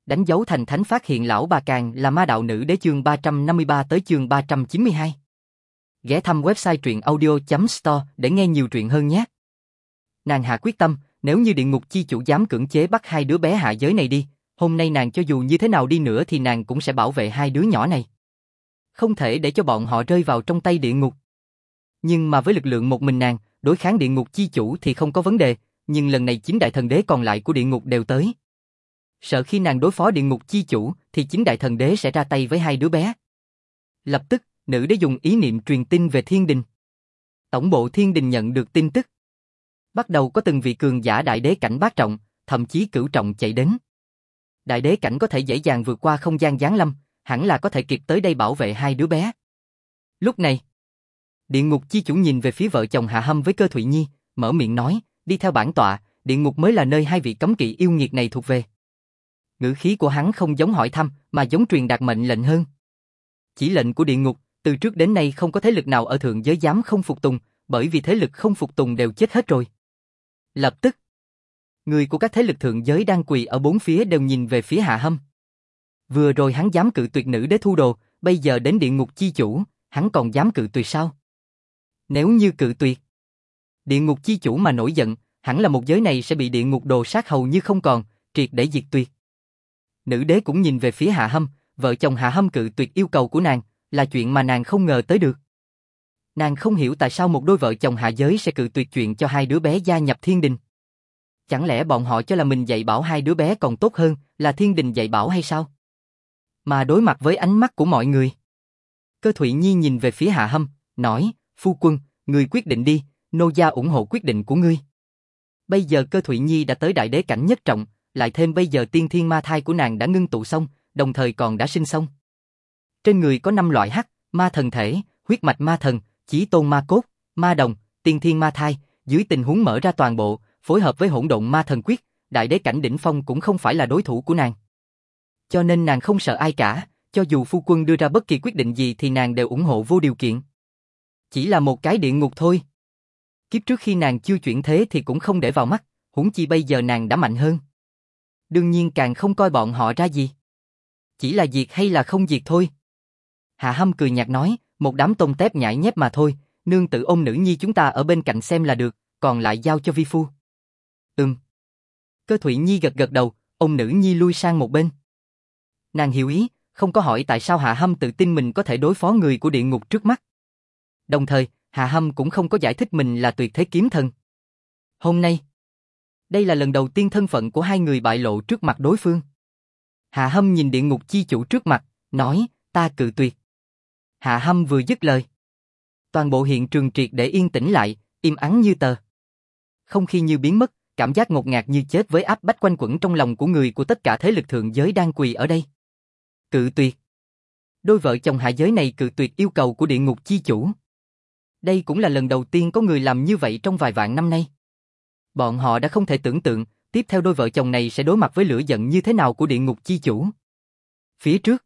Đánh dấu thành thánh phát hiện lão bà Càng là ma đạo nữ đế chương 353 tới chương 392. Ghé thăm website truyện audio.store để nghe nhiều truyện hơn nhé. Nàng hạ quyết tâm, nếu như địa ngục chi chủ dám cưỡng chế bắt hai đứa bé hạ giới này đi, hôm nay nàng cho dù như thế nào đi nữa thì nàng cũng sẽ bảo vệ hai đứa nhỏ này. Không thể để cho bọn họ rơi vào trong tay địa ngục. Nhưng mà với lực lượng một mình nàng, đối kháng địa ngục chi chủ thì không có vấn đề, nhưng lần này 9 đại thần đế còn lại của địa ngục đều tới. Sợ khi nàng đối phó địa ngục chi chủ thì 9 đại thần đế sẽ ra tay với hai đứa bé. Lập tức, nữ đế dùng ý niệm truyền tin về thiên đình. Tổng bộ thiên đình nhận được tin tức. Bắt đầu có từng vị cường giả đại đế cảnh bát trọng, thậm chí cửu trọng chạy đến. Đại đế cảnh có thể dễ dàng vượt qua không gian giáng lâm, hẳn là có thể kịp tới đây bảo vệ hai đứa bé. Lúc này, địa ngục chi chủ nhìn về phía vợ chồng Hạ Hâm với Cơ Thụy Nhi, mở miệng nói, đi theo bản tọa, địa ngục mới là nơi hai vị cấm kỵ yêu nghiệt này thuộc về. Ngữ khí của hắn không giống hỏi thăm, mà giống truyền đạt mệnh lệnh hơn. Chỉ lệnh của địa ngục, từ trước đến nay không có thế lực nào ở thượng giới dám không phục tùng, bởi vì thế lực không phục tùng đều chết hết rồi. Lập tức, người của các thế lực thượng giới đang quỳ ở bốn phía đều nhìn về phía Hạ Hâm. Vừa rồi hắn dám cự tuyệt nữ đế thu đồ, bây giờ đến địa ngục chi chủ, hắn còn dám cự tuyệt sao? Nếu như cự tuyệt, địa ngục chi chủ mà nổi giận, hẳn là một giới này sẽ bị địa ngục đồ sát hầu như không còn, triệt để diệt tuyệt. Nữ đế cũng nhìn về phía Hạ Hâm, vợ chồng Hạ Hâm cự tuyệt yêu cầu của nàng, là chuyện mà nàng không ngờ tới được. Nàng không hiểu tại sao một đôi vợ chồng hạ giới sẽ cự tuyệt chuyện cho hai đứa bé gia nhập thiên đình. Chẳng lẽ bọn họ cho là mình dạy bảo hai đứa bé còn tốt hơn là thiên đình dạy bảo hay sao? Mà đối mặt với ánh mắt của mọi người, Cơ Thụy Nhi nhìn về phía Hạ Hâm, nói, phu quân, ngươi quyết định đi, nô gia ủng hộ quyết định của ngươi. Bây giờ Cơ Thụy Nhi đã tới đại đế cảnh nhất trọng, lại thêm bây giờ tiên thiên ma thai của nàng đã ngưng tụ xong, đồng thời còn đã sinh xong. Trên người có 5 loại hắc, ma thần thể, huyết mạch ma thần, chí tôn ma cốt, ma đồng, tiên thiên ma thai, dưới tình huống mở ra toàn bộ, phối hợp với hỗn độn ma thần quyết, đại đế cảnh đỉnh phong cũng không phải là đối thủ của nàng. Cho nên nàng không sợ ai cả, cho dù phu quân đưa ra bất kỳ quyết định gì thì nàng đều ủng hộ vô điều kiện. Chỉ là một cái địa ngục thôi. Kiếp trước khi nàng chưa chuyển thế thì cũng không để vào mắt, huống chi bây giờ nàng đã mạnh hơn. Đương nhiên càng không coi bọn họ ra gì. Chỉ là diệt hay là không diệt thôi. Hạ Hâm cười nhạt nói, một đám tôm tép nhãi nhép mà thôi, nương tự ôm nữ nhi chúng ta ở bên cạnh xem là được, còn lại giao cho vi phu. Cơ Thụy Nhi gật gật đầu, ôm nữ nhi lui sang một bên. Nàng hiểu ý, không có hỏi tại sao Hạ Hâm tự tin mình có thể đối phó người của địa ngục trước mắt. Đồng thời, Hạ Hâm cũng không có giải thích mình là tuyệt thế kiếm thần. Hôm nay, đây là lần đầu tiên thân phận của hai người bại lộ trước mặt đối phương. Hạ Hâm nhìn địa ngục chi chủ trước mặt, nói, ta cự tuyệt. Hạ Hâm vừa dứt lời, toàn bộ hiện trường triệt để yên tĩnh lại, im ắng như tờ. Không khí như biến mất, cảm giác ngột ngạt như chết với áp bách quanh quẩn trong lòng của người của tất cả thế lực thượng giới đang quỳ ở đây. Cự tuyệt. Đôi vợ chồng hạ giới này cự tuyệt yêu cầu của địa ngục chi chủ. Đây cũng là lần đầu tiên có người làm như vậy trong vài vạn năm nay. Bọn họ đã không thể tưởng tượng, tiếp theo đôi vợ chồng này sẽ đối mặt với lửa giận như thế nào của địa ngục chi chủ. Phía trước,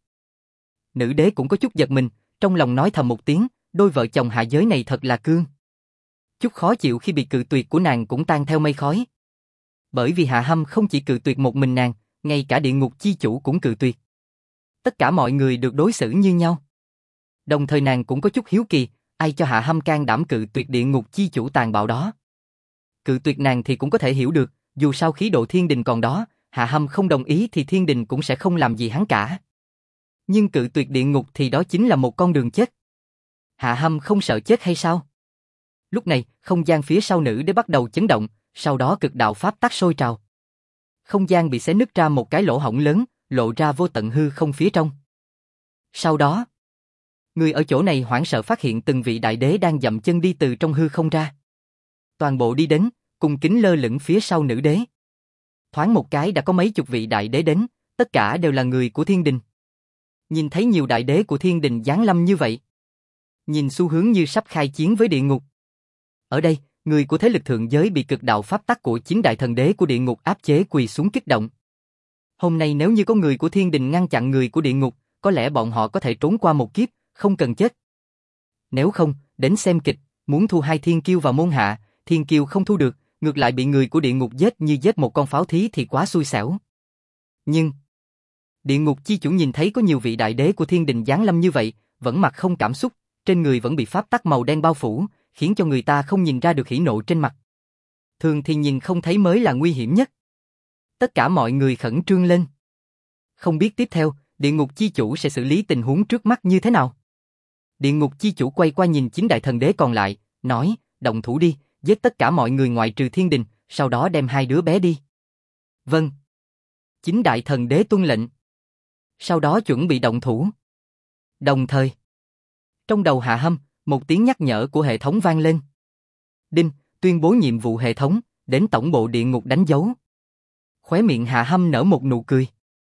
nữ đế cũng có chút giật mình, trong lòng nói thầm một tiếng, đôi vợ chồng hạ giới này thật là cương. Chút khó chịu khi bị cự tuyệt của nàng cũng tan theo mây khói. Bởi vì Hạ Hâm không chỉ cự tuyệt một mình nàng, ngay cả địa ngục chi chủ cũng cự tuyệt. Tất cả mọi người được đối xử như nhau. Đồng thời nàng cũng có chút hiếu kỳ, ai cho Hạ Hâm can đảm cự tuyệt địa ngục chi chủ tàn bạo đó. Cự tuyệt nàng thì cũng có thể hiểu được, dù sao khí độ thiên đình còn đó, Hạ Hâm không đồng ý thì thiên đình cũng sẽ không làm gì hắn cả. Nhưng cự tuyệt địa ngục thì đó chính là một con đường chết. Hạ Hâm không sợ chết hay sao? Lúc này, không gian phía sau nữ đế bắt đầu chấn động, sau đó cực đạo pháp tắc sôi trào. Không gian bị xé nứt ra một cái lỗ hổng lớn, lộ ra vô tận hư không phía trong. Sau đó, người ở chỗ này hoảng sợ phát hiện từng vị đại đế đang dậm chân đi từ trong hư không ra. Toàn bộ đi đến, cung kính lơ lửng phía sau nữ đế. Thoáng một cái đã có mấy chục vị đại đế đến, tất cả đều là người của thiên đình. Nhìn thấy nhiều đại đế của thiên đình giáng lâm như vậy, nhìn xu hướng như sắp khai chiến với địa ngục. Ở đây, người của thế lực thượng giới bị cực đạo pháp tắc của 9 đại thần đế của địa ngục áp chế quỳ xuống kích động. Hôm nay nếu như có người của thiên đình ngăn chặn người của địa ngục, có lẽ bọn họ có thể trốn qua một kiếp, không cần chết. Nếu không, đến xem kịch, muốn thu hai thiên kiêu vào môn hạ, thiên kiêu không thu được, ngược lại bị người của địa ngục giết như giết một con pháo thí thì quá xui xẻo. Nhưng Địa ngục chi chủ nhìn thấy có nhiều vị đại đế của thiên đình giáng lâm như vậy, vẫn mặt không cảm xúc, trên người vẫn bị pháp tắc màu đen bao phủ, khiến cho người ta không nhìn ra được hỉ nộ trên mặt. Thường thì nhìn không thấy mới là nguy hiểm nhất. Tất cả mọi người khẩn trương lên. Không biết tiếp theo, địa ngục chi chủ sẽ xử lý tình huống trước mắt như thế nào? Địa ngục chi chủ quay qua nhìn 9 đại thần đế còn lại, nói, động thủ đi, giết tất cả mọi người ngoại trừ thiên đình, sau đó đem 2 đứa bé đi. Vâng. 9 đại thần đế tuân lệnh. Sau đó chuẩn bị động thủ. Đồng thời, trong đầu Hạ Hâm, một tiếng nhắc nhở của hệ thống vang lên. Đinh, tuyên bố nhiệm vụ hệ thống, đến tổng bộ địa ngục đánh dấu. Khóe miệng Hạ Hâm nở một nụ cười.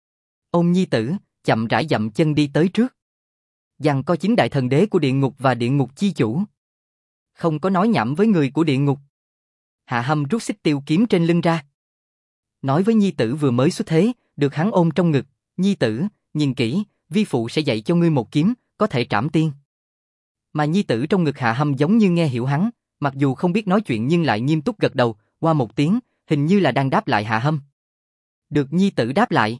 Ôn Nhi Tử, chậm rãi dậm chân đi tới trước. Giằng co 9 đại thần đế của địa ngục và địa ngục chi chủ. Không có nói nhảm với người của địa ngục. Hạ Hâm rút xích tiêu kiếm trên lưng ra. Nói với Nhi Tử vừa mới xuất thế, được hắn ôm trong ngực, Nhi Tử, nhìn kỹ, vi phụ sẽ dạy cho ngươi một kiếm, có thể trảm tiên. Mà Nhi Tử trong ngực Hạ Hâm giống như nghe hiểu hắn, mặc dù không biết nói chuyện nhưng lại nghiêm túc gật đầu, qua một tiếng, hình như là đang đáp lại Hạ Hâm. Được Nhi Tử đáp lại.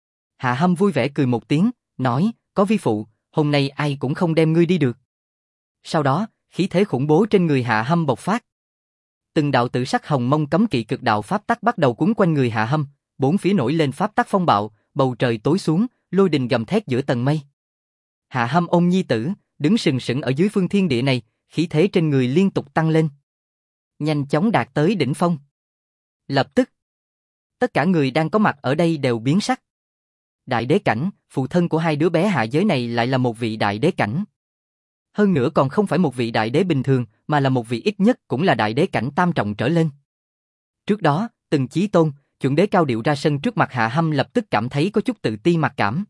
Hạ Hâm vui vẻ cười một tiếng, nói, có vi phụ, hôm nay ai cũng không đem ngươi đi được. Sau đó, khí thế khủng bố trên người Hạ Hâm bộc phát. Từng đạo tử sắc hồng mông cấm kỵ cực đạo pháp tắc bắt đầu quấn quanh người Hạ Hâm, bốn phía nổi lên pháp tắc phong bạo, bầu trời tối xuống, lôi đình gầm thét giữa tầng mây. Hạ Hâm ôm Nhi Tử, đứng sừng sững ở dưới phương thiên địa này, khí thế trên người liên tục tăng lên. Nhanh chóng đạt tới đỉnh phong. Lập tức, tất cả người đang có mặt ở đây đều biến sắc. Đại đế cảnh, phụ thân của 2 đứa bé hạ giới này lại là một vị đại đế cảnh. Hơn nữa còn không phải một vị đại đế bình thường, mà là một vị ít nhất cũng là đại đế cảnh tam trọng trở lên. Trước đó, từng Chí Tôn, chuẩn đế cao điệu ra sân trước mặt Hạ Hâm lập tức cảm thấy có chút tự ti mặc cảm.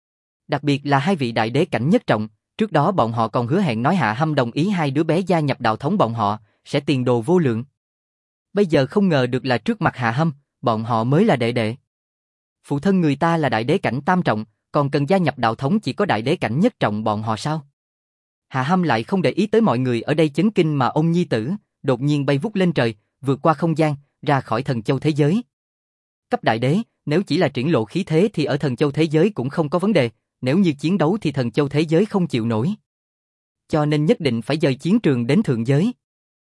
Đặc biệt là 2 vị đại đế cảnh nhất trọng, trước đó bọn họ còn hứa hẹn nói Hạ Hâm đồng ý 2 đứa bé gia nhập đạo thống bọn họ, sẽ tiền đồ vô lượng. Bây giờ không ngờ được là trước mặt Hạ Hâm, bọn họ mới là đệ đệ. Phụ thân người ta là đại đế cảnh tam trọng, còn cần gia nhập đạo thống chỉ có đại đế cảnh nhất trọng bọn họ sao? Hạ Hâm lại không để ý tới mọi người ở đây chấn kinh mà ôm Nhi Tử, đột nhiên bay vút lên trời, vượt qua không gian, ra khỏi thần châu thế giới. Cấp đại đế, nếu chỉ là triển lộ khí thế thì ở thần châu thế giới cũng không có vấn đề, nếu như chiến đấu thì thần châu thế giới không chịu nổi. Cho nên nhất định phải dời chiến trường đến thượng giới.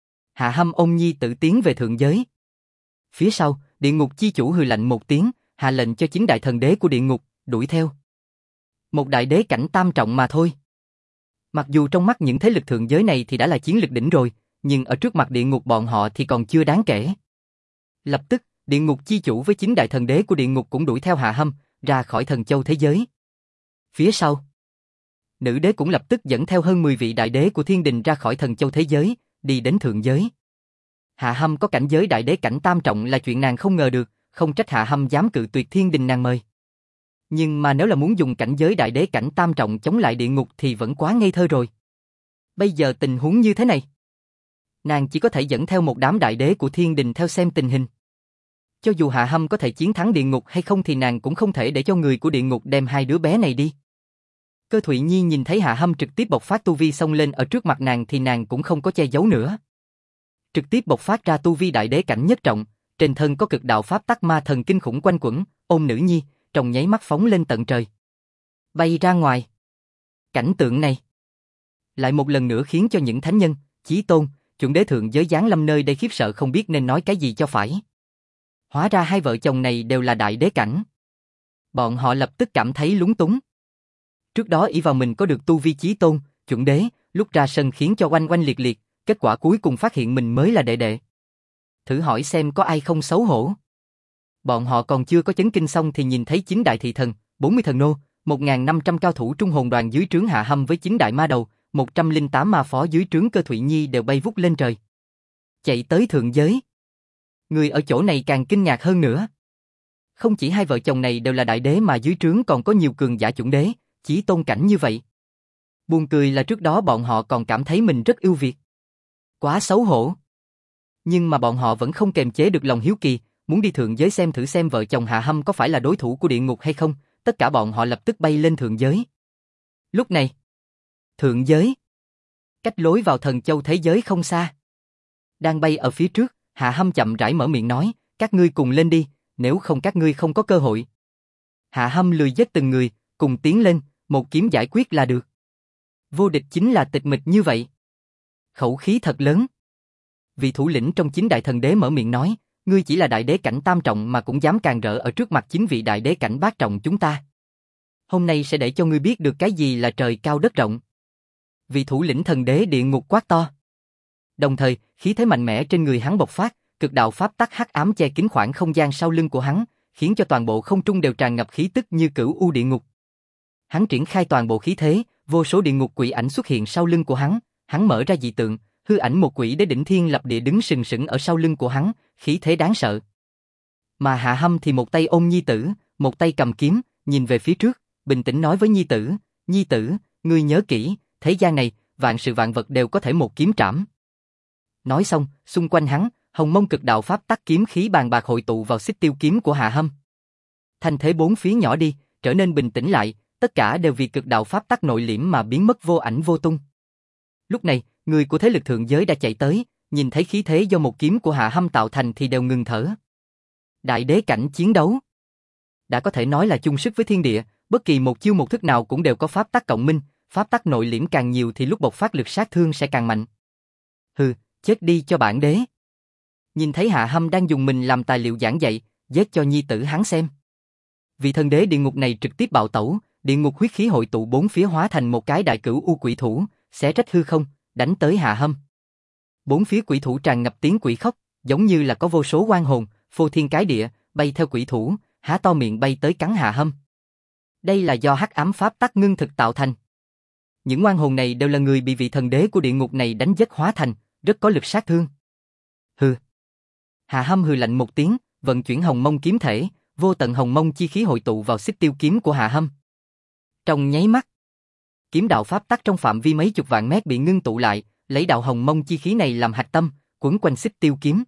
Hạ Hâm ôm Nhi Tử tiến về thượng giới. Phía sau, địa ngục chi chủ hừ lạnh một tiếng, hạ lệnh cho 9 đại thần đế của địa ngục, đuổi theo. Một đại đế cảnh tam trọng mà thôi. Mặc dù trong mắt những thế lực thượng giới này thì đã là chiến lực đỉnh rồi, nhưng ở trước mặt địa ngục bọn họ thì còn chưa đáng kể. Lập tức, địa ngục chi chủ với 9 đại thần đế của địa ngục cũng đuổi theo Hạ Hâm, ra khỏi thần châu thế giới. Phía sau, nữ đế cũng lập tức dẫn theo hơn 10 vị đại đế của thiên đình ra khỏi thần châu thế giới, đi đến thượng giới. Hạ Hâm có cảnh giới đại đế cảnh tam trọng là chuyện nàng không ngờ được, không trách Hạ Hâm dám cự tuyệt thiên đình nàng mời. Nhưng mà nếu là muốn dùng cảnh giới đại đế cảnh tam trọng chống lại địa ngục thì vẫn quá ngây thơ rồi. Bây giờ tình huống như thế này, nàng chỉ có thể dẫn theo một đám đại đế của thiên đình theo xem tình hình. Cho dù Hạ Hâm có thể chiến thắng địa ngục hay không thì nàng cũng không thể để cho người của địa ngục đem 2 đứa bé này đi. Cơ Thụy Nhi nhìn thấy Hạ Hâm trực tiếp bộc phát tu vi xông lên ở trước mặt nàng thì nàng cũng không có che giấu nữa. Trực tiếp bộc phát ra tu vi đại đế cảnh nhất trọng, trên thân có cực đạo pháp tắc ma thần kinh khủng quanh quẩn, ôm nữ nhi, trong nháy mắt phóng lên tận trời. Bay ra ngoài. Cảnh tượng này lại một lần nữa khiến cho những thánh nhân, Chí Tôn, chuẩn đế thượng giới giáng lâm nơi đây khiếp sợ không biết nên nói cái gì cho phải. Hóa ra 2 vợ chồng này đều là đại đế cảnh. Bọn họ lập tức cảm thấy lúng túng. Trước đó ỷ vào mình có được tu vi Chí Tôn, chuẩn đế, lúc ra sân khiến cho oanh oanh liệt liệt, kết quả cuối cùng phát hiện mình mới là đệ đệ. Thử hỏi xem có ai không xấu hổ. Bọn họ còn chưa có chấn kinh xong thì nhìn thấy 9 đại thị thần, 40 thần nô, 1.500 cao thủ trung hồn đoàn dưới trướng Hạ Hâm với 9 đại ma đầu, 108 ma phó dưới trướng Cơ Thụy Nhi đều bay vút lên trời. Chạy tới thượng giới. Người ở chỗ này càng kinh ngạc hơn nữa. Không chỉ 2 vợ chồng này đều là đại đế mà dưới trướng còn có nhiều cường giả chuẩn đế, Chí Tôn cảnh như vậy. Buồn cười là trước đó bọn họ còn cảm thấy mình rất ưu việt. Quá xấu hổ. Nhưng mà bọn họ vẫn không kềm chế được lòng hiếu kỳ, muốn đi thượng giới xem thử xem vợ chồng Hạ Hâm có phải là đối thủ của địa ngục hay không, tất cả bọn họ lập tức bay lên thượng giới. Lúc này, thượng giới, cách lối vào thần châu thế giới không xa. Đang bay ở phía trước, Hạ Hâm chậm rãi mở miệng nói, các ngươi cùng lên đi, nếu không các ngươi không có cơ hội. Hạ Hâm lười giết từng người, cùng tiến lên, một kiếm giải quyết là được. Vô địch chính là tịch mịch như vậy. Khẩu khí thật lớn. Vị thủ lĩnh trong 9 đại thần đế mở miệng nói, ngươi chỉ là đại đế cảnh tam trọng mà cũng dám càn rỡ ở trước mặt 9 vị đại đế cảnh bát trọng chúng ta. Hôm nay sẽ để cho ngươi biết được cái gì là trời cao đất rộng. Vị thủ lĩnh thần đế địa ngục quát to. Đồng thời, khí thế mạnh mẽ trên người hắn bộc phát, cực đạo pháp tắc hắc ám che kín khoảng không gian sau lưng của hắn, khiến cho toàn bộ không trung đều tràn ngập khí tức như cửu u địa ngục. Hắn triển khai toàn bộ khí thế, vô số địa ngục quỷ ảnh xuất hiện sau lưng của hắn mở ra dị tượng, hư ảnh một quỷ đế đỉnh thiên lập địa đứng sừng sững ở sau lưng của hắn, khí thế đáng sợ. Mà Hạ Hâm thì một tay ôm nhi tử, một tay cầm kiếm, nhìn về phía trước, bình tĩnh nói với nhi tử, ngươi nhớ kỹ, thế gian này, vạn sự vạn vật đều có thể một kiếm trảm. Nói xong, xung quanh hắn, hồng mông cực đạo pháp tắc kiếm khí bàn bạc hội tụ vào xích tiêu kiếm của Hạ Hâm. Thanh thế bốn phía nhỏ đi, trở nên bình tĩnh lại, tất cả đều vì cực đạo pháp tắc nội liễm mà biến mất vô ảnh vô tung. Lúc này, người của thế lực thượng giới đã chạy tới, nhìn thấy khí thế do một kiếm của Hạ Hâm tạo thành thì đều ngừng thở. Đại đế cảnh chiến đấu. Đã có thể nói là chung sức với thiên địa, bất kỳ một chiêu một thức nào cũng đều có pháp tắc cộng minh, pháp tắc nội liễm càng nhiều thì lúc bộc phát lực sát thương sẽ càng mạnh. Hừ, chết đi cho bản đế. Nhìn thấy Hạ Hâm đang dùng mình làm tài liệu giảng dạy, giết cho nhi tử hắn xem. Vị thần đế địa ngục này trực tiếp bạo tẩu, địa ngục huyết khí hội tụ bốn phía hóa thành một cái đại cửu u quỷ thủ, xé rách hư không, đánh tới Hạ Hâm. Bốn phía quỷ thủ tràn ngập tiếng quỷ khóc, giống như là có vô số oan hồn, phô thiên cái địa, bay theo quỷ thủ, há to miệng bay tới cắn Hạ Hâm. Đây là do hắc ám pháp tắc ngưng thực tạo thành. Những oan hồn này đều là người bị vị thần đế của địa ngục này đánh giết hóa thành, rất có lực sát thương. Hừ. Hạ Hâm hừ lạnh một tiếng, vận chuyển hồng mông kiếm thể, vô tận hồng mông chi khí hội tụ vào xích tiêu kiếm của Hạ Hâm. Trong nháy mắt, kiếm đạo pháp tắc trong phạm vi mấy chục vạn mét bị ngưng tụ lại, lấy đạo hồng mông chi khí này làm hạch tâm, quấn quanh xích tiêu kiếm.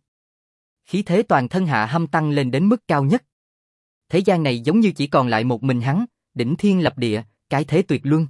Khí thế toàn thân Hạ Hâm tăng lên đến mức cao nhất. Thế gian này giống như chỉ còn lại một mình hắn, đỉnh thiên lập địa, cái thế tuyệt luân.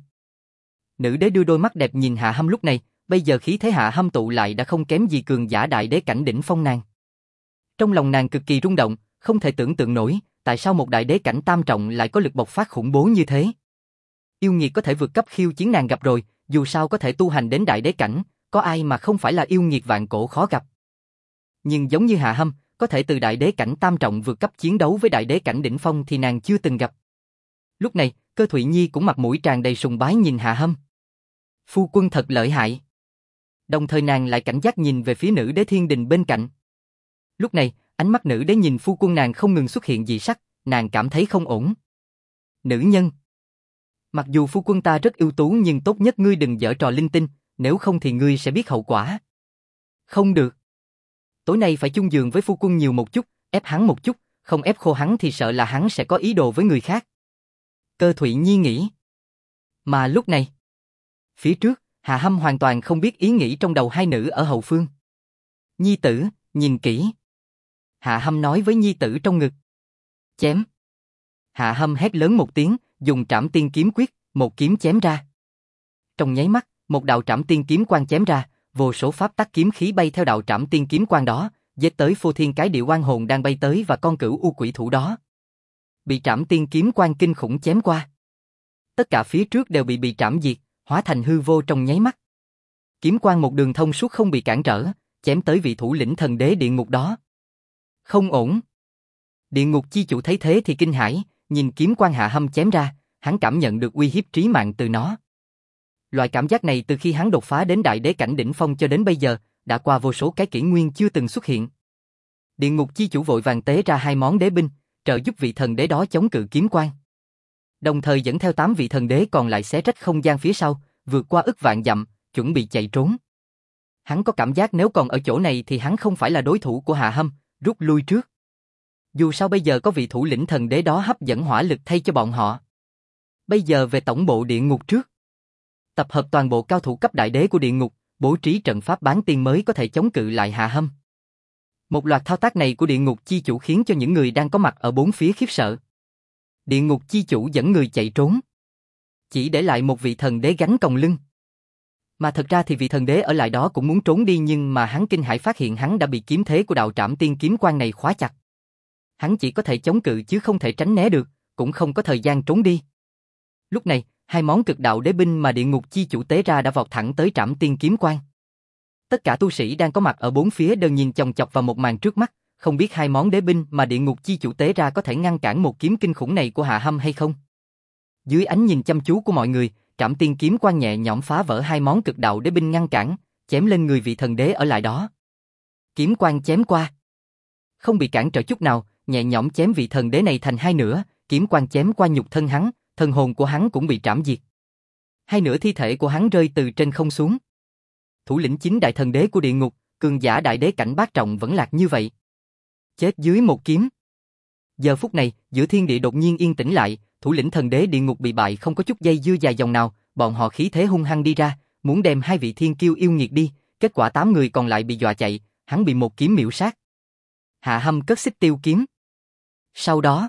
Nữ đế đưa đôi mắt đẹp nhìn Hạ Hâm lúc này, bây giờ khí thế Hạ Hâm tụ lại đã không kém gì cường giả đại đế cảnh đỉnh phong nàng. Trong lòng nàng cực kỳ rung động, không thể tưởng tượng nổi, tại sao một đại đế cảnh tam trọng lại có lực bộc phát khủng bố như thế. Yêu nghiệt có thể vượt cấp khiêu chiến nàng gặp rồi, dù sao có thể tu hành đến đại đế cảnh, có ai mà không phải là yêu nghiệt vạn cổ khó gặp. Nhưng giống như Hạ Hâm, có thể từ đại đế cảnh tam trọng vượt cấp chiến đấu với đại đế cảnh đỉnh phong thì nàng chưa từng gặp. Lúc này, Cơ Thụy Nhi cũng mặt mũi tràn đầy sùng bái nhìn Hạ Hâm. Phu quân thật lợi hại. Đồng thời nàng lại cảnh giác nhìn về phía nữ đế thiên đình bên cạnh. Lúc này, ánh mắt nữ đế nhìn phu quân nàng không ngừng xuất hiện dị sắc, nàng cảm thấy không ổn. Nữ nhân. Mặc dù phu quân ta rất ưu tú nhưng tốt nhất ngươi đừng giở trò linh tinh, nếu không thì ngươi sẽ biết hậu quả. Không được. Tối nay phải chung giường với phu quân nhiều một chút, ép hắn một chút, không ép khô hắn thì sợ là hắn sẽ có ý đồ với người khác. Cơ Thụy Nhi nghĩ. Mà lúc này, phía trước, Hạ Hâm hoàn toàn không biết ý nghĩ trong đầu hai nữ ở hậu phương. Nhi tử, nhìn kỹ. Hạ Hâm nói với nhi tử trong ngực. Chém. Hạ Hâm hét lớn một tiếng, dùng Trảm Tiên Kiếm Quyết, một kiếm chém ra. Trong nháy mắt, một đạo Trảm Tiên Kiếm quang chém ra, vô số pháp tắc kiếm khí bay theo đạo Trảm Tiên Kiếm quang đó, giết tới phô thiên cái địa oan hồn đang bay tới và con cửu u quỷ thủ đó. Bị Trảm Tiên Kiếm quang kinh khủng chém qua. Tất cả phía trước đều bị trảm diệt, hóa thành hư vô trong nháy mắt. Kiếm quang một đường thông suốt không bị cản trở, chém tới vị thủ lĩnh thần đế địa ngục đó. Không ổn. Địa ngục chi chủ thấy thế thì kinh hãi, nhìn kiếm quang Hạ Hâm chém ra, hắn cảm nhận được uy hiếp trí mạng từ nó. Loại cảm giác này từ khi hắn đột phá đến đại đế cảnh đỉnh phong cho đến bây giờ, đã qua vô số cái kỷ nguyên chưa từng xuất hiện. Địa ngục chi chủ vội vàng tế ra 2 món đế binh, trợ giúp vị thần đế đó chống cự kiếm quang. Đồng thời dẫn theo 8 vị thần đế còn lại xé rách không gian phía sau, vượt qua ức vạn dặm, chuẩn bị chạy trốn. Hắn có cảm giác nếu còn ở chỗ này thì hắn không phải là đối thủ của Hạ Hâm, rút lui trước. Dù sao bây giờ có vị thủ lĩnh thần đế đó hấp dẫn hỏa lực thay cho bọn họ. Bây giờ về tổng bộ địa ngục trước. Tập hợp toàn bộ cao thủ cấp đại đế của địa ngục, bố trí trận pháp bán tiên mới có thể chống cự lại Hạ Hâm. Một loạt thao tác này của địa ngục chi chủ khiến cho những người đang có mặt ở bốn phía khiếp sợ. Địa ngục chi chủ dẫn người chạy trốn, chỉ để lại một vị thần đế gánh còng lưng. Mà thật ra thì vị thần đế ở lại đó cũng muốn trốn đi nhưng mà hắn kinh hãi phát hiện hắn đã bị kiếm thế của đạo Trảm Tiên Kiếm Quang này khóa chặt. Hắn chỉ có thể chống cự chứ không thể tránh né được, cũng không có thời gian trốn đi. Lúc này, hai món cực đạo đế binh mà địa ngục chi chủ tế ra đã vọt thẳng tới Trảm Tiên kiếm quan. Tất cả tu sĩ đang có mặt ở bốn phía đều nhìn chòng chọc vào một màn trước mắt, không biết hai món đế binh mà địa ngục chi chủ tế ra có thể ngăn cản một kiếm kinh khủng này của Hạ Hâm hay không. Dưới ánh nhìn chăm chú của mọi người, Trảm Tiên kiếm quan nhẹ nhõm phá vỡ hai món cực đạo đế binh ngăn cản, chém lên người vị thần đế ở lại đó. Kiếm quan chém qua, không bị cản trở chút nào, nhẹ nhõm chém vị thần đế này thành hai nửa, kiếm quan chém qua nhục thân hắn, thần hồn của hắn cũng bị trảm diệt. Hai nửa thi thể của hắn rơi từ trên không xuống. Thủ lĩnh chính đại thần đế của địa ngục, cường giả đại đế cảnh bát trọng vẫn lạc như vậy. Chết dưới một kiếm. Giờ phút này, giữa thiên địa đột nhiên yên tĩnh lại, thủ lĩnh thần đế địa ngục bị bại không có chút dây dưa dài dòng nào, bọn họ khí thế hung hăng đi ra, muốn đem hai vị thiên kiêu yêu nghiệt đi, kết quả 8 người còn lại bị dọa chạy, hắn bị một kiếm miểu sát. Hạ Hâm cất xích tiêu kiếm. Sau đó,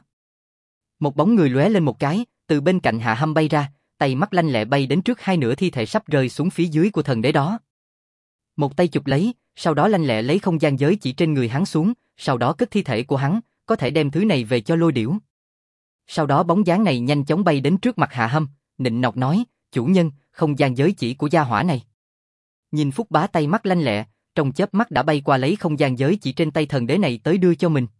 một bóng người lóe lên một cái, từ bên cạnh Hạ Hâm bay ra, tay mắt lanh lẹ bay đến trước hai nửa thi thể sắp rơi xuống phía dưới của thần đế đó. Một tay chụp lấy, sau đó lanh lẹ lấy không gian giới chỉ trên người hắn xuống, sau đó cất thi thể của hắn, có thể đem thứ này về cho Lôi Điểu. Sau đó bóng dáng này nhanh chóng bay đến trước mặt Hạ Hâm, nịnh nọt nói, chủ nhân, không gian giới chỉ của gia hỏa này. Nhìn Phúc Bá tay mắt lanh lẹ, trong chớp mắt đã bay qua lấy không gian giới chỉ trên tay thần đế này tới đưa cho mình.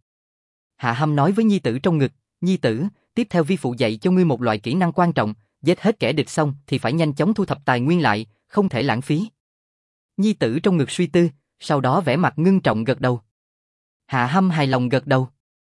Hạ Hâm nói với nhi tử trong ngực, nhi tử, tiếp theo vi phụ dạy cho ngươi một loại kỹ năng quan trọng, giết hết kẻ địch xong thì phải nhanh chóng thu thập tài nguyên lại, không thể lãng phí. Nhi tử trong ngực suy tư, sau đó vẻ mặt ngưng trọng gật đầu. Hạ Hâm hài lòng gật đầu.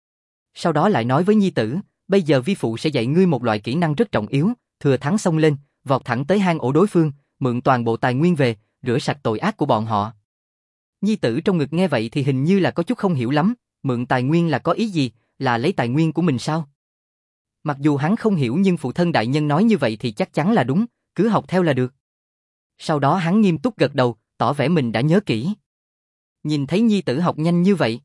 Sau đó lại nói với nhi tử, bây giờ vi phụ sẽ dạy ngươi một loại kỹ năng rất trọng yếu, thừa thắng xông lên, vọt thẳng tới hang ổ đối phương, mượn toàn bộ tài nguyên về, rửa sạch tội ác của bọn họ. Nhi tử trong ngực nghe vậy thì hình như là có chút không hiểu lắm, mượn tài nguyên là có ý gì, là lấy tài nguyên của mình sao? Mặc dù hắn không hiểu nhưng phụ thân đại nhân nói như vậy thì chắc chắn là đúng, cứ học theo là được. Sau đó hắn nghiêm túc gật đầu, tỏ vẻ mình đã nhớ kỹ. Nhìn thấy nhi tử học nhanh như vậy,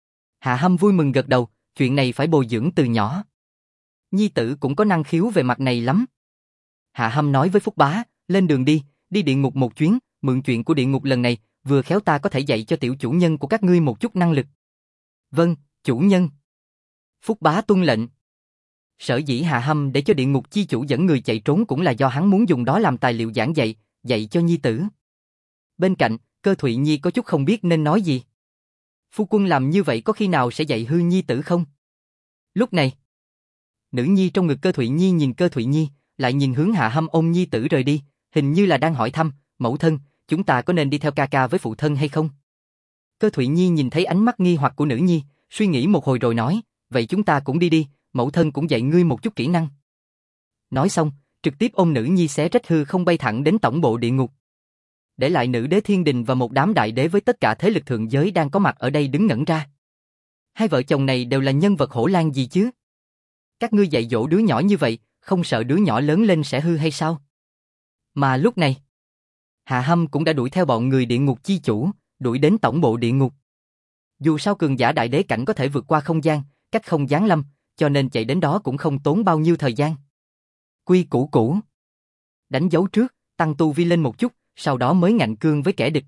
Hạ Hâm vui mừng gật đầu, chuyện này phải bồi dưỡng từ nhỏ. Nhi tử cũng có năng khiếu về mặt này lắm. Hạ Hâm nói với Phúc Bá, lên đường đi, đi địa ngục một chuyến, mượn chuyện của địa ngục lần này, vừa khéo ta có thể dạy cho tiểu chủ nhân của các ngươi một chút năng lực. Vâng, chủ nhân. Phúc Bá tuân lệnh. Sở dĩ Hạ Hâm để cho địa ngục chi chủ dẫn người chạy trốn cũng là do hắn muốn dùng đó làm tài liệu giảng dạy, dạy cho nhi tử. Bên cạnh, Cơ Thụy Nhi có chút không biết nên nói gì. Phu quân làm như vậy có khi nào sẽ dạy hư nhi tử không? Lúc này, nữ nhi trong ngực Cơ Thụy Nhi nhìn Cơ Thụy Nhi, lại nhìn hướng Hạ Hâm ôm nhi tử rời đi, hình như là đang hỏi thăm, mẫu thân, chúng ta có nên đi theo ca ca với phụ thân hay không? Cơ Thụy Nhi nhìn thấy ánh mắt nghi hoặc của nữ nhi, suy nghĩ một hồi rồi nói, vậy chúng ta cũng đi đi, mẫu thân cũng dạy ngươi một chút kỹ năng. Nói xong, trực tiếp ôm nữ nhi xé rách hư không bay thẳng đến tổng bộ địa ngục. Để lại nữ đế thiên đình và một đám đại đế với tất cả thế lực thượng giới đang có mặt ở đây đứng ngẩn ra. Hai vợ chồng này đều là nhân vật hổ lang gì chứ? Các ngươi dạy dỗ đứa nhỏ như vậy, không sợ đứa nhỏ lớn lên sẽ hư hay sao? Mà lúc này, Hạ Hâm cũng đã đuổi theo bọn người địa ngục chi chủ, đuổi đến tổng bộ địa ngục. Dù sao cường giả đại đế cảnh có thể vượt qua không gian, cách không giáng lâm, cho nên chạy đến đó cũng không tốn bao nhiêu thời gian. Quy củ cũ. Đánh dấu trước, tăng tu vi lên một chút, sau đó mới ngạnh cương với kẻ địch.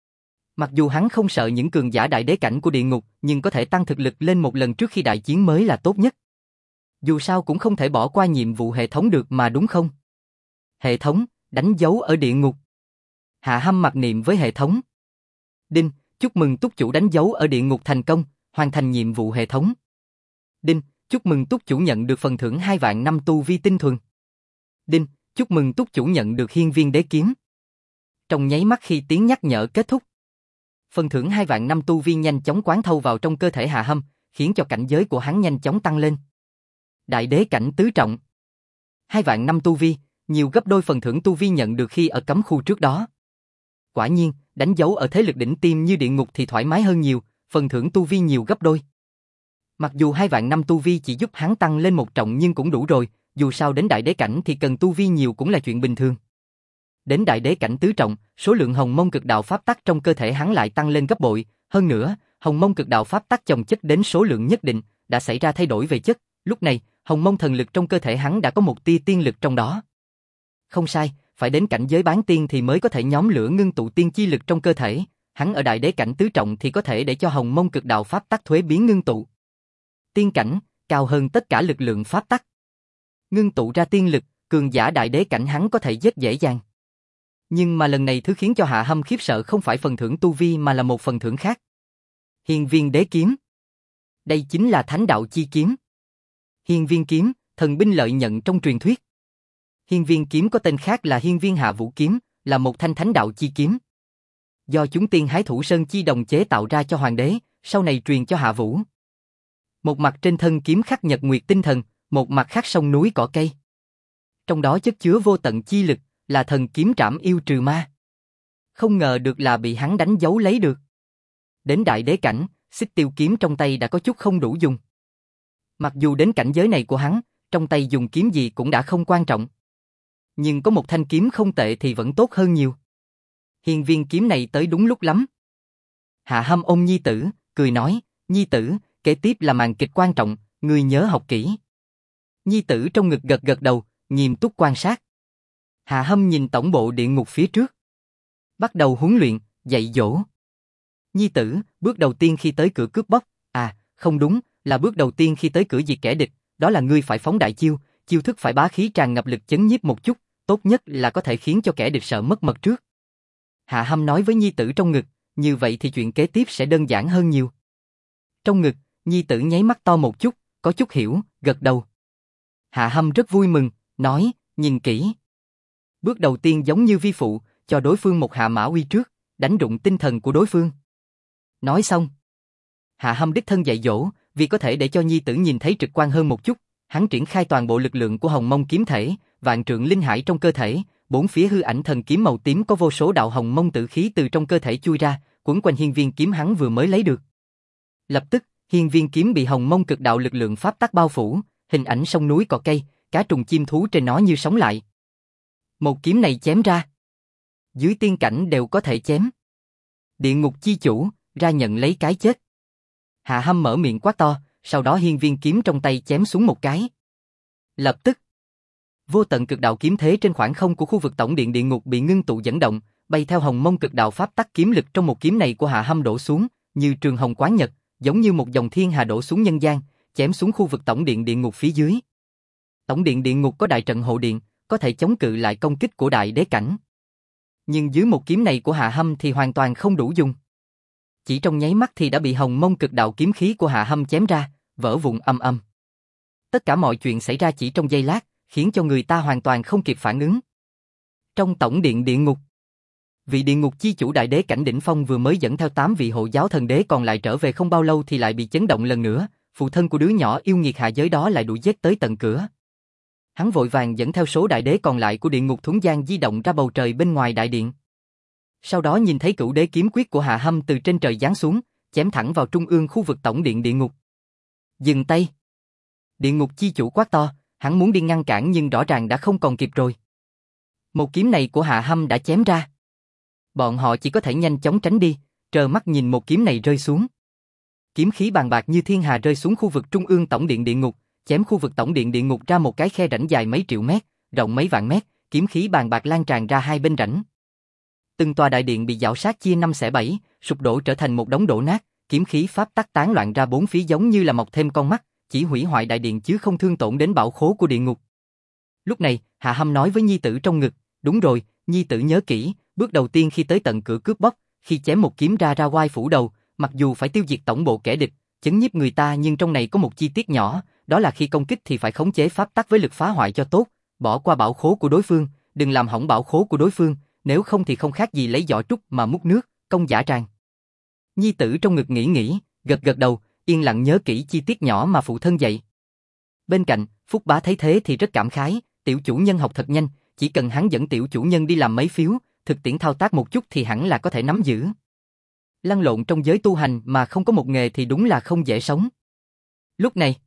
Mặc dù hắn không sợ những cường giả đại đế cảnh của địa ngục, nhưng có thể tăng thực lực lên một lần trước khi đại chiến mới là tốt nhất. Dù sao cũng không thể bỏ qua nhiệm vụ hệ thống được mà đúng không? Hệ thống, đánh dấu ở địa ngục. Hạ Hâm mặc niệm với hệ thống. Đinh, chúc mừng túc chủ đánh dấu ở địa ngục thành công, hoàn thành nhiệm vụ hệ thống. Đinh, chúc mừng túc chủ nhận được phần thưởng 2 vạn năm tu vi tinh thuần. Đinh, chúc mừng túc chủ nhận được hiên viên đế kiếm. Trong nháy mắt khi tiếng nhắc nhở kết thúc, phần thưởng 2 vạn năm tu vi nhanh chóng quán thâu vào trong cơ thể Hạ Hâm, khiến cho cảnh giới của hắn nhanh chóng tăng lên. Đại đế cảnh tứ trọng. 2 vạn năm tu vi, nhiều gấp đôi phần thưởng tu vi nhận được khi ở cấm khu trước đó. Quả nhiên, đánh dấu ở thế lực đỉnh tiêm như địa ngục thì thoải mái hơn nhiều, phần thưởng tu vi nhiều gấp đôi. Mặc dù 2 vạn năm tu vi chỉ giúp hắn tăng lên 1 trọng nhưng cũng đủ rồi, dù sao đến đại đế cảnh thì cần tu vi nhiều cũng là chuyện bình thường. Đến đại đế cảnh tứ trọng, số lượng hồng mông cực đạo pháp tắc trong cơ thể hắn lại tăng lên gấp bội, hơn nữa, hồng mông cực đạo pháp tắc chồng chất đến số lượng nhất định, đã xảy ra thay đổi về chất, lúc này, hồng mông thần lực trong cơ thể hắn đã có một tia tiên lực trong đó. Không sai, phải đến cảnh giới bán tiên thì mới có thể nhóm lửa ngưng tụ tiên chi lực trong cơ thể, hắn ở đại đế cảnh tứ trọng thì có thể để cho hồng mông cực đạo pháp tắc thuế biến ngưng tụ. Tiên cảnh, cao hơn tất cả lực lượng pháp tắc. ngưng tụ ra tiên lực, cường giả đại đế cảnh hắn có thể giết dễ dàng. Nhưng mà lần này thứ khiến cho Hạ Hâm khiếp sợ không phải phần thưởng tu vi mà là một phần thưởng khác. Hiên Viên Đế Kiếm. Đây chính là thánh đạo chi kiếm. Hiên Viên Kiếm, thần binh lợi nhận trong truyền thuyết. Hiên Viên Kiếm có tên khác là Hiên Viên Hạ Vũ Kiếm, là một thanh thánh đạo chi kiếm. Do chúng tiên hái Thủ Sơn chi đồng chế tạo ra cho hoàng đế, sau này truyền cho Hạ Vũ. Một mặt trên thân kiếm khắc nhật nguyệt tinh thần, một mặt khắc sông núi cỏ cây. Trong đó chất chứa vô tận chi lực, là thần kiếm trảm yêu trừ ma. Không ngờ được là bị hắn đánh dấu lấy được. Đến đại đế cảnh, xích tiêu kiếm trong tay đã có chút không đủ dùng. Mặc dù đến cảnh giới này của hắn, trong tay dùng kiếm gì cũng đã không quan trọng. Nhưng có một thanh kiếm không tệ thì vẫn tốt hơn nhiều. Hiên Viên Kiếm này tới đúng lúc lắm. Hạ Hâm ôm nhi tử, cười nói, nhi tử, kế tiếp là màn kịch quan trọng, ngươi nhớ học kỹ. Nhi tử trong ngực gật gật đầu, nghiêm túc quan sát. Hạ Hâm nhìn tổng bộ địa ngục phía trước. Bắt đầu huấn luyện, dạy dỗ. Nhi tử, bước đầu tiên khi tới cửa cướp bóc, không đúng, là bước đầu tiên khi tới cửa diệt kẻ địch, đó là ngươi phải phóng đại chiêu, chiêu thức phải bá khí tràn ngập lực chấn nhiếp một chút, tốt nhất là có thể khiến cho kẻ địch sợ mất mật trước. Hạ Hâm nói với nhi tử trong ngực, như vậy thì chuyện kế tiếp sẽ đơn giản hơn nhiều. Trong ngực, nhi tử nháy mắt to một chút, có chút hiểu, gật đầu. Hạ Hâm rất vui mừng, nói, nhìn kỹ. Bước đầu tiên giống như vi phụ, cho đối phương một hạ mã uy trước, đánh rụng tinh thần của đối phương. Nói xong, Hạ Hâm đích thân dạy dỗ, vì có thể để cho nhi tử nhìn thấy trực quan hơn một chút, hắn triển khai toàn bộ lực lượng của Hồng Mông kiếm thể, vạn trượng linh hải trong cơ thể, bốn phía hư ảnh thần kiếm màu tím có vô số đạo Hồng Mông tử khí từ trong cơ thể chui ra, quấn quanh hiên viên kiếm hắn vừa mới lấy được. Lập tức, hiên viên kiếm bị Hồng Mông cực đạo lực lượng pháp tắc bao phủ, hình ảnh sông núi cỏ cây, cá trùng chim thú trên nó như sống lại. Một kiếm này chém ra, dưới tiên cảnh đều có thể chém. Địa ngục chi chủ, ra nhận lấy cái chết. Hạ Hâm mở miệng quát to, sau đó hiên viên kiếm trong tay chém xuống một cái. Lập tức, vô tận cực đạo kiếm thế trên khoảng không của khu vực tổng điện địa ngục bị ngưng tụ dẫn động, bay theo Hồng Mông cực đạo pháp tắc kiếm lực trong một kiếm này của Hạ Hâm đổ xuống, như trường hồng quán nhật, giống như một dòng thiên hà đổ xuống nhân gian, chém xuống khu vực tổng điện địa ngục phía dưới. Tổng điện địa ngục có đại trận hộ điện, có thể chống cự lại công kích của đại đế cảnh. Nhưng dưới một kiếm này của Hạ Hâm thì hoàn toàn không đủ dùng. Chỉ trong nháy mắt thì đã bị Hồng Mông cực đạo kiếm khí của Hạ Hâm chém ra, vỡ vụn âm âm. Tất cả mọi chuyện xảy ra chỉ trong giây lát, khiến cho người ta hoàn toàn không kịp phản ứng. Trong tổng điện địa ngục, vị địa ngục chi chủ đại đế cảnh đỉnh phong vừa mới dẫn theo 8 vị hộ giáo thần đế còn lại trở về không bao lâu thì lại bị chấn động lần nữa, phụ thân của đứa nhỏ yêu nghiệt hạ giới đó lại đuổi giết tới tận cửa. Hắn vội vàng dẫn theo số đại đế còn lại của địa ngục thuấn gian di động ra bầu trời bên ngoài đại điện. Sau đó nhìn thấy cửu đế kiếm quyết của Hạ Hâm từ trên trời giáng xuống, chém thẳng vào trung ương khu vực tổng điện địa ngục. Dừng tay! Địa ngục chi chủ quát to, hắn muốn đi ngăn cản nhưng rõ ràng đã không còn kịp rồi. Một kiếm này của Hạ Hâm đã chém ra. Bọn họ chỉ có thể nhanh chóng tránh đi, trơ mắt nhìn một kiếm này rơi xuống. Kiếm khí bàng bạc như thiên hà rơi xuống khu vực trung ương tổng điện địa ngục, chém khu vực tổng điện địa ngục ra một cái khe rãnh dài mấy triệu mét, rộng mấy vạn mét, kiếm khí bàng bạc lan tràn ra hai bên rãnh. Từng tòa đại điện bị giảo sát chia 5 xẻ 7, sụp đổ trở thành một đống đổ nát, kiếm khí pháp tắc tán loạn ra bốn phía giống như là mọc thêm con mắt, chỉ hủy hoại đại điện chứ không thương tổn đến bảo khố của địa ngục. Lúc này, Hạ Hâm nói với nhi tử trong ngực, đúng rồi, nhi tử nhớ kỹ, bước đầu tiên khi tới tận cửa cướp bóc, khi chém một kiếm ra oai phủ đầu, mặc dù phải tiêu diệt tổng bộ kẻ địch, chấn nhiếp người ta nhưng trong này có một chi tiết nhỏ, đó là khi công kích thì phải khống chế pháp tắc với lực phá hoại cho tốt, bỏ qua bảo khố của đối phương, đừng làm hỏng bảo khố của đối phương, nếu không thì không khác gì lấy giỏ trúc mà múc nước, công dã tràng. Nhi tử trong ngực nghĩ, gật gật đầu, yên lặng nhớ kỹ chi tiết nhỏ mà phụ thân dạy. Bên cạnh, Phúc Bá thấy thế thì rất cảm khái, tiểu chủ nhân học thật nhanh, chỉ cần hắn dẫn tiểu chủ nhân đi làm mấy phiếu, thực tiễn thao tác một chút thì hẳn là có thể nắm giữ. Lăn lộn trong giới tu hành mà không có một nghề thì đúng là không dễ sống. Lúc này,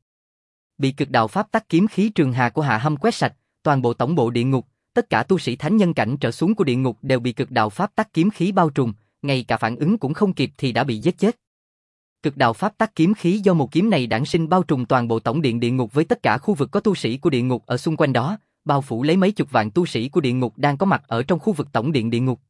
bị cực đạo pháp tắc kiếm khí trường hà của Hạ Hâm quét sạch, toàn bộ tổng bộ địa ngục, tất cả tu sĩ thánh nhân cảnh trở xuống của địa ngục đều bị cực đạo pháp tắc kiếm khí bao trùm, ngay cả phản ứng cũng không kịp thì đã bị giết chết. Cực đạo pháp tắc kiếm khí do một kiếm này đản sinh bao trùm toàn bộ tổng điện địa ngục với tất cả khu vực có tu sĩ của địa ngục ở xung quanh đó, bao phủ lấy mấy chục vạn tu sĩ của địa ngục đang có mặt ở trong khu vực tổng điện địa ngục.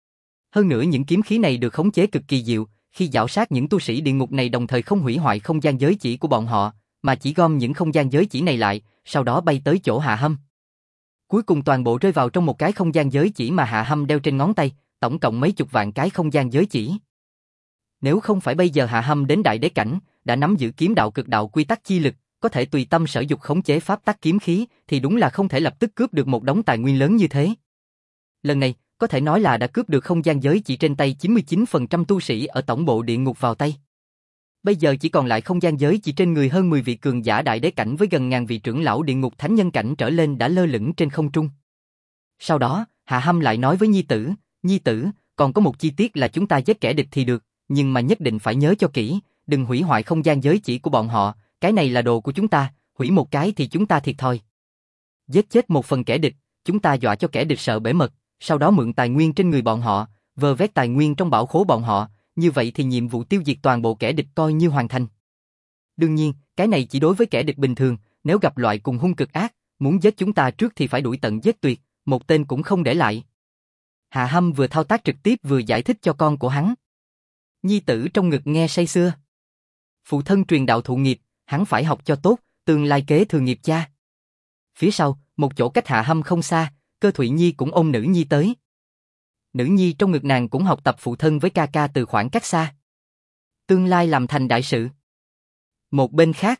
Hơn nữa những kiếm khí này được khống chế cực kỳ diệu, khi giảo sát những tu sĩ địa ngục này đồng thời không hủy hoại không gian giới chỉ của bọn họ, mà chỉ gom những không gian giới chỉ này lại, sau đó bay tới chỗ Hạ Hâm. Cuối cùng toàn bộ rơi vào trong một cái không gian giới chỉ mà Hạ Hâm đeo trên ngón tay, tổng cộng mấy chục vạn cái không gian giới chỉ. Nếu không phải bây giờ Hạ Hâm đến đại đế cảnh, đã nắm giữ kiếm đạo cực đạo quy tắc chi lực, có thể tùy tâm sở dục khống chế pháp tắc kiếm khí, thì đúng là không thể lập tức cướp được một đống tài nguyên lớn như thế. Lần này, có thể nói là đã cướp được không gian giới chỉ trên tay 99% tu sĩ ở tổng bộ địa ngục vào tay. Bây giờ chỉ còn lại không gian giới chỉ trên người hơn 10 vị cường giả đại đế cảnh với gần ngàn vị trưởng lão địa ngục thánh nhân cảnh trở lên đã lơ lửng trên không trung. Sau đó, Hạ Hâm lại nói với Nhi tử, còn có một chi tiết là chúng ta giết kẻ địch thì được, nhưng mà nhất định phải nhớ cho kỹ, đừng hủy hoại không gian giới chỉ của bọn họ, cái này là đồ của chúng ta, hủy một cái thì chúng ta thiệt thòi. Giết chết một phần kẻ địch, chúng ta dọa cho kẻ địch sợ bể mật, sau đó mượn tài nguyên trên người bọn họ, vơ vét tài nguyên trong bảo khố bọn họ, như vậy thì nhiệm vụ tiêu diệt toàn bộ kẻ địch coi như hoàn thành. Đương nhiên, cái này chỉ đối với kẻ địch bình thường, nếu gặp loại cùng hung cực ác, muốn giết chúng ta trước thì phải đuổi tận giết tuyệt, một tên cũng không để lại. Hạ Hâm vừa thao tác trực tiếp vừa giải thích cho con của hắn. Nhi tử trong ngực nghe say sưa. Phụ thân truyền đạo thụ nghiệp, hắn phải học cho tốt, tương lai kế thừa nghiệp cha. Phía sau, một chỗ cách Hạ Hâm không xa, Cơ Thụy Nhi cũng ôm nữ nhi tới. Nữ nhi trong ngực nàng cũng học tập phụ thân với ca ca từ khoảng cách xa. Tương lai làm thành đại sự. Một bên khác,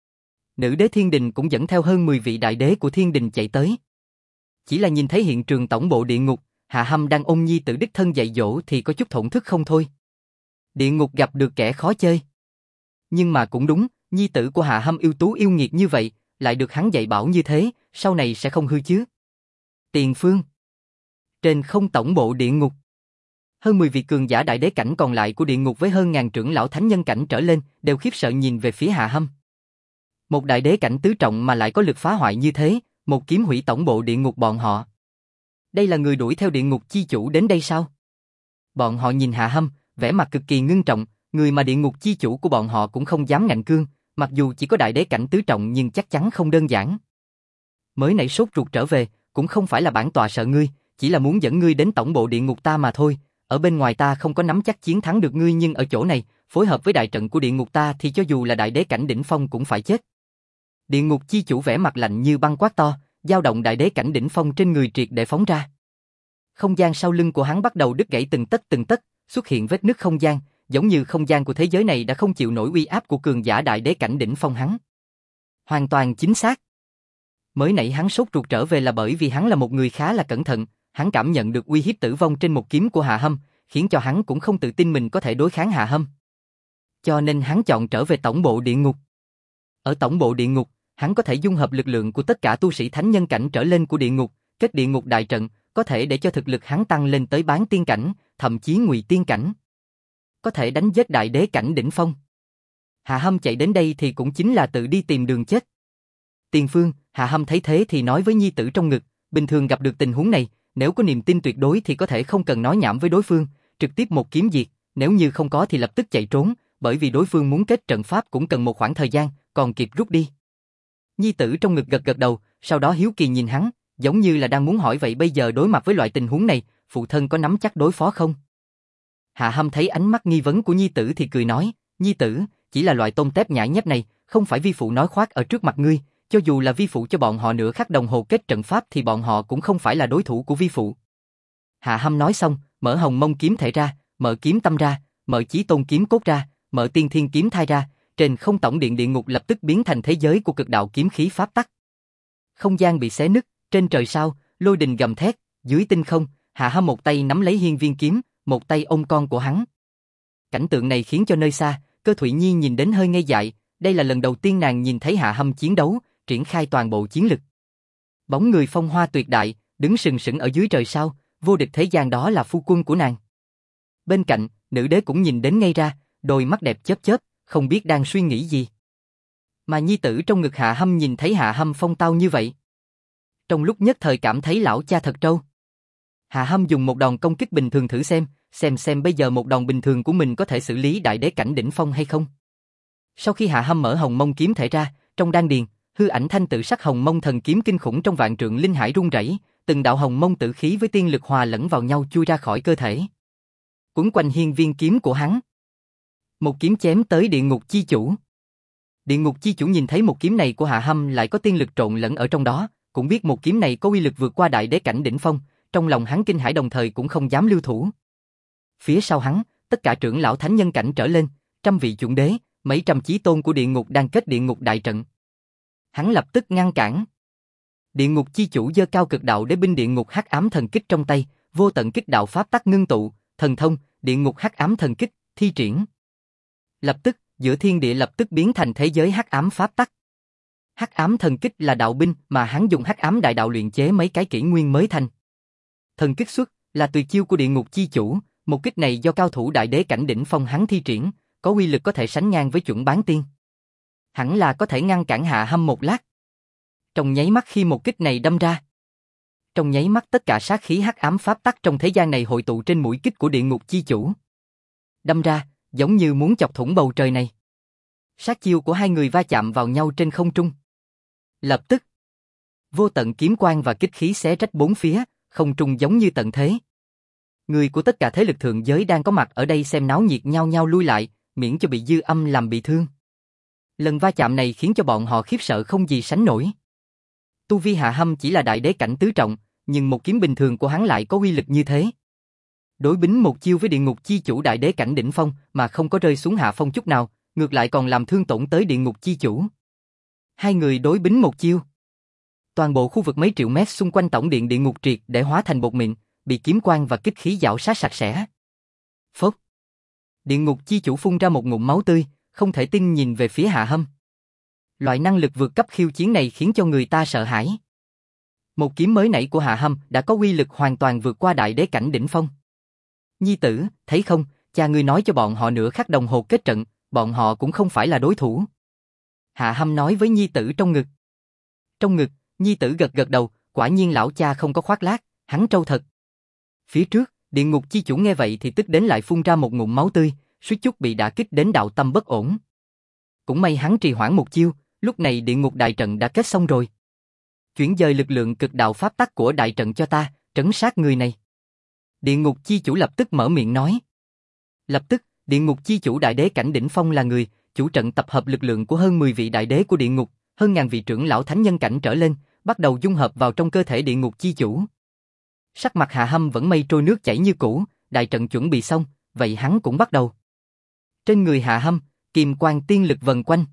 nữ đế thiên đình cũng dẫn theo hơn 10 vị đại đế của thiên đình chạy tới. Chỉ là nhìn thấy hiện trường tổng bộ địa ngục, Hạ Hâm đang ôm nhi tử đích thân dạy dỗ thì có chút thổn thức không thôi. Địa ngục gặp được kẻ khó chơi. Nhưng mà cũng đúng, nhi tử của Hạ Hâm yêu tú yêu nghiệt như vậy, lại được hắn dạy bảo như thế, sau này sẽ không hư chứ. Tiền phương. Trên không tổng bộ địa ngục. Hơn 10 vị cường giả đại đế cảnh còn lại của địa ngục với hơn ngàn trưởng lão thánh nhân cảnh trở lên, đều khiếp sợ nhìn về phía Hạ Hâm. Một đại đế cảnh tứ trọng mà lại có lực phá hoại như thế, một kiếm hủy tổng bộ địa ngục bọn họ. Đây là người đuổi theo địa ngục chi chủ đến đây sao? Bọn họ nhìn Hạ Hâm, vẻ mặt cực kỳ ngưng trọng, người mà địa ngục chi chủ của bọn họ cũng không dám ngạnh cương, mặc dù chỉ có đại đế cảnh tứ trọng nhưng chắc chắn không đơn giản. Mới nãy sốt ruột trở về, cũng không phải là bản tọa sợ ngươi, chỉ là muốn dẫn ngươi đến tổng bộ địa ngục ta mà thôi, ở bên ngoài ta không có nắm chắc chiến thắng được ngươi nhưng ở chỗ này, phối hợp với đại trận của địa ngục ta thì cho dù là đại đế cảnh đỉnh phong cũng phải chết. Địa ngục chi chủ vẻ mặt lạnh như băng quát to, dao động đại đế cảnh đỉnh phong trên người triệt để phóng ra. Không gian sau lưng của hắn bắt đầu đứt gãy từng tấc, xuất hiện vết nứt không gian, giống như không gian của thế giới này đã không chịu nổi uy áp của cường giả đại đế cảnh đỉnh phong hắn. Hoàn toàn chính xác. Mới nãy hắn sốt ruột trở về là bởi vì hắn là một người khá là cẩn thận, hắn cảm nhận được uy hiếp tử vong trên một kiếm của Hạ Hâm, khiến cho hắn cũng không tự tin mình có thể đối kháng Hạ Hâm. Cho nên hắn chọn trở về tổng bộ địa ngục. Ở tổng bộ địa ngục, hắn có thể dung hợp lực lượng của tất cả tu sĩ thánh nhân cảnh trở lên của địa ngục, kết địa ngục đại trận, có thể để cho thực lực hắn tăng lên tới bán tiên cảnh, thậm chí ngụy tiên cảnh. Có thể đánh giết đại đế cảnh đỉnh phong. Hạ Hâm chạy đến đây thì cũng chính là tự đi tìm đường chết. Tiền phương, Hạ Hâm thấy thế thì nói với nhi tử trong ngực, bình thường gặp được tình huống này, nếu có niềm tin tuyệt đối thì có thể không cần nói nhảm với đối phương, trực tiếp một kiếm diệt, nếu như không có thì lập tức chạy trốn, bởi vì đối phương muốn kết trận pháp cũng cần một khoảng thời gian, còn kịp rút đi. Nhi tử trong ngực gật gật đầu, sau đó hiếu kỳ nhìn hắn, giống như là đang muốn hỏi vậy bây giờ đối mặt với loại tình huống này, phụ thân có nắm chắc đối phó không? Hạ Hâm thấy ánh mắt nghi vấn của nhi tử thì cười nói, nhi tử, chỉ là loại tôm tép nhãi nhép này, không phải vi phụ nói khoác ở trước mặt ngươi, cho dù là vi phụ cho bọn họ nửa khắc đồng hồ kết trận pháp thì bọn họ cũng không phải là đối thủ của vi phụ. Hạ Hâm nói xong, mở hồng mông kiếm thể ra, mở kiếm tâm ra, mở chí tôn kiếm cốt ra, mở tiên thiên kiếm thai ra, trên không tổng điện địa ngục lập tức biến thành thế giới của cực đạo kiếm khí pháp tắc. Không gian bị xé nứt, trên trời sao, lôi đình gầm thét, dưới tinh không, Hạ Hâm một tay nắm lấy hiên viên kiếm, một tay ôm con của hắn. Cảnh tượng này khiến cho nơi xa, Cơ Thụy Nhi nhìn đến hơi ngây dại, đây là lần đầu tiên nàng nhìn thấy Hạ Hâm chiến đấu, triển khai toàn bộ chiến lực. Bóng người phong hoa tuyệt đại, đứng sừng sững ở dưới trời sao, vô địch thế gian đó là phu quân của nàng. Bên cạnh, nữ đế cũng nhìn đến ngây ra, đôi mắt đẹp chớp chớp, không biết đang suy nghĩ gì. Mà nhi tử trong ngực Hạ Hâm nhìn thấy Hạ Hâm phong tao như vậy. Trong lúc nhất thời cảm thấy lão cha thật trâu. Hạ Hâm dùng một đòn công kích bình thường thử xem bây giờ một đòn bình thường của mình có thể xử lý đại đế cảnh đỉnh phong hay không. Sau khi Hạ Hâm mở hồng mông kiếm thể ra, trong đan điền, hư ảnh thanh tự sắc hồng mông thần kiếm kinh khủng trong vạn trượng linh hải rung rẩy, từng đạo hồng mông tử khí với tiên lực hòa lẫn vào nhau chui ra khỏi cơ thể. Quấn quanh hiên viên kiếm của hắn. Một kiếm chém tới địa ngục chi chủ. Địa ngục chi chủ nhìn thấy một kiếm này của Hạ Hâm lại có tiên lực trộn lẫn ở trong đó, cũng biết một kiếm này có uy lực vượt qua đại đế cảnh đỉnh phong, trong lòng hắn kinh hãi đồng thời cũng không dám lưu thủ. Phía sau hắn, tất cả trưởng lão thánh nhân cảnh trở lên, trăm vị chuẩn đế, mấy trăm chí tôn của địa ngục đang kết địa ngục đại trận. Hắn lập tức ngăn cản. Địa ngục chi chủ giơ cao cực đạo đế binh địa ngục hắc ám thần kích trong tay, vô tận kích đạo pháp tắc ngưng tụ, thần thông, địa ngục hắc ám thần kích, thi triển. Lập tức, giữa thiên địa lập tức biến thành thế giới hắc ám pháp tắc. Hắc ám thần kích là đạo binh mà hắn dùng hắc ám đại đạo luyện chế mấy cái kỷ nguyên mới thành. Thần kích xuất là tuyệt chiêu của địa ngục chi chủ, một kích này do cao thủ đại đế cảnh đỉnh phong hắn thi triển, có uy lực có thể sánh ngang với chuẩn bán tiên. Hẳn là có thể ngăn cản Hạ Hâm một lát. Trong nháy mắt khi một kích này đâm ra, trong nháy mắt tất cả sát khí hắc ám pháp tắc trong thế gian này hội tụ trên mũi kích của địa ngục chi chủ. Đâm ra, giống như muốn chọc thủng bầu trời này. Sát chiêu của hai người va chạm vào nhau trên không trung. Lập tức, vô tận kiếm quang và kích khí xé rách bốn phía, không trung giống như tận thế. Người của tất cả thế lực thượng giới đang có mặt ở đây xem náo nhiệt nhao nhao lui lại, miễn cho bị dư âm làm bị thương. Lần va chạm này khiến cho bọn họ khiếp sợ không gì sánh nổi. Tu vi Hạ Hâm chỉ là đại đế cảnh tứ trọng, nhưng một kiếm bình thường của hắn lại có uy lực như thế. Đối bính một chiêu với địa ngục chi chủ đại đế cảnh đỉnh phong mà không có rơi xuống hạ phong chút nào, ngược lại còn làm thương tổn tới địa ngục chi chủ. Hai người đối bính một chiêu. Toàn bộ khu vực mấy triệu mét xung quanh tổng điện địa ngục triệt để hóa thành bột mịn, bị kiếm quang và kích khí giảo sát sạch sẽ. Phốc. Địa ngục chi chủ phun ra một ngụm máu tươi, không thể tin nhìn về phía Hạ Hâm. Loại năng lực vượt cấp khiêu chiến này khiến cho người ta sợ hãi. Một kiếm mới nãy của Hạ Hâm đã có uy lực hoàn toàn vượt qua đại đế cảnh đỉnh phong. Nhi tử, thấy không, cha ngươi nói cho bọn họ nửa khắc đồng hồ kết trận, bọn họ cũng không phải là đối thủ. Hạ Hâm nói với nhi tử trong ngực. Trong ngực, nhi tử gật gật đầu, quả nhiên lão cha không có khoác lác, hắn trâu thật. Phía trước, địa ngục chi chủ nghe vậy thì tức đến lại phun ra một ngụm máu tươi, suýt chút bị đả kích đến đạo tâm bất ổn. Cũng may hắn trì hoãn một chiêu, lúc này địa ngục đại trận đã kết xong rồi. Chuyển dời lực lượng cực đạo pháp tắc của đại trận cho ta, trấn sát người này. Địa ngục chi chủ lập tức mở miệng nói. Lập tức, địa ngục chi chủ đại đế cảnh đỉnh phong là người, chủ trận tập hợp lực lượng của hơn 10 vị đại đế của địa ngục, hơn ngàn vị trưởng lão thánh nhân cảnh trở lên, bắt đầu dung hợp vào trong cơ thể địa ngục chi chủ. Sắc mặt Hạ Hâm vẫn mây trôi nước chảy như cũ, đại trận chuẩn bị xong, vậy hắn cũng bắt đầu. Trên người Hạ Hâm, kim quang tiên lực vần quanh.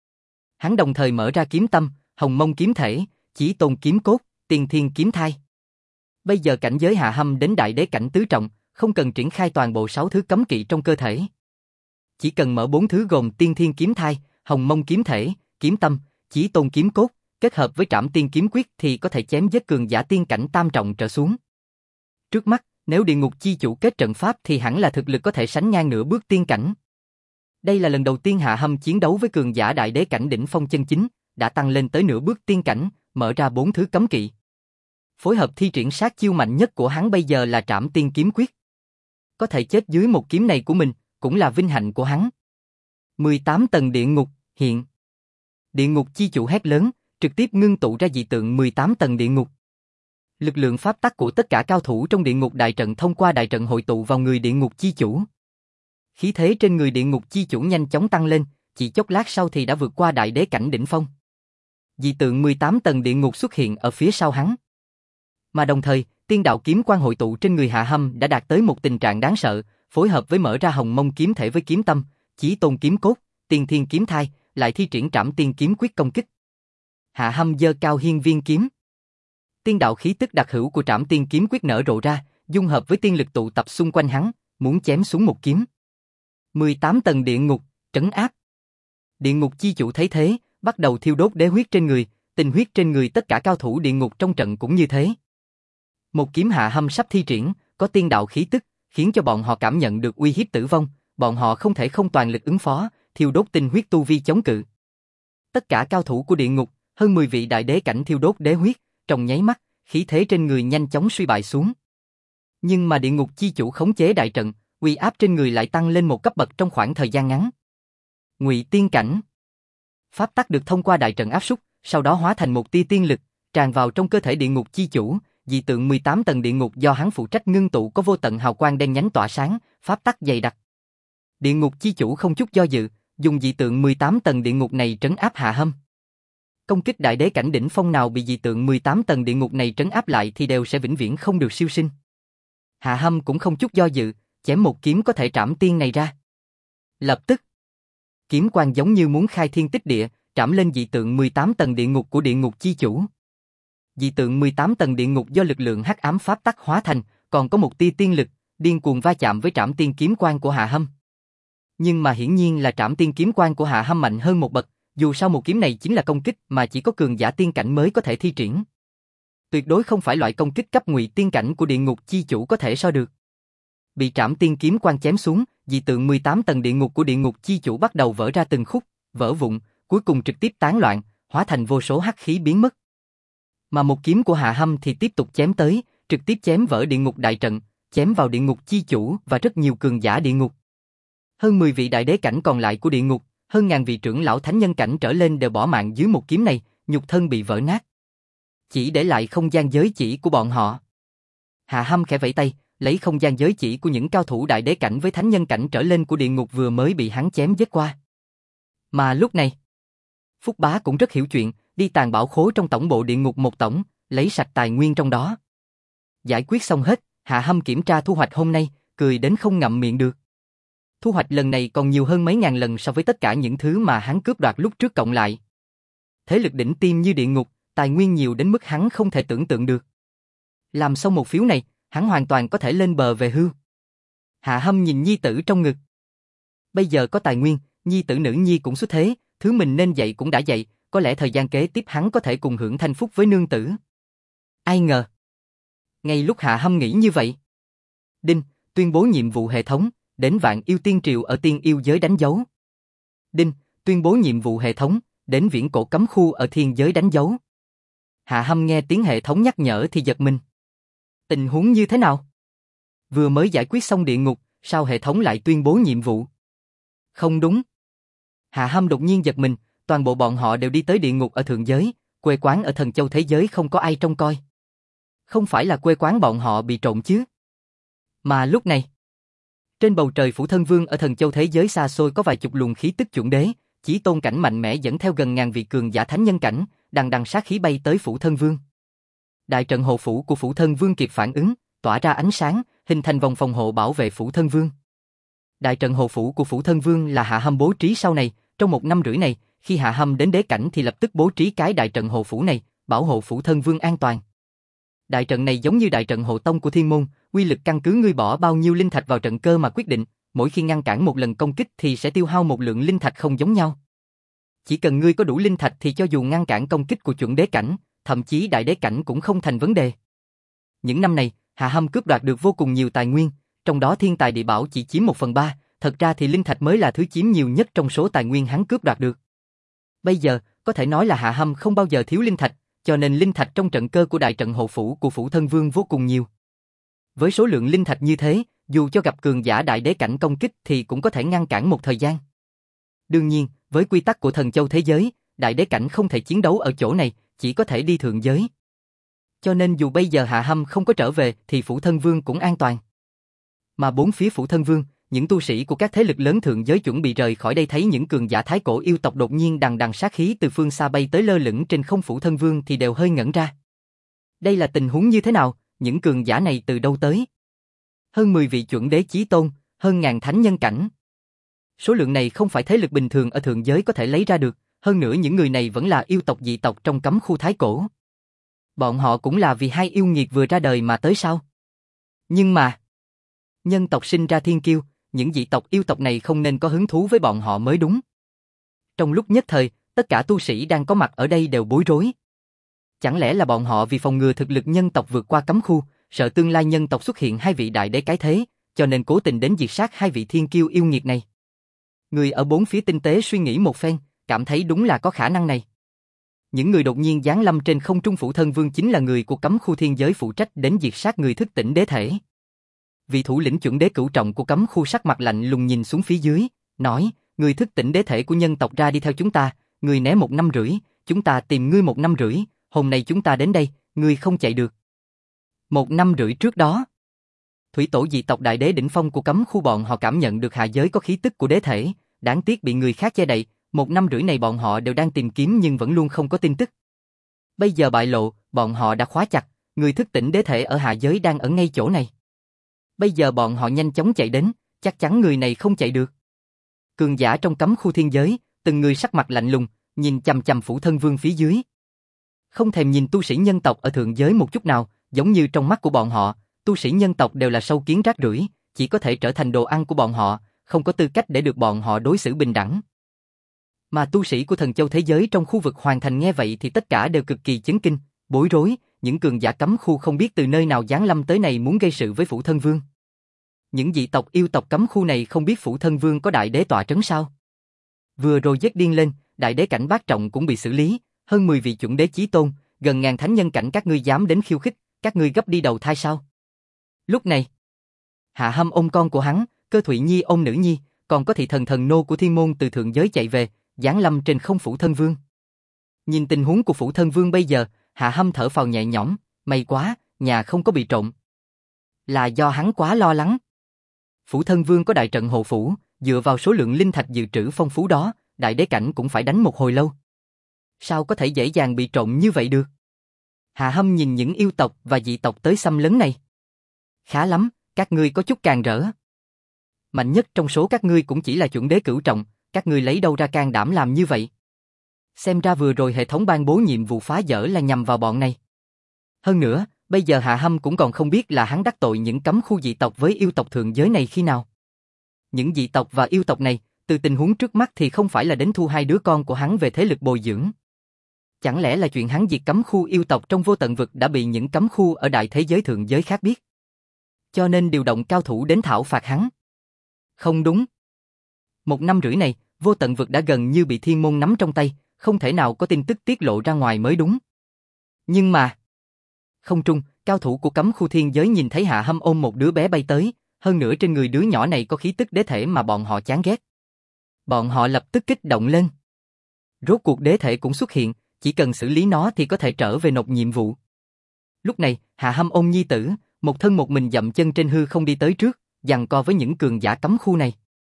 Hắn đồng thời mở ra kiếm tâm, hồng mông kiếm thể, chí tôn kiếm cốt, tiên thiên kiếm thai. Bây giờ cảnh giới Hạ Hâm đến đại đế cảnh tứ trọng, không cần triển khai toàn bộ 6 thứ cấm kỵ trong cơ thể. Chỉ cần mở 4 thứ gồm tiên thiên kiếm thai, hồng mông kiếm thể, kiếm tâm, chí tôn kiếm cốt, kết hợp với trảm tiên kiếm quyết thì có thể chém giết cường giả tiên cảnh tam trọng trở xuống. Trước mắt, nếu địa ngục chi chủ kết trận pháp thì hẳn là thực lực có thể sánh ngang nửa bước tiên cảnh. Đây là lần đầu tiên Hạ Hâm chiến đấu với cường giả đại đế cảnh đỉnh phong chân chính, đã tăng lên tới nửa bước tiên cảnh, mở ra 4 thứ cấm kỵ. Phối hợp thi triển sát chiêu mạnh nhất của hắn bây giờ là trảm tiên kiếm quyết. Có thể chết dưới một kiếm này của mình, cũng là vinh hạnh của hắn. 18 tầng địa ngục, hiện. Địa ngục chi chủ hét lớn, trực tiếp ngưng tụ ra dị tượng 18 tầng địa ngục. Lực lượng pháp tắc của tất cả cao thủ trong địa ngục đại trận thông qua đại trận hội tụ vào người địa ngục chi chủ. Khí thế trên người địa ngục chi chủ nhanh chóng tăng lên, chỉ chốc lát sau thì đã vượt qua đại đế cảnh đỉnh phong. Dị tượng 18 tầng địa ngục xuất hiện ở phía sau hắn. Mà đồng thời, tiên đạo kiếm quang hội tụ trên người Hạ Hâm đã đạt tới một tình trạng đáng sợ, phối hợp với mở ra hồng mông kiếm thể với kiếm tâm, chí tôn kiếm cốt, tiên thiên kiếm thai, lại thi triển trảm tiên kiếm quyết công kích. Hạ Hâm giơ cao hiên viên kiếm. Tiên đạo khí tức đặc hữu của trảm tiên kiếm quyết nở rộ ra, dung hợp với tiên lực tụ tập xung quanh hắn, muốn chém xuống một kiếm. 18 tầng địa ngục, trấn áp. Địa ngục chi chủ thấy thế, bắt đầu thiêu đốt đế huyết trên người, tình huyết trên người tất cả cao thủ địa ngục trong trận cũng như thế. Một kiếm Hạ Hâm sắp thi triển, có tiên đạo khí tức, khiến cho bọn họ cảm nhận được uy hiếp tử vong, bọn họ không thể không toàn lực ứng phó, thiêu đốt tinh huyết tu vi chống cự. Tất cả cao thủ của địa ngục, hơn 10 vị đại đế cảnh thiêu đốt đế huyết, trong nháy mắt, khí thế trên người nhanh chóng suy bại xuống. Nhưng mà địa ngục chi chủ khống chế đại trận, uy áp trên người lại tăng lên một cấp bậc trong khoảng thời gian ngắn. Ngụy tiên cảnh. Pháp tắc được thông qua đại trận áp súc, sau đó hóa thành một tia tiên lực, tràn vào trong cơ thể địa ngục chi chủ, dị tượng 18 tầng địa ngục do hắn phụ trách ngưng tụ có vô tận hào quang đen nhánh tỏa sáng, pháp tắc dày đặc. Địa ngục chi chủ không chút do dự, dùng dị tượng 18 tầng địa ngục này trấn áp Hạ Hâm. Công kích đại đế cảnh đỉnh phong nào bị dị tượng 18 tầng địa ngục này trấn áp lại thì đều sẽ vĩnh viễn không được siêu sinh. Hạ Hâm cũng không chút do dự, chém một kiếm có thể trảm tiên này ra. Lập tức, kiếm quang giống như muốn khai thiên tích địa, trảm lên dị tượng 18 tầng địa ngục của địa ngục chi chủ. Dị tượng 18 tầng địa ngục do lực lượng hắc ám pháp tắc hóa thành, còn có một tia tiên lực, điên cuồng va chạm với trảm tiên kiếm quang của Hạ Hâm. Nhưng mà hiển nhiên là trảm tiên kiếm quang của Hạ Hâm mạnh hơn một bậc, dù sao một kiếm này chính là công kích mà chỉ có cường giả tiên cảnh mới có thể thi triển. Tuyệt đối không phải loại công kích cấp ngụy tiên cảnh của địa ngục chi chủ có thể so được. Bị trảm tiên kiếm quang chém xuống, dị tượng 18 tầng địa ngục của địa ngục chi chủ bắt đầu vỡ ra từng khúc, vỡ vụn, cuối cùng trực tiếp tán loạn, hóa thành vô số hắc khí biến mất. Mà một kiếm của Hạ Hâm thì tiếp tục chém tới, trực tiếp chém vỡ địa ngục đại trận, chém vào địa ngục chi chủ và rất nhiều cường giả địa ngục. Hơn 10 vị đại đế cảnh còn lại của địa ngục, hơn ngàn vị trưởng lão thánh nhân cảnh trở lên đều bỏ mạng dưới một kiếm này, nhục thân bị vỡ nát. Chỉ để lại không gian giới chỉ của bọn họ. Hạ Hâm khẽ vẫy tay, lấy không gian giới chỉ của những cao thủ đại đế cảnh với thánh nhân cảnh trở lên của địa ngục vừa mới bị hắn chém giết qua. Mà lúc này, Phúc Bá cũng rất hiểu chuyện, đi tàn bảo khố trong tổng bộ địa ngục một tổng, lấy sạch tài nguyên trong đó. Giải quyết xong hết, Hạ Hâm kiểm tra thu hoạch hôm nay, cười đến không ngậm miệng được. Thu hoạch lần này còn nhiều hơn mấy ngàn lần so với tất cả những thứ mà hắn cướp đoạt lúc trước cộng lại. Thế lực đỉnh tiêm như địa ngục, tài nguyên nhiều đến mức hắn không thể tưởng tượng được. Làm xong một phiếu này, hắn hoàn toàn có thể lên bờ về hưu. Hạ Hâm nhìn nhi tử trong ngực. Bây giờ có tài nguyên, nhi tử nữ nhi cũng xuất thế, thứ mình nên dạy cũng đã dạy, có lẽ thời gian kế tiếp hắn có thể cùng hưởng thanh phúc với nương tử. Ai ngờ. Ngay lúc Hạ Hâm nghĩ như vậy, đinh, tuyên bố nhiệm vụ hệ thống, đến Vạn Yêu Tiên Triều ở Tiên Yêu giới đánh dấu. Đinh, tuyên bố nhiệm vụ hệ thống, đến Viễn Cổ Cấm Khu ở Thiên giới đánh dấu. Hạ Hâm nghe tiếng hệ thống nhắc nhở thì giật mình. Tình huống như thế nào? Vừa mới giải quyết xong địa ngục, sao hệ thống lại tuyên bố nhiệm vụ? Không đúng. Hạ Hâm đột nhiên giật mình, toàn bộ bọn họ đều đi tới địa ngục ở thượng giới, quê quán ở Thần Châu thế giới không có ai trông coi. Không phải là quê quán bọn họ bị trộm chứ? Mà lúc này, trên bầu trời Phủ Thân Vương ở Thần Châu thế giới xa xôi có vài chục luồng khí tức chuẩn đế, chí tôn cảnh mạnh mẽ dẫn theo gần ngàn vị cường giả thánh nhân cảnh, đằng đằng sát khí bay tới Phủ Thân Vương. Đại trận hộ phủ của Phủ Thân Vương kịp phản ứng, tỏa ra ánh sáng, hình thành vòng phòng hộ bảo vệ Phủ Thân Vương. Đại trận hộ phủ của Phủ Thân Vương là Hạ Hâm bố trí sau này, trong 1 năm rưỡi này, khi Hạ Hâm đến đế cảnh thì lập tức bố trí cái đại trận hộ phủ này, bảo hộ Phủ Thân Vương an toàn. Đại trận này giống như đại trận hộ tông của Thiên Môn, uy lực căn cứ ngươi bỏ bao nhiêu linh thạch vào trận cơ mà quyết định, mỗi khi ngăn cản một lần công kích thì sẽ tiêu hao một lượng linh thạch không giống nhau. Chỉ cần ngươi có đủ linh thạch thì cho dù ngăn cản công kích của chuẩn đế cảnh, thậm chí đại đế cảnh cũng không thành vấn đề. Những năm này, Hạ Hâm cướp đoạt được vô cùng nhiều tài nguyên, trong đó thiên tài địa bảo chỉ chiếm 1/3, thật ra thì linh thạch mới là thứ chiếm nhiều nhất trong số tài nguyên hắn cướp đoạt được. Bây giờ, có thể nói là Hạ Hâm không bao giờ thiếu linh thạch, cho nên linh thạch trong trận cơ của đại trận hộ phủ của Phủ Thân Vương vô cùng nhiều. Với số lượng linh thạch như thế, dù cho gặp cường giả đại đế cảnh công kích thì cũng có thể ngăn cản một thời gian. Đương nhiên, với quy tắc của Thần Châu thế giới, đại đế cảnh không thể chiến đấu ở chỗ này, chỉ có thể đi thượng giới. Cho nên dù bây giờ Hạ Hâm không có trở về thì Phủ Thân Vương cũng an toàn. Mà bốn phía Phủ Thân Vương, những tu sĩ của các thế lực lớn thượng giới chuẩn bị rời khỏi đây thấy những cường giả thái cổ yêu tộc đột nhiên đằng đằng sát khí từ phương xa bay tới lơ lửng trên không Phủ Thân Vương thì đều hơi ngẩn ra. Đây là tình huống như thế nào, những cường giả này từ đâu tới? Hơn 10 vị chuẩn đế chí tôn, hơn ngàn thánh nhân cảnh. Số lượng này không phải thế lực bình thường ở thượng giới có thể lấy ra được, hơn nữa những người này vẫn là yêu tộc dị tộc trong cấm khu thái cổ. Bọn họ cũng là vì hai yêu nghiệt vừa ra đời mà tới sao? Nhưng mà, nhân tộc sinh ra thiên kiêu, những dị tộc yêu tộc này không nên có hứng thú với bọn họ mới đúng. Trong lúc nhất thời, tất cả tu sĩ đang có mặt ở đây đều bối rối. Chẳng lẽ là bọn họ vì phòng ngừa thực lực nhân tộc vượt qua cấm khu, sợ tương lai nhân tộc xuất hiện hai vị đại đế cái thế, cho nên cố tình đến diệt sát hai vị thiên kiêu yêu nghiệt này. Người ở bốn phía tinh tế suy nghĩ một phen, cảm thấy đúng là có khả năng này. Những người đột nhiên giáng lâm trên không trung Phủ Thân Vương chính là người của cấm khu thiên giới phụ trách đến diệt sát người thức tỉnh đế thể. Vị thủ lĩnh chuẩn đế cửu trọng của cấm khu sắc mặt lạnh lùng nhìn xuống phía dưới, nói, người thức tỉnh đế thể của nhân tộc ra đi theo chúng ta, người né 1 năm rưỡi, chúng ta tìm ngươi 1 năm rưỡi, hôm nay chúng ta đến đây, ngươi không chạy được. 1 năm rưỡi trước đó, thủy tổ dị tộc đại đế đỉnh phong của cấm khu bọn họ cảm nhận được hạ giới có khí tức của đế thể, đáng tiếc bị người khác che đậy, 1 năm rưỡi này bọn họ đều đang tìm kiếm nhưng vẫn luôn không có tin tức. Bây giờ bại lộ, bọn họ đã khóa chặt, người thức tỉnh đế thể ở hạ giới đang ở ngay chỗ này. Bây giờ bọn họ nhanh chóng chạy đến, chắc chắn người này không chạy được. Cường giả trong cấm khu thiên giới, từng người sắc mặt lạnh lùng, nhìn chằm chằm Phủ Thân Vương phía dưới. Không thèm nhìn tu sĩ nhân tộc ở thượng giới một chút nào, giống như trong mắt của bọn họ, tu sĩ nhân tộc đều là sâu kiến rác rưởi, chỉ có thể trở thành đồ ăn của bọn họ, không có tư cách để được bọn họ đối xử bình đẳng. Mà tu sĩ của thần châu thế giới trong khu vực hoàn thành nghe vậy thì tất cả đều cực kỳ chấn kinh, bối rối, những cường giả cấm khu không biết từ nơi nào giáng lâm tới này muốn gây sự với Phủ Thân Vương. Những dị tộc yêu tộc cấm khu này không biết Phủ Thân Vương có đại đế tọa trấn sao? Vừa rồi giết điên lên, đại đế cảnh bát trọng cũng bị xử lý, hơn 10 vị chuẩn đế chí tôn, gần ngàn thánh nhân cảnh các ngươi dám đến khiêu khích, các ngươi gấp đi đầu thai sao? Lúc này, Hạ Hâm ôm con của hắn, Cơ Thụy Nhi ôm nữ nhi, còn có thị thần thần nô của thiên môn từ thượng giới chạy về, giáng lâm trên không Phủ Thân Vương. Nhìn tình huống của Phủ Thân Vương bây giờ, Hạ Hâm thở phào nhẹ nhõm, may quá, nhà không có bị trộm. Là do hắn quá lo lắng. Phủ Thân Vương có đại trận hộ phủ, dựa vào số lượng linh thạch dự trữ phong phú đó, đại đế cảnh cũng phải đánh một hồi lâu. Sao có thể dễ dàng bị trộm như vậy được? Hạ Hâm nhìn những yêu tộc và dị tộc tới xâm lấn này. Khá lắm, các ngươi có chút càng rỡ. Mạnh nhất trong số các ngươi cũng chỉ là chuẩn đế cửu trọng, các ngươi lấy đâu ra can đảm làm như vậy? Xem ra vừa rồi hệ thống ban bố nhiệm vụ phá dỡ là nhằm vào bọn này. Hơn nữa, bây giờ Hạ Hâm cũng còn không biết là hắn đắc tội những cấm khu dị tộc với yêu tộc thượng giới này khi nào. Những dị tộc và yêu tộc này, từ tình huống trước mắt thì không phải là đến thu hai đứa con của hắn về thế lực bồi dưỡng. Chẳng lẽ là chuyện hắn diệt cấm khu yêu tộc trong vô tận vực đã bị những cấm khu ở đại thế giới thượng giới khác biết? Cho nên điều động cao thủ đến thảo phạt hắn. Không đúng. 1 năm rưỡi này, vô tận vực đã gần như bị thiên môn nắm trong tay, không thể nào có tin tức tiết lộ ra ngoài mới đúng. Nhưng mà, không trung, cao thủ của cấm khu thiên giới nhìn thấy Hạ Hâm ôm một đứa bé bay tới, hơn nữa trên người đứa nhỏ này có khí tức đế thể mà bọn họ chán ghét. Bọn họ lập tức kích động lên. Rốt cuộc đế thể cũng xuất hiện, chỉ cần xử lý nó thì có thể trở về nộp nhiệm vụ. Lúc này, Hạ Hâm ôm nhi tử, một thân một mình dậm chân trên hư không đi tới trước, giằng co với những cường giả cấm khu này.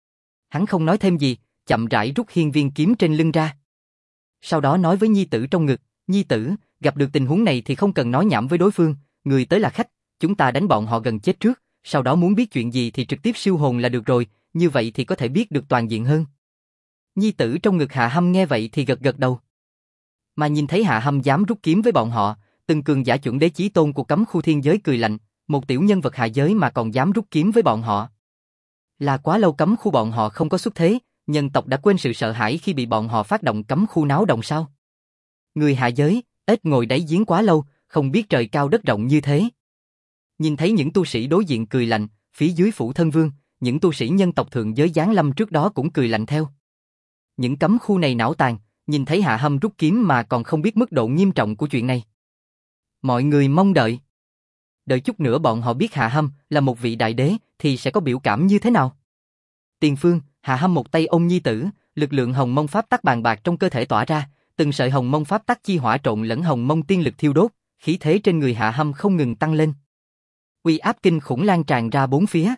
Hắn không nói thêm gì, chậm rãi rút hiên viên kiếm trên lưng ra. Sau đó nói với nhi tử trong ngực, nhi tử, gặp được tình huống này thì không cần nói nhảm với đối phương, người tới là khách, chúng ta đánh bọn họ gần chết trước, sau đó muốn biết chuyện gì thì trực tiếp siêu hồn là được rồi, như vậy thì có thể biết được toàn diện hơn. Nhi tử trong ngực Hạ Hâm nghe vậy thì gật gật đầu. Mà nhìn thấy Hạ Hâm dám rút kiếm với bọn họ, từng cường giả chuẩn đế chí tôn của cấm khu thiên giới cười lạnh, một tiểu nhân vật hạ giới mà còn dám rút kiếm với bọn họ. Là quá lâu cấm khu bọn họ không có xuất thế, nhân tộc đã quên sự sợ hãi khi bị bọn họ phát động cấm khu náo động sao? Người hạ giới, ếch ngồi đáy giếng quá lâu, không biết trời cao đất rộng như thế. Nhìn thấy những tu sĩ đối diện cười lạnh, phía dưới Phủ Thân Vương, những tu sĩ nhân tộc thượng giới giáng lâm trước đó cũng cười lạnh theo. Những cấm khu này não tàn, nhìn thấy Hạ Hâm rút kiếm mà còn không biết mức độ nghiêm trọng của chuyện này. Mọi người mong đợi. Đợi chút nữa bọn họ biết Hạ Hâm là một vị đại đế thì sẽ có biểu cảm như thế nào. Tiền phương, Hạ Hâm một tay ôm nhi tử, lực lượng hồng mông pháp tắc bàn bạc trong cơ thể tỏa ra, từng sợi hồng mông pháp tắc chi hỏa trộn lẫn hồng mông tiên lực thiêu đốt, khí thế trên người Hạ Hâm không ngừng tăng lên. Uy áp kinh khủng lan tràn ra bốn phía.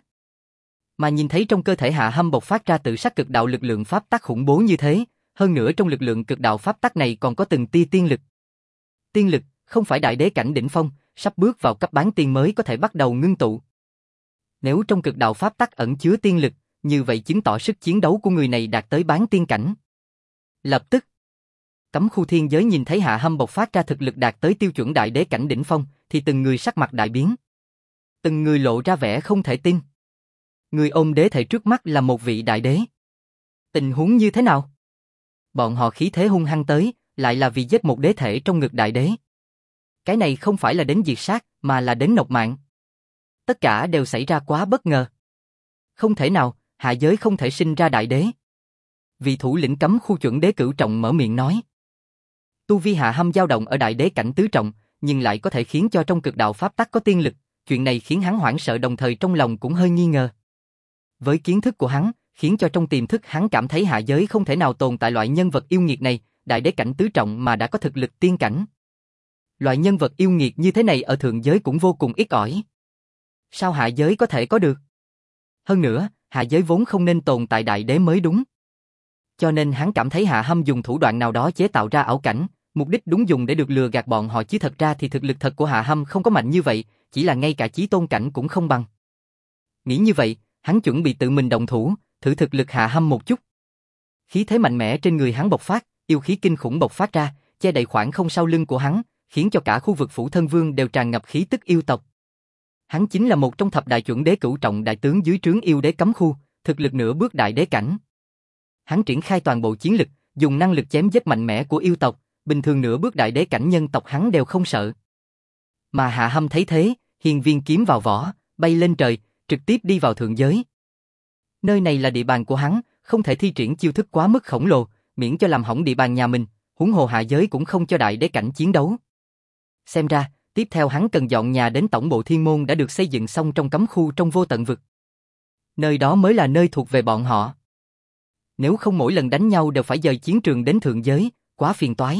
Mà nhìn thấy trong cơ thể Hạ Hâm bộc phát ra tự sắc cực đạo lực lượng pháp tắc khủng bố như thế, hơn nữa trong lực lượng cực đạo pháp tắc này còn có từng tia tiên lực. Tiên lực không phải đại đế cảnh đỉnh phong, sắp bước vào cấp bán tiên mới có thể bắt đầu ngưng tụ. Nếu trong cực đạo pháp tắc ẩn chứa tiên lực, như vậy chứng tỏ sức chiến đấu của người này đạt tới bán tiên cảnh. Lập tức, cấm khu thiên giới nhìn thấy Hạ Hâm bộc phát ra thực lực đạt tới tiêu chuẩn đại đế cảnh đỉnh phong, thì từng người sắc mặt đại biến. Từng người lộ ra vẻ không thể tin. Người ôm đế thể trước mắt là một vị đại đế. Tình huống như thế nào? Bọn họ khí thế hung hăng tới, lại là vì giết một đế thể trong ngực đại đế. Cái này không phải là đến diệt sát, mà là đến nộp mạng. Tất cả đều xảy ra quá bất ngờ. Không thể nào, hạ giới không thể sinh ra đại đế. Vị thủ lĩnh cấm khu chuẩn đế cửu trọng mở miệng nói. Tu vi Hạ Hâm dao động ở đại đế cảnh tứ trọng, nhưng lại có thể khiến cho trong cực đạo pháp tắc có tiên lực, chuyện này khiến hắn hoảng sợ đồng thời trong lòng cũng hơi nghi ngờ. Với kiến thức của hắn, khiến cho trong tiềm thức hắn cảm thấy hạ giới không thể nào tồn tại loại nhân vật yêu nghiệt này, đại đế cảnh tứ trọng mà đã có thực lực tiên cảnh. Loại nhân vật yêu nghiệt như thế này ở thượng giới cũng vô cùng ít ỏi. Sao hạ giới có thể có được? Hơn nữa, hạ giới vốn không nên tồn tại đại đế mới đúng. Cho nên hắn cảm thấy Hạ Hâm dùng thủ đoạn nào đó chế tạo ra ảo cảnh, mục đích đúng dùng để được lừa gạt bọn họ, chứ thật ra thì thực lực thật của Hạ Hâm không có mạnh như vậy, chỉ là ngay cả chí tôn cảnh cũng không bằng. Nghĩ như vậy, hắn chuẩn bị tự mình động thủ, thử thực lực Hạ Hâm một chút. Khí thế mạnh mẽ trên người hắn bộc phát, yêu khí kinh khủng bộc phát ra, che đậy khoảng không sau lưng của hắn, khiến cho cả khu vực Phủ Thân Vương đều tràn ngập khí tức yêu tộc. Hắn chính là một trong thập đại chuẩn đế cửu trọng đại tướng dưới trướng yêu đế cấm khu, thực lực nửa bước đại đế cảnh. Hắn triển khai toàn bộ chiến lực, dùng năng lực chém giết mạnh mẽ của yêu tộc, bình thường nửa bước đại đế cảnh nhân tộc hắn đều không sợ. Mà Hạ Hâm thấy thế, hiền viên kiếm vào vỏ, bay lên trời, trực tiếp đi vào thượng giới. Nơi này là địa bàn của hắn, không thể thi triển chiêu thức quá mức khổng lồ, miễn cho làm hỏng địa bàn nhà mình, huống hồ hạ giới cũng không cho đại đế cảnh chiến đấu. Xem ra, tiếp theo hắn cần dọn nhà đến tổng bộ thiên môn đã được xây dựng xong trong cấm khu trong vô tận vực. Nơi đó mới là nơi thuộc về bọn họ. Nếu không mỗi lần đánh nhau đều phải dời chiến trường đến thượng giới, quá phiền toái.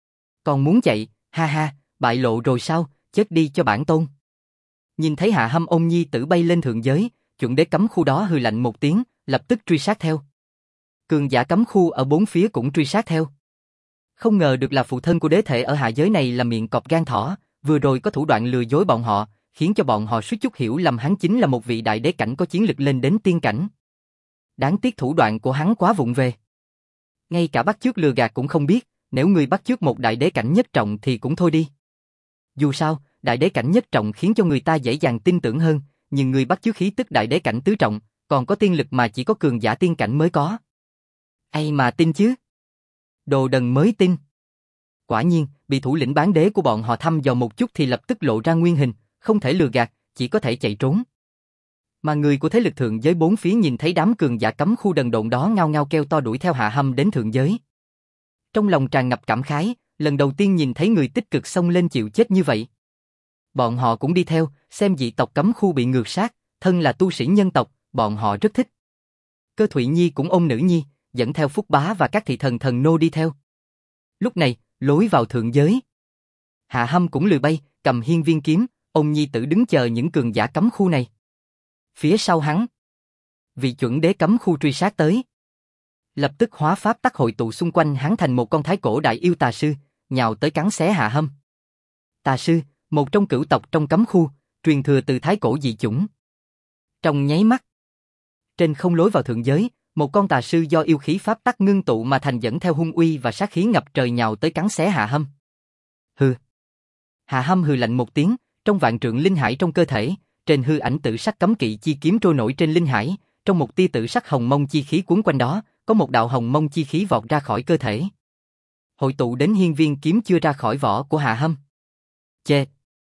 Còn muốn chạy, ha ha, bại lộ rồi sao, chết đi cho bản tôn. Nhìn thấy Hạ Hâm ôm nhi tử bay lên thượng giới, chuẩn đế cấm khu đó hừ lạnh một tiếng, lập tức truy sát theo. Cường giả cấm khu ở bốn phía cũng truy sát theo. Không ngờ được là phụ thân của đế thể ở hạ giới này là miệng cọp gan thỏ, vừa rồi có thủ đoạn lừa dối bọn họ, khiến cho bọn họ suýt chút hiểu lầm hắn chính là một vị đại đế cảnh có chiến lực lên đến tiên cảnh. Đáng tiếc thủ đoạn của hắn quá vụng về. Ngay cả bắt chước lừa gạt cũng không biết, nếu người bắt chước một đại đế cảnh nhất trọng thì cũng thôi đi. Dù sao, đại đế cảnh nhất trọng khiến cho người ta dễ dàng tin tưởng hơn, nhưng người bắt chước khí tức đại đế cảnh tứ trọng, còn có tiên lực mà chỉ có cường giả tiên cảnh mới có. Ai mà tin chứ? Đồ đần mới tin. Quả nhiên, bị thủ lĩnh bán đế của bọn họ thăm dò một chút thì lập tức lộ ra nguyên hình, không thể lừa gạt, chỉ có thể chạy trốn. Mà người của thế lực thượng giới bốn phía nhìn thấy đám cường giả cấm khu đần độn đó ngao ngao kêu to đuổi theo Hạ Hâm đến thượng giới. Trong lòng tràn ngập cảm khái, lần đầu tiên nhìn thấy người tích cực xông lên chịu chết như vậy. Bọn họ cũng đi theo, xem dị tộc cấm khu bị ngược sát, thân là tu sĩ nhân tộc, bọn họ rất thích. Cơ Thụy Nhi cũng ôm nữ nhi, dẫn theo Phúc Bá và các thị thần thần nô đi theo. Lúc này, lối vào thượng giới. Hạ Hâm cũng lười bay, cầm hiên viên kiếm, ôm nhi tử đứng chờ những cường giả cấm khu này. Phía sau hắn, vị chuẩn đế cấm khu truy sát tới. Lập tức hóa pháp tắc hội tụ xung quanh hắn thành một con thái cổ đại yêu tà sư, nhào tới cắn xé Hạ Hâm. Tà sư, một trong cửu tộc trong cấm khu, truyền thừa từ thái cổ dị chủng. Trong nháy mắt, trên không lối vào thượng giới, một con tà sư do yêu khí pháp tắc ngưng tụ mà thành dẫn theo hung uy và sát khí ngập trời nhào tới cắn xé Hạ Hâm. Hừ. Hạ Hâm hừ lạnh một tiếng, trong vạn trượng linh hải trong cơ thể, trên hư ảnh tử sắc cấm kỵ chi kiếm trôi nổi trên linh hải, trong một tia tử sắc hồng mông chi khí cuốn quanh đó, có một đạo hồng mông chi khí vọt ra khỏi cơ thể. Hội tụ đến hiên viên kiếm chưa ra khỏi vỏ của Hạ Hâm. Chê.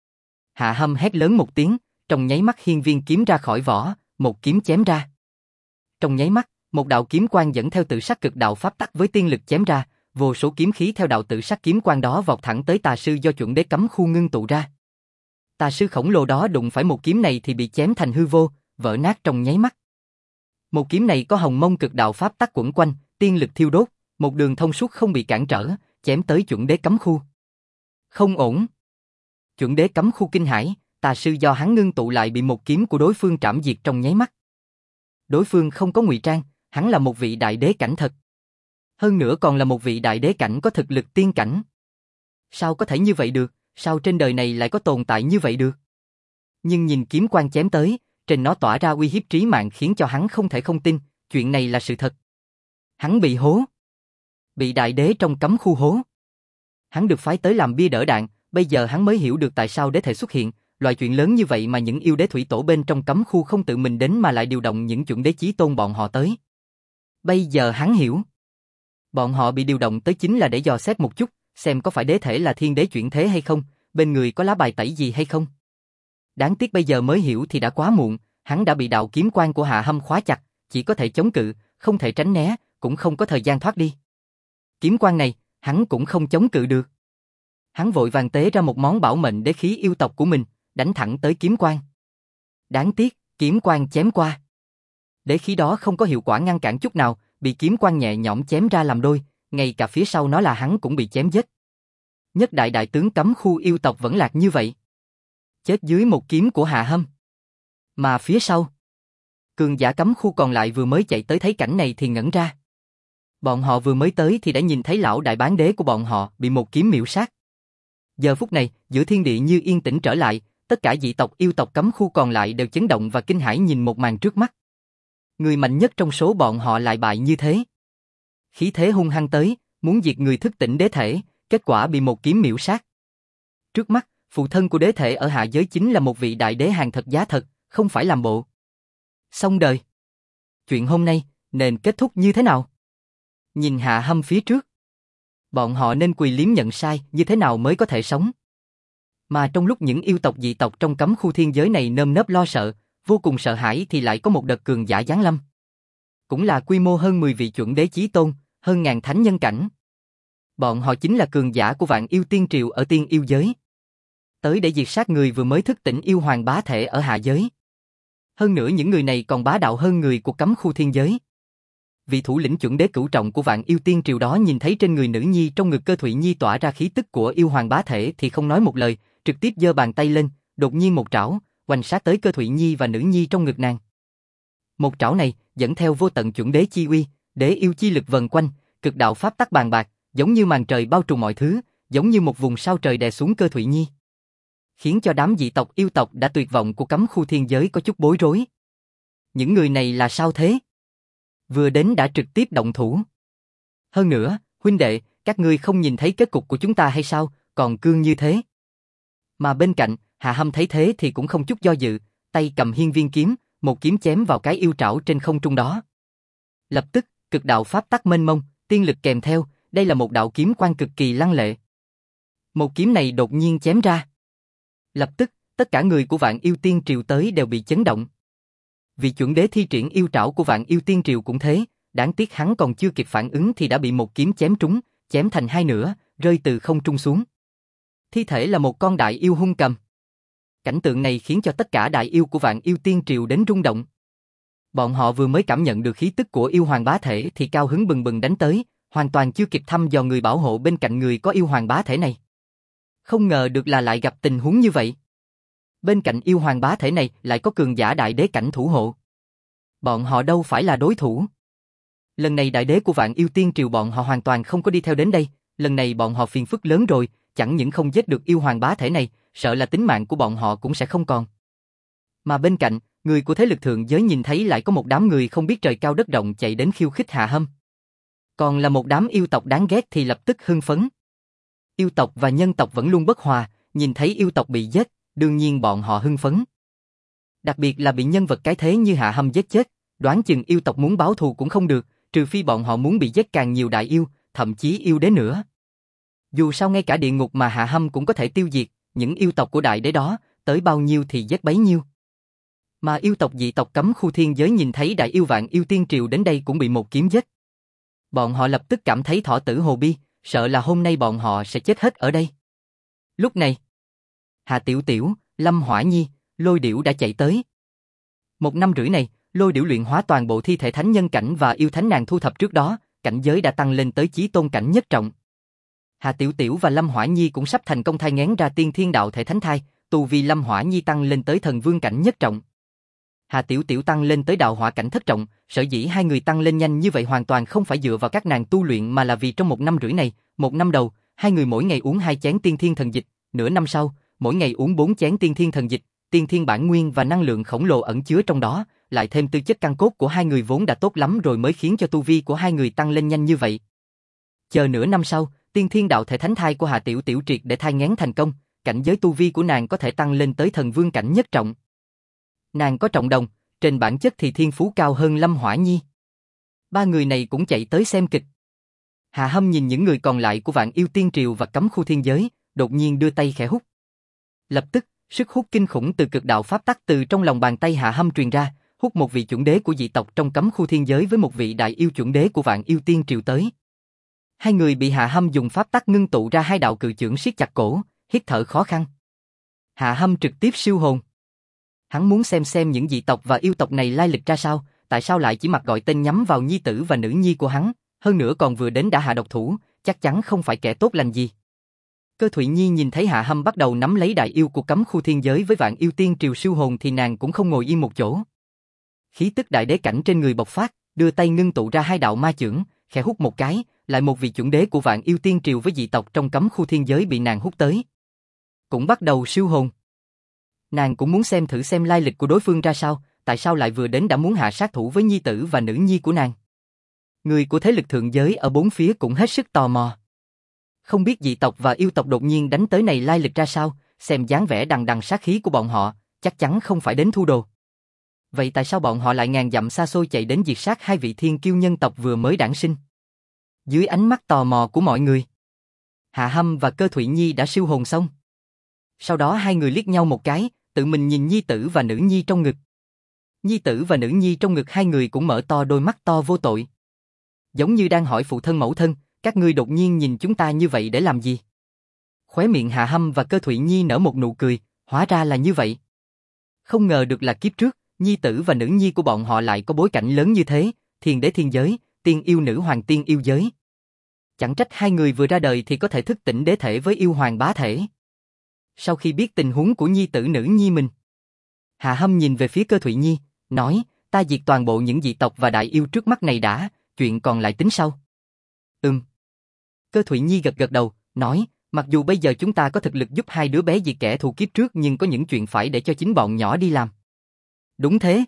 Hạ Hâm hét lớn một tiếng, trong nháy mắt hiên viên kiếm ra khỏi vỏ, một kiếm chém ra. Trong nháy mắt, một đạo kiếm quang dẫn theo tự sắc cực đạo pháp tắc với tiên lực chém ra, vô số kiếm khí theo đạo tự sắc kiếm quang đó vọt thẳng tới tà sư do chuẩn đế cấm khu ngưng tụ ra. Tà sư khổng lồ đó đụng phải một kiếm này thì bị chém thành hư vô, vỡ nát trong nháy mắt. Một kiếm này có hồng mông cực đạo pháp tắc quẩn quanh, tiên lực thiêu đốt, một đường thông suốt không bị cản trở, chém tới chuẩn đế cấm khu. Không ổn. Chuẩn đế cấm khu kinh hãi, tà sư do hắn ngưng tụ lại bị một kiếm của đối phương trảm diệt trong nháy mắt. Đối phương không có ngụy trang, hắn là một vị đại đế cảnh thật. Hơn nữa còn là một vị đại đế cảnh có thực lực tiên cảnh. Sao có thể như vậy được, sao trên đời này lại có tồn tại như vậy được? Nhưng nhìn kiếm quang chém tới, trên nó tỏa ra uy hiếp trí mạng khiến cho hắn không thể không tin, chuyện này là sự thật. Hắn bị hố. Bị đại đế trong cấm khu hố. Hắn được phái tới làm bia đỡ đạn, bây giờ hắn mới hiểu được tại sao đế thể xuất hiện, loại chuyện lớn như vậy mà những yêu đế thủy tổ bên trong cấm khu không tự mình đến mà lại điều động những chuẩn đế chí tôn bọn họ tới. Bây giờ hắn hiểu. Bọn họ bị điều động tới chính là để dò xét một chút, xem có phải đế thể là thiên đế chuyển thế hay không, bên người có lá bài tẩy gì hay không. Đáng tiếc bây giờ mới hiểu thì đã quá muộn, hắn đã bị đạo kiếm quang của Hạ Hâm khóa chặt, chỉ có thể chống cự, không thể tránh né, cũng không có thời gian thoát đi. Kiếm quang này, hắn cũng không chống cự được. Hắn vội vàng tế ra một món bảo mệnh đế khí yêu tộc của mình, đánh thẳng tới kiếm quang. Đáng tiếc, kiếm quang chém qua. Đế khí đó không có hiệu quả ngăn cản chút nào, bị kiếm quang nhẹ nhõm chém ra làm đôi, ngay cả phía sau nó là hắn cũng bị chém giết. Nhất đại đại tướng cấm khu yêu tộc vẫn lạc như vậy. Chết dưới một kiếm của Hạ Hâm. Mà phía sau, cường giả cấm khu còn lại vừa mới chạy tới thấy cảnh này thì ngẩn ra. Bọn họ vừa mới tới thì đã nhìn thấy lão đại bán đế của bọn họ bị một kiếm miểu sát. Giờ phút này, giữa thiên địa như yên tĩnh trở lại, tất cả dị tộc yêu tộc cấm khu còn lại đều chấn động và kinh hãi nhìn một màn trước mắt. Người mạnh nhất trong số bọn họ lại bại như thế. Khí thế hung hăng tới, muốn diệt người thức tỉnh đế thể, kết quả bị một kiếm miểu sát. Trước mắt, phụ thân của đế thể ở hạ giới chính là một vị đại đế hàng thật giá thật, không phải làm bộ. Xong đời. Chuyện hôm nay, nên kết thúc như thế nào? Nhìn Hạ Hâm phía trước. Bọn họ nên quỳ liếm nhận sai, như thế nào mới có thể sống? Mà trong lúc những yêu tộc dị tộc trong cấm khu thiên giới này nơm nớp lo sợ, vô cùng sợ hãi thì lại có một đợt cường giả giáng lâm. Cũng là quy mô hơn 10 vị chuẩn đế chí tôn, hơn ngàn thánh nhân cảnh. Bọn họ chính là cường giả của vạn yêu tiên triều ở tiên yêu giới. Tới để diệt sát người vừa mới thức tỉnh yêu hoàng bá thể ở hạ giới. Hơn nữa những người này còn bá đạo hơn người của cấm khu thiên giới. Vị thủ lĩnh chuẩn đế cửu trọng của vạn yêu tiên triều đó nhìn thấy trên người nữ nhi trong ngực Cơ Thụy Nhi tỏa ra khí tức của yêu hoàng bá thể thì không nói một lời, trực tiếp giơ bàn tay lên, đột nhiên một trảo, hoành sát tới Cơ Thụy Nhi và nữ nhi trong ngực nàng. Một trảo này dẫn theo vô tận chuẩn đế chi uy, đế yêu chi lực vần quanh, cực đạo pháp tắc bàn bạc, giống như màn trời bao trùm mọi thứ, giống như một vùng sao trời đè xuống Cơ Thụy Nhi. Khiến cho đám dị tộc yêu tộc đã tuyệt vọng của cấm khu thiên giới có chút bối rối. Những người này là sao thế? Vừa đến đã trực tiếp động thủ. Hơn nữa, huynh đệ, các ngươi không nhìn thấy kết cục của chúng ta hay sao, còn cương như thế. Mà bên cạnh, Hạ Hâm thấy thế thì cũng không chút do dự, tay cầm hiên viên kiếm, một kiếm chém vào cái yêu trảo trên không trung đó. Lập tức, cực đạo pháp tắc mênh mông, tiên lực kèm theo, đây là một đạo kiếm quang cực kỳ lăng lệ. Một kiếm này đột nhiên chém ra. Lập tức, tất cả người của vạn yêu tiên triều tới đều bị chấn động. Vị chuẩn đế thi triển yêu trảo của vạn yêu tiên triều cũng thế, đáng tiếc hắn còn chưa kịp phản ứng thì đã bị một kiếm chém trúng, chém thành hai nửa, rơi từ không trung xuống. Thi thể là một con đại yêu hung cầm. Cảnh tượng này khiến cho tất cả đại yêu của vạn yêu tiên triều đến rung động. Bọn họ vừa mới cảm nhận được khí tức của yêu hoàng bá thể thì cao hứng bừng bừng đánh tới, hoàn toàn chưa kịp thăm dò người bảo hộ bên cạnh người có yêu hoàng bá thể này. Không ngờ được là lại gặp tình huống như vậy. Bên cạnh yêu hoàng bá thể này lại có cường giả đại đế cảnh thủ hộ. Bọn họ đâu phải là đối thủ. Lần này đại đế của vạn yêu tiên triều bọn họ hoàn toàn không có đi theo đến đây, lần này bọn họ phiền phức lớn rồi, chẳng những không giết được yêu hoàng bá thể này, sợ là tính mạng của bọn họ cũng sẽ không còn. Mà bên cạnh, người của thế lực thượng giới nhìn thấy lại có một đám người không biết trời cao đất rộng chạy đến khiêu khích Hạ Hâm. Còn là một đám yêu tộc đáng ghét thì lập tức hưng phấn. Yêu tộc và nhân tộc vẫn luôn bất hòa, nhìn thấy yêu tộc bị giết, đương nhiên bọn họ hưng phấn. Đặc biệt là bị nhân vật cái thế như Hạ Hâm giết chết, đoán chừng yêu tộc muốn báo thù cũng không được, trừ phi bọn họ muốn bị giết càng nhiều đại yêu, thậm chí yêu đế nữa. Dù sao ngay cả địa ngục mà Hạ Hâm cũng có thể tiêu diệt, những yêu tộc của đại đế đó, tới bao nhiêu thì giết bấy nhiêu. Mà yêu tộc dị tộc cấm khu thiên giới nhìn thấy đại yêu vạn yêu tiên triều đến đây cũng bị một kiếm giết. Bọn họ lập tức cảm thấy thọ tử hồ bi, sợ là hôm nay bọn họ sẽ chết hết ở đây. Lúc này, Hà Tiểu Tiểu, Lâm Hỏa Nhi, Lôi Điểu đã chạy tới. 1 năm rưỡi này, Lôi Điểu luyện hóa toàn bộ thi thể thánh nhân cảnh và yêu thánh nàng thu thập trước đó, cảnh giới đã tăng lên tới chí tôn cảnh nhất trọng. Hà Tiểu Tiểu và Lâm Hỏa Nhi cũng sắp thành công thai nghén ra tiên thiên đạo thể thánh thai, tu vi Lâm Hỏa Nhi tăng lên tới thần vương cảnh nhất trọng. Hà Tiểu Tiểu tăng lên tới đạo hỏa cảnh thất trọng, sở dĩ hai người tăng lên nhanh như vậy hoàn toàn không phải dựa vào các nàng tu luyện mà là vì trong 1 năm rưỡi này, 1 năm đầu, hai người mỗi ngày uống 2 chén tiên thiên thần dịch, nửa năm sau, mỗi ngày uống 4 chén tiên thiên thần dịch, tiên thiên bản nguyên và năng lượng khổng lồ ẩn chứa trong đó, lại thêm tư chất căn cốt của hai người vốn đã tốt lắm rồi mới khiến cho tu vi của hai người tăng lên nhanh như vậy. Chờ nửa năm sau, tiên thiên đạo thể thánh thai của Hà Tiểu Tiểu triệt để thai nghén thành công, cảnh giới tu vi của nàng có thể tăng lên tới thần vương cảnh nhất trọng. Nàng có trọng đồng, trên bản chất thì thiên phú cao hơn Lâm Hỏa Nhi. Ba người này cũng chạy tới xem kịch. Hạ Hâm nhìn những người còn lại của vạn yêu tiên triều và cấm khu thiên giới, đột nhiên đưa tay khẽ hút. Lập tức, sức hút kinh khủng từ cực đạo pháp tắc từ trong lòng bàn tay Hạ Hâm truyền ra, hút một vị chuẩn đế của dị tộc trong cấm khu thiên giới với một vị đại yêu chuẩn đế của vạn yêu tiên triều tới. Hai người bị Hạ Hâm dùng pháp tắc ngưng tụ ra hai đạo cự chưởng siết chặt cổ, hít thở khó khăn. Hạ Hâm trực tiếp siêu hồn. Hắn muốn xem những dị tộc và yêu tộc này lai lịch ra sao, tại sao lại chỉ mặc gọi tên nhắm vào nhi tử và nữ nhi của hắn, hơn nữa còn vừa đến đã hạ độc thủ, chắc chắn không phải kẻ tốt lành gì. Cơ Thụy Nhi nhìn thấy Hạ Hâm bắt đầu nắm lấy đại yêu của cấm khu thiên giới với vạn yêu tiên triều siêu hồn thì nàng cũng không ngồi yên một chỗ. Khí tức đại đế cảnh trên người bộc phát, đưa tay ngưng tụ ra hai đạo ma chưởng, khẽ hút một cái, lại một vị chuẩn đế của Vạn Yêu Tiên Triều với dị tộc trong cấm khu thiên giới bị nàng hút tới. Cũng bắt đầu siêu hồn. Nàng cũng muốn xem thử xem lai lịch của đối phương ra sao, tại sao lại vừa đến đã muốn hạ sát thủ với nhi tử và nữ nhi của nàng. Người của thế lực thượng giới ở bốn phía cũng hết sức tò mò. Không biết dị tộc và yêu tộc đột nhiên đánh tới này lai lịch ra sao, xem dáng vẻ đằng đằng sát khí của bọn họ, chắc chắn không phải đến thu đồ. Vậy tại sao bọn họ lại ngàn dặm xa xôi chạy đến diệt sát hai vị thiên kiêu nhân tộc vừa mới đản sinh? Dưới ánh mắt tò mò của mọi người, Hạ Hâm và Cơ Thụy Nhi đã siêu hồn xong. Sau đó hai người liếc nhau một cái, tự mình nhìn nhi tử và nữ nhi trong ngực. Nhi tử và nữ nhi trong ngực hai người cũng mở to đôi mắt to vô tội. Giống như đang hỏi phụ thân mẫu thân, các ngươi đột nhiên nhìn chúng ta như vậy để làm gì? Khóe miệng Hạ Hâm và Cơ Thụy Nhi nở một nụ cười, hóa ra là như vậy. Không ngờ được là kiếp trước, nhi tử và nữ nhi của bọn họ lại có bối cảnh lớn như thế, thiên đế thiên giới, tiên yêu nữ hoàng tiên yêu giới. Chẳng trách hai người vừa ra đời thì có thể thức tỉnh đế thể với yêu hoàng bá thể. Sau khi biết tình huống của nhi tử nữ nhi mình, Hạ Hâm nhìn về phía Cơ Thụy Nhi, nói, ta diệt toàn bộ những dị tộc và đại yêu trước mắt này đã, chuyện còn lại tính sau. Cơ Thụy Nhi gật gật đầu, nói, mặc dù bây giờ chúng ta có thực lực giúp hai đứa bé diệt kẻ thù kiếp trước nhưng có những chuyện phải để cho chính bọn nhỏ đi làm. Đúng thế.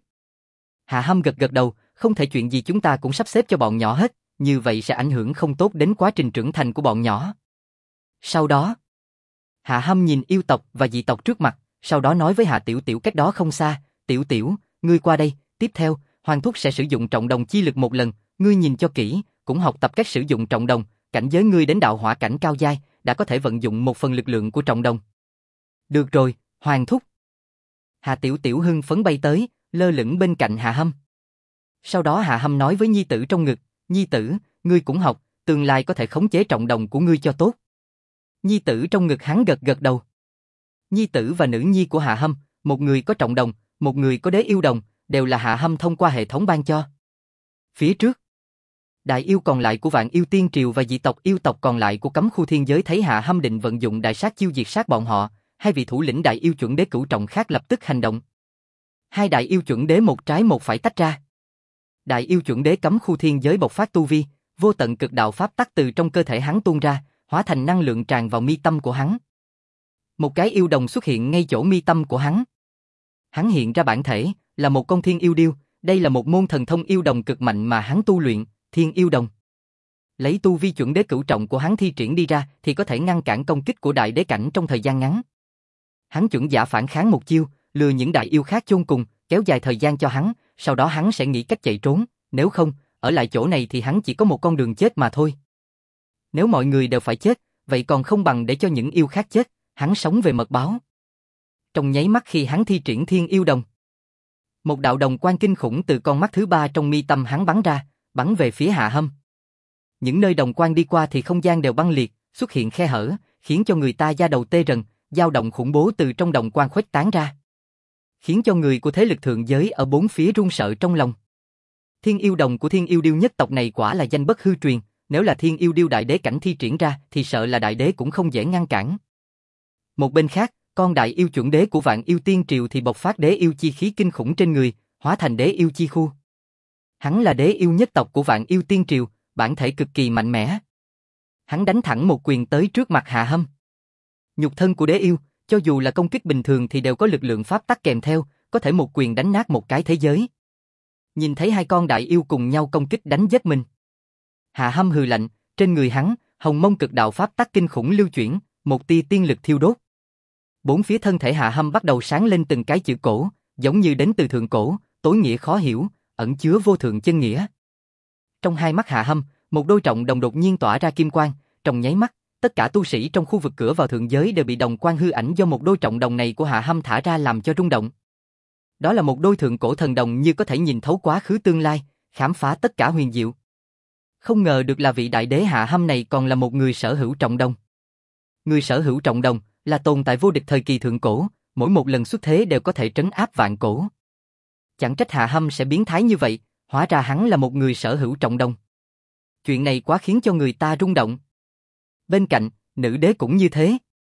Hạ Hâm gật gật đầu, không thể chuyện gì chúng ta cũng sắp xếp cho bọn nhỏ hết, như vậy sẽ ảnh hưởng không tốt đến quá trình trưởng thành của bọn nhỏ. Sau đó, Hạ Hâm nhìn yêu tộc và dị tộc trước mặt, sau đó nói với Hạ Tiểu Tiểu cách đó không xa, Tiểu Tiểu, ngươi qua đây, tiếp theo, Hoàng Thúc sẽ sử dụng trọng đồng chi lực một lần, ngươi nhìn cho kỹ, cũng học tập cách sử dụng trọng đồng, cảnh giới ngươi đến đạo hỏa cảnh cao giai, đã có thể vận dụng một phần lực lượng của trọng đồng. Được rồi, Hoàng Thúc. Hạ Tiểu Tiểu hưng phấn bay tới, lơ lửng bên cạnh Hạ Hâm. Sau đó Hạ Hâm nói với nhi tử trong ngực, nhi tử, ngươi cũng học, tương lai có thể khống chế trọng đồng của ngươi cho tốt. Nhi tử trong ngực hắn gật gật đầu. Nhi tử và nữ nhi của Hạ Hâm, một người có trọng đồng, một người có đế yêu đồng, đều là Hạ Hâm thông qua hệ thống ban cho. Phía trước, đại yêu còn lại của Vạn Yêu Tiên Triều và dị tộc yêu tộc còn lại của cấm khu thiên giới thấy Hạ Hâm định vận dụng đại sát chiêu diệt sát bọn họ, hai vị thủ lĩnh đại yêu chuẩn đế cửu trọng khác lập tức hành động. Hai đại yêu chuẩn đế một trái một phải tách ra. Đại yêu chuẩn đế cấm khu thiên giới bộc phát tu vi, vô tận cực đạo pháp tắc từ trong cơ thể hắn tuôn ra, hóa thành năng lượng tràn vào mi tâm của hắn. Một cái yêu đồng xuất hiện ngay chỗ mi tâm của hắn. Hắn hiện ra bản thể, là một con thiên yêu điêu, đây là một môn thần thông yêu đồng cực mạnh mà hắn tu luyện, thiên yêu đồng. Lấy tu vi chuẩn đế cửu trọng của hắn thi triển đi ra thì có thể ngăn cản công kích của đại đế cảnh trong thời gian ngắn. Hắn chuẩn giả phản kháng một chiêu, lừa những đại yêu khác chôn cùng, kéo dài thời gian cho hắn, sau đó hắn sẽ nghĩ cách chạy trốn, nếu không, ở lại chỗ này thì hắn chỉ có một con đường chết mà thôi. Nếu mọi người đều phải chết, vậy còn không bằng để cho những yêu khác chết, hắn sống về mật báo. Trong nháy mắt khi hắn thi triển thiên yêu đồng, một đạo đồng quang kinh khủng từ con mắt thứ ba trong mi tâm hắn bắn ra, bắn về phía Hạ Hâm. Những nơi đồng quang đi qua thì không gian đều băng liệt, xuất hiện khe hở, khiến cho người ta da đầu tê rần, dao động khủng bố từ trong đồng quang khuếch tán ra, khiến cho người của thế lực thượng giới ở bốn phía run sợ trong lòng. Thiên yêu đồng của thiên yêu điêu nhất tộc này quả là danh bất hư truyền, nếu là thiên yêu điêu đại đế cảnh thi triển ra thì sợ là đại đế cũng không dễ ngăn cản. Một bên khác, con đại yêu chuẩn đế của Vạn Yêu Tiên Triều thì bộc phát đế yêu chi khí kinh khủng trên người, hóa thành đế yêu chi khu. Hắn là đế yêu nhất tộc của Vạn Yêu Tiên Triều, bản thể cực kỳ mạnh mẽ. Hắn đánh thẳng một quyền tới trước mặt Hạ Hâm. Nhục thân của đế yêu, cho dù là công kích bình thường thì đều có lực lượng pháp tắc kèm theo, có thể một quyền đánh nát một cái thế giới. Nhìn thấy hai con đại yêu cùng nhau công kích đánh giết mình, Hạ Hâm hừ lạnh, trên người hắn, hồng mông cực đạo pháp tắc kinh khủng lưu chuyển, một tia tiên lực thiêu đốt. Bốn phía thân thể Hạ Hâm bắt đầu sáng lên từng cái chữ cổ, giống như đến từ thượng cổ, tối nghĩa khó hiểu, ẩn chứa vô thượng chân nghĩa. Trong hai mắt Hạ Hâm, một đôi trọng đồng đột nhiên tỏa ra kim quang, trong nháy mắt, tất cả tu sĩ trong khu vực cửa vào thượng giới đều bị đồng quang hư ảnh do một đôi trọng đồng này của Hạ Hâm thả ra làm cho rung động. Đó là một đôi thượng cổ thần đồng như có thể nhìn thấu quá khứ tương lai, khám phá tất cả huyền diệu. Không ngờ được là vị đại đế Hạ Hâm này còn là một người sở hữu trọng đồng. Người sở hữu trọng đồng là tồn tại vô địch thời kỳ thượng cổ, mỗi một lần xuất thế đều có thể trấn áp vạn cổ. Chẳng trách Hạ Hâm sẽ biến thái như vậy, hóa ra hắn là một người sở hữu trọng đồng. Chuyện này quá khiến cho người ta rung động. Bên cạnh, nữ đế cũng như thế.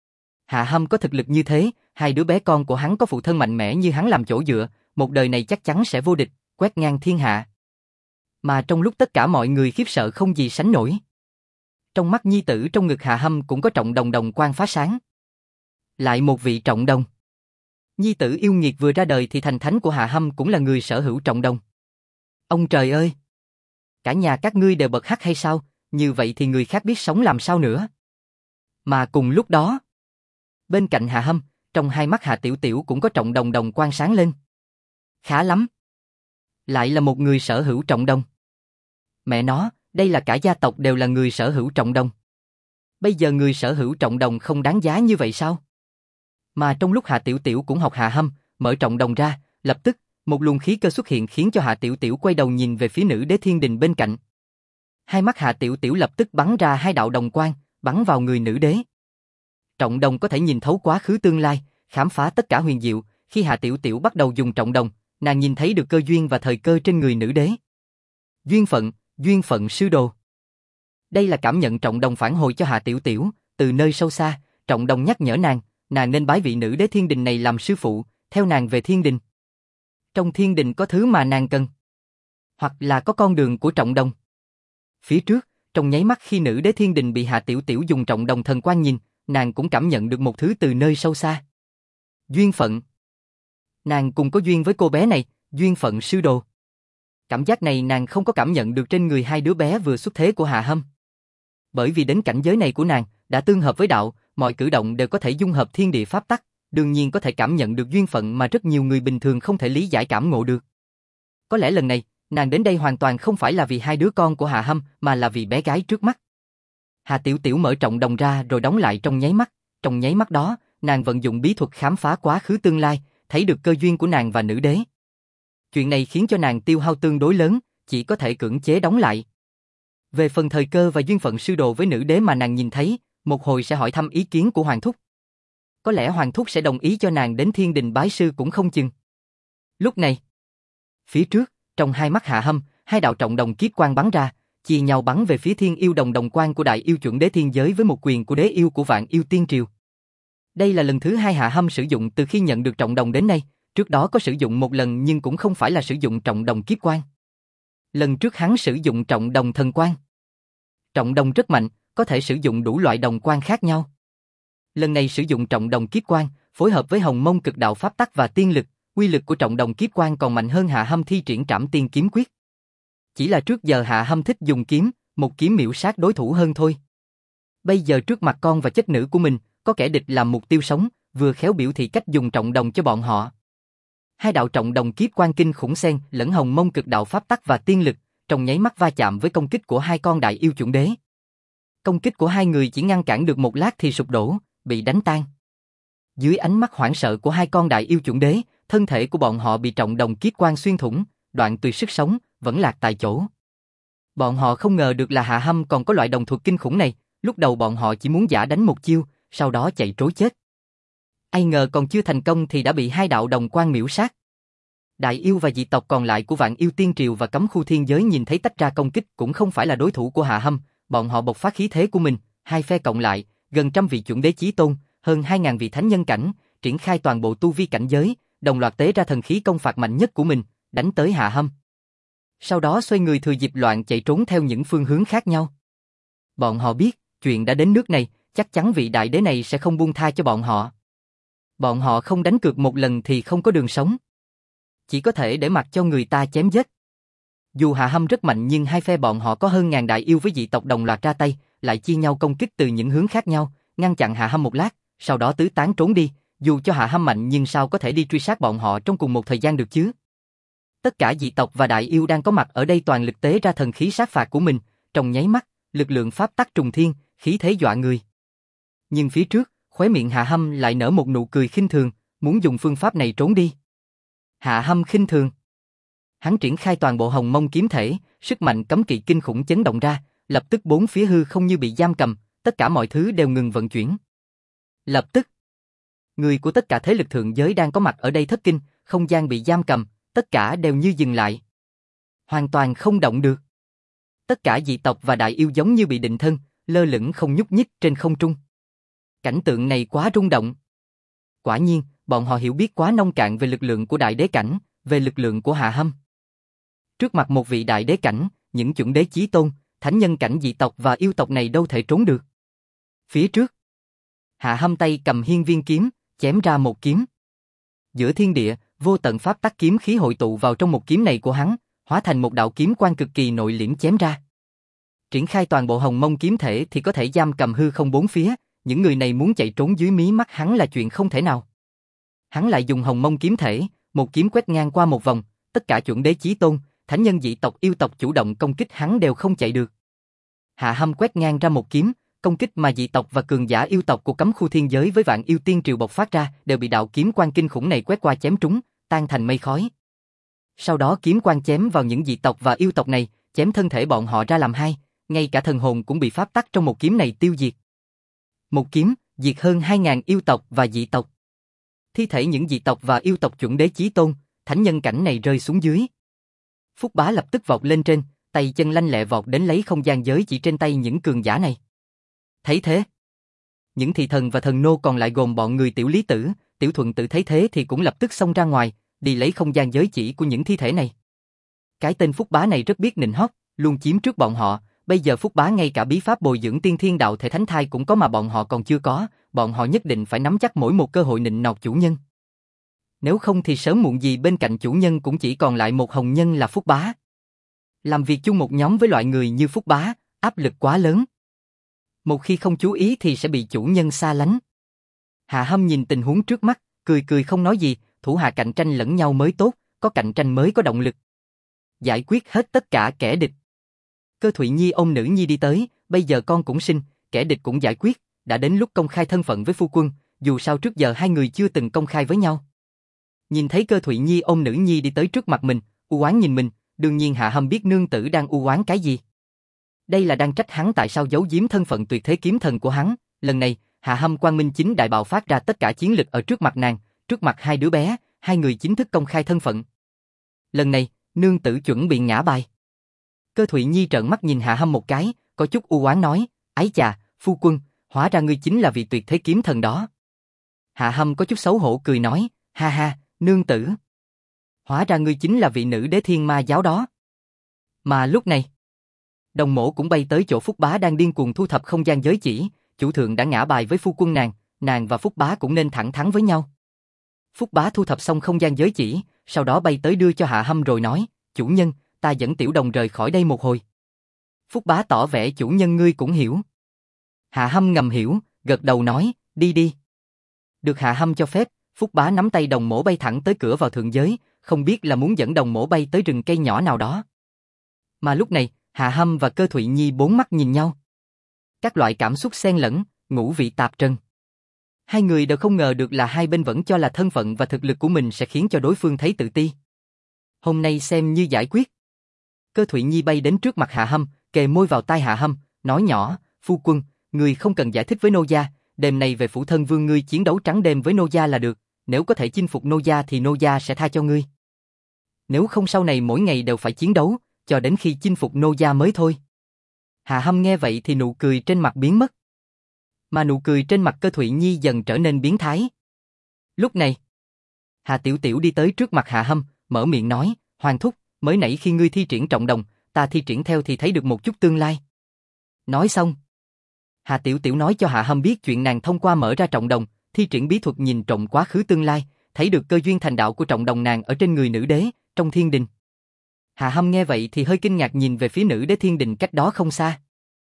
Hạ Hâm có thực lực như thế, hai đứa bé con của hắn có phụ thân mạnh mẽ như hắn làm chỗ dựa, một đời này chắc chắn sẽ vô địch, quét ngang thiên hạ. Mà trong lúc tất cả mọi người khiếp sợ không gì sánh nổi. Trong mắt nhi tử trong ngực Hạ Hâm cũng có trọng đồng đồng quang phá sáng. Lại một vị trọng đồng. Nhi tử yêu nghiệt vừa ra đời thì thành thánh của Hạ Hâm cũng là người sở hữu trọng đồng. Ông trời ơi! Cả nhà các ngươi đều bật hắc hay sao, như vậy thì người khác biết sống làm sao nữa. Mà cùng lúc đó, bên cạnh Hạ Hâm, trong hai mắt Hạ Tiểu Tiểu cũng có trọng đồng đồng quang sáng lên. Khá lắm. Lại là một người sở hữu trọng đồng. Mẹ nó, đây là cả gia tộc đều là người sở hữu trọng đồng. Bây giờ người sở hữu trọng đồng không đáng giá như vậy sao? Mà trong lúc Hạ Tiểu Tiểu cũng học Hạ Hâm, mở trọng đồng ra, lập tức, một luồng khí cơ xuất hiện khiến cho Hạ Tiểu Tiểu quay đầu nhìn về phía nữ đế thiên đình bên cạnh. Hai mắt Hạ Tiểu Tiểu lập tức bắn ra hai đạo đồng quang, bắn vào người nữ đế. Trọng đồng có thể nhìn thấu quá khứ tương lai, khám phá tất cả huyền diệu, khi Hạ Tiểu Tiểu bắt đầu dùng trọng đồng, nàng nhìn thấy được cơ duyên và thời cơ trên người nữ đế. Duyên phận sư đồ. Đây là cảm nhận trọng đồng phản hồi cho Hạ Tiểu Tiểu, từ nơi sâu xa, trọng đồng nhắc nhở nàng nên bái vị nữ đế thiên đình này làm sư phụ, theo nàng về thiên đình. Trong thiên đình có thứ mà nàng cần, hoặc là có con đường của trọng đồng. Phía trước, trong nháy mắt khi nữ đế thiên đình bị Hạ Tiểu Tiểu dùng trọng đồng thần quan nhìn, nàng cũng cảm nhận được một thứ từ nơi sâu xa. Duyên phận. Nàng cùng có duyên với cô bé này, duyên phận sư đồ. Cảm giác này nàng không có cảm nhận được trên người hai đứa bé vừa xuất thế của Hạ Hâm. Bởi vì đến cảnh giới này của nàng, đã tương hợp với đạo, mọi cử động đều có thể dung hợp thiên địa pháp tắc, đương nhiên có thể cảm nhận được duyên phận mà rất nhiều người bình thường không thể lý giải cảm ngộ được. Có lẽ lần này, nàng đến đây hoàn toàn không phải là vì hai đứa con của Hạ Hâm, mà là vì bé gái trước mắt. Hạ Tiểu Tiểu mở trọng đồng ra rồi đóng lại trong nháy mắt đó, nàng vận dụng bí thuật khám phá quá khứ tương lai, thấy được cơ duyên của nàng và nữ đế. Chuyện này khiến cho nàng tiêu hao tương đối lớn, chỉ có thể cưỡng chế đóng lại. Về phần thời cơ và duyên phận sư đồ với nữ đế mà nàng nhìn thấy, một hồi sẽ hỏi thăm ý kiến của Hoàng Thúc. Có lẽ Hoàng Thúc sẽ đồng ý cho nàng đến thiên đình bái sư cũng không chừng. Lúc này, phía trước, trong hai mắt Hạ Hâm, hai đạo trọng đồng kiếp quang bắn ra, chia nhau bắn về phía thiên yêu đồng đồng quang của đại yêu chuẩn đế thiên giới với một quyền của đế yêu của vạn yêu tiên triều. Đây là lần thứ hai Hạ Hâm sử dụng từ khi nhận được trọng đồng đến nay, trước đó có sử dụng một lần nhưng cũng không phải là sử dụng trọng đồng kiếp quang. Lần trước hắn sử dụng trọng đồng thần quang. Trọng đồng rất mạnh, có thể sử dụng đủ loại đồng quang khác nhau. Lần này sử dụng trọng đồng kiếp quang, phối hợp với hồng mông cực đạo pháp tắc và tiên lực, uy lực của trọng đồng kiếp quang còn mạnh hơn Hạ Hâm thi triển Trảm Tiên kiếm quyết. Chỉ là trước giờ Hạ Hâm thích dùng kiếm, một kiếm miểu sát đối thủ hơn thôi. Bây giờ trước mặt con và chất nữ của mình, có kẻ địch làm mục tiêu sống, vừa khéo biểu thị cách dùng trọng đồng cho bọn họ. Hai đạo trọng đồng kiếp quang kinh khủng xen lẫn hồng mông cực đạo pháp tắc và tiên lực, trong nháy mắt va chạm với công kích của hai con đại yêu chuẩn đế. Công kích của hai người chỉ ngăn cản được một lát thì sụp đổ, bị đánh tan. Dưới ánh mắt hoảng sợ của hai con đại yêu chuẩn đế, thân thể của bọn họ bị trọng đồng kiếp quang xuyên thủng, đoạn tuyệt sức sống, vẫn lạc tại chỗ. Bọn họ không ngờ được là Hạ Hâm còn có loại đồng thuật kinh khủng này, lúc đầu bọn họ chỉ muốn giả đánh một chiêu, sau đó chạy trối chết. Ai ngờ còn chưa thành công thì đã bị hai đạo đồng quang miểu sát. Đại yêu và dị tộc còn lại của vạn yêu tiên triều và cấm khu thiên giới nhìn thấy tách ra công kích cũng không phải là đối thủ của Hạ Hâm, bọn họ bộc phát khí thế của mình, hai phe cộng lại, gần trăm vị chuẩn đế chí tôn, hơn 2000 vị thánh nhân cảnh, triển khai toàn bộ tu vi cảnh giới, đồng loạt tế ra thần khí công phạt mạnh nhất của mình, đánh tới Hạ Hâm. Sau đó xoay người thừa dịp loạn chạy trốn theo những phương hướng khác nhau. Bọn họ biết, chuyện đã đến nước này, chắc chắn vị đại đế này sẽ không buông tha cho bọn họ. Bọn họ không đánh cược một lần thì không có đường sống. Chỉ có thể để mặc cho người ta chém giết. Dù Hạ Hâm rất mạnh nhưng hai phe bọn họ có hơn ngàn đại yêu với dị tộc đồng loạt ra tay, lại chia nhau công kích từ những hướng khác nhau, ngăn chặn Hạ Hâm một lát, sau đó tứ tán trốn đi. Dù cho Hạ Hâm mạnh nhưng sao có thể đi truy sát bọn họ trong cùng một thời gian được chứ? Tất cả dị tộc và đại yêu đang có mặt ở đây toàn lực tế ra thần khí sát phạt của mình, trong nháy mắt, lực lượng pháp tắc trùng thiên, khí thế dọa người. Nhưng phía trước, khóe miệng Hạ Hâm lại nở một nụ cười khinh thường, muốn dùng phương pháp này trốn đi. Hạ Hâm khinh thường. Hắn triển khai toàn bộ hồng mông kiếm thể, sức mạnh cấm kỵ kinh khủng chấn động ra, lập tức bốn phía hư không như bị giam cầm, tất cả mọi thứ đều ngừng vận chuyển. Lập tức, người của tất cả thế lực thượng giới đang có mặt ở đây thất kinh, không gian bị giam cầm, tất cả đều như dừng lại. Hoàn toàn không động được. Tất cả dị tộc và đại yêu giống như bị định thân, lơ lửng không nhúc nhích trên không trung. Cảnh tượng này quá rung động. Quả nhiên, bọn họ hiểu biết quá nông cạn về lực lượng của đại đế cảnh, về lực lượng của Hạ Hâm. Trước mặt một vị đại đế cảnh, những chuẩn đế chí tôn, thánh nhân cảnh dị tộc và yêu tộc này đâu thể trốn được. Phía trước, Hạ Hâm tay cầm hiên viên kiếm, chém ra một kiếm. Giữa thiên địa, vô tận pháp tắc kiếm khí hội tụ vào trong một kiếm này của hắn, hóa thành một đạo kiếm quang cực kỳ nội liễm chém ra. Triển khai toàn bộ hồng mông kiếm thể thì có thể giam cầm hư không bốn phía, những người này muốn chạy trốn dưới mí mắt hắn là chuyện không thể nào. Hắn lại dùng hồng mông kiếm thể, một kiếm quét ngang qua một vòng, tất cả chuẩn đế chí tôn, thánh nhân dị tộc yêu tộc chủ động công kích hắn đều không chạy được. Hạ Hâm quét ngang ra một kiếm, công kích mà dị tộc và cường giả yêu tộc của cấm khu thiên giới với vạn yêu tiên triều bộc phát ra đều bị đạo kiếm quang kinh khủng này quét qua chém trúng, tan thành mây khói. Sau đó kiếm quang chém vào những dị tộc và yêu tộc này, chém thân thể bọn họ ra làm hai, ngay cả thần hồn cũng bị pháp tắc trong một kiếm này tiêu diệt. Một kiếm, diệt hơn 2.000 yêu tộc và dị tộc. Thi thể những dị tộc và yêu tộc chuẩn đế chí tôn, thánh nhân cảnh này rơi xuống dưới. Phúc Bá lập tức vọt lên trên, tay chân lanh lẹ vọt đến lấy không gian giới chỉ trên tay những cường giả này. Thấy thế, những thị thần và thần nô còn lại gồm bọn người Tiểu Lý Tử, Tiểu Thuận Tử thấy thế thì cũng lập tức xông ra ngoài, đi lấy không gian giới chỉ của những thi thể này. Cái tên Phúc Bá này rất biết nịnh hót, luôn chiếm trước bọn họ, bây giờ Phúc Bá ngay cả bí pháp bồi dưỡng tiên thiên đạo thể thánh thai cũng có mà bọn họ còn chưa có, bọn họ nhất định phải nắm chắc mỗi một cơ hội nịnh nọt chủ nhân. Nếu không thì sớm muộn gì bên cạnh chủ nhân cũng chỉ còn lại một hồng nhân là Phúc Bá. Làm việc chung một nhóm với loại người như Phúc Bá, áp lực quá lớn. Một khi không chú ý thì sẽ bị chủ nhân xa lánh. Hạ Hâm nhìn tình huống trước mắt, cười cười không nói gì, thủ hạ cạnh tranh lẫn nhau mới tốt, có cạnh tranh mới có động lực. Giải quyết hết tất cả kẻ địch. Cơ Thụy Nhi ôm nữ nhi đi tới, bây giờ con cũng sinh, kẻ địch cũng giải quyết, đã đến lúc công khai thân phận với phu quân, dù sao trước giờ hai người chưa từng công khai với nhau. Nhìn thấy Cơ Thụy Nhi ôm nữ nhi đi tới trước mặt mình, u oán nhìn mình, đương nhiên Hạ Hâm biết nương tử đang u oán cái gì. Đây là đang trách hắn tại sao giấu giếm thân phận tuyệt thế kiếm thần của hắn, lần này, Hạ Hâm quang minh chính đại bạo phát ra tất cả chiến lực ở trước mặt nàng, trước mặt hai đứa bé, hai người chính thức công khai thân phận. Lần này, nương tử chuẩn bị ngã bài. Cơ Thụy Nhi trợn mắt nhìn Hạ Hâm một cái, có chút u oán nói, ái chà, phu quân, hóa ra ngươi chính là vị tuyệt thế kiếm thần đó. Hạ Hâm có chút xấu hổ cười nói, ha ha, nương tử. Hóa ra ngươi chính là vị nữ đế thiên ma giáo đó. Mà lúc này, Đồng Mỗ cũng bay tới chỗ Phúc Bá đang điên cuồng thu thập không gian giới chỉ, chủ thượng đã ngã bài với phu quân nàng và Phúc Bá cũng nên thẳng thắn với nhau. Phúc Bá thu thập xong không gian giới chỉ, sau đó bay tới đưa cho Hạ Hâm rồi nói, chủ nhân, ta dẫn Tiểu Đồng rời khỏi đây một hồi. Phúc Bá tỏ vẻ chủ nhân ngươi cũng hiểu. Hạ Hâm ngầm hiểu, gật đầu nói, đi đi. Được Hạ Hâm cho phép, Phúc Bá nắm tay Đồng Mỗ bay thẳng tới cửa vào thượng giới, không biết là muốn dẫn Đồng Mỗ bay tới rừng cây nhỏ nào đó. Mà lúc này, Hạ Hâm và Cơ Thụy Nhi bốn mắt nhìn nhau. Các loại cảm xúc xen lẫn, ngũ vị tạp trần. Hai người đều không ngờ được là hai bên vẫn cho là thân phận và thực lực của mình sẽ khiến cho đối phương thấy tự ti. Hôm nay xem như giải quyết. Cơ Thụy Nhi bay đến trước mặt Hạ Hâm, kề môi vào tai Hạ Hâm, nói nhỏ, phu quân, ngươi không cần giải thích với nô gia, đêm nay về phủ thân vương ngươi chiến đấu trắng đêm với nô gia là được, nếu có thể chinh phục nô gia thì nô gia sẽ tha cho ngươi. Nếu không sau này mỗi ngày đều phải chiến đấu, cho đến khi chinh phục nô gia mới thôi. Hạ Hâm nghe vậy thì nụ cười trên mặt biến mất. Mà nụ cười trên mặt Cơ Thụy Nhi dần trở nên biến thái. Lúc này, Hạ Tiểu Tiểu đi tới trước mặt Hạ Hâm, mở miệng nói, Hoàng thúc, mới nãy khi ngươi thi triển trọng đồng, ta thi triển theo thì thấy được một chút tương lai. Nói xong, Hạ Tiểu Tiểu nói cho Hạ Hâm biết chuyện nàng thông qua mở ra trọng đồng, thi triển bí thuật nhìn trộm quá khứ tương lai, thấy được cơ duyên thành đạo của trọng đồng nàng ở trên người nữ đế, trong thiên đình. Hạ Hâm nghe vậy thì hơi kinh ngạc nhìn về phía nữ đế thiên đình cách đó không xa.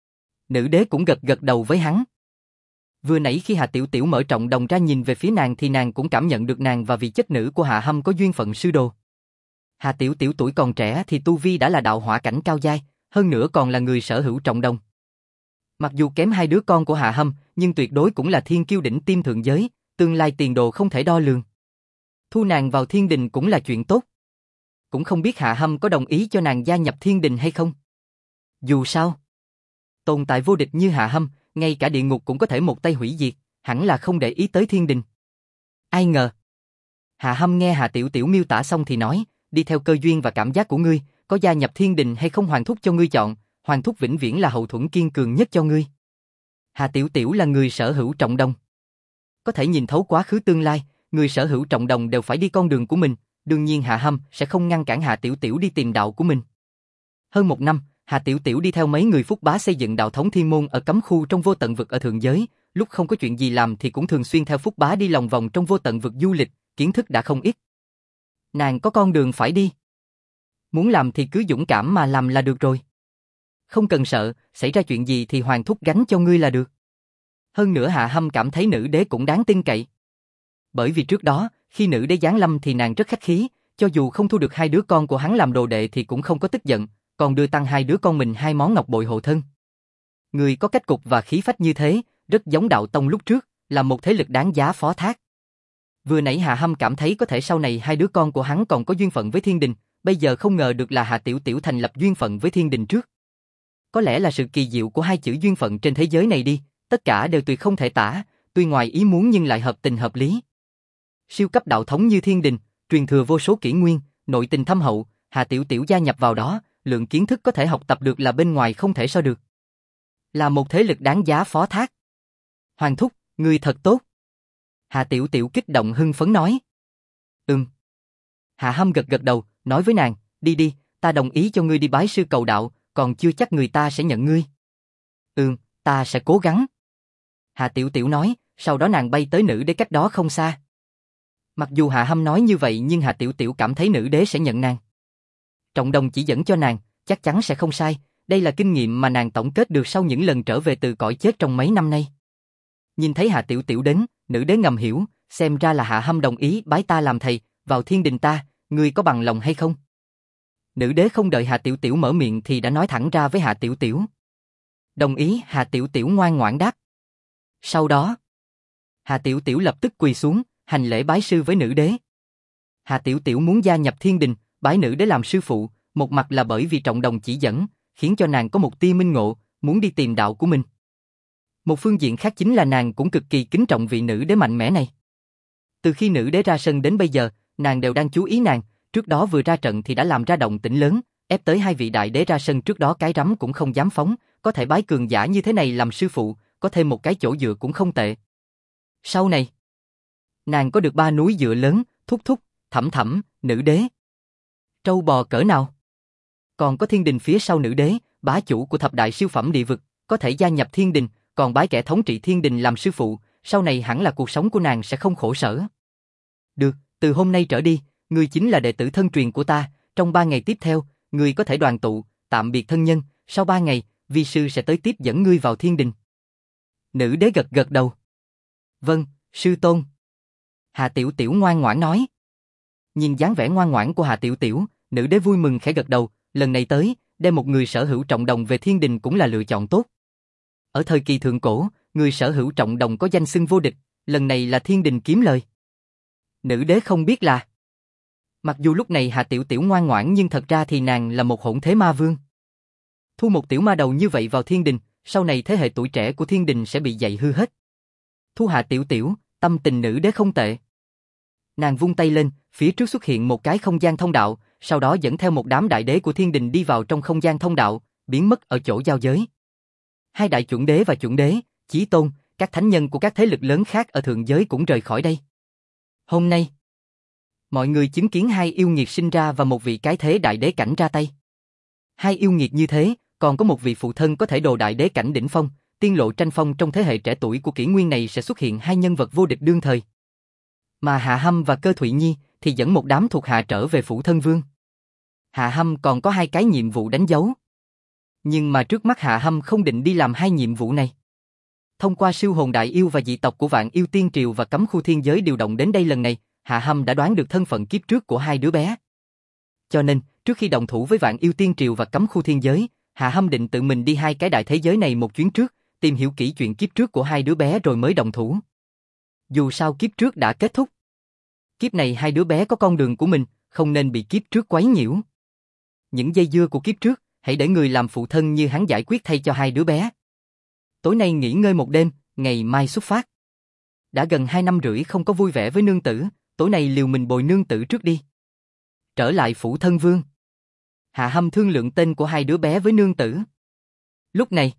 Nữ đế cũng gật gật đầu với hắn. Vừa nãy khi Hạ Tiểu Tiểu mở trọng đồng ra nhìn về phía nàng thì nàng cũng cảm nhận được nàng và vị chất nữ của Hạ Hâm có duyên phận sư đồ. Hạ Tiểu Tiểu tuổi còn trẻ thì tu vi đã là đạo hỏa cảnh cao giai, hơn nữa còn là người sở hữu trọng đồng. Mặc dù kém hai đứa con của Hạ Hâm, nhưng tuyệt đối cũng là thiên kiêu đỉnh tiêm thượng giới, tương lai tiền đồ không thể đo lường. Thu nàng vào thiên đình cũng là chuyện tốt. Cũng không biết Hạ Hâm có đồng ý cho nàng gia nhập thiên đình hay không. Dù sao, tồn tại vô địch như Hạ Hâm, ngay cả địa ngục cũng có thể một tay hủy diệt, hẳn là không để ý tới thiên đình. Ai ngờ, Hạ Hâm nghe Hạ Tiểu Tiểu miêu tả xong thì nói, đi theo cơ duyên và cảm giác của ngươi, có gia nhập thiên đình hay không Hoàng thúc cho ngươi chọn, Hoàng thúc vĩnh viễn là hậu thuẫn kiên cường nhất cho ngươi. Hạ Tiểu Tiểu là người sở hữu trọng đồng, có thể nhìn thấu quá khứ tương lai, người sở hữu trọng đồng đều phải đi con đường của mình, đương nhiên Hạ Hâm sẽ không ngăn cản Hạ Tiểu Tiểu đi tìm đạo của mình. Hơn một năm, Hà Tiểu Tiểu đi theo mấy người Phúc Bá xây dựng đạo thống thiên môn ở cấm khu trong vô tận vực ở thượng giới, lúc không có chuyện gì làm thì cũng thường xuyên theo Phúc Bá đi lòng vòng trong vô tận vực du lịch, kiến thức đã không ít. Nàng có con đường phải đi. Muốn làm thì cứ dũng cảm mà làm là được rồi. Không cần sợ, xảy ra chuyện gì thì Hoàng thúc gánh cho ngươi là được. Hơn nữa Hạ Hâm cảm thấy nữ đế cũng đáng tin cậy. Bởi vì trước đó, khi nữ đế giáng lâm thì nàng rất khách khí, cho dù không thu được hai đứa con của hắn làm đồ đệ thì cũng không có tức giận, còn đưa tăng hai đứa con mình hai món ngọc bội hộ thân. Người có cách cục và khí phách như thế, rất giống đạo tông lúc trước, là một thế lực đáng giá phó thác. Vừa nãy Hạ Hâm cảm thấy có thể sau này hai đứa con của hắn còn có duyên phận với thiên đình, bây giờ không ngờ được là Hạ Tiểu Tiểu thành lập duyên phận với thiên đình trước. Có lẽ là sự kỳ diệu của hai chữ duyên phận trên thế giới này đi, tất cả đều tuyệt không thể tả, tuy ngoài ý muốn nhưng lại hợp tình hợp lý. Siêu cấp đạo thống như thiên đình, truyền thừa vô số kỷ nguyên, nội tình thâm hậu, Hạ Tiểu Tiểu gia nhập vào đó, lượng kiến thức có thể học tập được là bên ngoài không thể so được. Là một thế lực đáng giá phó thác. Hoàng thúc, ngươi thật tốt. Hạ Tiểu Tiểu kích động hưng phấn nói. Hạ Hâm gật gật đầu, nói với nàng, đi đi, ta đồng ý cho ngươi đi bái sư cầu đạo, còn chưa chắc người ta sẽ nhận ngươi. Ta sẽ cố gắng. Hạ Tiểu Tiểu nói, sau đó nàng bay tới nữ đế cách đó không xa. Mặc dù Hạ Hâm nói như vậy nhưng Hạ Tiểu Tiểu cảm thấy nữ đế sẽ nhận nàng. Trọng đồng chỉ dẫn cho nàng, chắc chắn sẽ không sai, đây là kinh nghiệm mà nàng tổng kết được sau những lần trở về từ cõi chết trong mấy năm nay. Nhìn thấy Hạ Tiểu Tiểu đến, nữ đế ngầm hiểu, xem ra là Hạ Hâm đồng ý bái ta làm thầy, vào thiên đình ta, ngươi có bằng lòng hay không? Nữ đế không đợi Hạ Tiểu Tiểu mở miệng thì đã nói thẳng ra với Hạ Tiểu Tiểu. Đồng ý, Hạ Tiểu Tiểu ngoan ngoãn đáp. Sau đó, Hạ Tiểu Tiểu lập tức quỳ xuống, hành lễ bái sư với nữ đế. Hạ Tiểu Tiểu muốn gia nhập thiên đình, bái nữ đế làm sư phụ, một mặt là bởi vì trọng đồng chỉ dẫn, khiến cho nàng có một tia minh ngộ, muốn đi tìm đạo của mình. Một phương diện khác chính là nàng cũng cực kỳ kính trọng vị nữ đế mạnh mẽ này. Từ khi nữ đế ra sân đến bây giờ, nàng đều đang chú ý nàng, trước đó vừa ra trận thì đã làm ra động tĩnh lớn, ép tới hai vị đại đế ra sân trước đó cái rắm cũng không dám phóng, có thể bái cường giả như thế này làm sư phụ, có thêm một cái chỗ dựa cũng không tệ. Sau này, nàng có được ba núi dựa lớn, Thúc Thúc, Thẩm Thẩm, nữ đế. Trâu bò cỡ nào? Còn có thiên đình phía sau nữ đế, bá chủ của thập đại siêu phẩm địa vực, có thể gia nhập thiên đình, còn bái kẻ thống trị thiên đình làm sư phụ, sau này hẳn là cuộc sống của nàng sẽ không khổ sở. Được, từ hôm nay trở đi, ngươi chính là đệ tử thân truyền của ta, trong 3 ngày tiếp theo, ngươi có thể đoàn tụ, tạm biệt thân nhân, sau 3 ngày, vi sư sẽ tới tiếp dẫn ngươi vào thiên đình. Nữ đế gật gật đầu. Vâng, sư tôn. Hạ Tiểu Tiểu ngoan ngoãn nói. Nhìn dáng vẻ ngoan ngoãn của Hạ Tiểu Tiểu, nữ đế vui mừng khẽ gật đầu, lần này tới, đem một người sở hữu trọng đồng về thiên đình cũng là lựa chọn tốt. Ở thời kỳ thượng cổ, người sở hữu trọng đồng có danh xưng vô địch, lần này là thiên đình kiếm lời. Nữ đế không biết là, mặc dù lúc này Hạ Tiểu Tiểu ngoan ngoãn nhưng thật ra thì nàng là một hỗn thế ma vương. Thu một tiểu ma đầu như vậy vào thiên đình, sau này thế hệ tuổi trẻ của thiên đình sẽ bị dạy hư hết. Thu Hạ Tiểu Tiểu, tâm tình nữ đế không tệ. Nàng vung tay lên, phía trước xuất hiện một cái không gian thông đạo, sau đó dẫn theo một đám đại đế của thiên đình đi vào trong không gian thông đạo, biến mất ở chỗ giao giới. Hai đại chuẩn đế và chuẩn đế, Chí Tôn, các thánh nhân của các thế lực lớn khác ở thượng giới cũng rời khỏi đây. Hôm nay, mọi người chứng kiến hai yêu nghiệt sinh ra và một vị cái thế đại đế cảnh ra tay. Hai yêu nghiệt như thế, còn có một vị phụ thân có thể đồ đại đế cảnh đỉnh phong, tiên lộ tranh phong trong thế hệ trẻ tuổi của kỷ nguyên này sẽ xuất hiện hai nhân vật vô địch đương thời. Mà Hạ Hâm và Cơ Thụy Nhi thì dẫn một đám thuộc hạ trở về phủ thân vương. Hạ Hâm còn có 2 cái nhiệm vụ đánh dấu. Nhưng mà trước mắt Hạ Hâm không định đi làm 2 nhiệm vụ này. Thông qua siêu hồn đại yêu và dị tộc của Vạn Yêu Tiên Triều và cấm khu thiên giới điều động đến đây lần này, Hạ Hâm đã đoán được thân phận kiếp trước của 2 đứa bé. Cho nên, trước khi động thủ với Vạn Yêu Tiên Triều và cấm khu thiên giới, Hạ Hâm định tự mình đi 2 cái đại thế giới này một chuyến trước, tìm hiểu kỹ chuyện kiếp trước của 2 đứa bé rồi mới động thủ. Dù sao kiếp trước đã kết thúc. Kiếp này 2 đứa bé có con đường của mình, không nên bị kiếp trước quấy nhiễu. Những dây dưa của kiếp trước, hãy để người làm phụ thân như hắn giải quyết thay cho 2 đứa bé. Tối nay nghỉ ngơi một đêm, ngày mai xuất phát. Đã gần 2 năm rưỡi không có vui vẻ với nương tử, tối nay liều mình bồi nương tử trước đi. Trở lại phủ thân vương. Hạ Hâm thương lượng tên của 2 đứa bé với nương tử. Lúc này,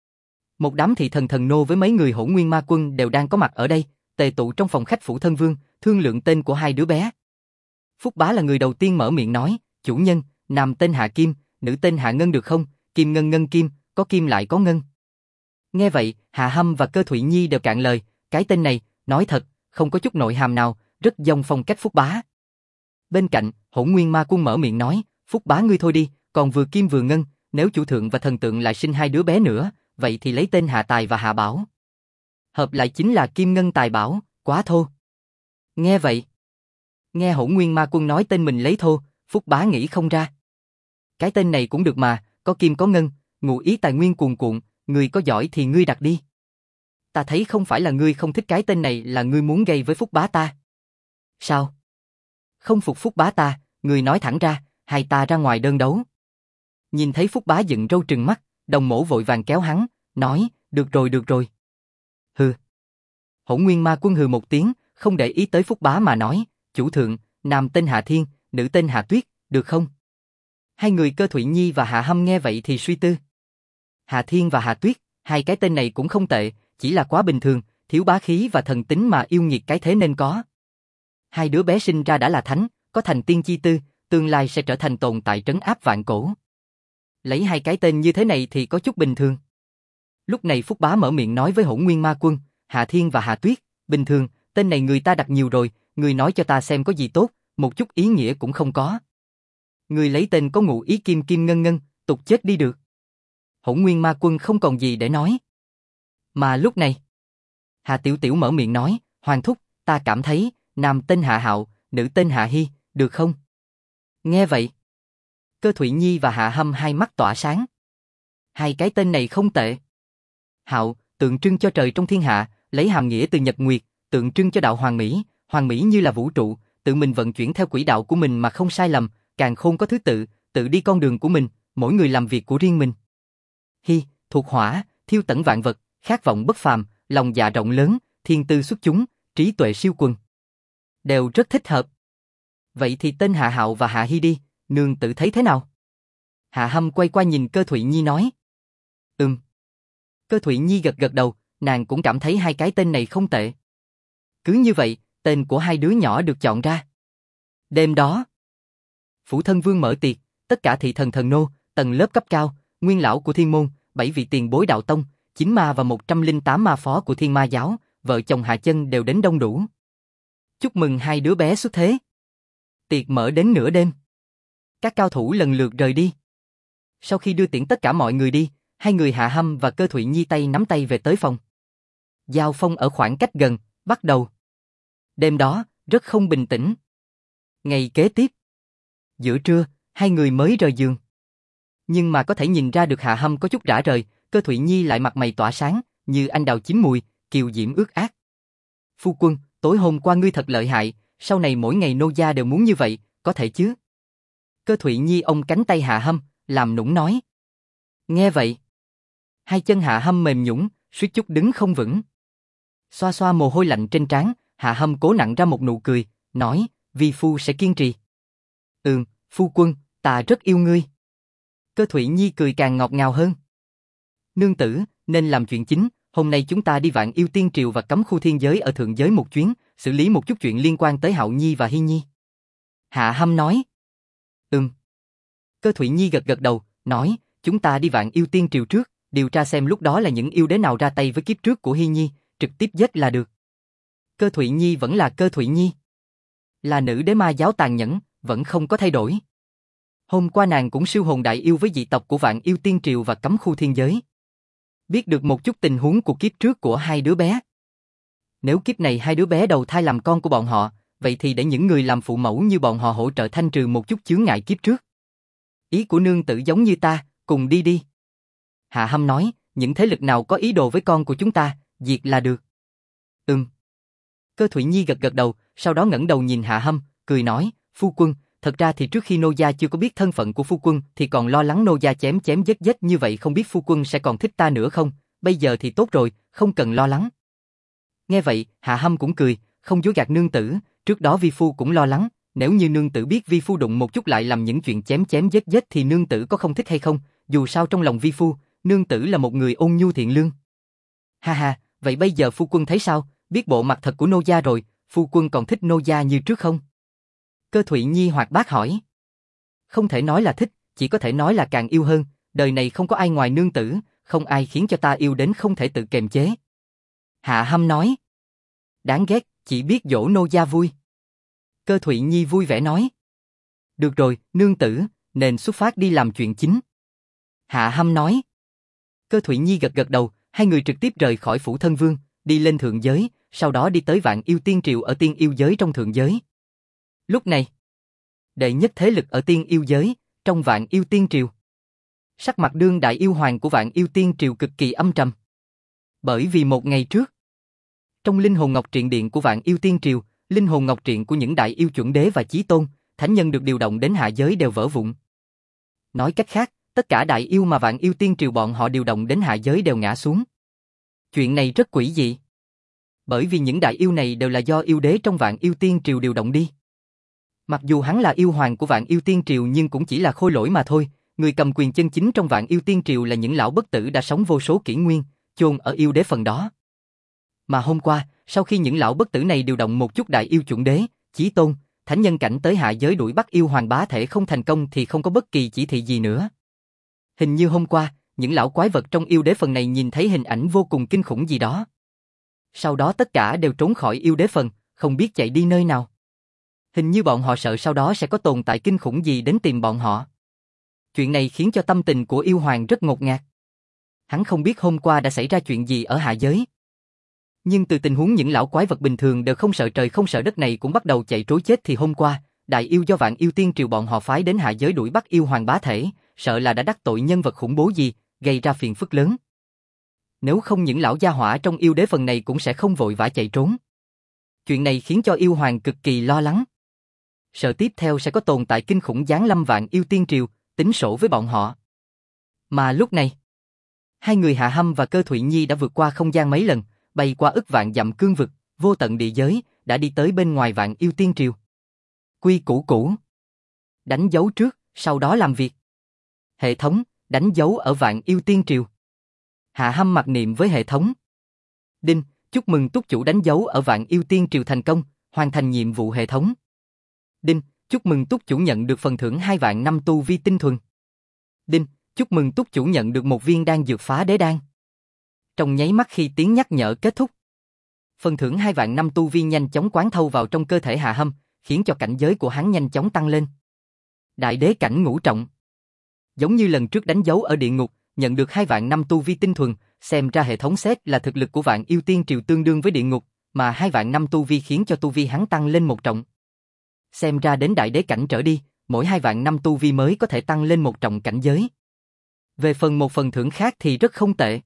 một đám thị thần thần nô với mấy người Hỗn Nguyên Ma Quân đều đang có mặt ở đây, tề tụ trong phòng khách phủ thân vương, thương lượng tên của 2 đứa bé. Phúc Bá là người đầu tiên mở miệng nói, chủ nhân, nam tên Hạ Kim, nữ tên Hạ Ngân được không? kim ngân ngân kim, có kim lại có ngân. Nghe vậy, Hạ Hâm và Cơ Thụy Nhi đều cạn lời, cái tên này, nói thật, không có chút nội hàm nào, rất giống phong cách Phúc Bá. Bên cạnh, Hỗn Nguyên Ma Quân mở miệng nói, Phúc Bá ngươi thôi đi, còn vừa kim vừa ngân, nếu chủ thượng và thần tượng lại sinh hai đứa bé nữa, vậy thì lấy tên Hạ Tài và Hạ Bảo. Hợp lại chính là Kim Ngân Tài Bảo, quá thô. Nghe vậy, nghe Hỗn Nguyên Ma Quân nói tên mình lấy thô, Phúc Bá nghĩ không ra. Cái tên này cũng được mà, có kim có ngân, ngụ ý tài nguyên cuồn cuộn, ngươi có giỏi thì ngươi đặt đi. Ta thấy không phải là ngươi không thích cái tên này, là ngươi muốn gây với Phúc Bá ta. Sao? Không phục Phúc Bá ta, ngươi nói thẳng ra, hay ta ra ngoài đơn đấu. Nhìn thấy Phúc Bá dựng râu trừng mắt, Đồng Mỗ vội vàng kéo hắn, nói, được rồi. Hừ. Hỗn Nguyên Ma Quân hừ một tiếng, không để ý tới Phúc Bá mà nói, chủ thượng, nam tên Hạ Thiên, nữ tên Hạ Tuyết, được không? Hai người Cơ Thụy Nhi và Hạ Hâm nghe vậy thì suy tư. Hạ Thiên và Hạ Tuyết, hai cái tên này cũng không tệ, chỉ là quá bình thường, thiếu bá khí và thần tính mà yêu nghiệt cái thế nên có. Hai đứa bé sinh ra đã là thánh, có thành tiên chi tư, tương lai sẽ trở thành tồn tại trấn áp vạn cổ. Lấy hai cái tên như thế này thì có chút bình thường. Lúc này Phúc Bá mở miệng nói với Hỗn Nguyên Ma Quân, Hạ Thiên và Hạ Tuyết, bình thường, tên này người ta đặt nhiều rồi, người nói cho ta xem có gì tốt, một chút ý nghĩa cũng không có. Người lấy tên có ngụ ý kim kim ngân ngân, tục chết đi được. Hỗn Nguyên Ma Quân không còn gì để nói. Mà lúc này, Hạ Tiểu Tiểu mở miệng nói, Hoàng thúc, ta cảm thấy, nam tên Hạ Hạo, nữ tên Hạ Hy, được không? Nghe vậy, Cơ Thụy Nhi và Hạ Hâm hai mắt tỏa sáng. Hai cái tên này không tệ. Hạo, tượng trưng cho trời trong thiên hạ, lấy hàm nghĩa từ nhật nguyệt, tượng trưng cho đạo hoàng mỹ như là vũ trụ, tự mình vận chuyển theo quỹ đạo của mình mà không sai lầm, càn khôn có thứ tự đi con đường của mình, mỗi người làm việc của riêng mình. Hy, thuộc hỏa, thiêu tận vạn vật, khát vọng bất phàm, lòng dạ rộng lớn, thiên tư xuất chúng, trí tuệ siêu quần. Đều rất thích hợp. Vậy thì tên Hạ Hạo và Hạ Hy đi, nương tự thấy thế nào? Hạ Hâm quay qua nhìn Cơ Thụy Nhi nói. Cơ Thụy Nhi gật đầu, nàng cũng cảm thấy hai cái tên này không tệ. Cứ như vậy, tên của hai đứa nhỏ được chọn ra. Đêm đó, Phủ Thân Vương mở tiệc, tất cả thị thần thần nô, tầng lớp cấp cao, nguyên lão của Thiên Môn, 7 vị tiền bối đạo tông, 9 ma và 108 ma phó của Thiên Ma giáo, vợ chồng Hạ Chân đều đến đông đủ. Chúc mừng hai đứa bé xuất thế. Tiệc mở đến nửa đêm. Các cao thủ lần lượt rời đi. Sau khi đưa tiễn tất cả mọi người đi, hai người Hạ Hâm và Cơ Thụy Nhi tay nắm tay về tới phòng. Giao phong ở khoảng cách gần, bắt đầu. Đêm đó, rất không bình tĩnh. Ngày kế tiếp, giữa trưa, hai người mới rời giường. Nhưng mà có thể nhìn ra được Hạ Hâm có chút rã rời, Cơ Thụy Nhi lại mặt mày tỏa sáng, như anh đào chín mùi, kiều diễm ướt át. Phu quân, tối hôm qua ngươi thật lợi hại, sau này mỗi ngày nô gia đều muốn như vậy, có thể chứ? Cơ Thụy Nhi ôm cánh tay Hạ Hâm, làm nũng nói. Nghe vậy, hai chân Hạ Hâm mềm nhũn, suýt chút đứng không vững. Xoa xoa mồ hôi lạnh trên trán, Hạ Hâm cố nặn ra một nụ cười, nói, vi phu sẽ kiên trì. Phu quân, ta rất yêu ngươi. Cơ Thụy Nhi cười càng ngọt ngào hơn. Nương tử, nên làm chuyện chính, hôm nay chúng ta đi Vạn Yêu Tiên Triều và cấm khu thiên giới ở thượng giới một chuyến, xử lý một chút chuyện liên quan tới Hạo Nhi và Hy Nhi. Hạ Hâm nói. Cơ Thụy Nhi gật đầu, nói, chúng ta đi Vạn Yêu Tiên Triều trước, điều tra xem lúc đó là những yêu đế nào ra tay với kiếp trước của Hy Nhi, trực tiếp giết là được. Cơ Thụy Nhi vẫn là Cơ Thụy Nhi. Là nữ đế ma giáo tàn nhẫn, vẫn không có thay đổi. Hôm qua nàng cũng siêu hồn đại yêu với dị tộc của Vạn Yêu Tiên Triều và cấm khu thiên giới. Biết được một chút tình huống của kiếp trước của hai đứa bé. Nếu kiếp này hai đứa bé đầu thai làm con của bọn họ, vậy thì để những người làm phụ mẫu như bọn họ hỗ trợ thanh trừ một chút chướng ngại kiếp trước. Ý của nương tử giống như ta, cùng đi đi. Hạ Hâm nói, những thế lực nào có ý đồ với con của chúng ta, diệt là được. Cơ Thụy Nhi gật đầu, sau đó ngẩng đầu nhìn Hạ Hâm, cười nói, phu quân, thật ra thì trước khi nô gia chưa có biết thân phận của phu quân thì còn lo lắng nô gia chém giết như vậy không biết phu quân sẽ còn thích ta nữa không, bây giờ thì tốt rồi, không cần lo lắng. Nghe vậy, Hạ Hâm cũng cười, không dối gạt nương tử, trước đó vi phu cũng lo lắng, nếu như nương tử biết vi phu đụng một chút lại làm những chuyện chém giết thì nương tử có không thích hay không, dù sao trong lòng vi phu, nương tử là một người ôn nhu thiện lương. Ha ha, vậy bây giờ phu quân thấy sao, biết bộ mặt thật của nô gia rồi, phu quân còn thích nô gia như trước không? Cơ Thụy Nhi hoạt bát hỏi. Không thể nói là thích, chỉ có thể nói là càng yêu hơn, Đời này không có ai ngoài nương tử, không ai khiến cho ta yêu đến không thể tự kiềm chế. Hạ Hâm nói. Đáng ghét, chỉ biết dỗ nô gia vui. Cơ Thụy Nhi vui vẻ nói. Được rồi, nương tử, nên xuất phát đi làm chuyện chính. Hạ Hâm nói. Cơ Thụy Nhi gật gật đầu, hai người trực tiếp rời khỏi phủ thân vương, đi lên thượng giới, sau đó đi tới Vạn Yêu Tiên Triều ở tiên yêu giới trong thượng giới. Lúc này, đệ nhất thế lực ở tiên yêu giới, trong Vạn Yêu Tiên Triều. Sắc mặt đương đại yêu hoàng của Vạn Yêu Tiên Triều cực kỳ âm trầm. Bởi vì một ngày trước, trong linh hồn ngọc triện điện của Vạn Yêu Tiên Triều, linh hồn ngọc triện của những đại yêu chuẩn đế và chí tôn, thánh nhân được điều động đến hạ giới đều vỡ vụn. Nói cách khác, tất cả đại yêu mà Vạn Yêu Tiên Triều bọn họ điều động đến hạ giới đều ngã xuống. Chuyện này rất quỷ dị. Bởi vì những đại yêu này đều là do yêu đế trong Vạn Yêu Tiên Triều điều động đi. Mặc dù hắn là yêu hoàng của Vạn Yêu Tiên Triều nhưng cũng chỉ là khôi lỗi mà thôi, người cầm quyền chân chính trong Vạn Yêu Tiên Triều là những lão bất tử đã sống vô số kỷ nguyên, chôn ở yêu đế phần đó. Mà hôm qua, sau khi những lão bất tử này điều động một chút đại yêu chuẩn đế, chí tôn, thánh nhân cảnh tới hạ giới đuổi bắt yêu hoàng bá thể không thành công thì không có bất kỳ chỉ thị gì nữa. Hình như hôm qua, những lão quái vật trong yêu đế phần này nhìn thấy hình ảnh vô cùng kinh khủng gì đó. Sau đó tất cả đều trốn khỏi yêu đế phần, không biết chạy đi nơi nào. Hình như bọn họ sợ sau đó sẽ có tồn tại kinh khủng gì đến tìm bọn họ. Chuyện này khiến cho tâm tình của yêu hoàng rất ngột ngạt. Hắn không biết hôm qua đã xảy ra chuyện gì ở hạ giới. Nhưng từ tình huống những lão quái vật bình thường đều không sợ trời không sợ đất này cũng bắt đầu chạy trối chết thì hôm qua, đại yêu do Vạn Yêu Tiên Triều bọn họ phái đến hạ giới đuổi bắt yêu hoàng bá thể, sợ là đã đắc tội nhân vật khủng bố gì, gây ra phiền phức lớn. Nếu không những lão gia hỏa trong yêu đế phần này cũng sẽ không vội vã chạy trốn. Chuyện này khiến cho yêu hoàng cực kỳ lo lắng. Sợ tiếp theo sẽ có tồn tại kinh khủng giáng lâm Vạn Yêu Tiên Triều, tính sổ với bọn họ. Mà lúc này, hai người Hạ Hâm và Cơ Thụy Nhi đã vượt qua không gian mấy lần, bay qua ức vạn dặm cương vực, vô tận địa giới, đã đi tới bên ngoài Vạn Yêu Tiên Triều. Quy củ cũ. Đánh dấu trước, sau đó làm việc. Hệ thống, đánh dấu ở Vạn Yêu Tiên Triều. Hạ Hâm mặc niệm với hệ thống. Đinh, chúc mừng túc chủ đánh dấu ở Vạn Yêu Tiên Triều thành công, hoàn thành nhiệm vụ hệ thống. Đinh, chúc mừng túc chủ nhận được phần thưởng 2 vạn năm tu vi tinh thuần. Đinh, chúc mừng túc chủ nhận được một viên đan dược phá đế đan. Trong nháy mắt khi tiếng nhắc nhở kết thúc, phần thưởng 2 vạn năm tu vi nhanh chóng quán thâu vào trong cơ thể Hạ Hâm, khiến cho cảnh giới của hắn nhanh chóng tăng lên. Đại đế cảnh ngũ trọng. Giống như lần trước đánh dấu ở địa ngục, nhận được 2 vạn năm tu vi tinh thuần, xem ra hệ thống xét là thực lực của Vạn Yêu Tiên Triều tương đương với địa ngục, mà 2 vạn năm tu vi khiến cho tu vi hắn tăng lên 1 trọng. Xem ra đến đại đế cảnh trở đi, mỗi 2 vạn năm tu vi mới có thể tăng lên 1 trọng cảnh giới. Về một phần thưởng khác thì rất không tệ.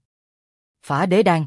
Phá đế đan.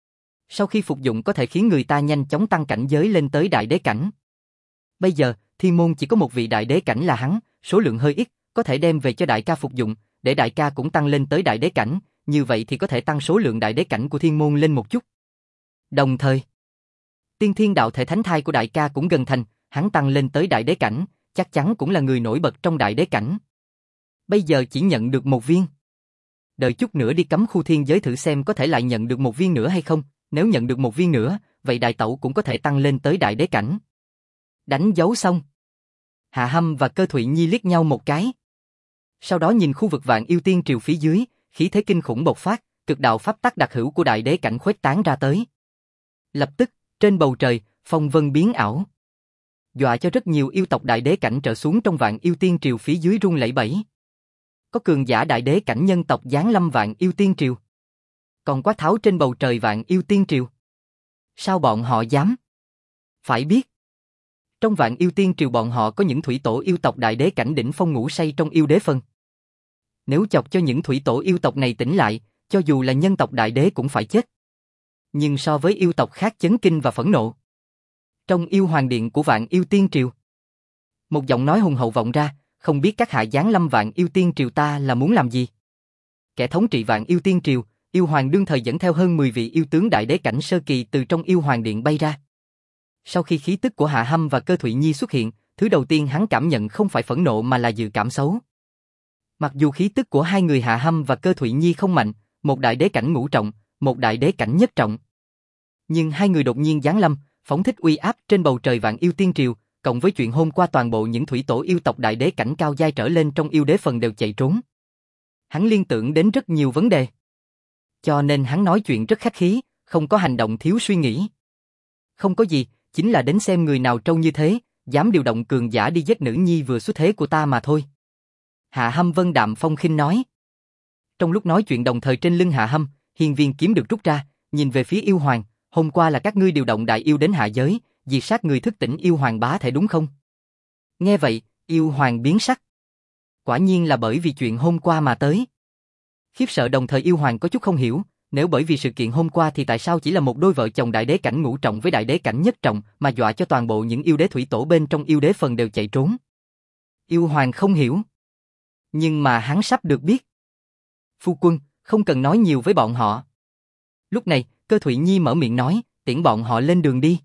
Sau khi phục dụng có thể khiến người ta nhanh chóng tăng cảnh giới lên tới đại đế cảnh. Bây giờ, thiên môn chỉ có một vị đại đế cảnh là hắn, số lượng hơi ít, có thể đem về cho đại ca phục dụng, để đại ca cũng tăng lên tới đại đế cảnh, như vậy thì có thể tăng số lượng đại đế cảnh của thiên môn lên một chút. Đồng thời, tiên thiên đạo thể thánh thai của đại ca cũng gần thành, hắn tăng lên tới đại đế cảnh, chắc chắn cũng là người nổi bật trong đại đế cảnh. Bây giờ chỉ nhận được 1 viên. Đợi chút nữa đi cấm khu thiên giới thử xem có thể lại nhận được 1 viên nữa hay không, nếu nhận được 1 viên nữa, vậy đại tẩu cũng có thể tăng lên tới đại đế cảnh. Đánh dấu xong, Hạ Hâm và Cơ Thụy Nhi liếc nhau một cái. Sau đó nhìn khu vực Vạn Yêu Tiên Triều phía dưới, khí thế kinh khủng bộc phát, cực đạo pháp tắc đặc hữu của đại đế cảnh khuếch tán ra tới. Lập tức, trên bầu trời, phong vân biến ảo, dọa cho rất nhiều yêu tộc đại đế cảnh trở xuống trong Vạn Yêu Tiên Triều phía dưới run lẩy bẩy. Có cường giả đại đế cảnh nhân tộc giáng lâm Vạn Yêu Tiên Triều. Còn quát tháo trên bầu trời Vạn Yêu Tiên Triều. Sao bọn họ dám? Phải biết, trong Vạn Yêu Tiên Triều bọn họ có những thủy tổ yêu tộc đại đế cảnh đỉnh phong ngủ say trong yêu đế phân. Nếu chọc cho những thủy tổ yêu tộc này tỉnh lại, cho dù là nhân tộc đại đế cũng phải chết. Nhưng so với yêu tộc khác chấn kinh và phẫn nộ. Trong yêu hoàng điện của Vạn Yêu Tiên Triều, một giọng nói hùng hậu vọng ra, không biết các hạ giáng lâm Vạn Yêu Tiên Triều ta là muốn làm gì? Kẻ thống trị Vạn Yêu Tiên Triều, yêu hoàng đương thời dẫn theo hơn 10 vị yêu tướng đại đế cảnh sơ kỳ từ trong yêu hoàng điện bay ra. Sau khi khí tức của Hạ Hâm và Cơ Thụy Nhi xuất hiện, thứ đầu tiên hắn cảm nhận không phải phẫn nộ mà là dự cảm xấu. Mặc dù khí tức của hai người Hạ Hâm và Cơ Thụy Nhi không mạnh, một đại đế cảnh ngũ trọng, một đại đế cảnh nhất trọng. Nhưng hai người đột nhiên giáng lâm, phóng thích uy áp trên bầu trời Vạn Yêu Tiên Triều, cộng với chuyện hôm qua toàn bộ những thủy tổ yêu tộc đại đế cảnh cao giai trở lên trong yêu đế phần đều chạy trốn. Hắn liên tưởng đến rất nhiều vấn đề. Cho nên hắn nói chuyện rất khách khí, không có hành động thiếu suy nghĩ. Không có gì, chính là đến xem người nào trâu như thế, dám điều động cường giả đi giết nữ nhi vừa xuất thế của ta mà thôi. Hạ Hâm vân đạm phong khinh nói. Trong lúc nói chuyện đồng thời trên lưng Hạ Hâm, hiên viên kiếm được rút ra, nhìn về phía yêu hoàng, hôm qua là các ngươi điều động đại yêu đến hạ giới, diệt sát người thức tỉnh yêu hoàng bá thể đúng không? Nghe vậy, yêu hoàng biến sắc. Quả nhiên là bởi vì chuyện hôm qua mà tới. Khiếp sợ đồng thời yêu hoàng có chút không hiểu, nếu bởi vì sự kiện hôm qua thì tại sao chỉ là một đôi vợ chồng đại đế cảnh ngũ trọng với đại đế cảnh nhất trọng mà dọa cho toàn bộ những yêu đế thủy tổ bên trong yêu đế phần đều chạy trốn. Yêu hoàng không hiểu. Nhưng mà hắn sắp được biết. Phu quân, không cần nói nhiều với bọn họ. Lúc này, Cơ Thụy Nhi mở miệng nói, tiễn bọn họ lên đường đi.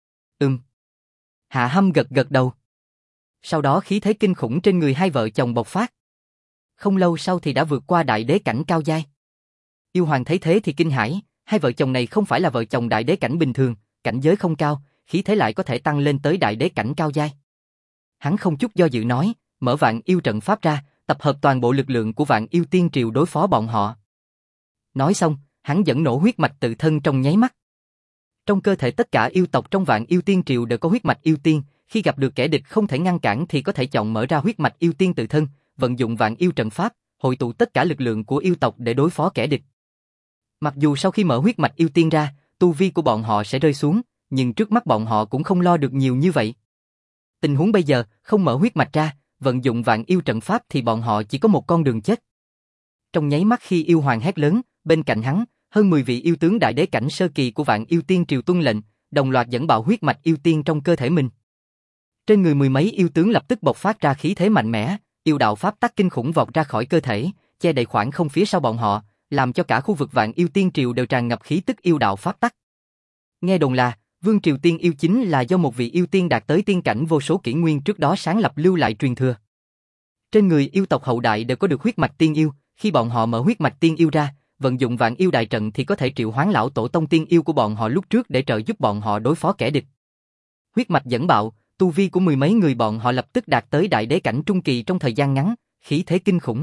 Hạ Hâm gật gật đầu. Sau đó khí thế kinh khủng trên người hai vợ chồng bộc phát. Không lâu sau thì đã vượt qua đại đế cảnh cao giai. Yêu hoàng thấy thế thì kinh hãi, hai vợ chồng này không phải là vợ chồng đại đế cảnh bình thường, cảnh giới không cao, khí thế lại có thể tăng lên tới đại đế cảnh cao giai. Hắn không chút do dự nói, mở vạn yêu trận pháp ra, tập hợp toàn bộ lực lượng của vạn yêu tiên triều đối phó bọn họ. Nói xong, hắn dẫn nổ huyết mạch tự thân trong nháy mắt. Trong cơ thể tất cả yêu tộc trong vạn yêu tiên triều đều có huyết mạch yêu tiên, khi gặp được kẻ địch không thể ngăn cản thì có thể chọn mở ra huyết mạch yêu tiên tự thân, vận dụng vạn yêu trận pháp, hội tụ tất cả lực lượng của yêu tộc để đối phó kẻ địch. Mặc dù sau khi mở huyết mạch yêu tiên ra, tu vi của bọn họ sẽ rơi xuống, nhưng trước mắt bọn họ cũng không lo được nhiều như vậy. Tình huống bây giờ, không mở huyết mạch ra, vận dụng vạn yêu trận pháp thì bọn họ chỉ có một con đường chết. Trong nháy mắt khi yêu hoàng hét lớn, bên cạnh hắn, hơn 10 vị yêu tướng đại đế cảnh sơ kỳ của vạn yêu tiên triều tuân lệnh, đồng loạt dẫn bạo huyết mạch yêu tiên trong cơ thể mình. Trên người mười mấy yêu tướng lập tức bộc phát ra khí thế mạnh mẽ, yêu đạo pháp tắc kinh khủng vọt ra khỏi cơ thể, che đầy khoảng không phía sau bọn họ, làm cho cả khu vực vạn yêu tiên triều đều tràn ngập khí tức yêu đạo pháp tắc. Nghe đồn là, Vương Triều Tiên Yêu chính là do một vị yêu tiên đạt tới tiên cảnh vô số kỷ nguyên trước đó sáng lập lưu lại truyền thừa. Trên người yêu tộc hậu đại đều có được huyết mạch tiên yêu, khi bọn họ mở huyết mạch tiên yêu ra, vận dụng vạn yêu đại trận thì có thể triệu hoán lão tổ tông tiên yêu của bọn họ lúc trước để trợ giúp bọn họ đối phó kẻ địch. Huyết mạch dẫn bạo, tu vi của mười mấy người bọn họ lập tức đạt tới đại đế cảnh trung kỳ trong thời gian ngắn, khí thế kinh khủng.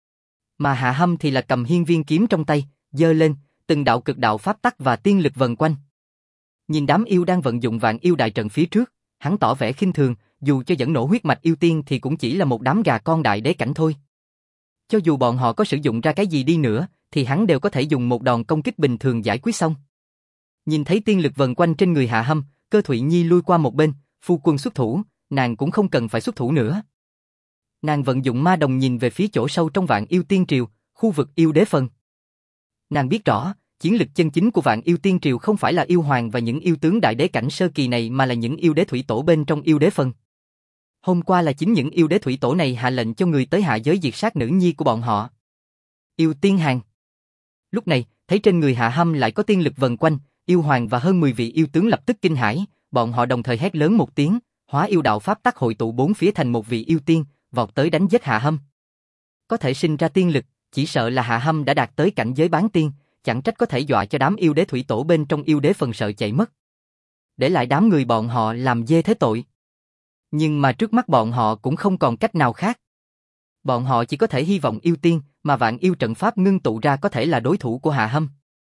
Mà Hạ Hâm thì là cầm hiên viên kiếm trong tay, giơ lên, từng đạo cực đạo pháp tắc và tiên lực vần quanh. Nhìn đám yêu đang vận dụng vạn yêu đại trận phía trước, hắn tỏ vẻ khinh thường, dù cho dẫn nổ huyết mạch yêu tiên thì cũng chỉ là một đám gà con đại đế cảnh thôi. Cho dù bọn họ có sử dụng ra cái gì đi nữa, thì hắn đều có thể dùng một đòn công kích bình thường giải quyết xong. Nhìn thấy tiên lực vần quanh trên người Hạ Hâm, Cơ Thụy Nhi lui qua một bên, phu quân xuất thủ, nàng cũng không cần phải xuất thủ nữa. Nàng vận dụng ma đồng nhìn về phía chỗ sâu trong vạn yêu tiên triều, khu vực yêu đế phần. Nàng biết rõ, chiến lực chân chính của vạn yêu tiên triều không phải là yêu hoàng và những yêu tướng đại đế cảnh sơ kỳ này mà là những yêu đế thủy tổ bên trong yêu đế phần. Hôm qua là chính những yêu đế thủy tổ này hạ lệnh cho người tới hạ giới diệt sát nữ nhi của bọn họ. Yêu tiên hàng. Lúc này, thấy trên người Hạ Hâm lại có tiên lực vần quanh, yêu hoàng và hơn 10 vị yêu tướng lập tức kinh hãi, bọn họ đồng thời hét lớn một tiếng, hóa yêu đạo pháp tắc hội tụ bốn phía thành một vị yêu tiên, vọt tới đánh giết Hạ Hâm. Có thể sinh ra tiên lực, chỉ sợ là Hạ Hâm đã đạt tới cảnh giới bán tiên, chẳng trách có thể dọa cho đám yêu đế thủy tổ bên trong yêu đế phần sợ chạy mất. Để lại đám người bọn họ làm dê thế tội. Nhưng mà trước mắt bọn họ cũng không còn cách nào khác. Bọn họ chỉ có thể hy vọng yêu tiên mà vạn yêu trận pháp ngưng tụ ra có thể là đối thủ của Hạ Hâm.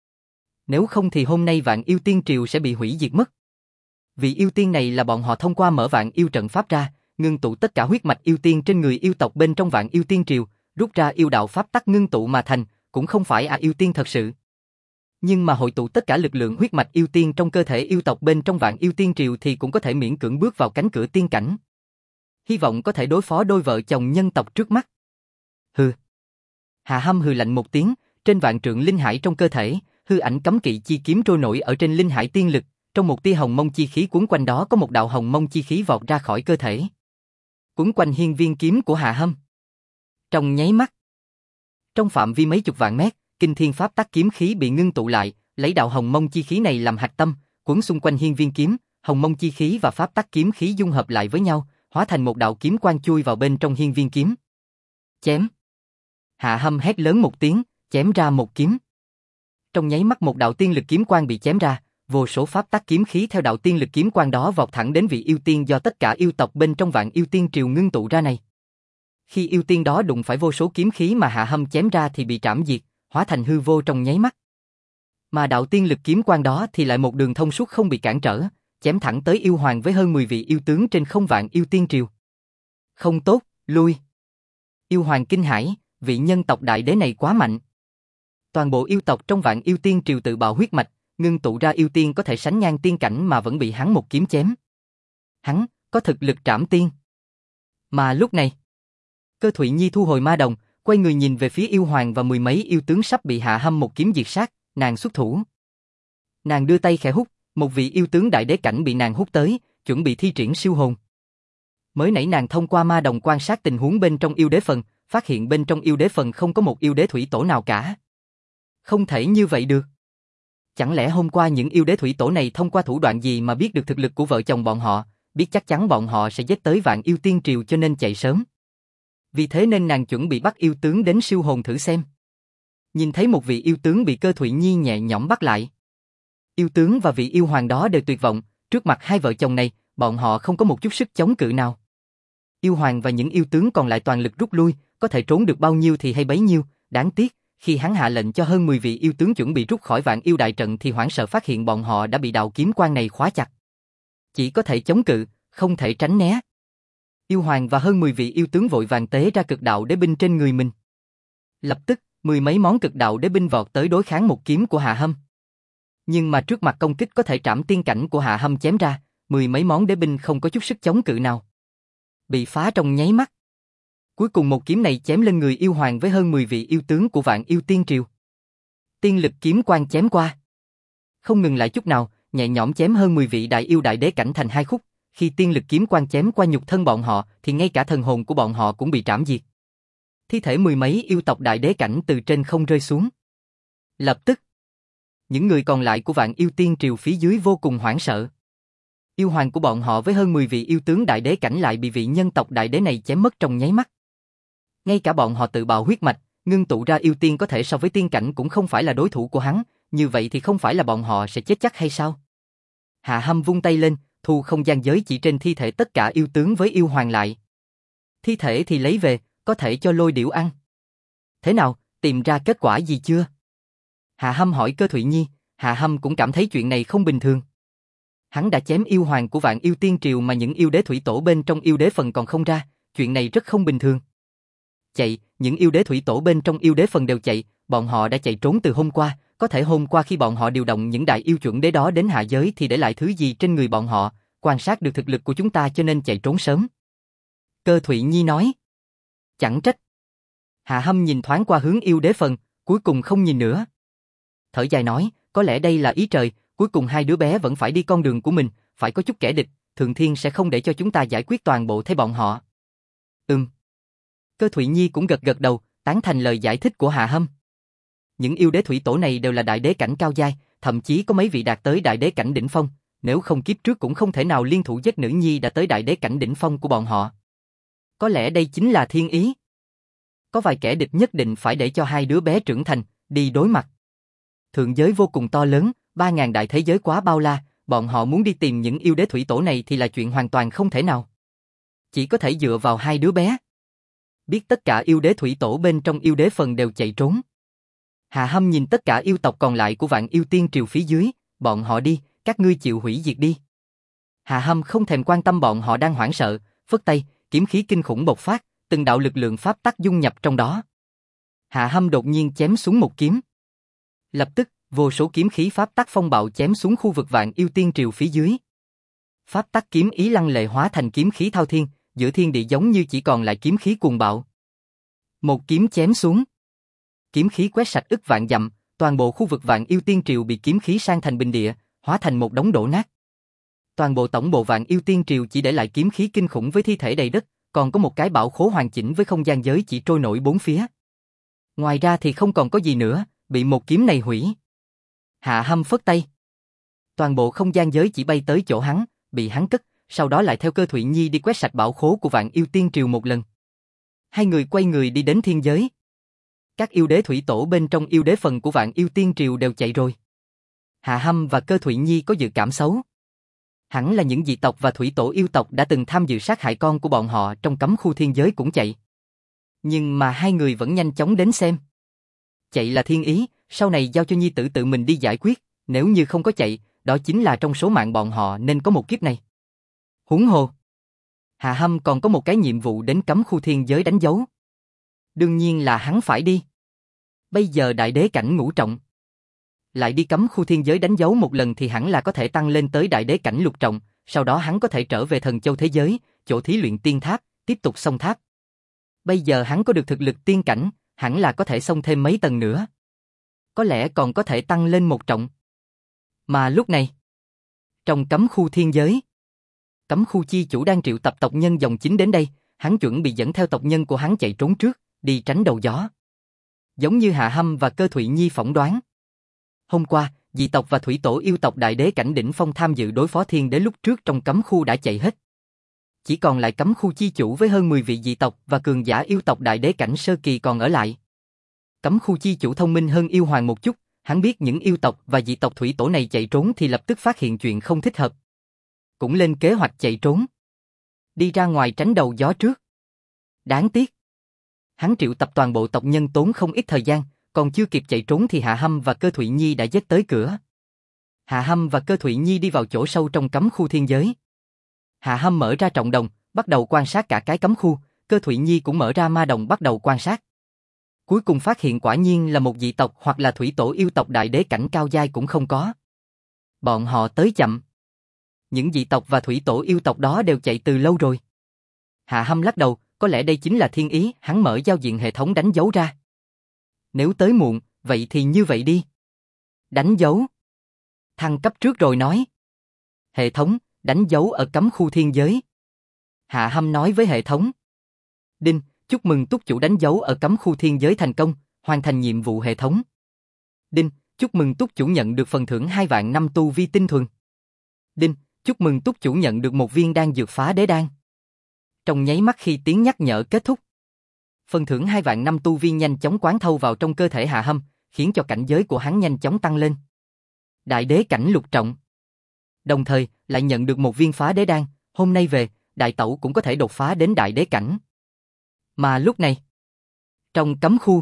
Nếu không thì hôm nay vạn yêu tiên triều sẽ bị hủy diệt mất. Vị yêu tiên này là bọn họ thông qua mở vạn yêu trận pháp ra, ngưng tụ tất cả huyết mạch yêu tiên trên người yêu tộc bên trong vạn yêu tiên triều, rút ra yêu đạo pháp tắc ngưng tụ mà thành, cũng không phải yêu tiên thật sự. Nhưng mà hội tụ tất cả lực lượng huyết mạch yêu tiên trong cơ thể yêu tộc bên trong vạn yêu tiên triều thì cũng có thể miễn cưỡng bước vào cánh cửa tiên cảnh. Hy vọng có thể đối phó đôi vợ chồng nhân tộc trước mắt. Hừ. Hạ Hâm hừ lạnh một tiếng, trên vạn trượng linh hải trong cơ thể, hư ảnh cấm kỵ chi kiếm trôi nổi ở trên linh hải tiên lực, trong một tia hồng mông chi khí cuốn quanh đó có một đạo hồng mông chi khí vọt ra khỏi cơ thể. Cuốn quanh hiên viên kiếm của Hạ Hâm. Trong nháy mắt, trong phạm vi mấy chục vạn mét, kinh thiên pháp tắc kiếm khí bị ngưng tụ lại, lấy đạo hồng mông chi khí này làm hạch tâm, cuốn xung quanh hiên viên kiếm, hồng mông chi khí và pháp tắc kiếm khí dung hợp lại với nhau, hóa thành một đạo kiếm quang chui vào bên trong hiên viên kiếm. Chém. Hạ Hâm hét lớn một tiếng, chém ra một kiếm. Trong nháy mắt một đạo tiên lực kiếm quang bị chém ra, vô số pháp tắc kiếm khí theo đạo tiên lực kiếm quang đó vọt thẳng đến vị yêu tiên do tất cả yêu tộc bên trong vạn yêu tiên triều ngưng tụ ra này. Khi yêu tiên đó đụng phải vô số kiếm khí mà Hạ Hâm chém ra thì bị trảm diệt, hóa thành hư vô trong nháy mắt. Mà đạo tiên lực kiếm quang đó thì lại một đường thông suốt không bị cản trở, chém thẳng tới yêu hoàng với hơn 10 vị yêu tướng trên không vạn yêu tiên triều. Không tốt, lui. Yêu hoàng kinh hãi, vị nhân tộc đại đế này quá mạnh. Toàn bộ yêu tộc trong vạn yêu tiên triều tự bạo huyết mạch, ngưng tụ ra yêu tiên có thể sánh ngang tiên cảnh mà vẫn bị hắn một kiếm chém. Hắn có thực lực trảm tiên. Mà lúc này, Cơ Thụy Nhi thu hồi ma đồng, quay người nhìn về phía yêu hoàng và mười mấy yêu tướng sắp bị Hạ Hâm một kiếm diệt sát, nàng xuất thủ. Nàng đưa tay khẽ hút, một vị yêu tướng đại đế cảnh bị nàng hút tới, chuẩn bị thi triển siêu hồn. Mới nãy nàng thông qua ma đồng quan sát tình huống bên trong yêu đế phần, phát hiện bên trong yêu đế phần không có một yêu đế thủy tổ nào cả. Không thể như vậy được. Chẳng lẽ hôm qua những yêu đế thủy tổ này thông qua thủ đoạn gì mà biết được thực lực của vợ chồng bọn họ, biết chắc chắn bọn họ sẽ giết tới vạn yêu tiên triều cho nên chạy sớm. Vì thế nên nàng chuẩn bị bắt yêu tướng đến siêu hồn thử xem. Nhìn thấy một vị yêu tướng bị Cơ Thụy Nhi nhẹ nhõm bắt lại. Yêu tướng và vị yêu hoàng đó đều tuyệt vọng, trước mặt hai vợ chồng này, bọn họ không có một chút sức chống cự nào. Yêu hoàng và những yêu tướng còn lại toàn lực rút lui, có thể trốn được bao nhiêu thì hay bấy nhiêu, đáng tiếc, khi hắn hạ lệnh cho hơn 10 vị yêu tướng chuẩn bị rút khỏi vạn yêu đại trận thì hoảng sợ phát hiện bọn họ đã bị đạo kiếm quan này khóa chặt. Chỉ có thể chống cự, không thể tránh né. Yêu hoàng và hơn 10 vị yêu tướng vội vàng tế ra cực đạo đế binh trên người mình. Lập tức, mười mấy món cực đạo đế binh vọt tới đối kháng một kiếm của Hạ Hâm. Nhưng mà trước mặt công kích có thể trảm tiên cảnh của Hạ Hâm chém ra, mười mấy món đế binh không có chút sức chống cự nào. Bị phá trong nháy mắt. Cuối cùng một kiếm này chém lên người yêu hoàng với hơn 10 vị yêu tướng của vạn yêu tiên triều. Tiên lực kiếm quang chém qua. Không ngừng lại chút nào, nhẹ nhõm chém hơn 10 vị đại yêu đại đế cảnh thành hai khúc. Khi tiên lực kiếm quang chém qua nhục thân bọn họ thì ngay cả thần hồn của bọn họ cũng bị trảm diệt. Thi thể mười mấy yêu tộc đại đế cảnh từ trên không rơi xuống. Lập tức, những người còn lại của vạn yêu tiên triều phía dưới vô cùng hoảng sợ. Yêu hoàng của bọn họ với hơn 10 vị yêu tướng đại đế cảnh lại bị vị nhân tộc đại đế này chém mất trong nháy mắt. Ngay cả bọn họ tự bào huyết mạch, ngưng tụ ra yêu tiên có thể so với tiên cảnh cũng không phải là đối thủ của hắn, như vậy thì không phải là bọn họ sẽ chết chắc hay sao? Hạ Hâm vung tay lên, thu không gian giới chỉ trên thi thể tất cả yêu tướng với yêu hoàng lại. Thi thể thì lấy về, có thể cho Lôi Điểu ăn. Thế nào, tìm ra kết quả gì chưa? Hạ Hâm hỏi Cơ Thụy Nhi, Hạ Hâm cũng cảm thấy chuyện này không bình thường. Hắn đã chém yêu hoàng của vạn yêu tiên triều mà những yêu đế thủy tổ bên trong yêu đế phần còn không ra, chuyện này rất không bình thường. Chạy, những yêu đế thủy tổ bên trong yêu đế phần đều chạy, bọn họ đã chạy trốn từ hôm qua, có thể hôm qua khi bọn họ điều động những đại yêu chuẩn đế đó đến hạ giới thì để lại thứ gì trên người bọn họ, quan sát được thực lực của chúng ta cho nên chạy trốn sớm. Cơ Thụy Nhi nói. Chẳng trách. Hạ Hâm nhìn thoáng qua hướng yêu đế phần, cuối cùng không nhìn nữa. Thở dài nói, có lẽ đây là ý trời, cuối cùng hai đứa bé vẫn phải đi con đường của mình, phải có chút kẻ địch, Thượng Thiên sẽ không để cho chúng ta giải quyết toàn bộ thế bọn họ. Cơ Thụy Nhi cũng gật gật đầu, tán thành lời giải thích của Hạ Hâm. Những yêu đế thủy tổ này đều là đại đế cảnh cao giai, thậm chí có mấy vị đạt tới đại đế cảnh đỉnh phong, nếu không kiếp trước cũng không thể nào liên thủ giết nữ nhi đã tới đại đế cảnh đỉnh phong của bọn họ. Có lẽ đây chính là thiên ý. Có vài kẻ địch nhất định phải để cho hai đứa bé trưởng thành, đi đối mặt. Thượng giới vô cùng to lớn, 3.000 đại thế giới quá bao la, bọn họ muốn đi tìm những yêu đế thủy tổ này thì là chuyện hoàn toàn không thể nào. Chỉ có thể dựa vào hai đứa bé. Biết tất cả yêu đế thủy tổ bên trong yêu đế phần đều chạy trốn. Hạ Hâm nhìn tất cả yêu tộc còn lại của vạn yêu tiên triều phía dưới, bọn họ đi, các ngươi chịu hủy diệt đi. Hạ Hâm không thèm quan tâm bọn họ đang hoảng sợ, phất tay, kiếm khí kinh khủng bộc phát, từng đạo lực lượng pháp tắc dung nhập trong đó. Hạ Hâm đột nhiên chém xuống một kiếm. Lập tức, vô số kiếm khí pháp tắc phong bạo chém xuống khu vực vạn yêu tiên triều phía dưới. Pháp tắc kiếm ý lăng lệ hóa thành kiếm khí thao thiên, giữa thiên địa giống như chỉ còn lại kiếm khí cuồng bạo. Một kiếm chém xuống. Kiếm khí quét sạch ức vạn dặm, toàn bộ khu vực vạn yêu tiên triều bị kiếm khí san thành bình địa, hóa thành một đống đổ nát. Toàn bộ tổng bộ vạn yêu tiên triều chỉ để lại kiếm khí kinh khủng với thi thể đầy đất, còn có một cái bảo khố hoàn chỉnh với không gian giới chỉ trôi nổi bốn phía. Ngoài ra thì không còn có gì nữa, bị một kiếm này hủy. Hạ Hâm phất tay. Toàn bộ không gian giới chỉ bay tới chỗ hắn, bị hắn cất, sau đó lại theo Cơ Thụy Nhi đi quét sạch bảo khố của vạn yêu tiên triều một lần. Hai người quay người đi đến thiên giới. Các yêu đế thủy tổ bên trong yêu đế phần của vạn yêu tiên triều đều chạy rồi. Hạ Hâm và Cơ Thụy Nhi có dự cảm xấu. Hẳn là những dị tộc và thủy tổ yêu tộc đã từng tham dự sát hại con của bọn họ trong cấm khu thiên giới cũng chạy. Nhưng mà hai người vẫn nhanh chóng đến xem. Chạy là thiên ý, sau này giao cho nhi tử tự mình đi giải quyết, nếu như không có chạy, đó chính là trong số mạng bọn họ nên có một kiếp này. Huống hồ, Hạ Hâm còn có một cái nhiệm vụ đến cấm khu thiên giới đánh dấu. Đương nhiên là hắn phải đi. Bây giờ đại đế cảnh ngũ trọng. Lại đi cấm khu thiên giới đánh dấu một lần thì hẳn là có thể tăng lên tới đại đế cảnh lục trọng, sau đó hắn có thể trở về thần châu thế giới, chỗ thí luyện tiên tháp, tiếp tục xông tháp. Bây giờ hắn có được thực lực tiên cảnh, hẳn là có thể xông thêm mấy tầng nữa. Có lẽ còn có thể tăng lên một trọng. Mà lúc này, trong cấm khu thiên giới, cấm khu chi chủ đang triệu tập tộc nhân dòng chính đến đây, hắn chuẩn bị dẫn theo tộc nhân của hắn chạy trốn trước, đi tránh đầu gió. Giống như Hạ Hâm và Cơ Thụy Nhi phỏng đoán. Hôm qua, dị tộc và thủy tổ yêu tộc đại đế cảnh đỉnh phong tham dự đối phó thiên đế lúc trước trong cấm khu đã chạy hết. Chỉ còn lại cấm khu chi chủ với hơn 10 vị dị tộc và cường giả yêu tộc đại đế cảnh sơ kỳ còn ở lại. Cấm khu chi chủ thông minh hơn yêu hoàng một chút, hắn biết những yêu tộc và dị tộc thủy tổ này chạy trốn thì lập tức phát hiện chuyện không thích hợp. Cũng lên kế hoạch chạy trốn. Đi ra ngoài tránh đầu gió trước. Đáng tiếc. Hắn triệu tập toàn bộ tộc nhân tốn không ít thời gian, còn chưa kịp chạy trốn thì Hạ Hâm và Cơ Thụy Nhi đã giết tới cửa. Hạ Hâm và Cơ Thụy Nhi đi vào chỗ sâu trong cấm khu thiên giới. Hạ Hâm mở ra trọng đồng, bắt đầu quan sát cả cái cấm khu, Cơ Thụy Nhi cũng mở ra ma đồng bắt đầu quan sát. Cuối cùng phát hiện quả nhiên là một dị tộc hoặc là thủy tổ yêu tộc đại đế cảnh cao giai cũng không có. Bọn họ tới chậm. Những dị tộc và thủy tổ yêu tộc đó đều chạy từ lâu rồi. Hạ Hâm lắc đầu, có lẽ đây chính là thiên ý, hắn mở giao diện hệ thống đánh dấu ra. Nếu tới muộn, vậy thì như vậy đi. Đánh dấu. Thăng cấp trước rồi nói. Hệ thống, đánh dấu ở cấm khu thiên giới. Hạ Hâm nói với hệ thống. Đinh, chúc mừng túc chủ đánh dấu ở cấm khu thiên giới thành công, hoàn thành nhiệm vụ hệ thống. Đinh, chúc mừng túc chủ nhận được phần thưởng 2 vạn năm tu vi tinh thuần. Đinh, chúc mừng túc chủ nhận được một viên đan dược phá đế đan. Trong nháy mắt khi tiếng nhắc nhở kết thúc, phần thưởng 2 vạn năm tu vi nhanh chóng quán thâu vào trong cơ thể Hạ Hâm, khiến cho cảnh giới của hắn nhanh chóng tăng lên. Đại đế cảnh lục trọng. Đồng thời, lại nhận được một viên phá đế đan, hôm nay về, đại tẩu cũng có thể đột phá đến đại đế cảnh. Mà lúc này, trong cấm khu,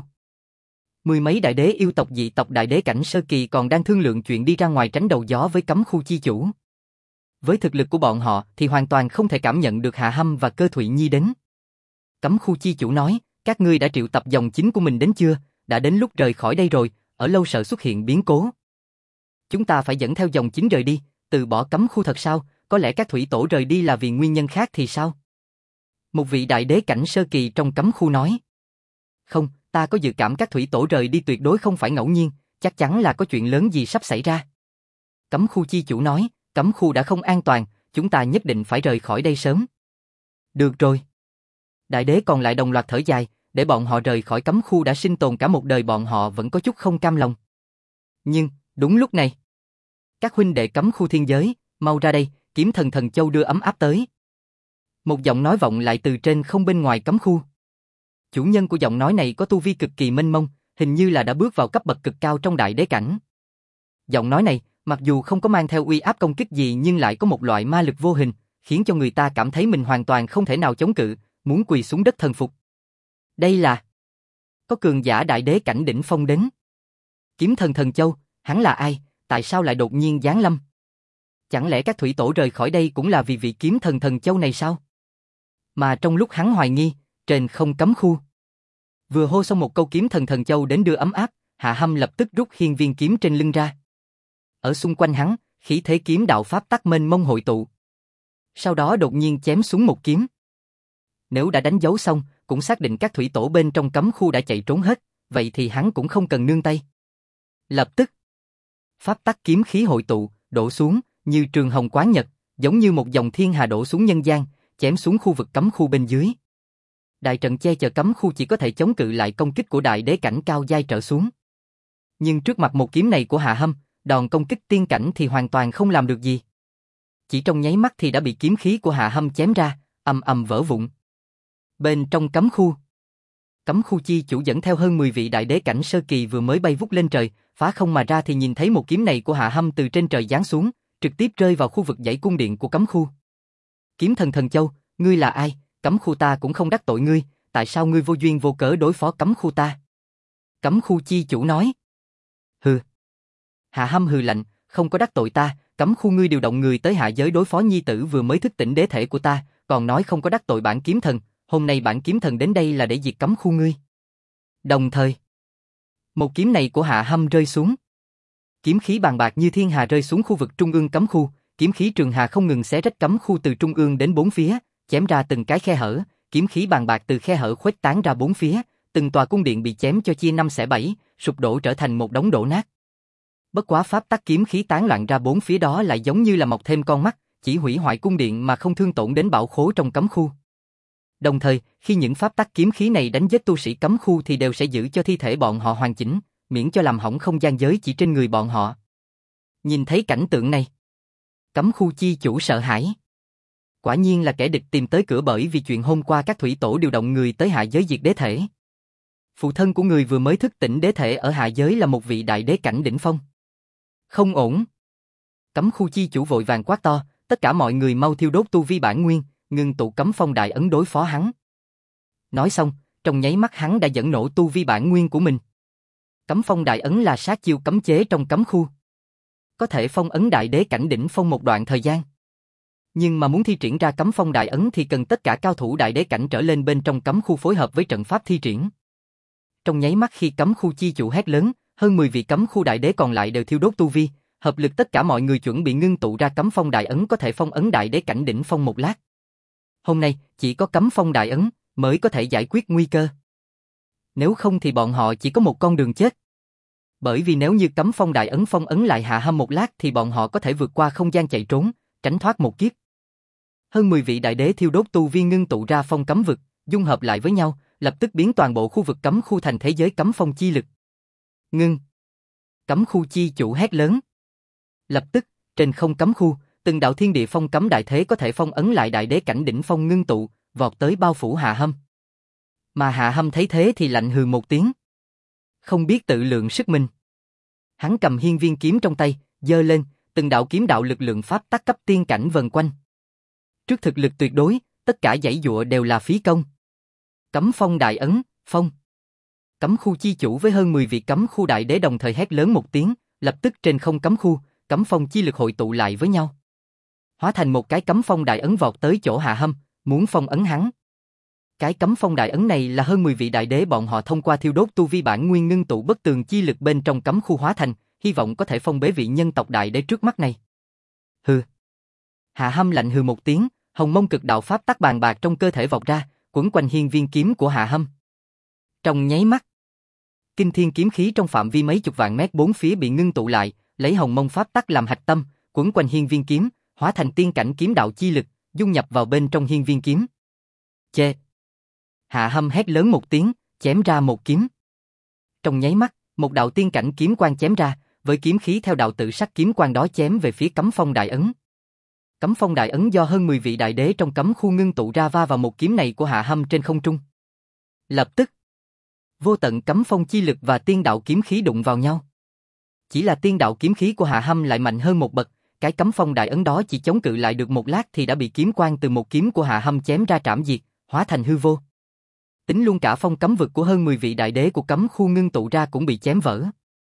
10 mấy đại đế yêu tộc dị tộc đại đế cảnh sơ kỳ còn đang thương lượng chuyện đi ra ngoài tránh đầu gió với cấm khu chi chủ. Với thực lực của bọn họ thì hoàn toàn không thể cảm nhận được Hạ Hâm và Cơ Thụy Nhi đến. Cấm khu chi chủ nói, các ngươi đã triệu tập dòng chính của mình đến chưa? Đã đến lúc rời khỏi đây rồi, ở lâu sợ xuất hiện biến cố. Chúng ta phải dẫn theo dòng chính rời đi, từ bỏ cấm khu thật sao? Có lẽ các thủy tổ rời đi là vì nguyên nhân khác thì sao? Một vị đại đế cảnh sơ kỳ trong cấm khu nói. Không, ta có dự cảm các thủy tổ rời đi tuyệt đối không phải ngẫu nhiên, chắc chắn là có chuyện lớn gì sắp xảy ra. Cấm khu chi chủ nói, cấm khu đã không an toàn, chúng ta nhất định phải rời khỏi đây sớm. Được rồi. Đại đế còn lại đồng loạt thở dài, để bọn họ rời khỏi cấm khu đã sinh tồn cả một đời bọn họ vẫn có chút không cam lòng. Nhưng, đúng lúc này, các huynh đệ cấm khu thiên giới, mau ra đây, kiếm thần thần châu đưa ấm áp tới. Một giọng nói vọng lại từ trên không bên ngoài cấm khu. Chủ nhân của giọng nói này có tu vi cực kỳ mênh mông, hình như là đã bước vào cấp bậc cực cao trong đại đế cảnh. Giọng nói này, mặc dù không có mang theo uy áp công kích gì nhưng lại có một loại ma lực vô hình, khiến cho người ta cảm thấy mình hoàn toàn không thể nào chống cự, muốn quỳ xuống đất thần phục. Đây là... Có cường giả đại đế cảnh đỉnh phong đến. Kiếm thần thần châu, hắn là ai, tại sao lại đột nhiên giáng lâm? Chẳng lẽ các thủy tổ rời khỏi đây cũng là vì vị kiếm thần thần châu này sao? Mà trong lúc hắn hoài nghi, trên không cấm khu. Vừa hô xong một câu kiếm thần thần châu đến đưa ấm áp, Hạ Hâm lập tức rút hiên viên kiếm trên lưng ra. Ở xung quanh hắn, khí thế kiếm đạo pháp tắc mênh mông hội tụ. Sau đó đột nhiên chém xuống một kiếm. Nếu đã đánh dấu xong, cũng xác định các thủy tổ bên trong cấm khu đã chạy trốn hết, vậy thì hắn cũng không cần nương tay. Lập tức, pháp tắc kiếm khí hội tụ, đổ xuống, như trường hồng quán nhật, giống như một dòng thiên hà đổ xuống nhân gian, chém xuống khu vực cấm khu bên dưới. Đại trận che chở cấm khu chỉ có thể chống cự lại công kích của đại đế cảnh cao giai trở xuống. Nhưng trước mặt một kiếm này của Hạ Hâm, đòn công kích tiên cảnh thì hoàn toàn không làm được gì. Chỉ trong nháy mắt thì đã bị kiếm khí của Hạ Hâm chém ra, ầm ầm vỡ vụn. Bên trong cấm khu chi chủ dẫn theo hơn 10 vị đại đế cảnh sơ kỳ vừa mới bay vút lên trời, phá không mà ra thì nhìn thấy một kiếm này của Hạ Hâm từ trên trời giáng xuống, trực tiếp rơi vào khu vực dãy cung điện của cấm khu. Kiếm thần thần châu, ngươi là ai? Cấm khu ta cũng không đắc tội ngươi, tại sao ngươi vô duyên vô cớ đối phó cấm khu ta? Cấm khu chi chủ nói. Hừ. Hạ Hâm hừ lạnh, không có đắc tội ta, cấm khu ngươi điều động người tới hạ giới đối phó nhi tử vừa mới thức tỉnh đế thể của ta, còn nói không có đắc tội bản kiếm thần, hôm nay bản kiếm thần đến đây là để diệt cấm khu ngươi. Đồng thời, một kiếm này của Hạ Hâm rơi xuống. Kiếm khí bàn bạc như thiên hà rơi xuống khu vực trung ương cấm khu, kiếm khí trường hà không ngừng xé rách cấm khu từ trung ương đến bốn phía, chém ra từng cái khe hở, kiếm khí bàn bạc từ khe hở khuếch tán ra bốn phía, từng tòa cung điện bị chém cho chia năm xẻ bảy, sụp đổ trở thành một đống đổ nát. Bất quá pháp tắc kiếm khí tán loạn ra bốn phía đó lại giống như là mọc thêm con mắt, chỉ hủy hoại cung điện mà không thương tổn đến bảo khố trong cấm khu. Đồng thời, khi những pháp tắc kiếm khí này đánh giết tu sĩ cấm khu thì đều sẽ giữ cho thi thể bọn họ hoàn chỉnh, miễn cho làm hỏng không gian giới chỉ trên người bọn họ. Nhìn thấy cảnh tượng này, cấm khu chi chủ sợ hãi. Quả nhiên là kẻ địch tìm tới cửa bởi vì chuyện hôm qua các thủy tổ điều động người tới hạ giới diệt đế thể. Phụ thân của người vừa mới thức tỉnh đế thể ở hạ giới là một vị đại đế cảnh đỉnh phong. Không ổn. Cấm khu chi chủ vội vàng quát to, tất cả mọi người mau thiêu đốt tu vi bản nguyên, ngưng tụ cấm phong đại ấn đối phó hắn. Nói xong, trong nháy mắt hắn đã dẫn nổ tu vi bản nguyên của mình. Cấm phong đại ấn là sát chiêu cấm chế trong cấm khu. Có thể phong ấn đại đế cảnh đỉnh phong một đoạn thời gian. Nhưng mà muốn thi triển ra cấm phong đại ấn thì cần tất cả cao thủ đại đế cảnh trở lên bên trong cấm khu phối hợp với trận pháp thi triển. Trong nháy mắt khi cấm khu chi chủ hét lớn, hơn 10 vị cấm khu đại đế còn lại đều thiêu đốt tu vi, hợp lực tất cả mọi người chuẩn bị ngưng tụ ra cấm phong đại ấn có thể phong ấn đại đế cảnh đỉnh phong một lát. Hôm nay, chỉ có cấm phong đại ấn mới có thể giải quyết nguy cơ. Nếu không thì bọn họ chỉ có một con đường chết. Bởi vì nếu như cấm phong đại ấn phong ấn lại Hạ Hâm một lát thì bọn họ có thể vượt qua không gian chạy trốn, tránh thoát một kiếp. Hơn 10 vị đại đế thiêu đốt tu vi ngưng tụ ra phong cấm vực, dung hợp lại với nhau, lập tức biến toàn bộ khu vực cấm khu thành thế giới cấm phong chi lực. Ngưng. Cấm khu chi chủ hét lớn. Lập tức, trên không cấm khu, từng đạo thiên địa phong cấm đại thế có thể phong ấn lại đại đế cảnh đỉnh phong ngưng tụ, vọt tới bao phủ Hạ Hâm. Mà Hạ Hâm thấy thế thì lạnh hừ một tiếng. Không biết tự lượng sức mình. Hắn cầm hiên viên kiếm trong tay, giơ lên, từng đạo kiếm đạo lực lượng pháp tắc cấp tiên cảnh vần quanh. Trước thực lực tuyệt đối, tất cả giãy giụa đều là phí công. Cấm phong đại ấn, phong. Cấm khu chi chủ với hơn 10 vị cấm khu đại đế đồng thời hét lớn một tiếng, lập tức trên không cấm khu, cấm phong chi lực hội tụ lại với nhau. Hóa thành một cái cấm phong đại ấn vọt tới chỗ Hạ Hâm, muốn phong ấn hắn. Cái cấm phong đại ấn này là hơn 10 vị đại đế bọn họ thông qua thiêu đốt tu vi bản nguyên ngưng tụ bất tường chi lực bên trong cấm khu hóa thành, hy vọng có thể phong bế vị nhân tộc đại đế trước mắt này. Hừ. Hạ Hâm lạnh hừ một tiếng, hồng mông cực đạo pháp tắc bàn bạc trong cơ thể vọt ra, quấn quanh hiên viên kiếm của Hạ Hâm. Trong nháy mắt, kinh thiên kiếm khí trong phạm vi mấy chục vạn mét bốn phía bị ngưng tụ lại, lấy hồng mông pháp tắc làm hạch tâm, quấn quanh hiên viên kiếm, hóa thành tiên cảnh kiếm đạo chi lực, dung nhập vào bên trong hiên viên kiếm. Chê! Hạ Hâm hét lớn một tiếng, chém ra một kiếm. Trong nháy mắt, một đạo tiên cảnh kiếm quang chém ra, với kiếm khí theo đạo tự sắc kiếm quang đó chém về phía cấm phong đại ấn. Cấm phong đại ấn do hơn 10 vị đại đế trong cấm khu ngưng tụ ra va vào một kiếm này của Hạ Hâm trên không trung. Lập tức, vô tận cấm phong chi lực và tiên đạo kiếm khí đụng vào nhau. Chỉ là tiên đạo kiếm khí của Hạ Hâm lại mạnh hơn một bậc, cái cấm phong đại ấn đó chỉ chống cự lại được một lát thì đã bị kiếm quang từ một kiếm của Hạ Hâm chém ra trảm diệt, hóa thành hư vô. Tính luôn cả phong cấm vực của hơn 10 vị đại đế của cấm khu ngưng tụ ra cũng bị chém vỡ.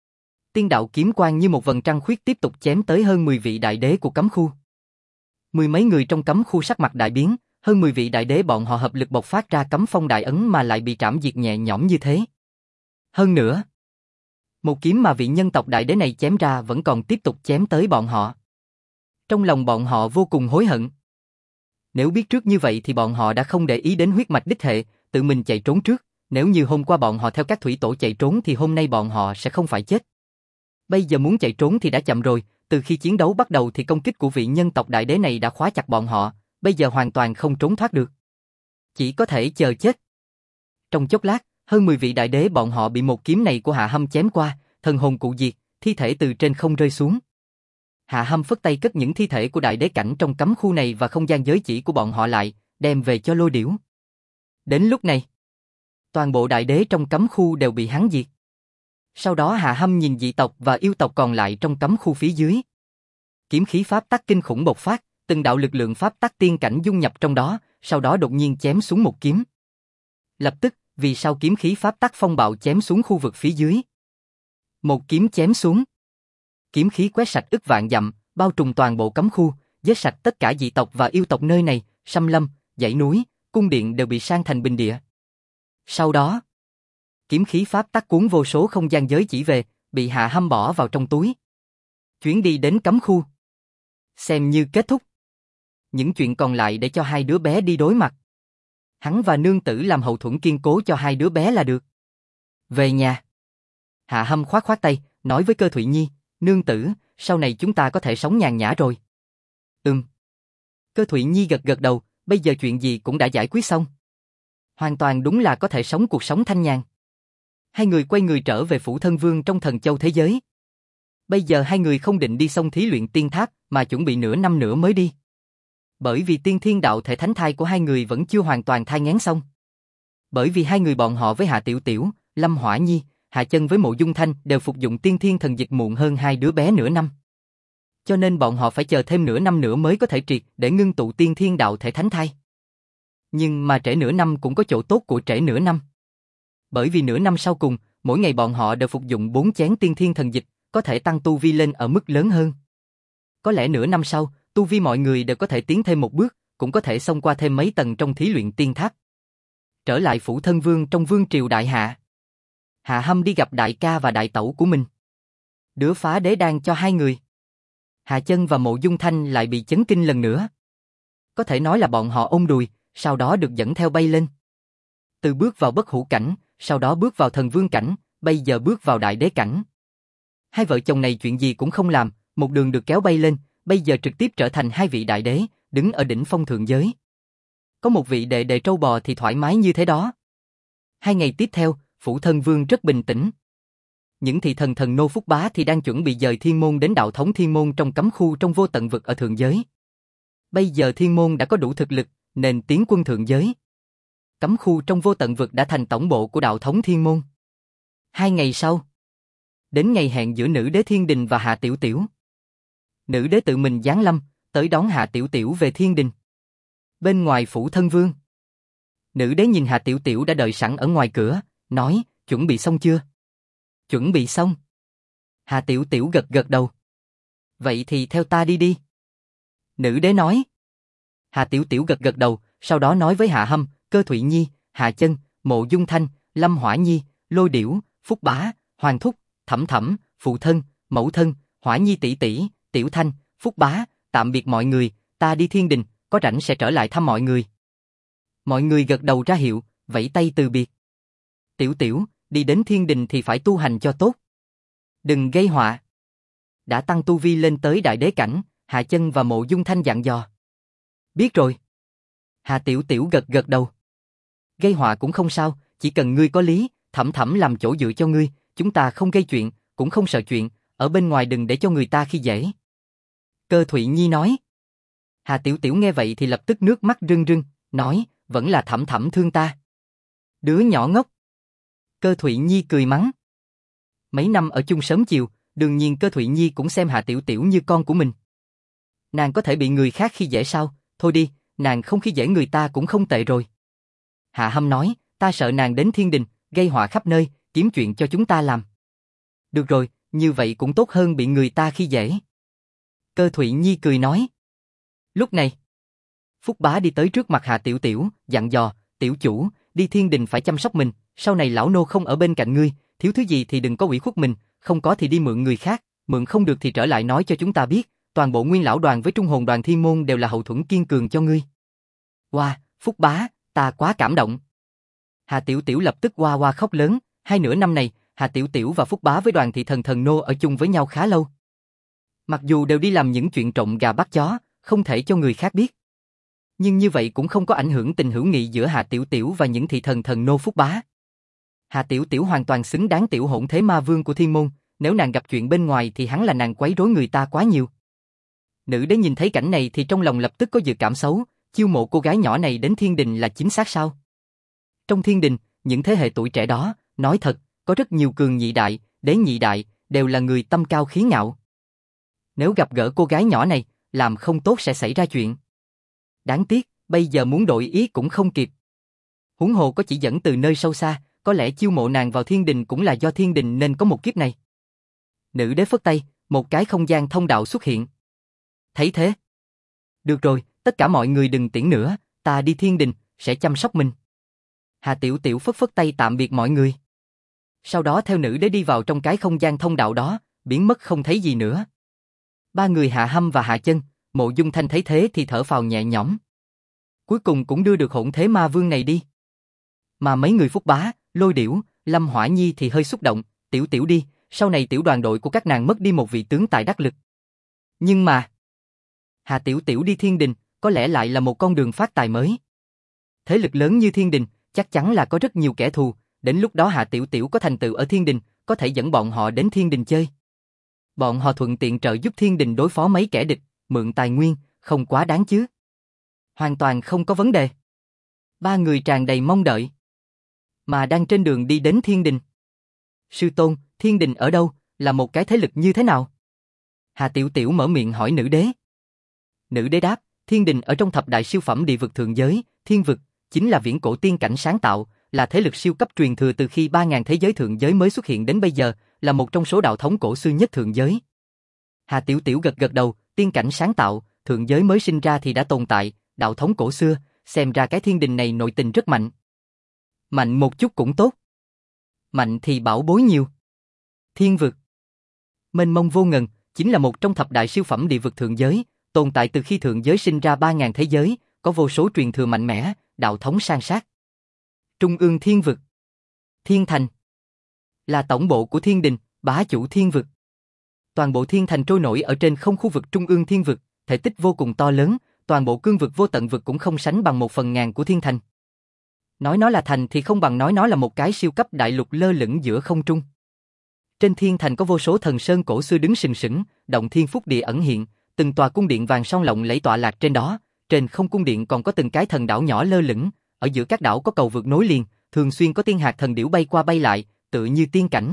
Tiên đạo kiếm quang như một vầng trăng khuyết tiếp tục chém tới hơn 10 vị đại đế của cấm khu. Mười mấy người trong cấm khu sắc mặt đại biến, hơn 10 vị đại đế bọn họ hợp lực bộc phát ra cấm phong đại ấn mà lại bị trảm diệt nhẹ nhõm như thế. Hơn nữa, một kiếm mà vị nhân tộc đại đế này chém ra vẫn còn tiếp tục chém tới bọn họ. Trong lòng bọn họ vô cùng hối hận. Nếu biết trước như vậy thì bọn họ đã không để ý đến huyết mạch đích hệ, tự mình chạy trốn trước, nếu như hôm qua bọn họ theo các thủy tổ chạy trốn thì hôm nay bọn họ sẽ không phải chết. Bây giờ muốn chạy trốn thì đã chậm rồi, từ khi chiến đấu bắt đầu thì công kích của vị nhân tộc đại đế này đã khóa chặt bọn họ, bây giờ hoàn toàn không trốn thoát được. Chỉ có thể chờ chết. Trong chốc lát, hơn 10 vị đại đế bọn họ bị một kiếm này của Hạ Hâm chém qua, thần hồn cụ diệt, thi thể từ trên không rơi xuống. Hạ Hâm phất tay cất những thi thể của đại đế cảnh trong cấm khu này và không gian giới chỉ của bọn họ lại, đem về cho Lôi Điểu. Đến lúc này, toàn bộ đại đế trong cấm khu đều bị hắn diệt. Sau đó Hạ Hâm nhìn dị tộc và yêu tộc còn lại trong cấm khu phía dưới. Kiếm khí pháp tắc kinh khủng bộc phát, từng đạo lực lượng pháp tắc tiên cảnh dung nhập trong đó, sau đó đột nhiên chém xuống một kiếm. Lập tức, vì sao kiếm khí pháp tắc phong bạo chém xuống khu vực phía dưới. Một kiếm chém xuống. Kiếm khí quét sạch ức vạn dặm, bao trùm toàn bộ cấm khu, giết sạch tất cả dị tộc và yêu tộc nơi này, xâm lâm, dãy núi, cung điện đều bị san thành bình địa. Sau đó, kiếm khí pháp tắc cuốn vô số không gian giới chỉ về, bị Hạ Hâm bỏ vào trong túi. Chuyến đi đến cấm khu xem như kết thúc. Những chuyện còn lại để cho hai đứa bé đi đối mặt. Hắn và nương tử làm hậu thuẫn kiên cố cho hai đứa bé là được. Về nhà. Hạ Hâm khoát khoát tay, nói với Cơ Thụy Nhi, nương tử, sau này chúng ta có thể sống nhàn nhã rồi. Cơ Thụy Nhi gật gật đầu, bây giờ chuyện gì cũng đã giải quyết xong. Hoàn toàn đúng là có thể sống cuộc sống thanh nhàn. Hai người quay người trở về phủ thân vương trong Thần Châu thế giới. Bây giờ hai người không định đi xông thí luyện tiên tháp, mà chuẩn bị nửa năm nữa mới đi. Bởi vì tiên thiên đạo thể thánh thai của hai người vẫn chưa hoàn toàn thai nghén xong. Bởi vì hai người bọn họ với Hạ Tiểu Tiểu, Lâm Hỏa Nhi, Hạ Chân với Mộ Dung Thanh đều phục dụng tiên thiên thần dịch muộn hơn hai đứa bé nửa năm. Cho nên bọn họ phải chờ thêm nửa năm nữa mới có thể triệt để ngưng tụ tiên thiên đạo thể thánh thai. Nhưng mà trễ nửa năm cũng có chỗ tốt của trễ nửa năm. Bởi vì nửa năm sau cùng, mỗi ngày bọn họ đều phục dụng 4 chén tiên thiên thần dịch, có thể tăng tu vi lên ở mức lớn hơn. Có lẽ nửa năm sau, tu vi mọi người đều có thể tiến thêm một bước, cũng có thể xông qua thêm mấy tầng trong thí luyện tiên tháp. Trở lại phủ thân vương trong vương triều đại hạ. Hạ Hâm đi gặp đại ca và đại tẩu của mình. Đứa phá đế đan cho hai người. Hạ Chân và Mộ Dung Thanh lại bị chấn kinh lần nữa. Có thể nói là bọn họ ôm đùi, sau đó được dẫn theo bay lên. Từ bước vào bất hủ cảnh, sau đó bước vào thần vương cảnh, bây giờ bước vào đại đế cảnh. Hai vợ chồng này chuyện gì cũng không làm, một đường được kéo bay lên, bây giờ trực tiếp trở thành hai vị đại đế, đứng ở đỉnh phong thượng giới. Có một vị đệ đệ trâu bò thì thoải mái như thế đó. 2 ngày tiếp theo, phủ thân vương rất bình tĩnh. Những thị thần thần nô Phúc Bá thì đang chuẩn bị dời thiên môn đến đạo thống thiên môn trong cấm khu trong vô tận vực ở thượng giới. Bây giờ thiên môn đã có đủ thực lực, nên tiến quân thượng giới. Cấm khu trong vô tận vực đã thành tổng bộ của đạo thống thiên môn. 2 ngày sau, đến ngày hẹn giữa nữ đế Thiên Đình và Hạ Tiểu Tiểu. Nữ đế tự mình giáng lâm, tới đón Hạ Tiểu Tiểu về Thiên Đình. Bên ngoài phủ thân vương, nữ đế nhìn Hạ Tiểu Tiểu đã đợi sẵn ở ngoài cửa, nói, chuẩn bị xong chưa? Chuẩn bị xong. Hạ Tiểu Tiểu gật gật đầu. Vậy thì theo ta đi đi. Nữ đế nói. Hạ Tiểu Tiểu gật gật đầu, sau đó nói với Hạ Hâm, Cơ Thụy Nhi, Hạ Chân, Mộ Dung Thanh, Lâm Hỏa Nhi, Lôi Điểu, Phúc Bá, Hoàng Thúc, Thẩm Thẩm, phụ thân, mẫu thân, Hỏa Nhi tỷ tỷ, Tiểu Thanh, Phúc Bá, tạm biệt mọi người, ta đi Thiên Đình, có rảnh sẽ trở lại thăm mọi người. Mọi người gật đầu ra hiệu, vẫy tay từ biệt. Tiểu Tiểu, đi đến Thiên Đình thì phải tu hành cho tốt. Đừng gây họa. Đã tăng tu vi lên tới đại đế cảnh, Hạ Chân và Mộ Dung Thanh dặn dò. Biết rồi. Hạ Tiểu Tiểu gật gật đầu. Gây họa cũng không sao, chỉ cần ngươi có lý, Thẩm Thẩm làm chỗ dựa cho ngươi, chúng ta không gây chuyện, cũng không sợ chuyện, ở bên ngoài đừng để cho người ta khi dễ. Cơ Thụy Nhi nói. Hạ Tiểu Tiểu nghe vậy thì lập tức nước mắt rưng rưng, nói, vẫn là Thẩm Thẩm thương ta. Đứa nhỏ ngốc. Cơ Thụy Nhi cười mắng. Mấy năm ở chung sớm chiều, đương nhiên Cơ Thụy Nhi cũng xem Hạ Tiểu Tiểu như con của mình. Nàng có thể bị người khác khi dễ sao? Thôi đi, nàng không khi dễ người ta cũng không tệ rồi. Hạ Hâm nói, ta sợ nàng đến Thiên Đình, gây họa khắp nơi, kiếm chuyện cho chúng ta làm. Được rồi, như vậy cũng tốt hơn bị người ta khi dễ. Cơ Thụy Nhi cười nói. Lúc này, Phúc Bá đi tới trước mặt Hạ Tiểu Tiểu, dặn dò, tiểu chủ, đi Thiên Đình phải chăm sóc mình, sau này lão nô không ở bên cạnh ngươi, thiếu thứ gì thì đừng có ủy khuất mình, không có thì đi mượn người khác, mượn không được thì trở lại nói cho chúng ta biết, toàn bộ Nguyên Lão đoàn với Trung Hồn đoàn Thiên Môn đều là hậu thuẫn kiên cường cho ngươi. Wow, Phúc Bá, ta quá cảm động. Hạ Tiểu Tiểu lập tức oa oa khóc lớn, nửa năm này, Hạ Tiểu Tiểu và Phúc Bá với đoàn thị thần thần nô ở chung với nhau khá lâu. Mặc dù đều đi làm những chuyện trộm gà bắt chó, không thể cho người khác biết. Nhưng như vậy cũng không có ảnh hưởng tình hữu nghị giữa Hạ Tiểu Tiểu và những thị thần thần nô Phúc Bá. Hạ Tiểu Tiểu hoàn toàn xứng đáng tiểu hỗn thế ma vương của Thiên Môn, nếu nàng gặp chuyện bên ngoài thì hắn là nàng quấy rối người ta quá nhiều. Nữ đế nhìn thấy cảnh này thì trong lòng lập tức có dự cảm xấu, chiêu mộ cô gái nhỏ này đến Thiên Đình là chính xác sao? Trong Thiên Đình, những thế hệ tuổi trẻ đó, nói thật, có rất nhiều cường nhị đại, đế nhị đại, đều là người tâm cao khí ngạo. Nếu gặp gỡ cô gái nhỏ này, làm không tốt sẽ xảy ra chuyện. Đáng tiếc, bây giờ muốn đổi ý cũng không kịp. Huống hồ có chỉ dẫn từ nơi sâu xa, có lẽ chiêu mộ nàng vào thiên đình cũng là do thiên đình nên có một kiếp này. Nữ đế phất tay, một cái không gian thông đạo xuất hiện. Thấy thế. Được rồi, tất cả mọi người đừng tiễn nữa, ta đi thiên đình, sẽ chăm sóc mình. Hà Tiểu Tiểu phất phất tay tạm biệt mọi người. Sau đó theo nữ đế đi vào trong cái không gian thông đạo đó, biến mất không thấy gì nữa. Ba người Hạ Hâm và Hạ Chân, Mộ Dung Thanh thấy thế thì thở phào nhẹ nhõm. Cuối cùng cũng đưa được Hỗn Thế Ma Vương này đi. Mà mấy người Phúc Bá, Lôi Điểu, Lâm Hỏa Nhi thì hơi xúc động, Tiểu Tiểu đi, sau này tiểu đoàn đội của các nàng mất đi một vị tướng tài đắc lực. Nhưng mà, Hà Tiểu Tiểu đi thiên đình, có lẽ lại là một con đường phát tài mới. Thế lực lớn như thiên đình, chắc chắn là có rất nhiều kẻ thù, đến lúc đó Hà Tiểu Tiểu có thành tựu ở thiên đình, có thể dẫn bọn họ đến thiên đình chơi. Bọn họ thuận tiện trợ giúp thiên đình đối phó mấy kẻ địch, mượn tài nguyên, không quá đáng chứ. Hoàn toàn không có vấn đề. Ba người tràn đầy mong đợi. Mà đang trên đường đi đến thiên đình. Sư tôn, thiên đình ở đâu, là một cái thế lực như thế nào? Hà Tiểu Tiểu mở miệng hỏi nữ đế. Nữ đế đáp, thiên đình ở trong thập đại siêu phẩm địa vực thượng giới, thiên vực, chính là viễn cổ tiên cảnh sáng tạo, là thế lực siêu cấp truyền thừa từ khi 3.000 thế giới thượng giới mới xuất hiện đến bây giờ, là một trong số đạo thống cổ xưa nhất thượng giới. Hà Tiểu Tiểu gật gật đầu, tiên cảnh sáng tạo, thượng giới mới sinh ra thì đã tồn tại, đạo thống cổ xưa, xem ra cái thiên đình này nội tình rất mạnh. Mạnh một chút cũng tốt. Mạnh thì bảo bối nhiều. Thiên vực, mênh mông vô ngần, chính là một trong thập đại siêu phẩm địa vực thượng giới, tồn tại từ khi thượng giới sinh ra 3.000 thế giới, có vô số truyền thừa mạnh mẽ, đạo thống san sát. Trung ương thiên vực, Thiên Thành, là tổng bộ của thiên đình, bá chủ thiên vực. Toàn bộ thiên thành trôi nổi ở trên không khu vực trung ương thiên vực, thể tích vô cùng to lớn, toàn bộ cương vực vô tận vực cũng không sánh bằng 1/1000 của thiên thành. Nói nó là thành thì không bằng nói nó là một cái siêu cấp đại lục lơ lửng giữa không trung. Trên thiên thành có vô số thần sơn cổ xưa đứng sừng sững, động thiên phúc địa ẩn hiện, từng tòa cung điện vàng son lộng lẫy tọa lạc trên đó, trên không cung điện còn có từng cái thần đảo nhỏ lơ lửng, ở giữa các đảo có cầu vượt nối liền, thường xuyên có tiên hạc thần điểu bay qua bay lại, tựa như tiên cảnh.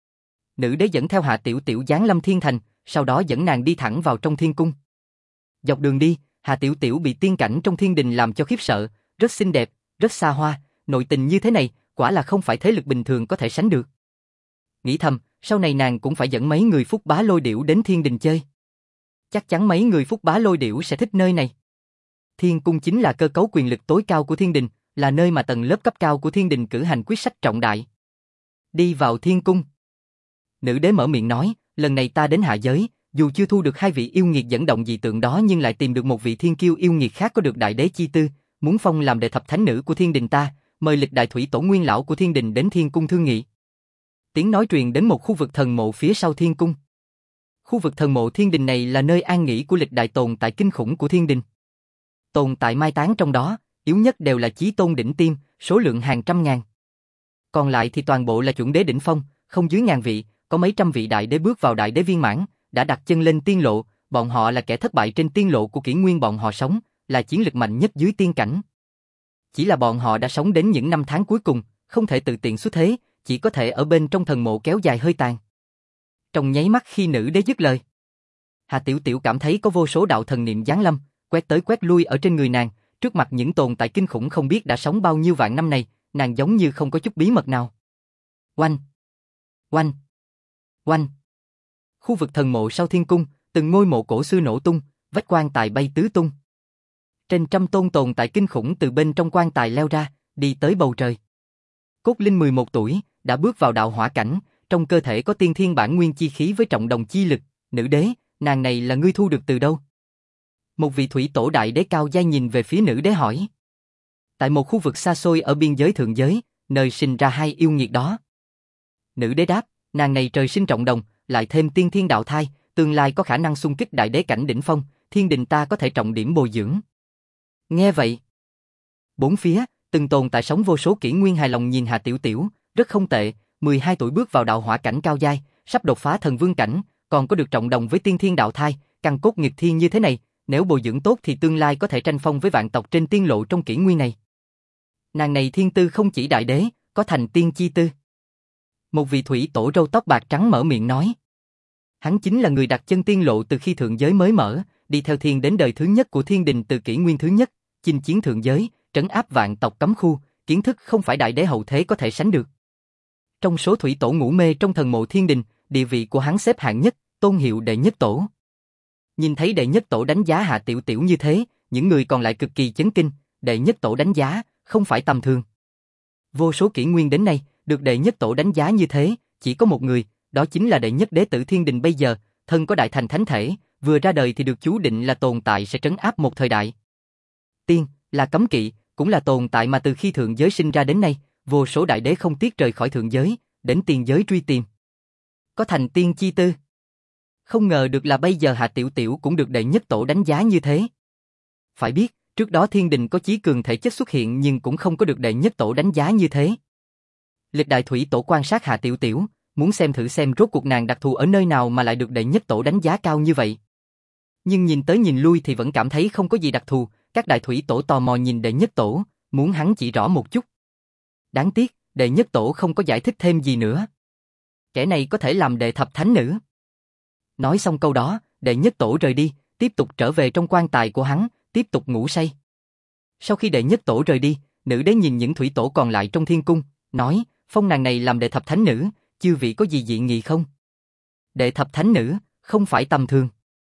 Nữ đế dẫn theo Hạ Tiểu Tiểu giáng lâm thiên thành, sau đó dẫn nàng đi thẳng vào trong thiên cung. Dọc đường đi, Hạ Tiểu Tiểu bị tiên cảnh trong thiên đình làm cho khiếp sợ, rất xinh đẹp, rất xa hoa, nội tình như thế này, quả là không phải thế lực bình thường có thể sánh được. Nghĩ thầm, sau này nàng cũng phải dẫn mấy người Phúc Bá Lôi Điểu đến thiên đình chơi. Chắc chắn mấy người Phúc Bá Lôi Điểu sẽ thích nơi này. Thiên cung chính là cơ cấu quyền lực tối cao của thiên đình, là nơi mà tầng lớp cấp cao của thiên đình cử hành quyết sách trọng đại. Đi vào thiên cung. Nữ đế mở miệng nói, lần này ta đến hạ giới, dù chưa thu được 2 vị yêu nghiệt dẫn động dị tượng đó nhưng lại tìm được một vị thiên kiêu yêu nghiệt khác có được đại đế chi tư, muốn phong làm đệ thập thánh nữ của thiên đình ta, mời lịch đại thủy tổ nguyên lão của thiên đình đến thiên cung thương nghị. Tiếng nói truyền đến một khu vực thần mộ phía sau thiên cung. Khu vực thần mộ thiên đình này là nơi an nghỉ của lịch đại tồn tại kinh khủng của thiên đình. Tồn tại mai táng trong đó, yếu nhất đều là chí tôn đỉnh tiêm, số lượng hàng trăm ngàn. Còn lại thì toàn bộ là chuẩn đế đỉnh phong, không dưới 1000 vị, có mấy trăm vị đại đế bước vào đại đế viên mãn, đã đặt chân lên tiên lộ, bọn họ là kẻ thất bại trên tiên lộ của kỷ nguyên bọn họ sống, là chiến lực mạnh nhất dưới tiên cảnh. Chỉ là bọn họ đã sống đến những năm tháng cuối cùng, không thể tự tiện xuất thế, chỉ có thể ở bên trong thần mộ kéo dài hơi tàn. Trong nháy mắt khi nữ đế dứt lời, Hà Tiểu Tiểu cảm thấy có vô số đạo thần niệm giáng lâm, quét tới quét lui ở trên người nàng, trước mặt những tồn tại kinh khủng không biết đã sống bao nhiêu vạn năm này, nàng giống như không có chút bí mật nào. Oanh! Oanh! Oanh! Khu vực thần mộ sau thiên cung, từng ngôi mộ cổ xưa nổ tung, vách quan tài bay tứ tung. Trên trăm tôn tồn tại kinh khủng từ bên trong quan tài leo ra, đi tới bầu trời. Cốt Linh 11 tuổi, đã bước vào đạo hỏa cảnh, trong cơ thể có tiên thiên bản nguyên chi khí với trọng đồng chi lực. Nữ đế, nàng này là ngươi thu được từ đâu? Một vị thủy tổ đại đế cao giai nhìn về phía nữ đế hỏi. Tại một khu vực xa xôi ở biên giới thượng giới, nơi sinh ra 2 yêu nghiệt đó. Nữ đế đáp, nàng này trời sinh trọng đồng, lại thêm tiên thiên đạo thai, tương lai có khả năng xung kích đại đế cảnh đỉnh phong, thiên đình ta có thể trọng điểm bồi dưỡng. Nghe vậy, bốn phía, từng tồn tại sống vô số kỷ nguyên hài lòng nhìn Hà Tiểu Tiểu, rất không tệ, 12 tuổi bước vào đạo hỏa cảnh cao giai, sắp đột phá thần vương cảnh, còn có được trọng đồng với tiên thiên đạo thai, căn cốt nghịch thiên như thế này, nếu bồi dưỡng tốt thì tương lai có thể tranh phong với vạn tộc trên tiên lộ trong kỷ nguyên này. Nàng này thiên tư không chỉ đại đế, có thành tiên chi tư. Một vị thủy tổ râu tóc bạc trắng mở miệng nói. Hắn chính là người đặt chân tiên lộ từ khi thượng giới mới mở, đi theo thiên đến đời thứ nhất của thiên đình từ kỷ nguyên thứ nhất, chinh chiến thượng giới, trấn áp vạn tộc cấm khu, kiến thức không phải đại đế hậu thế có thể sánh được. Trong số thủy tổ ngủ mê trong thần mộ thiên đình, địa vị của hắn xếp hạng nhất, tôn hiệu đệ nhất tổ. Nhìn thấy đệ nhất tổ đánh giá Hạ Tiểu Tiểu như thế, những người còn lại cực kỳ chấn kinh, đệ nhất tổ đánh giá, không phải tầm thường. Vô số kỷ nguyên đến nay, được đệ nhất tổ đánh giá như thế, chỉ có một người, đó chính là đệ nhất đế tử thiên đình bây giờ, thân có đại thành thánh thể, vừa ra đời thì được chú định là tồn tại sẽ trấn áp một thời đại. Tiên, là cấm kỵ, cũng là tồn tại mà từ khi thượng giới sinh ra đến nay, vô số đại đế không tiếc rời khỏi thượng giới, đến tiên giới truy tìm. Có thành tiên chi tư. Không ngờ được là bây giờ Hạ Tiểu Tiểu cũng được đệ nhất tổ đánh giá như thế. Phải biết, trước đó thiên đình có chí cường thể chất xuất hiện nhưng cũng không có được đệ nhất tổ đánh giá như thế. Lịch đại thủy tổ quan sát Hạ Tiểu Tiểu, muốn xem thử xem rốt cuộc nàng đặc thù ở nơi nào mà lại được đệ nhất tổ đánh giá cao như vậy. Nhưng nhìn tới nhìn lui thì vẫn cảm thấy không có gì đặc thù, các đại thủy tổ tò mò nhìn đệ nhất tổ, muốn hắn chỉ rõ một chút. Đáng tiếc, đệ nhất tổ không có giải thích thêm gì nữa. Kẻ này có thể làm đệ thập thánh nữ. Nói xong câu đó, đệ nhất tổ rời đi, tiếp tục trở về trong quan tài của hắn, tiếp tục ngủ say. Sau khi đệ nhất tổ rời đi, nữ đế nhìn những thủy tổ còn lại trong thiên cung, nói, phong nàng này làm đệ thập thánh nữ, chư vị có gì dị nghị không? Đệ thập thánh nữ, không phải tầm thường.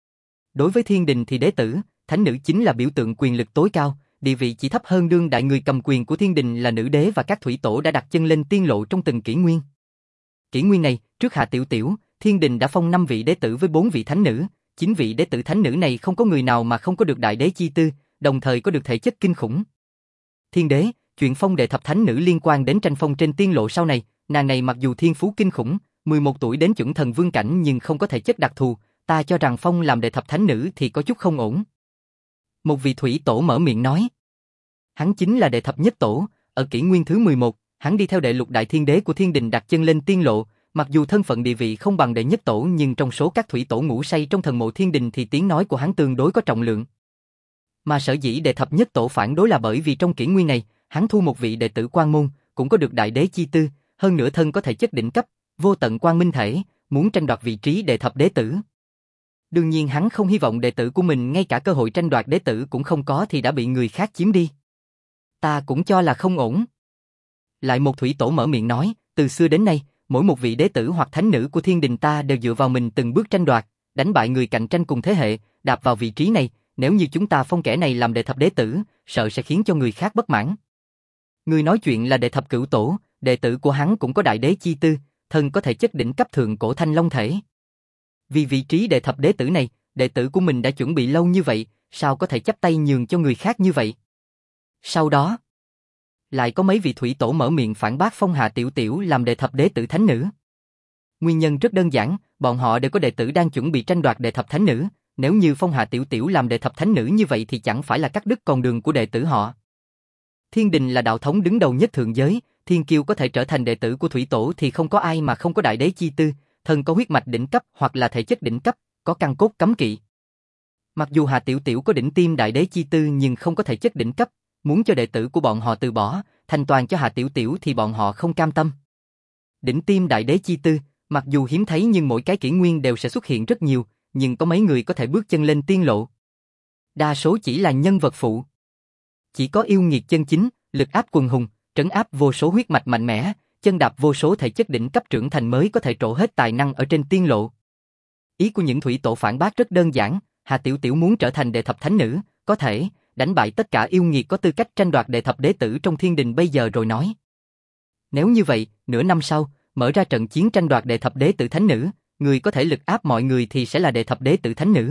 Đối với thiên đình thì đế tử, thánh nữ chính là biểu tượng quyền lực tối cao, địa vị chỉ thấp hơn đương đại người cầm quyền của thiên đình là nữ đế và các thủy tổ đã đặt chân lên tiên lộ trong từng kỷ nguyên. Kỷ nguyên này, trước Hạ Tiểu Tiểu, thiên đình đã phong 5 vị đế tử với 4 vị thánh nữ, 9 vị đế tử thánh nữ này không có người nào mà không có được đại đế chi tư, đồng thời có được thể chất kinh khủng. Thiên đế, chuyện phong đệ thập thánh nữ liên quan đến tranh phong trên tiên lộ sau này, nàng này mặc dù thiên phú kinh khủng, 11 tuổi đến chuẩn thần vương cảnh nhưng không có thể chất đặc thù, ta cho rằng phong làm đệ thập thánh nữ thì có chút không ổn. Một vị thủy tổ mở miệng nói. Hắn chính là đệ thập nhất tổ, ở kỷ nguyên thứ 11, hắn đi theo đệ lục đại thiên đế của thiên đình đặt chân lên tiên lộ, mặc dù thân phận địa vị không bằng đệ nhất tổ nhưng trong số các thủy tổ ngủ say trong thần mộ thiên đình thì tiếng nói của hắn tương đối có trọng lượng. Mà sở dĩ đệ thập nhất tổ phản đối là bởi vì trong kỷ nguyên này, hắn thu một vị đệ tử Quan Môn, cũng có được đại đế chi tư, hơn nữa thân có thể chất đỉnh cấp, vô tận quang minh thể, muốn tranh đoạt vị trí đệ thập đế tử. Đương nhiên hắn không hy vọng đệ tử của mình ngay cả cơ hội tranh đoạt đế tử cũng không có thì đã bị người khác chiếm đi. Ta cũng cho là không ổn. Lại một thủy tổ mở miệng nói, từ xưa đến nay, mỗi một vị đế tử hoặc thánh nữ của thiên đình ta đều dựa vào mình từng bước tranh đoạt, đánh bại người cạnh tranh cùng thế hệ, đạp vào vị trí này, nếu như chúng ta phong kẻ này làm đệ thập đế tử, sợ sẽ khiến cho người khác bất mãn. Người nói chuyện là đệ thập cửu tổ, đệ tử của hắn cũng có đại đế chi tư, thân có thể chất đỉnh cấp thượng cổ thanh long thể. Vì vị trí đệ thập đế tử này, đệ tử của mình đã chuẩn bị lâu như vậy, sao có thể chắp tay nhường cho người khác như vậy? Sau đó, lại có mấy vị thủy tổ mở miệng phản bác phong Hạ Tiểu Tiểu làm đệ thập đế tử thánh nữ. Nguyên nhân rất đơn giản, bọn họ đều có đệ tử đang chuẩn bị tranh đoạt đệ thập thánh nữ, nếu như phong Hạ Tiểu Tiểu làm đệ thập thánh nữ như vậy thì chẳng phải là cắt đứt con đường của đệ tử họ. Thiên đình là đạo thống đứng đầu nhất thượng giới, thiên kiêu có thể trở thành đệ tử của thủy tổ thì không có ai mà không có đại đế chi tư, thân có huyết mạch đỉnh cấp hoặc là thể chất đỉnh cấp, có căn cốt cấm kỵ. Mặc dù Hạ Tiểu Tiểu có đỉnh tiêm đại đế chi tư nhưng không có thể chất đỉnh cấp, muốn cho đệ tử của bọn họ từ bỏ, thành toàn cho Hạ Tiểu Tiểu thì bọn họ không cam tâm. Đỉnh tiêm đại đế chi tư, mặc dù hiếm thấy nhưng mỗi cái kỷ nguyên đều sẽ xuất hiện rất nhiều, nhưng có mấy người có thể bước chân lên tiên lộ. Đa số chỉ là nhân vật phụ. Chỉ có yêu nghiệt chân chính, lực áp quần hùng, trấn áp vô số huyết mạch mạnh mẽ, chân đạp vô số thể chất đỉnh cấp trưởng thành mới có thể trổ hết tài năng ở trên tiên lộ. Ý của những thủy tổ phản bác rất đơn giản, Hạ Tiểu Tiểu muốn trở thành đệ thập thánh nữ, có thể đánh bại tất cả yêu nghiệt có tư cách tranh đoạt đệ thập đế tử trong thiên đình bây giờ rồi nói. Nếu như vậy, nửa năm sau, mở ra trận chiến tranh đoạt đệ thập đế tử thánh nữ, người có thể lực áp mọi người thì sẽ là đệ thập đế tử thánh nữ.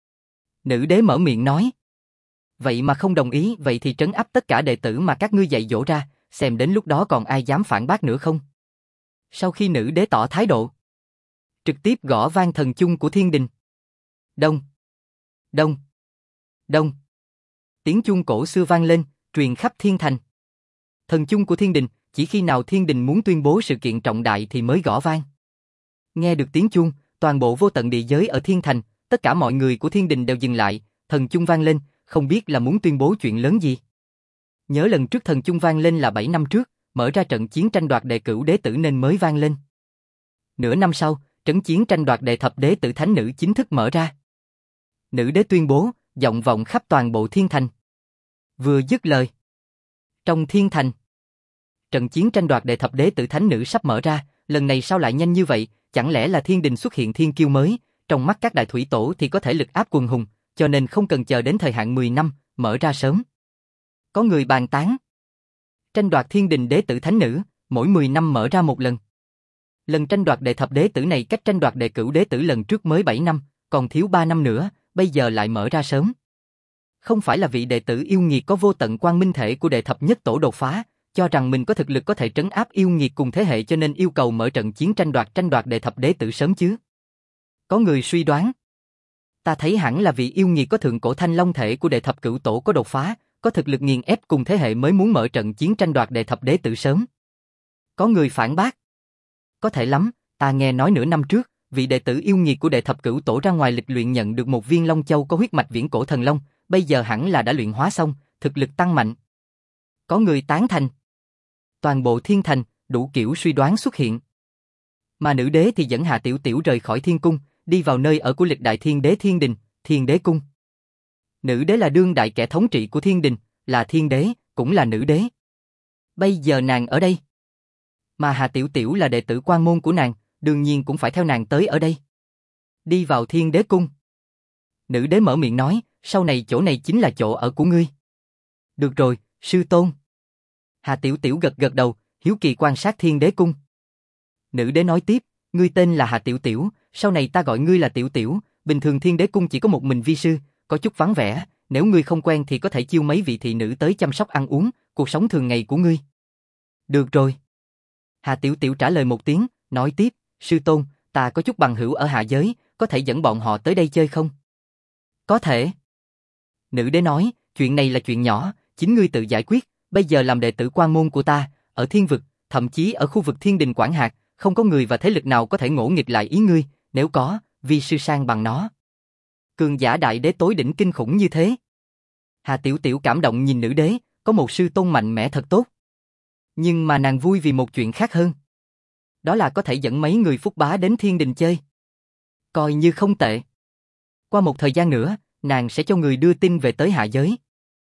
Nữ đế mở miệng nói. Vậy mà không đồng ý, vậy thì trấn áp tất cả đệ tử mà các ngươi dạy dỗ ra, xem đến lúc đó còn ai dám phản bác nữa không? Sau khi nữ đế tỏ thái độ, trực tiếp gõ vang thần chung của thiên đình. Đông, đông, đông. Tiếng chuông cổ xưa vang lên, truyền khắp thiên thành. Thần chung của thiên đình, chỉ khi nào thiên đình muốn tuyên bố sự kiện trọng đại thì mới gõ vang. Nghe được tiếng chuông, toàn bộ vô tận địa giới ở thiên thành, tất cả mọi người của thiên đình đều dừng lại, thần chung vang lên, không biết là muốn tuyên bố chuyện lớn gì. Nhớ lần trước thần chung vang lên là 7 năm trước, mở ra trận chiến tranh đoạt đệ cửu đế tử nên mới vang lên. Nửa năm sau, trận chiến tranh đoạt đệ thập đế tử thánh nữ chính thức mở ra. Nữ đế tuyên bố, vọng vọng khắp toàn bộ thiên thành. Vừa dứt lời, trong thiên thành, trận chiến tranh đoạt đệ thập đế tử thánh nữ sắp mở ra, lần này sao lại nhanh như vậy, chẳng lẽ là thiên đình xuất hiện thiên kiêu mới, trong mắt các đại thủy tổ thì có thể lực áp quần hùng, cho nên không cần chờ đến thời hạn 10 năm, mở ra sớm. Có người bàn tán. Tranh đoạt thiên đình đế tử thánh nữ, mỗi 10 năm mở ra một lần. Lần tranh đoạt đệ thập đế tử này cách tranh đoạt đệ cửu đế tử lần trước mới 7 năm, còn thiếu 3 năm nữa, bây giờ lại mở ra sớm. Không phải là vị đệ tử yêu nghiệt có vô tận quang minh thể của đệ thập nhất tổ đột phá, cho rằng mình có thực lực có thể trấn áp yêu nghiệt cùng thế hệ cho nên yêu cầu mở trận chiến tranh đoạt đệ thập đế tử sớm chứ. Có người suy đoán. Ta thấy hẳn là vị yêu nghiệt có thượng cổ thanh long thể của đệ thập cửu tổ có đột phá, có thực lực nghiền ép cùng thế hệ mới muốn mở trận chiến tranh đoạt đệ thập đế tử sớm. Có người phản bác. Có thể lắm, ta nghe nói nửa năm trước, vị đệ tử yêu nghiệt của đệ thập cửu tổ ra ngoài lịch luyện nhận được một viên long châu có huyết mạch viễn cổ thần long, bây giờ hẳn là đã luyện hóa xong, thực lực tăng mạnh. Có người tán thành. Toàn bộ thiên thành, đủ kiểu suy đoán xuất hiện. Mà nữ đế thì dẫn Hà Tiểu Tiểu rời khỏi thiên cung, đi vào nơi ở của lịch đại thiên đế thiên đình, thiên đế cung. Nữ đế là đương đại kẻ thống trị của thiên đình, là thiên đế, cũng là nữ đế. Bây giờ nàng ở đây. Mà Hà Tiểu Tiểu là đệ tử quan môn của nàng, đương nhiên cũng phải theo nàng tới ở đây. Đi vào thiên đế cung. Nữ đế mở miệng nói, sau này chỗ này chính là chỗ ở của ngươi. Được rồi, sư tôn. Hà Tiểu Tiểu gật gật đầu, hiếu kỳ quan sát thiên đế cung. Nữ đế nói tiếp, ngươi tên là Hà Tiểu Tiểu, sau này ta gọi ngươi là Tiểu Tiểu, bình thường thiên đế cung chỉ có một mình vi sư, có chút vắng vẻ, nếu ngươi không quen thì có thể chiêu mấy vị thị nữ tới chăm sóc ăn uống, cuộc sống thường ngày của ngươi. Được rồi. Hà Tiểu Tiểu trả lời một tiếng, nói tiếp, sư tôn, ta có chút bằng hữu ở hạ giới, có thể dẫn bọn họ tới đây chơi không? Có thể. Nữ đế nói, chuyện này là chuyện nhỏ, chính ngươi tự giải quyết, bây giờ làm đệ tử quan môn của ta, ở thiên vực, thậm chí ở khu vực thiên đình quản hạt, không có người và thế lực nào có thể ngỗ nghịch lại ý ngươi, nếu có, vi sư sang bằng nó. Cường giả đại đế tối đỉnh kinh khủng như thế. Hà Tiểu Tiểu cảm động nhìn nữ đế, có một sư tôn mạnh mẽ thật tốt. Nhưng mà nàng vui vì một chuyện khác hơn. Đó là có thể dẫn mấy người phúc bá đến thiên đình chơi. Coi như không tệ. Qua một thời gian nữa, nàng sẽ cho người đưa tin về tới hạ giới.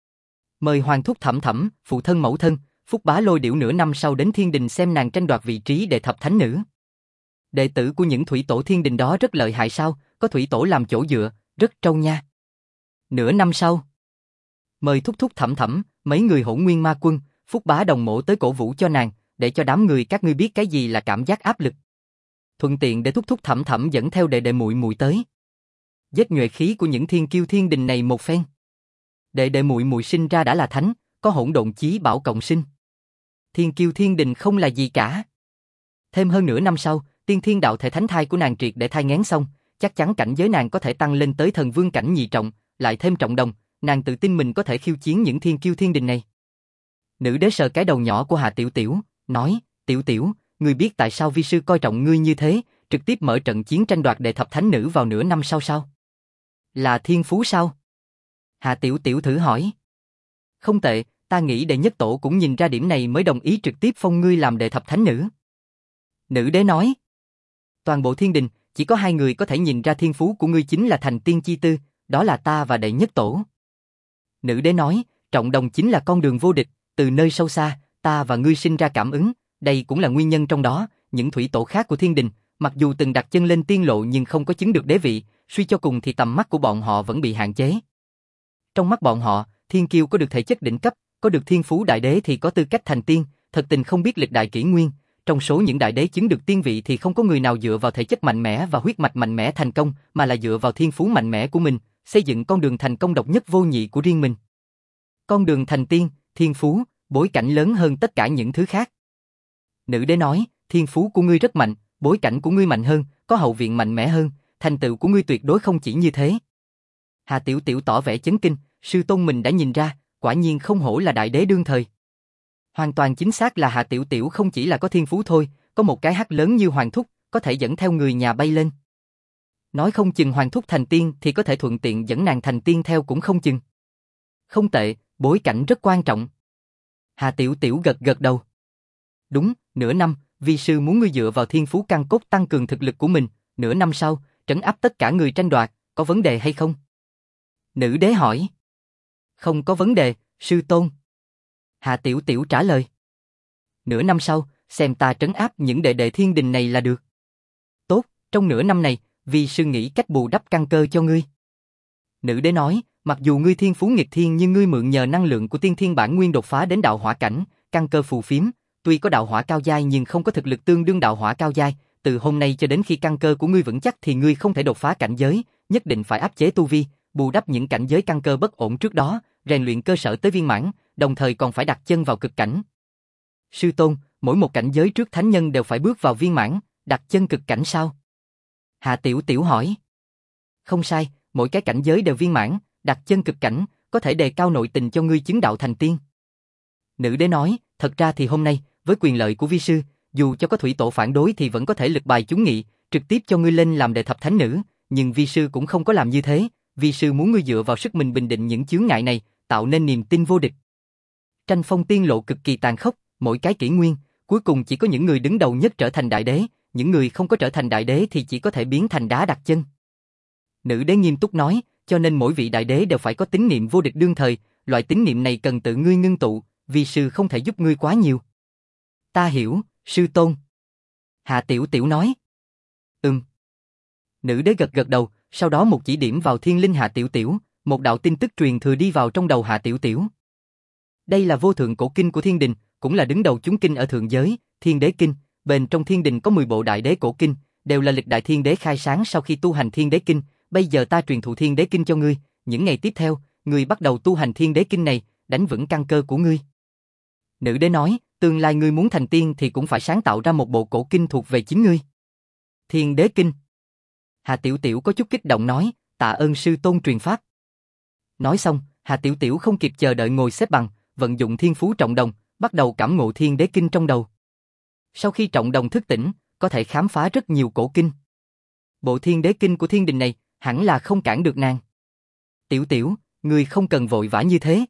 Mời hoàng thúc Thẩm Thẩm, phụ thân mẫu thân, phúc bá Lôi Điểu nửa năm sau đến thiên đình xem nàng tranh đoạt vị trí đệ thập thánh nữ. Đệ tử của những thủy tổ thiên đình đó rất lợi hại sao, có thủy tổ làm chỗ dựa, rất trâu nha. Nửa năm sau, mời thúc thúc Thẩm Thẩm, mấy người Hỗn Nguyên Ma Quân, phúc bá Đồng Mộ tới cổ vũ cho nàng, để cho đám người các ngươi biết cái gì là cảm giác áp lực. Thuận tiện để thúc thúc Thẩm Thẩm dẫn theo đệ đệ muội muội tới. Giết nhuệ khí của những thiên kiêu thiên đình này một phen. Đệ đệ muội muội sinh ra đã là thánh, có hỗn độn chí bảo cộng sinh. Thiên kiêu thiên đình không là gì cả. Thêm hơn nửa năm sau, tiên thiên đạo thể thánh thai của nàng triệt để thai nghén xong, chắc chắn cảnh giới nàng có thể tăng lên tới thần vương cảnh nhị trọng, lại thêm trọng đồng, nàng tự tin mình có thể khiêu chiến những thiên kiêu thiên đình này. Nữ đế sờ cái đầu nhỏ của Hà Tiểu Tiểu, nói, Tiểu Tiểu, ngươi biết tại sao vi sư coi trọng ngươi như thế, trực tiếp mở trận chiến tranh đoạt đệ thập thánh nữ vào nửa năm sau sao? Là thiên phú sao? Hà Tiểu Tiểu thử hỏi. Không tệ, ta nghĩ đệ nhất tổ cũng nhìn ra điểm này mới đồng ý trực tiếp phong ngươi làm đệ thập thánh nữ. Nữ đế nói. Toàn bộ thiên đình, chỉ có hai người có thể nhìn ra thiên phú của ngươi chính là thành tiên chi tư, đó là ta và đệ nhất tổ. Nữ đế nói, trọng đồng chính là con đường vô địch, từ nơi sâu xa, ta và ngươi sinh ra cảm ứng, đây cũng là nguyên nhân trong đó, những thủy tổ khác của thiên đình, mặc dù từng đặt chân lên tiên lộ nhưng không có chứng được đế vị, suy cho cùng thì tầm mắt của bọn họ vẫn bị hạn chế. Trong mắt bọn họ, thiên kiêu có được thể chất đỉnh cấp, có được thiên phú đại đế thì có tư cách thành tiên, thật tình không biết lịch đại kỷ nguyên, trong số những đại đế chứng được tiên vị thì không có người nào dựa vào thể chất mạnh mẽ và huyết mạch mạnh mẽ thành công, mà là dựa vào thiên phú mạnh mẽ của mình, xây dựng con đường thành công độc nhất vô nhị của riêng mình. Con đường thành tiên, thiên phú, bối cảnh lớn hơn tất cả những thứ khác. Nữ đế nói, thiên phú của ngươi rất mạnh, bối cảnh của ngươi mạnh hơn, có hậu viện mạnh mẽ hơn, thành tựu của ngươi tuyệt đối không chỉ như thế. Hà Tiểu Tiểu tỏ vẻ chấn kinh, sư tôn mình đã nhìn ra, quả nhiên không hổ là đại đế đương thời. Hoàn toàn chính xác là Hà Tiểu Tiểu không chỉ là có thiên phú thôi, có một cái hắc lớn như Hoàng Thúc, có thể dẫn theo người nhà bay lên. Nói không chừng Hoàng Thúc thành tiên thì có thể thuận tiện dẫn nàng thành tiên theo cũng không chừng. Không tệ, bối cảnh rất quan trọng. Hà Tiểu Tiểu gật gật đầu. Đúng, nửa năm, vi sư muốn ngươi dựa vào thiên phú căn cốt tăng cường thực lực của mình, nửa năm sau, trấn áp tất cả người tranh đoạt, có vấn đề hay không? Nữ đế hỏi. Không có vấn đề, sư tôn. Hà Tiểu Tiểu trả lời. Nửa năm sau, xem ta trấn áp những đệ đệ thiên đình này là được. Tốt, trong nửa năm này, vi sư nghĩ cách bù đắp căn cơ cho ngươi. Nữ đế nói, mặc dù ngươi thiên phú nghịch thiên nhưng ngươi mượn nhờ năng lượng của tiên thiên bản nguyên đột phá đến đạo hỏa cảnh, căn cơ phù phiếm, tuy có đạo hỏa cao giai nhưng không có thực lực tương đương đạo hỏa cao giai, từ hôm nay cho đến khi căn cơ của ngươi vững chắc thì ngươi không thể đột phá cảnh giới, nhất định phải áp chế tu vi, bù đắp những cảnh giới căn cơ bất ổn trước đó, rèn luyện cơ sở tới viên mãn, đồng thời còn phải đặt chân vào cực cảnh. Sư tôn, mỗi một cảnh giới trước thánh nhân đều phải bước vào viên mãn, đặt chân cực cảnh sao? Hạ Tiểu Tiểu hỏi. Không sai, mỗi cái cảnh giới đều viên mãn, đặt chân cực cảnh, có thể đề cao nội tình cho ngươi chứng đạo thành tiên. Nữ đế nói, thật ra thì hôm nay, với quyền lợi của vi sư, dù cho có thủy tổ phản đối thì vẫn có thể lực bài chúng nghị, trực tiếp cho ngươi lên làm đệ thập thánh nữ, nhưng vi sư cũng không có làm như thế, vi sư muốn ngươi dựa vào sức mình bình định những chướng ngại này, tạo nên niềm tin vô địch. Tranh phong tiên lộ cực kỳ tàn khốc, mỗi cái kỷ nguyên, cuối cùng chỉ có những người đứng đầu nhất trở thành đại đế, những người không có trở thành đại đế thì chỉ có thể biến thành đá đặt chân. Nữ đế nghiêm túc nói, cho nên mỗi vị đại đế đều phải có tín niệm vô địch đương thời, loại tín niệm này cần tự ngươi ngưng tụ, vi sư không thể giúp ngươi quá nhiều. Ta hiểu, sư tôn. Hạ Tiểu Tiểu nói. Nữ đế gật gật đầu, sau đó một chỉ điểm vào thiên linh Hạ Tiểu Tiểu, một đạo tin tức truyền thừa đi vào trong đầu Hạ Tiểu Tiểu. Đây là vô thượng cổ kinh của thiên đình, cũng là đứng đầu chúng kinh ở thượng giới, Thiên Đế Kinh, bên trong thiên đình có 10 bộ đại đế cổ kinh, đều là lịch đại thiên đế khai sáng sau khi tu hành Thiên Đế Kinh, bây giờ ta truyền thụ Thiên Đế Kinh cho ngươi, những ngày tiếp theo, ngươi bắt đầu tu hành Thiên Đế Kinh này, đánh vững căn cơ của ngươi. Nữ đế nói, tương lai ngươi muốn thành tiên thì cũng phải sáng tạo ra một bộ cổ kinh thuộc về chính ngươi. Thiên Đế Kinh. Hạ Tiểu Tiểu có chút kích động nói, tạ ơn sư tôn truyền pháp. Nói xong, Hạ Tiểu Tiểu không kịp chờ đợi ngồi xếp bằng, vận dụng thiên phú trọng đồng, bắt đầu cảm ngộ Thiên Đế Kinh trong đầu. Sau khi trọng đồng thức tỉnh, có thể khám phá rất nhiều cổ kinh. Bộ Thiên Đế Kinh của thiên đình này, hẳn là không cản được nàng. Tiểu Tiểu, ngươi không cần vội vã như thế.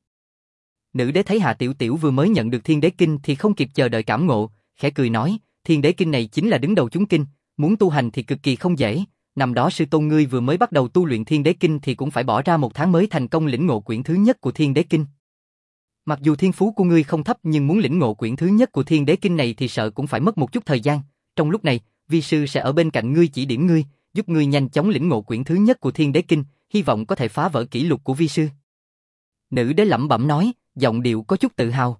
Nữ đế thấy Hạ Tiểu Tiểu vừa mới nhận được Thiên Đế Kinh thì không kịp chờ đợi cảm ngộ, khẽ cười nói, Thiên Đế Kinh này chính là đứng đầu chúng kinh, muốn tu hành thì cực kỳ không dễ. Năm đó sư tôn ngươi vừa mới bắt đầu tu luyện Thiên Đế Kinh thì cũng phải bỏ ra 1 tháng mới thành công lĩnh ngộ quyển thứ nhất của Thiên Đế Kinh. Mặc dù thiên phú của ngươi không thấp nhưng muốn lĩnh ngộ quyển thứ nhất của Thiên Đế Kinh này thì sợ cũng phải mất một chút thời gian. Trong lúc này, vi sư sẽ ở bên cạnh ngươi chỉ điểm ngươi, giúp ngươi nhanh chóng lĩnh ngộ quyển thứ nhất của Thiên Đế Kinh, hy vọng có thể phá vỡ kỷ lục của vi sư. Nữ đế lẩm bẩm nói, giọng điệu có chút tự hào.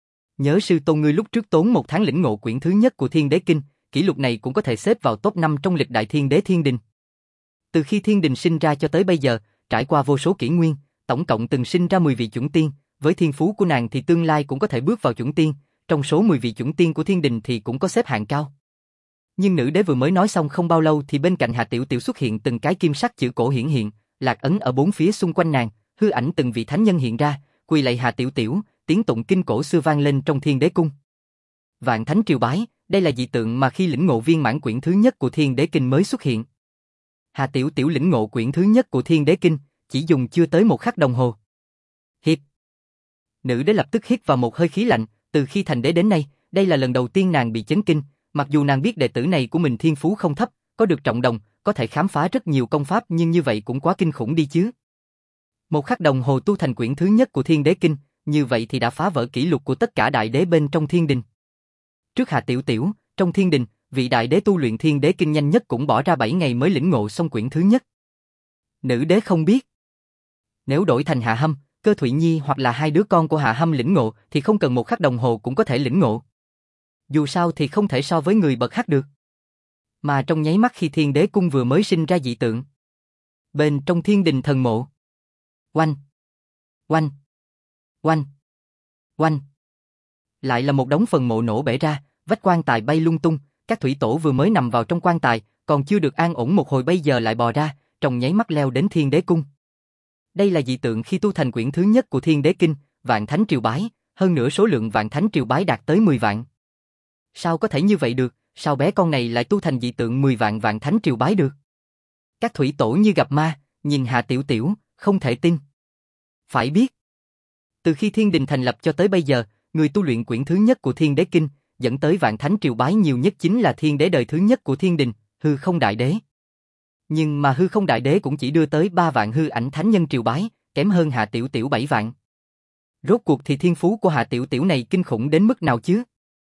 Nhớ sư tôn ngươi lúc trước tốn 1 tháng lĩnh ngộ quyển thứ nhất của Thiên Đế Kinh, kỷ lục này cũng có thể xếp vào top 5 trong lịch đại thiên đế thiên đình. Từ khi thiên đình sinh ra cho tới bây giờ, trải qua vô số kỷ nguyên, tổng cộng từng sinh ra 10 vị chuẩn tiên, với thiên phú của nàng thì tương lai cũng có thể bước vào chuẩn tiên, trong số 10 vị chuẩn tiên của thiên đình thì cũng có xếp hạng cao. Nhưng nữ đế vừa mới nói xong không bao lâu thì bên cạnh Hạ Tiểu Tiểu xuất hiện từng cái kim sắc chữ cổ hiển hiện, lạc ấn ở bốn phía xung quanh nàng, hư ảnh từng vị thánh nhân hiện ra, quỳ lạy Hạ Tiểu Tiểu, tiếng tụng kinh cổ xưa vang lên trong Thiên Đế cung. Vạn thánh triều bái, đây là dị tượng mà khi lĩnh ngộ viên mãn quyển thứ nhất của Thiên Đế Kinh mới xuất hiện. Hạ Tiểu Tiểu lĩnh ngộ quyển thứ nhất của Thiên Đế Kinh, chỉ dùng chưa tới 1 khắc đồng hồ. Hít. Nữ đế lập tức hít vào một hơi khí lạnh, từ khi thành đế đến nay, đây là lần đầu tiên nàng bị chấn kinh, mặc dù nàng biết đệ tử này của mình thiên phú không thấp, có được trọng đồng, có thể khám phá rất nhiều công pháp nhưng như vậy cũng quá kinh khủng đi chứ. 1 khắc đồng hồ tu thành quyển thứ nhất của Thiên Đế Kinh, như vậy thì đã phá vỡ kỷ lục của tất cả đại đế bên trong thiên đình. Trước Hạ Tiểu Tiểu, trong thiên đình, vị đại đế tu luyện Thiên Đế Kinh nhanh nhất cũng bỏ ra 7 ngày mới lĩnh ngộ xong quyển thứ nhất. Nữ đế không biết. Nếu đổi thành Hạ Hâm, Cơ Thụy Nhi hoặc là 2 đứa con của Hạ Hâm lĩnh ngộ thì không cần 1 khắc đồng hồ cũng có thể lĩnh ngộ. Dù sao thì không thể so với người bậc hắc được. Mà trong nháy mắt khi Thiên Đế cung vừa mới sinh ra dị tượng, bên trong thiên đình thần mộ, oanh, oanh, oanh, oanh, lại là một đống phần mộ nổ bể ra, vách quan tài bay lung tung, các thủy tổ vừa mới nằm vào trong quan tài, còn chưa được an ổn một hồi bây giờ lại bò ra, trong nháy mắt leo đến Thiên Đế cung. Đây là dị tượng khi tu thành quyển thứ nhất của Thiên Đế Kinh, vạn thánh triều bái, hơn nữa số lượng vạn thánh triều bái đạt tới 10 vạn. Sao có thể như vậy được, sao bé con này lại tu thành dị tượng 10 vạn vạn thánh triều bái được? Các thủy tổ như gặp ma, nhìn Hạ Tiểu Tiểu, không thể tin. Phải biết, từ khi thiên đình thành lập cho tới bây giờ, người tu luyện quyển thứ nhất của Thiên Đế Kinh, dẫn tới vạn thánh triều bái nhiều nhất chính là thiên đế đời thứ nhất của thiên đình, Hư Không Đại Đế. Nhưng mà Hư Không Đại Đế cũng chỉ đưa tới 3 vạn hư ảnh thánh nhân triều bái, kém hơn Hạ Tiểu Tiểu 7 vạn. Rốt cuộc thì thiên phú của Hạ Tiểu Tiểu này kinh khủng đến mức nào chứ?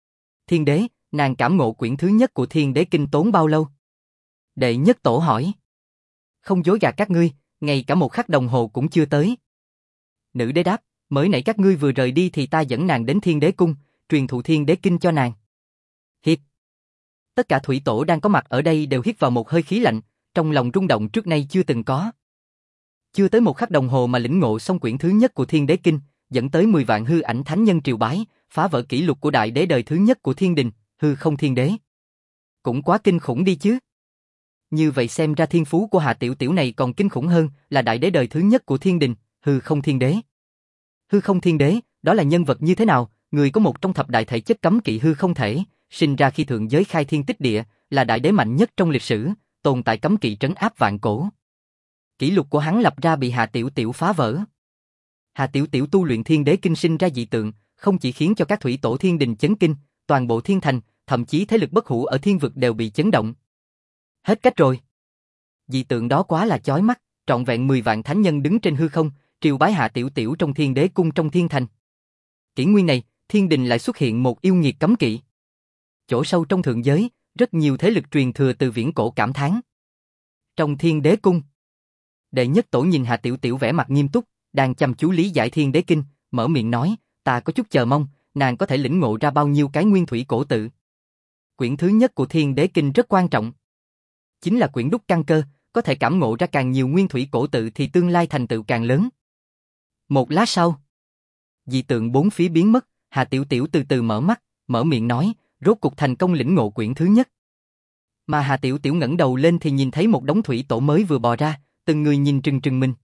Thiên đế, nàng cảm ngộ quyển thứ nhất của Thiên Đế Kinh tốn bao lâu? Đệ nhất tổ hỏi. Không dối gạt các ngươi, ngay cả một khắc đồng hồ cũng chưa tới. Nữ đế đáp, mới nãy các ngươi vừa rời đi thì ta dẫn nàng đến Thiên Đế Cung, truyền thụ Thiên Đế Kinh cho nàng. Hít. Tất cả thủy tổ đang có mặt ở đây đều hít vào một hơi khí lạnh, trong lòng rung động trước nay chưa từng có. Chưa tới một khắc đồng hồ mà lĩnh ngộ xong quyển thứ nhất của Thiên Đế Kinh, dẫn tới 10 vạn hư ảnh thánh nhân triều bái, phá vỡ kỷ lục của đại đế đời thứ nhất của thiên đình, hư không thiên đế. Cũng quá kinh khủng đi chứ. Như vậy xem ra thiên phú của Hạ Tiểu Tiểu này còn kinh khủng hơn là đại đế đời thứ nhất của thiên đình, hư không thiên đế. Hư không thiên đế, đó là nhân vật như thế nào? Người có một trong thập đại thể chất cấm kỵ hư không thể, sinh ra khi thượng giới khai thiên tích địa, là đại đế mạnh nhất trong lịch sử, tồn tại cấm kỵ trấn áp vạn cổ. Kỷ lục của hắn lập ra bị Hạ Tiểu Tiểu phá vỡ. Hạ Tiểu Tiểu tu luyện Thiên Đế Kinh sinh ra dị tượng, không chỉ khiến cho các thủy tổ thiên đình chấn kinh, toàn bộ thiên thành, thậm chí thế lực bất hủ ở thiên vực đều bị chấn động. Hết cách rồi. Dị tượng đó quá là chói mắt, trọn vẹn 10 vạn thánh nhân đứng trên hư không, triều bái Hạ Tiểu Tiểu trong Thiên Đế Cung trong thiên thành. Kỷ nguyên này, thiên đình lại xuất hiện một yêu nghiệt cấm kỵ. Chỗ sâu trong thượng giới, rất nhiều thế lực truyền thừa từ viễn cổ cảm thán. Trong Thiên Đế Cung, đệ nhất tổ nhìn Hạ Tiểu Tiểu vẻ mặt nghiêm túc, đang chăm chú lý giải Thiên Đế Kinh, mở miệng nói, ta có chút chờ mong, nàng có thể lĩnh ngộ ra bao nhiêu cái nguyên thủy cổ tự. Quyển thứ nhất của Thiên Đế Kinh rất quan trọng. Chính là quyển đúc căn cơ, có thể cảm ngộ ra càng nhiều nguyên thủy cổ tự thì tương lai thành tựu càng lớn. Một lát sau, dị tượng bốn phía biến mất, Hạ Tiểu Tiểu từ từ mở mắt, mở miệng nói, rốt cục thành công lĩnh ngộ quyển thứ nhất. Mà Hạ Tiểu Tiểu ngẩng đầu lên thì nhìn thấy một đống thủy tổ mới vừa bò ra, từng người nhìn trừng trừng mình.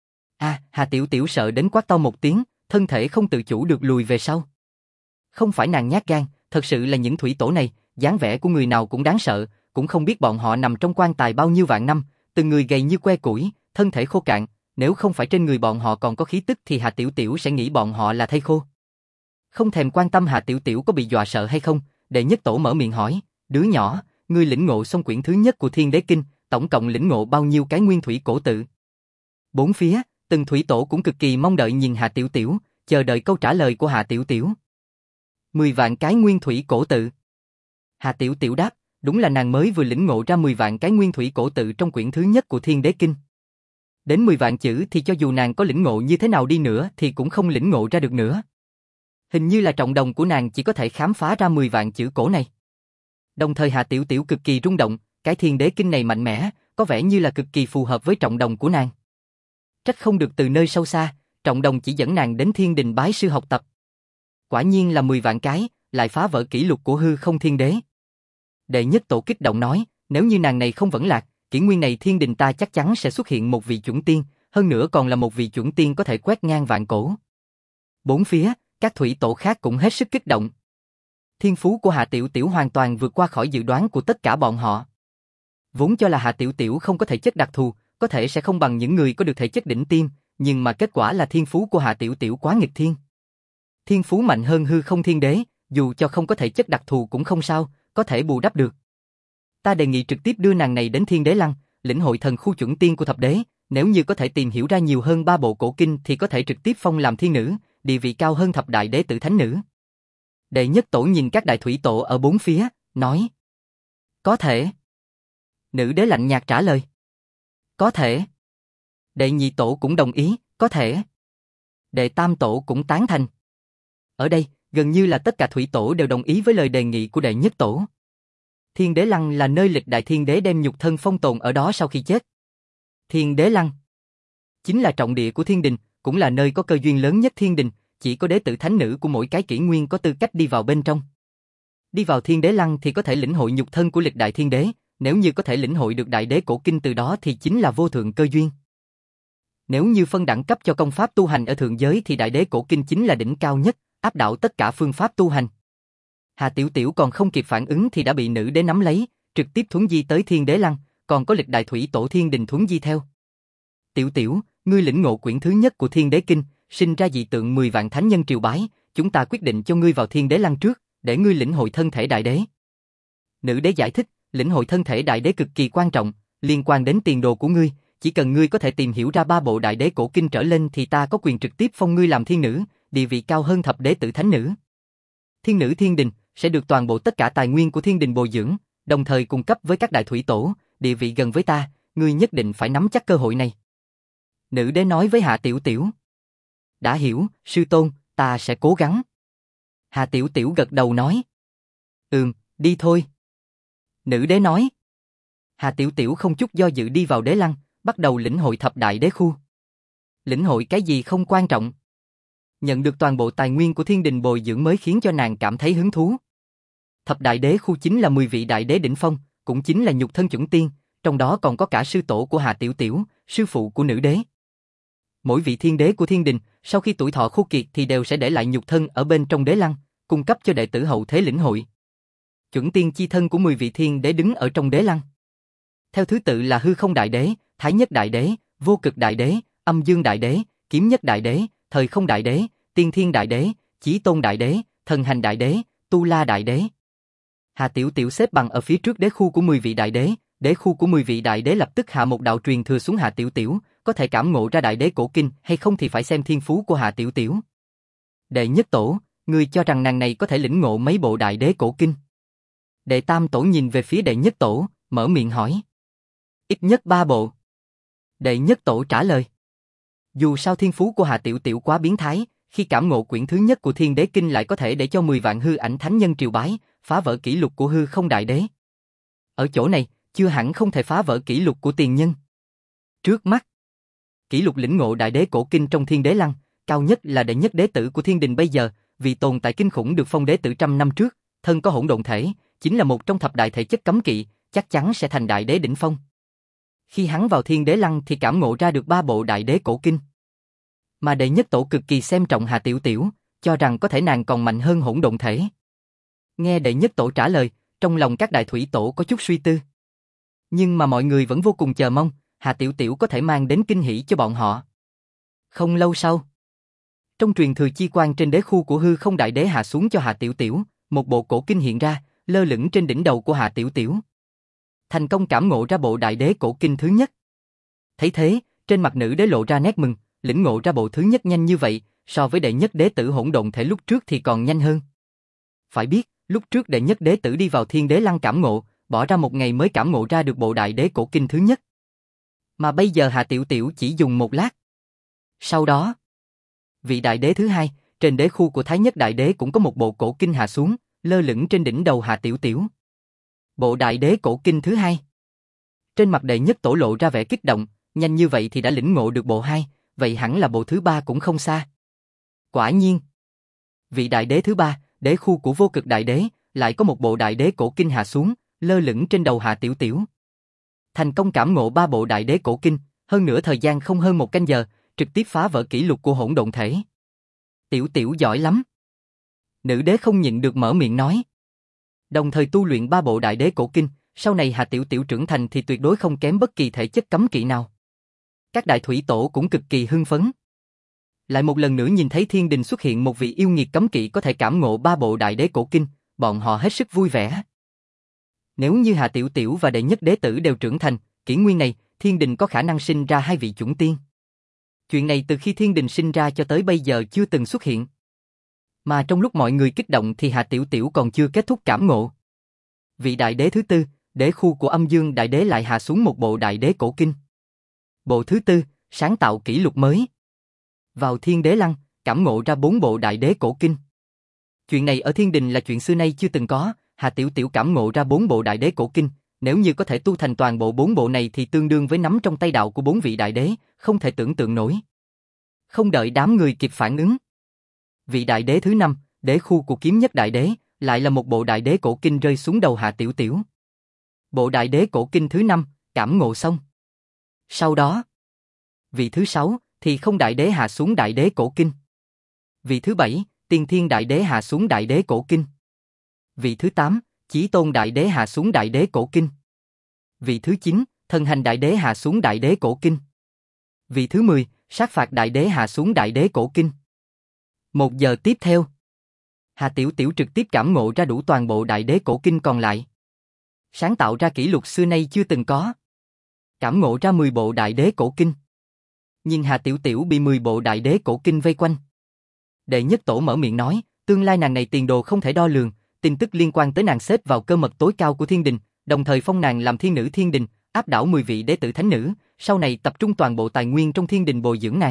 Hạ Tiểu Tiểu sợ đến quát to một tiếng, thân thể không tự chủ được lùi về sau. Không phải nàng nhát gan, thật sự là những thủy tổ này, dáng vẻ của người nào cũng đáng sợ, cũng không biết bọn họ nằm trong quan tài bao nhiêu vạn năm, từng người gầy như que củi, thân thể khô cạn, nếu không phải trên người bọn họ còn có khí tức thì Hạ Tiểu Tiểu sẽ nghĩ bọn họ là thây khô. Không thèm quan tâm Hạ Tiểu Tiểu có bị dọa sợ hay không, đệ nhất tổ mở miệng hỏi, đứa nhỏ, ngươi lĩnh ngộ xong quyển thứ nhất của Thiên Đế Kinh, tổng cộng lĩnh ngộ bao nhiêu cái nguyên thủy cổ tự? Bốn phía, từng thủy tổ cũng cực kỳ mong đợi nhìn Hạ Tiểu Tiểu, chờ đợi câu trả lời của Hạ Tiểu Tiểu. 10 vạn cái nguyên thủy cổ tự. Hạ Tiểu Tiểu đáp, đúng là nàng mới vừa lĩnh ngộ ra 10 vạn cái nguyên thủy cổ tự trong quyển thứ nhất của Thiên Đế Kinh. Đến 10 vạn chữ thì cho dù nàng có lĩnh ngộ như thế nào đi nữa thì cũng không lĩnh ngộ ra được nữa. Hình như là trọng đồng của nàng chỉ có thể khám phá ra 10 vạn chữ cổ này. Đồng thời Hạ Tiểu Tiểu cực kỳ rung động, cái Thiên Đế Kinh này mạnh mẽ, có vẻ như là cực kỳ phù hợp với trọng đồng của nàng. Trách không được từ nơi sâu xa, trọng đồng chỉ dẫn nàng đến thiên đình bái sư học tập. Quả nhiên là 10 vạn cái, lại phá vỡ kỷ lục của hư không thiên đế. Đệ nhất tổ kích động nói, nếu như nàng này không vẫn lạc, kỷ nguyên này thiên đình ta chắc chắn sẽ xuất hiện một vị chuẩn tiên, hơn nữa còn là một vị chuẩn tiên có thể quét ngang vạn cổ. Bốn phía, các thủy tổ khác cũng hết sức kích động. Thiên phú của Hạ Tiểu Tiểu hoàn toàn vượt qua khỏi dự đoán của tất cả bọn họ. Vốn cho là Hạ Tiểu Tiểu không có thể chất đặc thù, có thể sẽ không bằng những người có được thể chất đỉnh tiêm, nhưng mà kết quả là thiên phú của Hạ Tiểu Tiểu quá nghịch thiên. Thiên phú mạnh hơn hư không thiên đế, dù cho không có thể chất đặc thù cũng không sao, có thể bù đắp được. Ta đề nghị trực tiếp đưa nàng này đến Thiên Đế Lăng, lĩnh hội thần khu chuẩn tiên của thập đế, nếu như có thể tìm hiểu ra nhiều hơn 3 bộ cổ kinh thì có thể trực tiếp phong làm thiên nữ, địa vị cao hơn thập đại đế tử thánh nữ. Đệ nhất tổ nhìn các đại thủy tổ ở bốn phía, nói. Có thể. Nữ đế lạnh nhạt trả lời. Có thể. Đệ nhị tổ cũng đồng ý, có thể. Đệ tam tổ cũng tán thành. Ở đây, gần như là tất cả thủy tổ đều đồng ý với lời đề nghị của đệ nhất tổ. Thiên Đế Lăng là nơi lịch đại thiên đế đem nhục thân phong tồn ở đó sau khi chết. Thiên Đế Lăng chính là trọng địa của thiên đình, cũng là nơi có cơ duyên lớn nhất thiên đình, chỉ có đế tử thánh nữ của mỗi cái kỷ nguyên có tư cách đi vào bên trong. Đi vào Thiên Đế Lăng thì có thể lĩnh hội nhục thân của lịch đại thiên đế, nếu như có thể lĩnh hội được đại đế cổ kinh từ đó thì chính là vô thượng cơ duyên. Nếu như phân đẳng cấp cho công pháp tu hành ở thượng giới thì đại đế cổ kinh chính là đỉnh cao nhất, áp đảo tất cả phương pháp tu hành. Hà Tiểu Tiểu còn không kịp phản ứng thì đã bị nữ đế nắm lấy, trực tiếp thuấn di tới Thiên Đế Lăng, còn có lịch đại thủy tổ thiên đình thuấn di theo. Tiểu Tiểu, ngươi lĩnh ngộ quyển thứ nhất của Thiên Đế Kinh, sinh ra dị tượng 10 vạn thánh nhân triều bái, chúng ta quyết định cho ngươi vào Thiên Đế Lăng trước, để ngươi lĩnh hội thân thể đại đế. Nữ đế giải thích, lĩnh hội thân thể đại đế cực kỳ quan trọng, liên quan đến tiền đồ của ngươi, chỉ cần ngươi có thể tìm hiểu ra 3 bộ đại đế cổ kinh trở lên thì ta có quyền trực tiếp phong ngươi làm thiên nữ, địa vị cao hơn thập đế tử thánh nữ. Thiên nữ thiên đình, sẽ được toàn bộ tất cả tài nguyên của thiên đình bồi dưỡng, đồng thời cung cấp với các đại thủy tổ, địa vị gần với ta, ngươi nhất định phải nắm chắc cơ hội này. Nữ đế nói với Hạ Tiểu Tiểu. Đã hiểu, sư tôn, ta sẽ cố gắng. Hạ Tiểu Tiểu gật đầu nói. Đi thôi. Nữ đế nói. Hạ Tiểu Tiểu không chút do dự đi vào đế lăng, bắt đầu lĩnh hội thập đại đế khu. Lĩnh hội cái gì không quan trọng. Nhận được toàn bộ tài nguyên của thiên đình bồi dưỡng mới khiến cho nàng cảm thấy hứng thú. Thập đại đế khu chính là 10 vị đại đế đỉnh phong, cũng chính là nhục thân chuẩn tiên, trong đó còn có cả sư tổ của Hạ Tiểu Tiểu, sư phụ của nữ đế. Mỗi vị thiên đế của thiên đình, sau khi tuổi thọ khô kiệt thì đều sẽ để lại nhục thân ở bên trong đế lăng, cung cấp cho đệ tử hậu thế lĩnh hội. Chuẩn tiên chi thân của 10 vị thiên đế đứng ở trong đế lăng. Theo thứ tự là Hư Không Đại Đế, Thái Nhất Đại Đế, Vô Cực Đại Đế, Âm Dương Đại Đế, Kiếm Nhất Đại Đế, Thời Không Đại Đế, Tiên Thiên Đại Đế, Chí Tôn Đại Đế, Thần Hành Đại Đế, Tu La Đại Đế. Hạ Tiểu Tiểu xếp bằng ở phía trước đế khu của 10 vị đại đế, đế khu của 10 vị đại đế lập tức hạ một đạo truyền thừa xuống Hạ Tiểu Tiểu, có thể cảm ngộ ra đại đế cổ kinh hay không thì phải xem thiên phú của Hạ Tiểu Tiểu. Đệ nhất tổ, ngươi cho rằng nàng này có thể lĩnh ngộ mấy bộ đại đế cổ kinh? Đệ tam tổ nhìn về phía đệ nhất tổ, mở miệng hỏi. Ít nhất 3 bộ. Đệ nhất tổ trả lời. Dù sao thiên phú của Hạ Tiểu Tiểu quá biến thái, khi cảm ngộ quyển thứ nhất của Thiên Đế Kinh lại có thể để cho 10 vạn hư ảnh thánh nhân triều bái, phá vỡ kỷ lục của Hư Không Đại Đế. Ở chỗ này, chưa hẳn không thể phá vỡ kỷ lục của tiền nhân. Trước mắt, kỷ lục lĩnh ngộ đại đế cổ kinh trong Thiên Đế Lăng, cao nhất là đệ nhất đế tử của thiên đình bây giờ, vì tồn tại kinh khủng được phong đế tử trăm năm trước, thân có hỗn độn thể, chính là một trong thập đại thể chất cấm kỵ, chắc chắn sẽ thành đại đế đỉnh phong. Khi hắn vào Thiên Đế Lăng thì cảm ngộ ra được 3 bộ đại đế cổ kinh. Mà đệ nhất tổ cực kỳ xem trọng Hạ Tiểu Tiểu, cho rằng có thể nàng còn mạnh hơn hỗn độn thể. Nghe đệ nhất tổ trả lời, trong lòng các đại thủy tổ có chút suy tư. Nhưng mà mọi người vẫn vô cùng chờ mong, Hạ Tiểu Tiểu có thể mang đến kinh hỉ cho bọn họ. Không lâu sau, trong truyền thừa chi quang trên đế khu của Hư Không Đại Đế hạ xuống cho Hạ Tiểu Tiểu, một bộ cổ kinh hiện ra, lơ lửng trên đỉnh đầu của Hạ Tiểu Tiểu. Thành công cảm ngộ ra bộ đại đế cổ kinh thứ nhất. Thấy thế, trên mặt nữ đế lộ ra nét mừng, lĩnh ngộ ra bộ thứ nhất nhanh như vậy, so với đệ nhất đế tử hỗn độn thể lúc trước thì còn nhanh hơn. Phải biết, lúc trước đệ nhất đế tử đi vào Thiên Đế Lăng cảm ngộ, bỏ ra 1 ngày mới cảm ngộ ra được bộ đại đế cổ kinh thứ nhất. Mà bây giờ Hạ Tiểu Tiểu chỉ dùng 1 lát. Sau đó, vị đại đế thứ hai, trên đế khu của Thái Nhất Đại Đế cũng có một bộ cổ kinh hạ xuống, lơ lửng trên đỉnh đầu Hạ Tiểu Tiểu. Bộ đại đế cổ kinh thứ hai. Trên mặt đệ nhất tổ lộ ra vẻ kích động, nhanh như vậy thì đã lĩnh ngộ được bộ 2, vậy hẳn là bộ thứ 3 cũng không xa. Quả nhiên, vị đại đế thứ 3, đế khu của Vô Cực Đại Đế, lại có một bộ đại đế cổ kinh hạ xuống, lơ lửng trên đầu Hạ Tiểu Tiểu. Thành công cảm ngộ 3 bộ đại đế cổ kinh, hơn nữa thời gian không hơn 1 canh giờ, trực tiếp phá vỡ kỷ lục của hỗn độn thể. Tiểu Tiểu giỏi lắm. Nữ đế không nhịn được mở miệng nói. Đồng thời tu luyện 3 bộ đại đế cổ kinh, sau này Hạ Tiểu Tiểu trưởng thành thì tuyệt đối không kém bất kỳ thể chất cấm kỵ nào. Các đại thủy tổ cũng cực kỳ hưng phấn. Lại một lần nữa nhìn thấy thiên đình xuất hiện một vị yêu nghiệt cấm kỵ có thể cảm ngộ 3 bộ đại đế cổ kinh, bọn họ hết sức vui vẻ. Nếu như Hạ Tiểu Tiểu và đệ nhất đế tử đều trưởng thành, kỷ nguyên này, thiên đình có khả năng sinh ra 2 vị chuẩn tiên. Chuyện này từ khi thiên đình sinh ra cho tới bây giờ chưa từng xuất hiện. Mà trong lúc mọi người kích động thì Hạ Tiểu Tiểu còn chưa kết thúc cảm ngộ. Vị đại đế thứ 4, đế khu của Âm Dương Đại Đế lại hạ xuống một bộ đại đế cổ kinh. Bộ thứ 4, sáng tạo kỷ lục mới. Vào Thiên Đế Lăng, cảm ngộ ra 4 bộ đại đế cổ kinh. Chuyện này ở thiên đình là chuyện xưa nay chưa từng có, Hạ Tiểu Tiểu cảm ngộ ra 4 bộ đại đế cổ kinh, nếu như có thể tu thành toàn bộ 4 bộ này thì tương đương với nắm trong tay đạo của 4 vị đại đế, không thể tưởng tượng nổi. Không đợi đám người kịp phản ứng, vị đại đế thứ 5, đế khu của Kiếm Nhất Đại Đế, lại là một bộ đại đế cổ kinh rơi xuống đầu Hạ Tiểu Tiểu. Bộ đại đế cổ kinh thứ 5, cảm ngộ xong. Sau đó, vị thứ 6, thì không đại đế hạ xuống đại đế cổ kinh. Vị thứ 7, Tiên Thiên Đại Đế hạ xuống đại đế cổ kinh. Vị thứ 8, Chí Tôn Đại Đế hạ xuống đại đế cổ kinh. Vị thứ 9, Thần Hành Đại Đế hạ xuống đại đế cổ kinh. Vị thứ 10, Sát Phạt Đại Đế hạ xuống đại đế cổ kinh. 1 giờ tiếp theo, Hạ Tiểu Tiểu trực tiếp cảm ngộ ra đủ toàn bộ đại đế cổ kinh còn lại. Sáng tạo ra kỷ lục xưa nay chưa từng có. Cảm ngộ ra 10 bộ đại đế cổ kinh. Nhưng Hạ Tiểu Tiểu bị 10 bộ đại đế cổ kinh vây quanh. Đệ nhất tổ mở miệng nói, tương lai nàng này tiền đồ không thể đo lường, tin tức liên quan tới nàng xếp vào cơ mật tối cao của thiên đình, đồng thời phong nàng làm thiên nữ thiên đình, áp đảo 10 vị đế tử thánh nữ, sau này tập trung toàn bộ tài nguyên trong thiên đình bồi dưỡng nàng.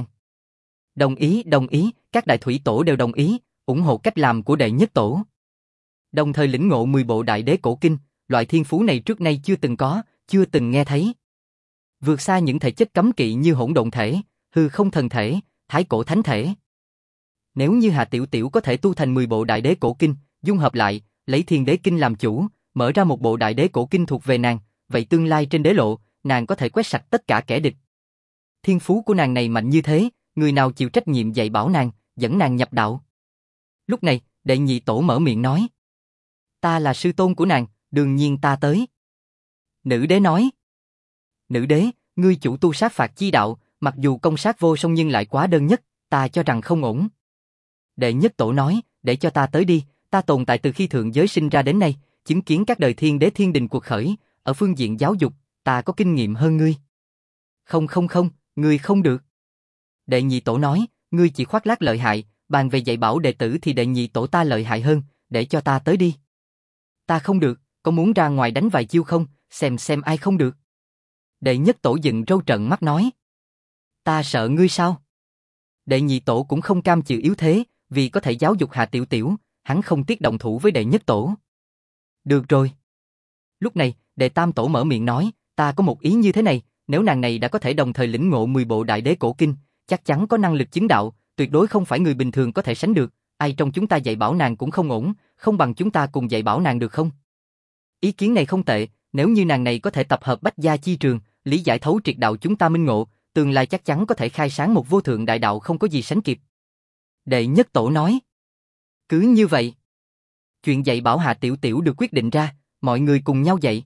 Đồng ý, các đại thủy tổ đều đồng ý, ủng hộ cách làm của đệ nhất tổ. Đồng thời lĩnh ngộ 10 bộ đại đế cổ kinh, loại thiên phú này trước nay chưa từng có, chưa từng nghe thấy. Vượt xa những thể chất cấm kỵ như hỗn độn thể, hư không thần thể, thái cổ thánh thể. Nếu như Hạ Tiểu Tiểu có thể tu thành 10 bộ đại đế cổ kinh, dung hợp lại, lấy thiên đế kinh làm chủ, mở ra một bộ đại đế cổ kinh thuộc về nàng, vậy tương lai trên đế lộ, nàng có thể quét sạch tất cả kẻ địch. Thiên phú của nàng này mạnh như thế, người nào chịu trách nhiệm dạy bảo nàng, dẫn nàng nhập đạo. Lúc này, đệ nhị tổ mở miệng nói. Ta là sư tôn của nàng, đương nhiên ta tới. Nữ đế nói. Nữ đế, ngươi chủ tu sát phạt chi đạo, mặc dù công sát vô song nhưng lại quá đơn nhất, ta cho rằng không ổn. Đệ nhất tổ nói, để cho ta tới đi, ta tồn tại từ khi thượng giới sinh ra đến nay, chứng kiến các đời thiên đế thiên đình cuộc khởi, ở phương diện giáo dục, ta có kinh nghiệm hơn ngươi. Không, ngươi không được. Đệ nhị tổ nói, ngươi chỉ khoác lác lợi hại, bàn về dạy bảo đệ tử thì đệ nhị tổ ta lợi hại hơn, để cho ta tới đi. Ta không được, có muốn ra ngoài đánh vài chiêu không, xem ai không được. Đệ nhất tổ dựng râu trợn mắt nói. Ta sợ ngươi sao? Đệ nhị tổ cũng không cam chịu yếu thế, vì có thể giáo dục Hạ Tiểu Tiểu, hắn không tiếc động thủ với đệ nhất tổ. Được rồi. Lúc này, đệ tam tổ mở miệng nói, ta có một ý như thế này, nếu nàng này đã có thể đồng thời lĩnh ngộ 10 bộ đại đế cổ kinh, chắc chắn có năng lực chứng đạo, tuyệt đối không phải người bình thường có thể sánh được, ai trong chúng ta dạy bảo nàng cũng không ổn, không bằng chúng ta cùng dạy bảo nàng được không? Ý kiến này không tệ, nếu như nàng này có thể tập hợp bách gia chi trường, lý giải thấu triệt đạo chúng ta minh ngộ, tương lai chắc chắn có thể khai sáng một vô thượng đại đạo không có gì sánh kịp. Đệ nhất tổ nói. Cứ như vậy. Chuyện dạy bảo Hạ Tiểu Tiểu được quyết định ra, mọi người cùng nhau dạy.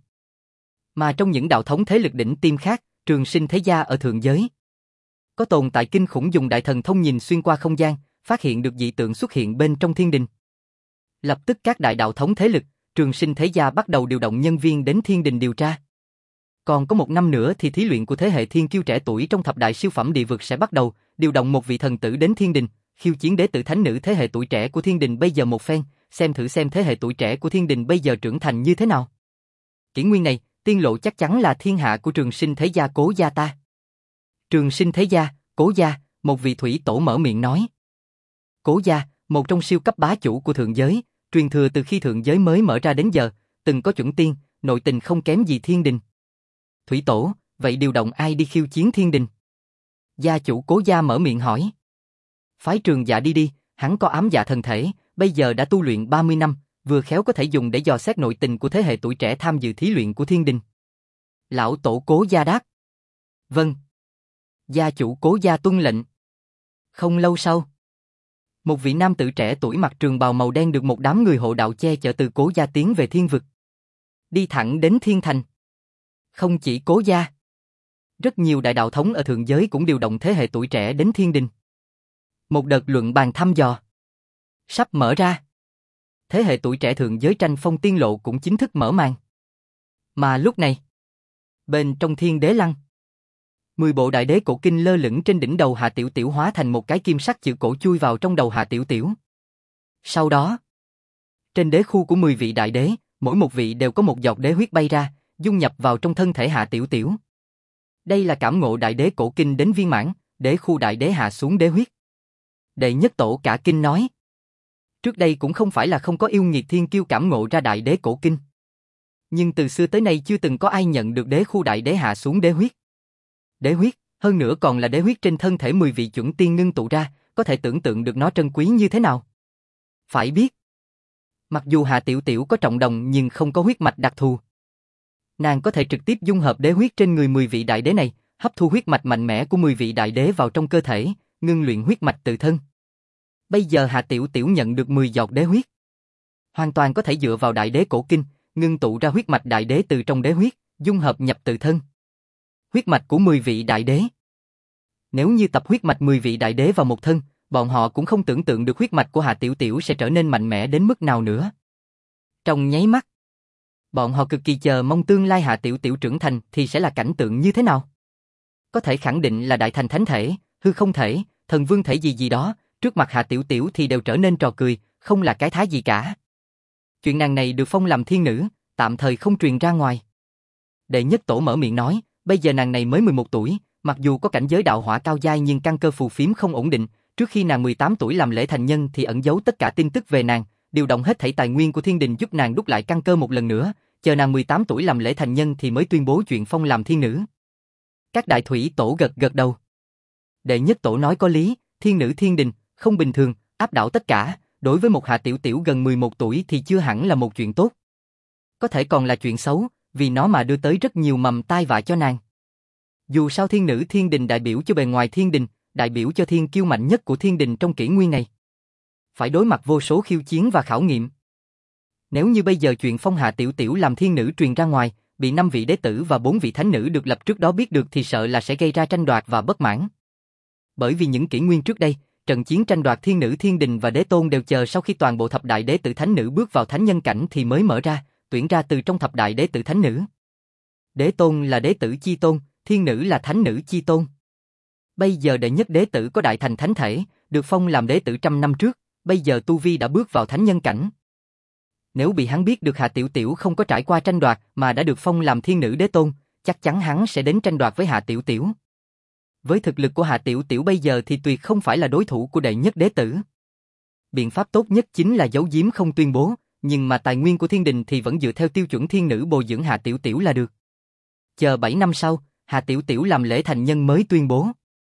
Mà trong những đạo thống thế lực đỉnh tiêm khác, Trường Sinh Thế Gia ở thượng giới có tồn tại kinh khủng dùng đại thần thông nhìn xuyên qua không gian, phát hiện được dị tượng xuất hiện bên trong thiên đình. Lập tức các đại đạo thống thế lực, Trường Sinh Thế Gia bắt đầu điều động nhân viên đến thiên đình điều tra. Còn có 1 năm nữa thì thí luyện của thế hệ thiên kiêu trẻ tuổi trong thập đại siêu phẩm địa vực sẽ bắt đầu, điều động một vị thần tử đến thiên đình, khiêu chiến đế tử thánh nữ thế hệ tuổi trẻ của thiên đình bây giờ một phen, xem thế hệ tuổi trẻ của thiên đình bây giờ trưởng thành như thế nào. Kỷ nguyên này, tiên lộ chắc chắn là thiên hạ của Trường Sinh Thế Gia Cố gia ta. Trường Sinh Thế Gia, Cố gia, một vị thủy tổ mở miệng nói. Cố gia, một trong siêu cấp bá chủ của thượng giới, truyền thừa từ khi thượng giới mới mở ra đến giờ, từng có chuẩn tiên, nội tình không kém gì thiên đình. Thủy tổ, vậy điều động ai đi khiêu chiến thiên đình? Gia chủ Cố gia mở miệng hỏi. Phái Trường Dạ đi, hắn có ám dạ thần thể, bây giờ đã tu luyện 30 năm, vừa khéo có thể dùng để dò xét nội tình của thế hệ tuổi trẻ tham dự thí luyện của thiên đình. Lão tổ Cố gia đáp. Vâng. Gia chủ Cố gia tuân lệnh. Không lâu sau, một vị nam tử trẻ tuổi mặc trường bào màu đen được một đám người hộ đạo che chở từ Cố gia tiến về thiên vực. Đi thẳng đến thiên thành. Không chỉ Cố gia, rất nhiều đại đạo thống ở thượng giới cũng điều động thế hệ tuổi trẻ đến thiên đình. Một đợt luận bàn thăm dò sắp mở ra. Thế hệ tuổi trẻ thượng giới tranh phong tiên lộ cũng chính thức mở màn. Mà lúc này, bên trong thiên đế lăng, 10 bộ đại đế cổ kinh lơ lửng trên đỉnh đầu Hạ Tiểu Tiểu hóa thành một cái kim sắc chữ cổ chui vào trong đầu Hạ Tiểu Tiểu. Sau đó, trên đế khu của 10 vị đại đế, mỗi một vị đều có một giọt đế huyết bay ra, dung nhập vào trong thân thể Hạ Tiểu Tiểu. Đây là cảm ngộ đại đế cổ kinh đến viên mãn, đế khu đại đế hạ xuống đế huyết. Đệ nhất tổ cả kinh nói. Trước đây cũng không phải là không có yêu nghiệt thiên kiêu cảm ngộ ra đại đế cổ kinh. Nhưng từ xưa tới nay chưa từng có ai nhận được đế khu đại đế hạ xuống đế huyết. Đế huyết, hơn nữa còn là đế huyết trên thân thể 10 vị chuẩn tiên ngưng tụ ra, có thể tưởng tượng được nó trân quý như thế nào. Phải biết, mặc dù Hạ Tiểu Tiểu có trọng đồng nhưng không có huyết mạch đặc thù. Nàng có thể trực tiếp dung hợp đế huyết trên người 10 vị đại đế này, hấp thu huyết mạch mạnh mẽ của 10 vị đại đế vào trong cơ thể, ngưng luyện huyết mạch tự thân. Bây giờ Hạ Tiểu Tiểu nhận được 10 giọt đế huyết. Hoàn toàn có thể dựa vào đại đế cổ kinh, ngưng tụ ra huyết mạch đại đế từ trong đế huyết, dung hợp nhập tự thân. Huyết mạch của 10 vị đại đế. Nếu như tập huyết mạch 10 vị đại đế vào một thân, bọn họ cũng không tưởng tượng được huyết mạch của Hạ Tiểu Tiểu sẽ trở nên mạnh mẽ đến mức nào nữa. Trong nháy mắt, bọn họ cực kỳ chờ mong tương lai Hạ Tiểu Tiểu trưởng thành thì sẽ là cảnh tượng như thế nào. Có thể khẳng định là đại thành thánh thể, hư không thể, thần vương thể gì gì đó, trước mặt Hạ Tiểu Tiểu thì đều trở nên trò cười, không là cái thái gì cả. Chuyện nàng này được phong làm thiên nữ, tạm thời không truyền ra ngoài. Đệ nhất tổ mở miệng nói, bây giờ nàng này mới 11 tuổi, mặc dù có cảnh giới đạo hỏa cao giai nhưng căn cơ phù phiếm không ổn định, trước khi nàng 18 tuổi làm lễ thành nhân thì ẩn giấu tất cả tin tức về nàng, điều động hết thảy tài nguyên của thiên đình giúp nàng đúc lại căn cơ một lần nữa, chờ nàng 18 tuổi làm lễ thành nhân thì mới tuyên bố chuyện phong làm thiên nữ. Các đại thủy tổ gật gật đầu. Đệ nhất tổ nói có lý, thiên nữ thiên đình, không bình thường, áp đảo tất cả, đối với một Hạ Tiểu Tiểu gần 11 tuổi thì chưa hẳn là một chuyện tốt. Có thể còn là chuyện xấu, vì nó mà đưa tới rất nhiều mầm tai vạ cho nàng. Dù sao thiên nữ thiên đình đại biểu cho bề ngoài thiên đình, đại biểu cho thiên kiêu mạnh nhất của thiên đình trong kỷ nguyên này. Phải đối mặt vô số khiêu chiến và khảo nghiệm. Nếu như bây giờ chuyện phong Hạ Tiểu Tiểu làm thiên nữ truyền ra ngoài, bị 5 vị đế tử và 4 vị thánh nữ được lập trước đó biết được thì sợ là sẽ gây ra tranh đoạt và bất mãn. Bởi vì những kỷ nguyên trước đây, trận chiến tranh đoạt thiên nữ thiên đình và đế tôn đều chờ sau khi toàn bộ thập đại đế tử thánh nữ bước vào thánh nhân cảnh thì mới mở ra, tuyển ra từ trong thập đại đế tử thánh nữ. Đế tôn là đế tử chi tôn, thiên nữ là thánh nữ chi tôn. Bây giờ đệ nhất đế tử có đại thành thánh thể, được phong làm đế tử 100 năm trước, bây giờ tu vi đã bước vào thánh nhân cảnh. Nếu bị hắn biết được Hạ Tiểu Tiểu không có trải qua tranh đoạt mà đã được phong làm thiên nữ đế tôn, chắc chắn hắn sẽ đến tranh đoạt với Hạ Tiểu Tiểu. Với thực lực của Hạ Tiểu Tiểu bây giờ thì tuyệt không phải là đối thủ của đệ nhất đế tử. Biện pháp tốt nhất chính là giấu giếm không tuyên bố, nhưng mà tài nguyên của thiên đình thì vẫn dựa theo tiêu chuẩn thiên nữ bồi dưỡng Hạ Tiểu Tiểu là được. Chờ 7 năm sau, Hạ Tiểu Tiểu làm lễ thành nhân mới tuyên bố.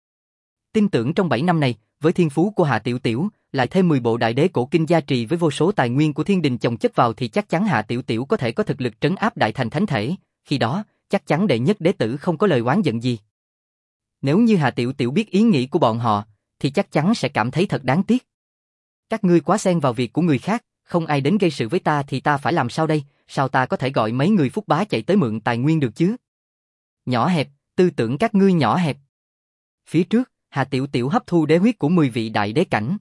Tin tưởng trong 7 năm này, với thiên phú của Hạ Tiểu Tiểu, lại thêm 10 bộ đại đế cổ kinh gia trì với vô số tài nguyên của thiên đình chồng chất vào thì chắc chắn Hạ Tiểu Tiểu có thể có thực lực trấn áp đại thành thánh thể, khi đó, chắc chắn đệ nhất đế tử không có lời oán giận gì. Nếu như Hạ Tiểu Tiểu biết ý nghĩ của bọn họ, thì chắc chắn sẽ cảm thấy thật đáng tiếc. Các ngươi quá xen vào việc của người khác, không ai đến gây sự với ta thì ta phải làm sao đây, sao ta có thể gọi mấy người phúc bá chạy tới mượn tài nguyên được chứ? Nhỏ hẹp, tư tưởng các ngươi nhỏ hẹp. Phía trước, Hạ Tiểu Tiểu hấp thu đế huyết của 10 vị đại đế cảnh.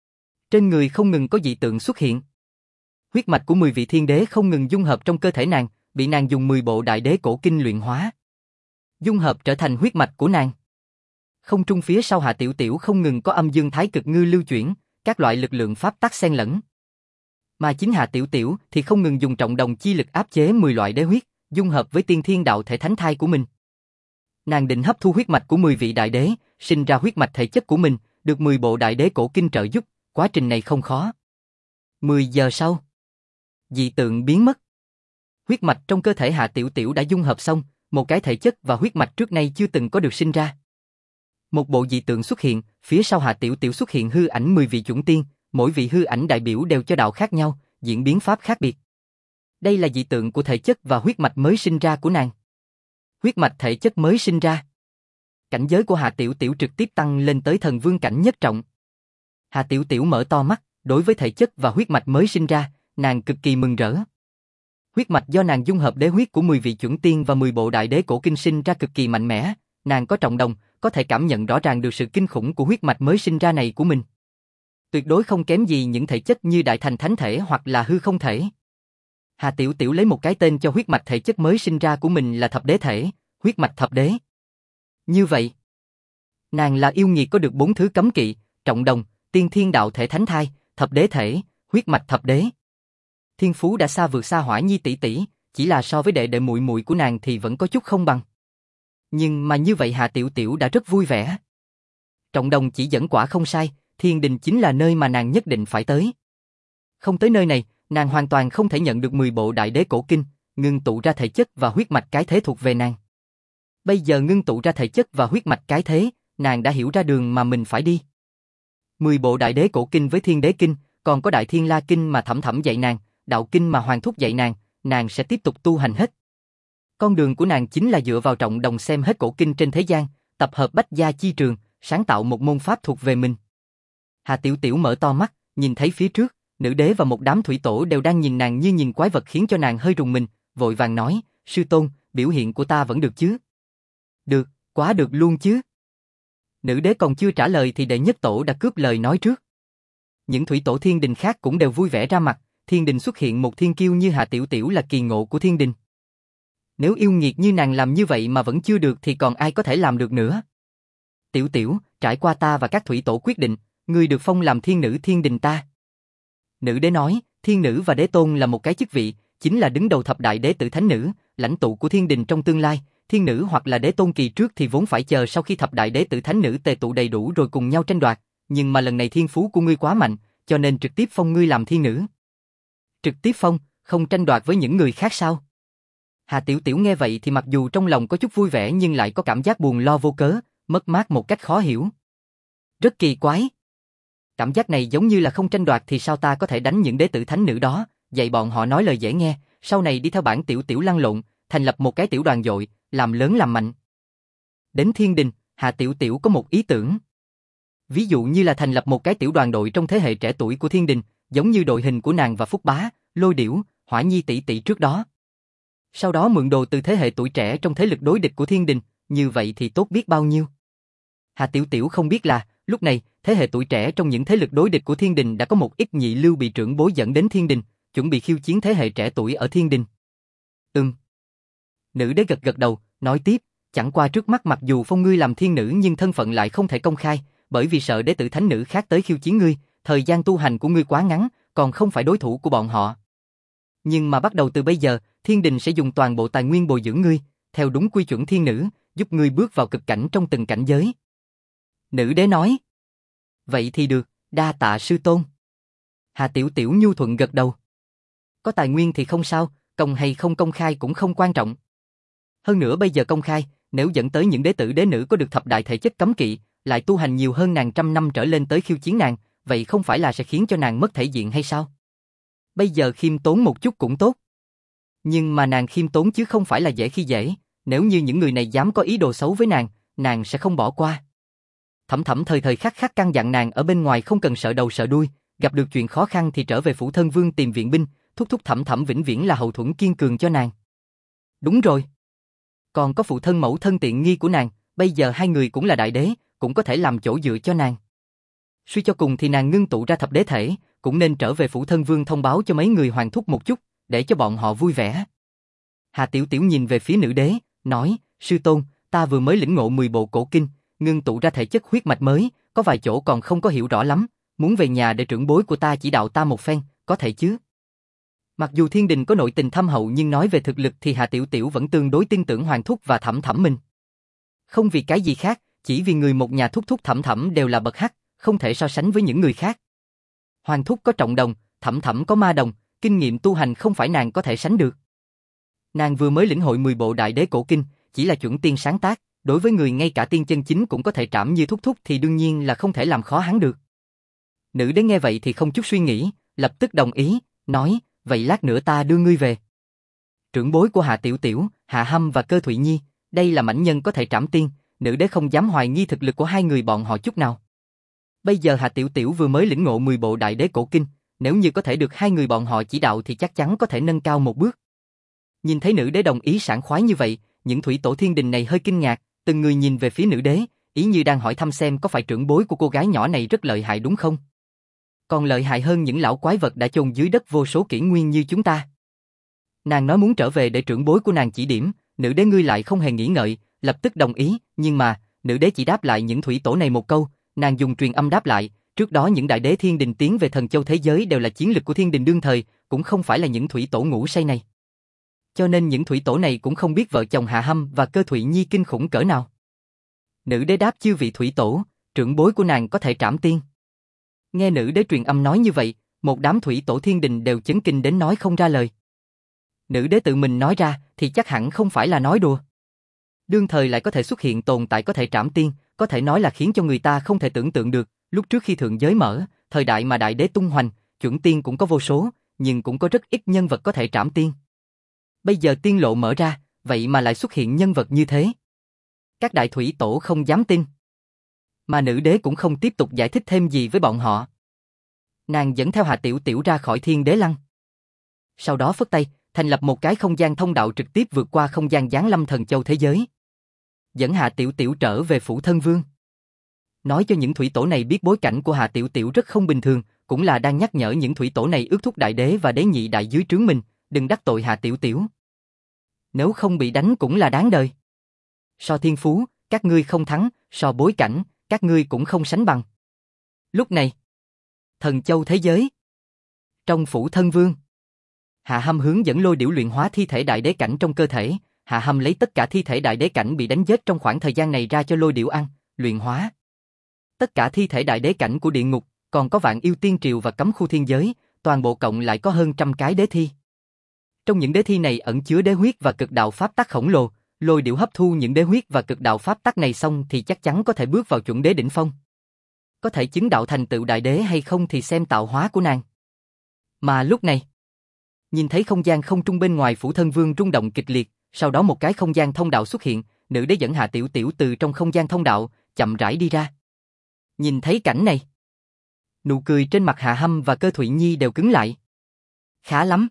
Trên người không ngừng có dị tượng xuất hiện. Huyết mạch của 10 vị thiên đế không ngừng dung hợp trong cơ thể nàng, bị nàng dùng 10 bộ đại đế cổ kinh luyện hóa. Dung hợp trở thành huyết mạch của nàng. Không trung phía sau Hạ Tiểu Tiểu không ngừng có âm dương thái cực ngư lưu chuyển, các loại lực lượng pháp tắc xen lẫn. Mà chính Hạ Tiểu Tiểu thì không ngừng dùng trọng đồng chi lực áp chế 10 loại đế huyết, dung hợp với tiên thiên đạo thể thánh thai của mình. Nàng định hấp thu huyết mạch của 10 vị đại đế, sinh ra huyết mạch thể chất của mình, được 10 bộ đại đế cổ kinh trợ giúp, quá trình này không khó. 10 giờ sau, dị tượng biến mất. Huyết mạch trong cơ thể Hạ Tiểu Tiểu đã dung hợp xong, một cái thể chất và huyết mạch trước nay chưa từng có được sinh ra. Một bộ dị tượng xuất hiện, phía sau Hạ Tiểu Tiểu xuất hiện hư ảnh 10 vị chuẩn tiên, mỗi vị hư ảnh đại biểu đều cho đạo khác nhau, diễn biến pháp khác biệt. Đây là dị tượng của thể chất và huyết mạch mới sinh ra của nàng. Huyết mạch thể chất mới sinh ra. Cảnh giới của Hạ Tiểu Tiểu trực tiếp tăng lên tới thần vương cảnh nhất trọng. Hạ Tiểu Tiểu mở to mắt, đối với thể chất và huyết mạch mới sinh ra, nàng cực kỳ mừng rỡ. Huyết mạch do nàng dung hợp đế huyết của 10 vị chuẩn tiên và 10 bộ đại đế cổ kinh sinh ra cực kỳ mạnh mẽ, nàng có trọng đồng, có thể cảm nhận rõ ràng được sự kinh khủng của huyết mạch mới sinh ra này của mình. Tuyệt đối không kém gì những thể chất như đại thành thánh thể hoặc là hư không thể. Hạ Tiểu Tiểu lấy một cái tên cho huyết mạch thể chất mới sinh ra của mình là thập đế thể, huyết mạch thập đế. Như vậy, nàng là yêu nghiệt có được 4 thứ cấm kỵ, trọng đồng, tiên thiên đạo thể thánh thai, thập đế thể, huyết mạch thập đế. Thiên phú đã xa vượt xa Hỏa Nhi tỷ tỷ, chỉ là so với đệ đệ muội muội của nàng thì vẫn có chút không bằng. Nhưng mà như vậy Hạ Tiểu Tiểu đã rất vui vẻ. Trọng đồng chỉ dẫn quả không sai, thiên đình chính là nơi mà nàng nhất định phải tới. Không tới nơi này, nàng hoàn toàn không thể nhận được 10 bộ đại đế cổ kinh, ngưng tụ ra thể chất và huyết mạch cái thế thuộc về nàng. Bây giờ ngưng tụ ra thể chất và huyết mạch cái thế, nàng đã hiểu ra đường mà mình phải đi. 10 bộ đại đế cổ kinh với thiên đế kinh, còn có đại thiên la kinh mà Thẩm Thẩm dạy nàng, đạo kinh mà Hoàng Thúc dạy nàng sẽ tiếp tục tu hành hết. Con đường của nàng chính là dựa vào trọng đồng xem hết cổ kinh trên thế gian, tập hợp bách gia chi trường, sáng tạo một môn pháp thuộc về mình. Hạ Tiểu Tiểu mở to mắt, nhìn thấy phía trước, nữ đế và một đám thủy tổ đều đang nhìn nàng như nhìn quái vật khiến cho nàng hơi rùng mình, vội vàng nói, sư tôn, biểu hiện của ta vẫn được chứ? Được, quá được luôn chứ. Nữ đế còn chưa trả lời thì đệ nhất tổ đã cướp lời nói trước. Những thủy tổ thiên đình khác cũng đều vui vẻ ra mặt, thiên đình xuất hiện một thiên kiêu như Hạ Tiểu Tiểu là kỳ ngộ của thiên đình. Nếu yêu nghiệt như nàng làm như vậy mà vẫn chưa được thì còn ai có thể làm được nữa. Tiểu Tiểu, trải qua ta và các thủy tổ quyết định, ngươi được phong làm thiên nữ thiên đình ta. Nữ đế nói, thiên nữ và đế tôn là một cái chức vị, chính là đứng đầu thập đại đế tử thánh nữ, lãnh tụ của thiên đình trong tương lai. Thiên nữ hoặc là đế tôn kỳ trước thì vốn phải chờ sau khi thập đại đế tử thánh nữ tề tụ đầy đủ rồi cùng nhau tranh đoạt, nhưng mà lần này thiên phú của ngươi quá mạnh, cho nên trực tiếp phong ngươi làm thiên nữ. Trực tiếp phong, không tranh đoạt với những người khác sao? Hà Tiểu Tiểu nghe vậy thì mặc dù trong lòng có chút vui vẻ nhưng lại có cảm giác buồn lo vô cớ, mất mát một cách khó hiểu. Rất kỳ quái. Cảm giác này giống như là không tranh đoạt thì sao ta có thể đánh những đế tử thánh nữ đó, dạy bọn họ nói lời dễ nghe, sau này đi theo bản Tiểu Tiểu lăn lộn, thành lập một cái tiểu đoàn dội, làm lớn làm mạnh. Đến thiên đình, Hà Tiểu Tiểu có một ý tưởng. Ví dụ như là thành lập một cái tiểu đoàn đội trong thế hệ trẻ tuổi của thiên đình, giống như đội hình của nàng và Phúc Bá, Lôi Điểu, Hỏa Nhi tỷ tỷ trước đó. Sau đó mượn đồ từ thế hệ tuổi trẻ trong thế lực đối địch của thiên đình, như vậy thì tốt biết bao nhiêu. Hà Tiểu Tiểu không biết là, lúc này, thế hệ tuổi trẻ trong những thế lực đối địch của thiên đình đã có một ít nhị lưu bị trưởng bối dẫn đến thiên đình, chuẩn bị khiêu chiến thế hệ trẻ tuổi ở thiên đình. Nữ đế gật gật đầu, nói tiếp, chẳng qua trước mắt mặc dù phong ngươi làm thiên nữ nhưng thân phận lại không thể công khai, bởi vì sợ đế tử thánh nữ khác tới khiêu chiến ngươi, thời gian tu hành của ngươi quá ngắn, còn không phải đối thủ của bọn họ. Nhưng mà bắt đầu từ bây giờ, thiên đình sẽ dùng toàn bộ tài nguyên bồi dưỡng ngươi, theo đúng quy chuẩn thiên nữ, giúp ngươi bước vào cực cảnh trong từng cảnh giới. Nữ đế nói. Vậy thì được, đa tạ sư tôn. Hà Tiểu Tiểu nhu thuận gật đầu. Có tài nguyên thì không sao, công hay không công khai cũng không quan trọng. Hơn nữa bây giờ công khai, nếu dẫn tới những đế tử đế nữ có được thập đại thể chất cấm kỵ, lại tu hành nhiều hơn nàng trăm năm trở lên tới khiêu chiến nàng, vậy không phải là sẽ khiến cho nàng mất thể diện hay sao? Bây giờ khiêm tốn một chút cũng tốt. Nhưng mà nàng khiêm tốn chứ không phải là dễ khi dễ, nếu như những người này dám có ý đồ xấu với nàng sẽ không bỏ qua. Thẩm Thẩm thời thời khắc khắc căn dặn nàng ở bên ngoài không cần sợ đầu sợ đuôi, gặp được chuyện khó khăn thì trở về phủ thân vương tìm viện binh, thúc thúc Thẩm Thẩm vĩnh viễn là hậu thuẫn kiên cường cho nàng. Đúng rồi. Còn có phụ thân mẫu thân tiện nghi của nàng, bây giờ hai người cũng là đại đế, cũng có thể làm chỗ dựa cho nàng. Suy cho cùng thì nàng ngưng tụ ra thập đế thể, cũng nên trở về phủ thân vương thông báo cho mấy người hoàng thúc một chút, để cho bọn họ vui vẻ. Hà Tiểu Tiểu nhìn về phía nữ đế, nói, sư tôn, ta vừa mới lĩnh ngộ 10 bộ cổ kinh, ngưng tụ ra thể chất huyết mạch mới, có vài chỗ còn không có hiểu rõ lắm, muốn về nhà để trưởng bối của ta chỉ đạo ta một phen, có thể chứ? Mặc dù thiên đình có nội tình thâm hậu nhưng nói về thực lực thì Hà Tiểu Tiểu vẫn tương đối tin tưởng Hoàng Thúc và Thẩm Thẩm mình. Không vì cái gì khác, chỉ vì người một nhà Thúc Thúc Thẩm Thẩm đều là bậc hắc, không thể so sánh với những người khác. Hoàng Thúc có trọng đồng, Thẩm Thẩm có ma đồng, kinh nghiệm tu hành không phải nàng có thể sánh được. Nàng vừa mới lĩnh hội 10 bộ đại đế cổ kinh, chỉ là chuẩn tiên sáng tác, đối với người ngay cả tiên chân chính cũng có thể trảm như Thúc Thúc thì đương nhiên là không thể làm khó hắn được. Nữ đế nghe vậy thì không chút suy nghĩ, lập tức đồng ý, nói, vậy lát nữa ta đưa ngươi về. Trưởng bối của Hạ Tiểu Tiểu, Hạ Hâm và Cơ Thụy Nhi, đây là mãnh nhân có thể trảm tiên, nữ đế không dám hoài nghi thực lực của hai người bọn họ chút nào. Bây giờ Hạ Tiểu Tiểu vừa mới lĩnh ngộ 10 bộ đại đế cổ kinh, nếu như có thể được hai người bọn họ chỉ đạo thì chắc chắn có thể nâng cao một bước. Nhìn thấy nữ đế đồng ý sảng khoái như vậy, những thủy tổ thiên đình này hơi kinh ngạc, từng người nhìn về phía nữ đế, ý như đang hỏi thăm xem có phải trưởng bối của cô gái nhỏ này rất lợi hại đúng không? Còn lợi hại hơn những lão quái vật đã chôn dưới đất vô số kỷ nguyên như chúng ta. Nàng nói muốn trở về để trưởng bối của nàng chỉ điểm, nữ đế ngươi lại không hề nghĩ ngợi, lập tức đồng ý, nhưng mà, nữ đế chỉ đáp lại những thủy tổ này một câu, nàng dùng truyền âm đáp lại, trước đó những đại đế thiên đình tiến về thần châu thế giới đều là chiến lực của thiên đình đương thời, cũng không phải là những thủy tổ ngủ say này. Cho nên những thủy tổ này cũng không biết vợ chồng Hạ Hâm và Cơ Thụy Nhi kinh khủng cỡ nào. Nữ đế đáp chư vị thủy tổ, trưởng bối của nàng có thể trảm tiên. Nghe nữ đế truyền âm nói như vậy, một đám thủy tổ thiên đình đều chấn kinh đến nói không ra lời. Nữ đế tự mình nói ra thì chắc hẳn không phải là nói đùa. Đương thời lại có thể xuất hiện tồn tại có thể trảm tiên, có thể nói là khiến cho người ta không thể tưởng tượng được. Lúc trước khi thượng giới mở, thời đại mà đại đế tung hoành, chuẩn tiên cũng có vô số, nhưng cũng có rất ít nhân vật có thể trảm tiên. Bây giờ tiên lộ mở ra, vậy mà lại xuất hiện nhân vật như thế. Các đại thủy tổ không dám tin. Mà nữ đế cũng không tiếp tục giải thích thêm gì với bọn họ. Nàng dẫn theo Hà Tiểu Tiểu ra khỏi thiên đế lăng. Sau đó phất tay, thành lập một cái không gian thông đạo trực tiếp vượt qua không gian giáng lâm thần châu thế giới. Dẫn Hà Tiểu Tiểu trở về phủ thân vương. Nói cho những thủy tổ này biết bối cảnh của Hà Tiểu Tiểu rất không bình thường, cũng là đang nhắc nhở những thủy tổ này ước thúc đại đế và đế nhị đại dưới trướng mình, đừng đắc tội Hà Tiểu Tiểu. Nếu không bị đánh cũng là đáng đời. So thiên phú, các ngươi không thắng, so bối cảnh, các ngươi cũng không sánh bằng. Lúc này, thần châu thế giới. Trong phủ thân vương, Hạ Hâm hướng dẫn Lôi Điểu luyện hóa thi thể đại đế cảnh trong cơ thể. Hạ Hâm lấy tất cả thi thể đại đế cảnh bị đánh chết trong khoảng thời gian này ra cho Lôi Điểu ăn, luyện hóa. Tất cả thi thể đại đế cảnh của địa ngục, còn có Vạn Yêu Tiên Triều và cấm khu thiên giới, toàn bộ cộng lại có hơn 100 cái đế thi. Trong những đế thi này ẩn chứa đế huyết và cực đạo pháp tắc khổng lồ, Lôi Điểu hấp thu những đế huyết và cực đạo pháp tắc này xong thì chắc chắn có thể bước vào chuẩn đế đỉnh phong. Có thể chứng đạo thành tựu đại đế hay không thì xem tạo hóa của nàng. Mà lúc này, nhìn thấy không gian không trung bên ngoài phủ thân vương rung động kịch liệt, sau đó một cái không gian thông đạo xuất hiện, nữ đế dẫn Hạ Tiểu Tiểu từ trong không gian thông đạo, chậm rãi đi ra. Nhìn thấy cảnh này, nụ cười trên mặt Hạ Hâm và Cơ Thụy Nhi đều cứng lại. Khá lắm.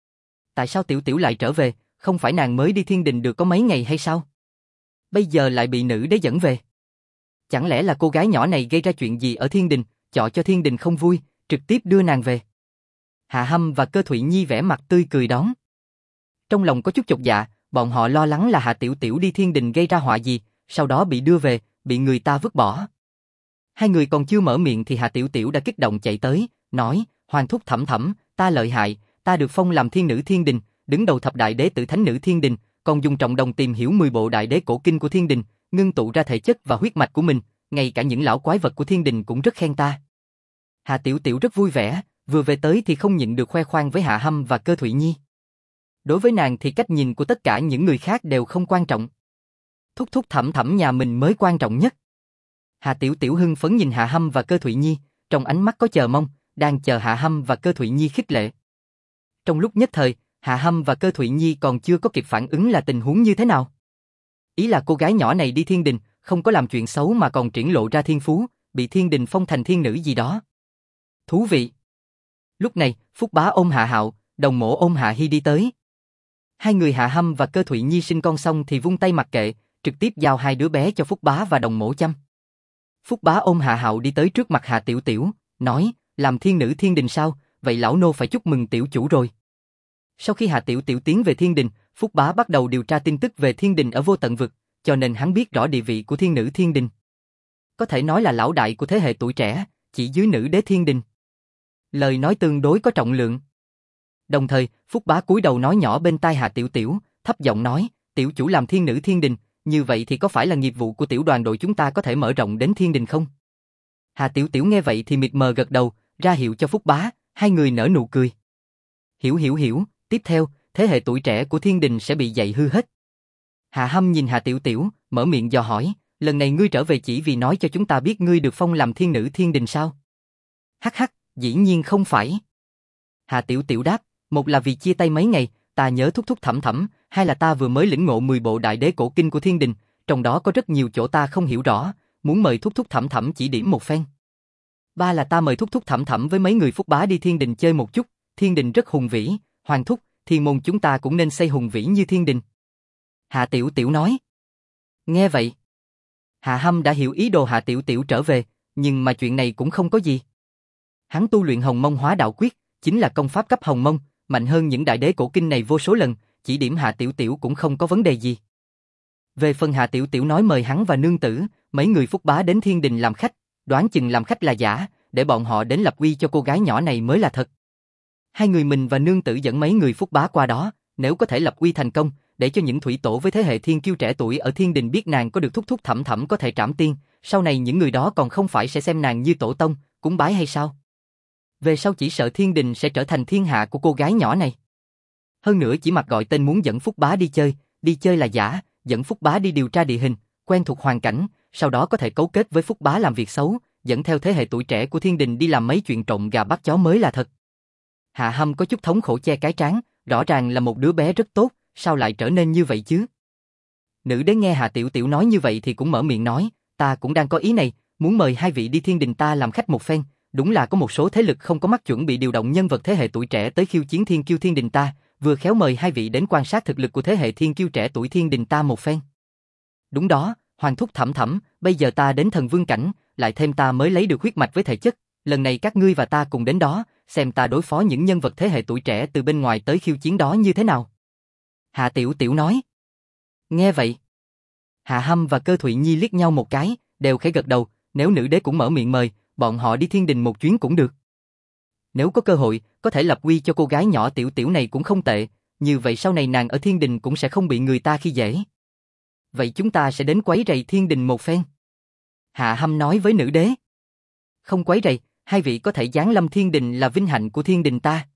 Tại sao Tiểu Tiểu lại trở về, không phải nàng mới đi thiên đình được có mấy ngày hay sao? Bây giờ lại bị nữ đế dẫn về. Chẳng lẽ là cô gái nhỏ này gây ra chuyện gì ở thiên đình, chọ cho thiên đình không vui, trực tiếp đưa nàng về? Hạ Hâm và Cơ Thụy Nhi vẻ mặt tươi cười đón. Trong lòng có chút chột dạ, bọn họ lo lắng là Hạ Tiểu Tiểu đi thiên đình gây ra họa gì, sau đó bị đưa về, bị người ta vứt bỏ. Hai người còn chưa mở miệng thì Hạ Tiểu Tiểu đã kích động chạy tới, nói, Hoàng thúc Thẩm Thẩm, ta lợi hại, ta được phong làm thiên nữ thiên đình, đứng đầu thập đại đế tử thánh nữ thiên đình, còn dùng trọng đồng tìm hiểu 10 bộ đại đế cổ kinh của thiên đình, ngưng tụ ra thể chất và huyết mạch của mình, ngay cả những lão quái vật của thiên đình cũng rất khen ta. Hạ Tiểu Tiểu rất vui vẻ, vừa về tới thì không nhịn được khoe khoang với Hạ Hâm và Cơ Thụy Nhi. Đối với nàng thì cách nhìn của tất cả những người khác đều không quan trọng. Thúc thúc Thẩm Thẩm nhà mình mới quan trọng nhất. Hạ Tiểu Tiểu hưng phấn nhìn Hạ Hâm và Cơ Thụy Nhi, trong ánh mắt có chờ mong, đang chờ Hạ Hâm và Cơ Thụy Nhi khích lệ. Trong lúc nhất thời, Hạ Hâm và Cơ Thụy Nhi còn chưa có kịp phản ứng là tình huống như thế nào. Ý là cô gái nhỏ này đi thiên đình, không có làm chuyện xấu mà còn triển lộ ra thiên phú, bị thiên đình phong thành thiên nữ gì đó. Thú vị. Lúc này, Phúc Bá ôm Hạ Hạo, Đồng Mộ ôm Hạ Hi đi tới. Hai người Hạ Hâm và Cơ Thụy Nhi sinh con xong thì vung tay mặc kệ, trực tiếp giao hai đứa bé cho Phúc Bá và Đồng Mộ chăm. Phúc Bá ôm Hạ Hạo đi tới trước mặt Hạ Tiểu Tiểu, nói, làm thiên nữ thiên đình sao, vậy lão nô phải chúc mừng tiểu chủ rồi. Sau khi Hạ Tiểu Tiểu tiến về thiên đình, Phúc Bá bắt đầu điều tra tin tức về thiên đình ở vô tận vực, cho nên hắn biết rõ địa vị của thiên nữ thiên đình. Có thể nói là lão đại của thế hệ tuổi trẻ, chỉ dưới nữ đế thiên đình. Lời nói tương đối có trọng lượng. Đồng thời, Phúc Bá cúi đầu nói nhỏ bên tai Hạ Tiểu Tiểu, thấp giọng nói, tiểu chủ làm thiên nữ thiên đình, như vậy thì có phải là nghiệp vụ của tiểu đoàn đội chúng ta có thể mở rộng đến thiên đình không? Hạ Tiểu Tiểu nghe vậy thì mịt mờ gật đầu, ra hiệu cho Phúc Bá, hai người nở nụ cười. Hiểu, tiếp theo, thế hệ tuổi trẻ của thiên đình sẽ bị dạy hư hết. Hạ Hâm nhìn Hạ Tiểu Tiểu, mở miệng dò hỏi, lần này ngươi trở về chỉ vì nói cho chúng ta biết ngươi được phong làm thiên nữ thiên đình sao? Hắc, dĩ nhiên không phải. Hạ Tiểu Tiểu đáp, một là vì chia tay mấy ngày, ta nhớ thúc thúc Thẩm Thẩm, hai là ta vừa mới lĩnh ngộ 10 bộ đại đế cổ kinh của thiên đình, trong đó có rất nhiều chỗ ta không hiểu rõ, muốn mời thúc thúc Thẩm Thẩm chỉ điểm một phen. Ba là ta mời thúc thúc Thẩm Thẩm với mấy người Phúc Bá đi thiên đình chơi một chút, thiên đình rất hùng vĩ, Hoàng thúc, thiên môn chúng ta cũng nên xây hùng vĩ như thiên đình. Hạ Tiểu Tiểu nói. Nghe vậy, Hạ Hâm đã hiểu ý đồ Hạ Tiểu Tiểu trở về, nhưng mà chuyện này cũng không có gì. Hắn tu luyện Hồng Mông Hóa Đạo Quyết, chính là công pháp cấp Hồng Mông, mạnh hơn những đại đế cổ kinh này vô số lần, chỉ điểm Hạ Tiểu Tiểu cũng không có vấn đề gì. Về phần Hạ Tiểu Tiểu nói mời hắn và nương tử, mấy người Phúc Bá đến thiên đình làm khách, đoán chừng làm khách là giả, để bọn họ đến lập uy cho cô gái nhỏ này mới là thật. Hai người mình và nương tử dẫn mấy người Phúc Bá qua đó, nếu có thể lập uy thành công, để cho những thủy tổ với thế hệ thiên kiêu trẻ tuổi ở thiên đình biết nàng có được thúc thúc Thẩm Thẩm có thể trảm tiên, sau này những người đó còn không phải sẽ xem nàng như tổ tông, cúng bái hay sao? Về sau chỉ sợ thiên đình sẽ trở thành thiên hạ của cô gái nhỏ này. Hơn nữa chỉ mặc gọi tên muốn dẫn Phúc Bá đi chơi là giả, dẫn Phúc Bá đi điều tra địa hình, quen thuộc hoàn cảnh, sau đó có thể cấu kết với Phúc Bá làm việc xấu, dẫn theo thế hệ tuổi trẻ của thiên đình đi làm mấy chuyện trộm gà bắt chó mới là thật. Hạ Hâm có chút thống khổ che cái trán, rõ ràng là một đứa bé rất tốt, sao lại trở nên như vậy chứ? Nữ đế nghe Hạ Tiểu Tiểu nói như vậy thì cũng mở miệng nói, ta cũng đang có ý này, muốn mời hai vị đi thiên đình ta làm khách một phen, đúng là có một số thế lực không có mắt chuẩn bị điều động nhân vật thế hệ tuổi trẻ tới khiêu chiến thiên kiêu thiên đình ta, vừa khéo mời hai vị đến quan sát thực lực của thế hệ thiên kiêu trẻ tuổi thiên đình ta một phen. Đúng đó, Hoàng thúc Thẩm Thẩm, bây giờ ta đến thần vương cảnh, lại thêm ta mới lấy được huyết mạch với thể chất, lần này các ngươi và ta cùng đến đó, xem ta đối phó những nhân vật thế hệ tuổi trẻ từ bên ngoài tới khiêu chiến đó như thế nào. Hạ Tiểu Tiểu nói. Nghe vậy, Hạ Hâm và Cơ Thụy Nhi liếc nhau một cái, đều khẽ gật đầu, nếu nữ đế cũng mở miệng mời, bọn họ đi thiên đình một chuyến cũng được. Nếu có cơ hội, có thể lập uy cho cô gái nhỏ tiểu tiểu này cũng không tệ, như vậy sau này nàng ở thiên đình cũng sẽ không bị người ta khi dễ. Vậy chúng ta sẽ đến quấy rầy thiên đình một phen. Hạ Hâm nói với nữ đế. Không quấy rầy, hai vị có thể giáng lâm thiên đình là vinh hạnh của thiên đình ta.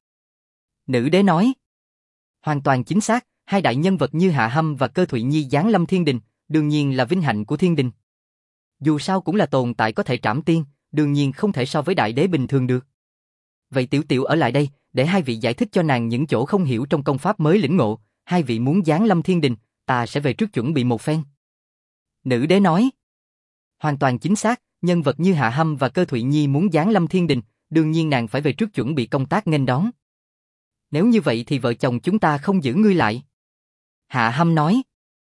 Nữ đế nói. Hoàn toàn chính xác, hai đại nhân vật như Hạ Hâm và Cơ Thụy Nhi giáng lâm thiên đình, đương nhiên là vinh hạnh của thiên đình. Dù sao cũng là tồn tại có thể trảm tiên, đương nhiên không thể so với đại đế bình thường được. Vậy tiểu tiểu ở lại đây, để hai vị giải thích cho nàng những chỗ không hiểu trong công pháp mới lĩnh ngộ, hai vị muốn giáng lâm thiên đình, ta sẽ về trước chuẩn bị một phen. Nữ đế nói. Hoàn toàn chính xác, nhân vật như Hạ Hâm và Cơ Thụy Nhi muốn giáng lâm thiên đình, đương nhiên nàng phải về trước chuẩn bị công tác nghênh đón. Nếu như vậy thì vợ chồng chúng ta không giữ ngươi lại. Hạ Hâm nói.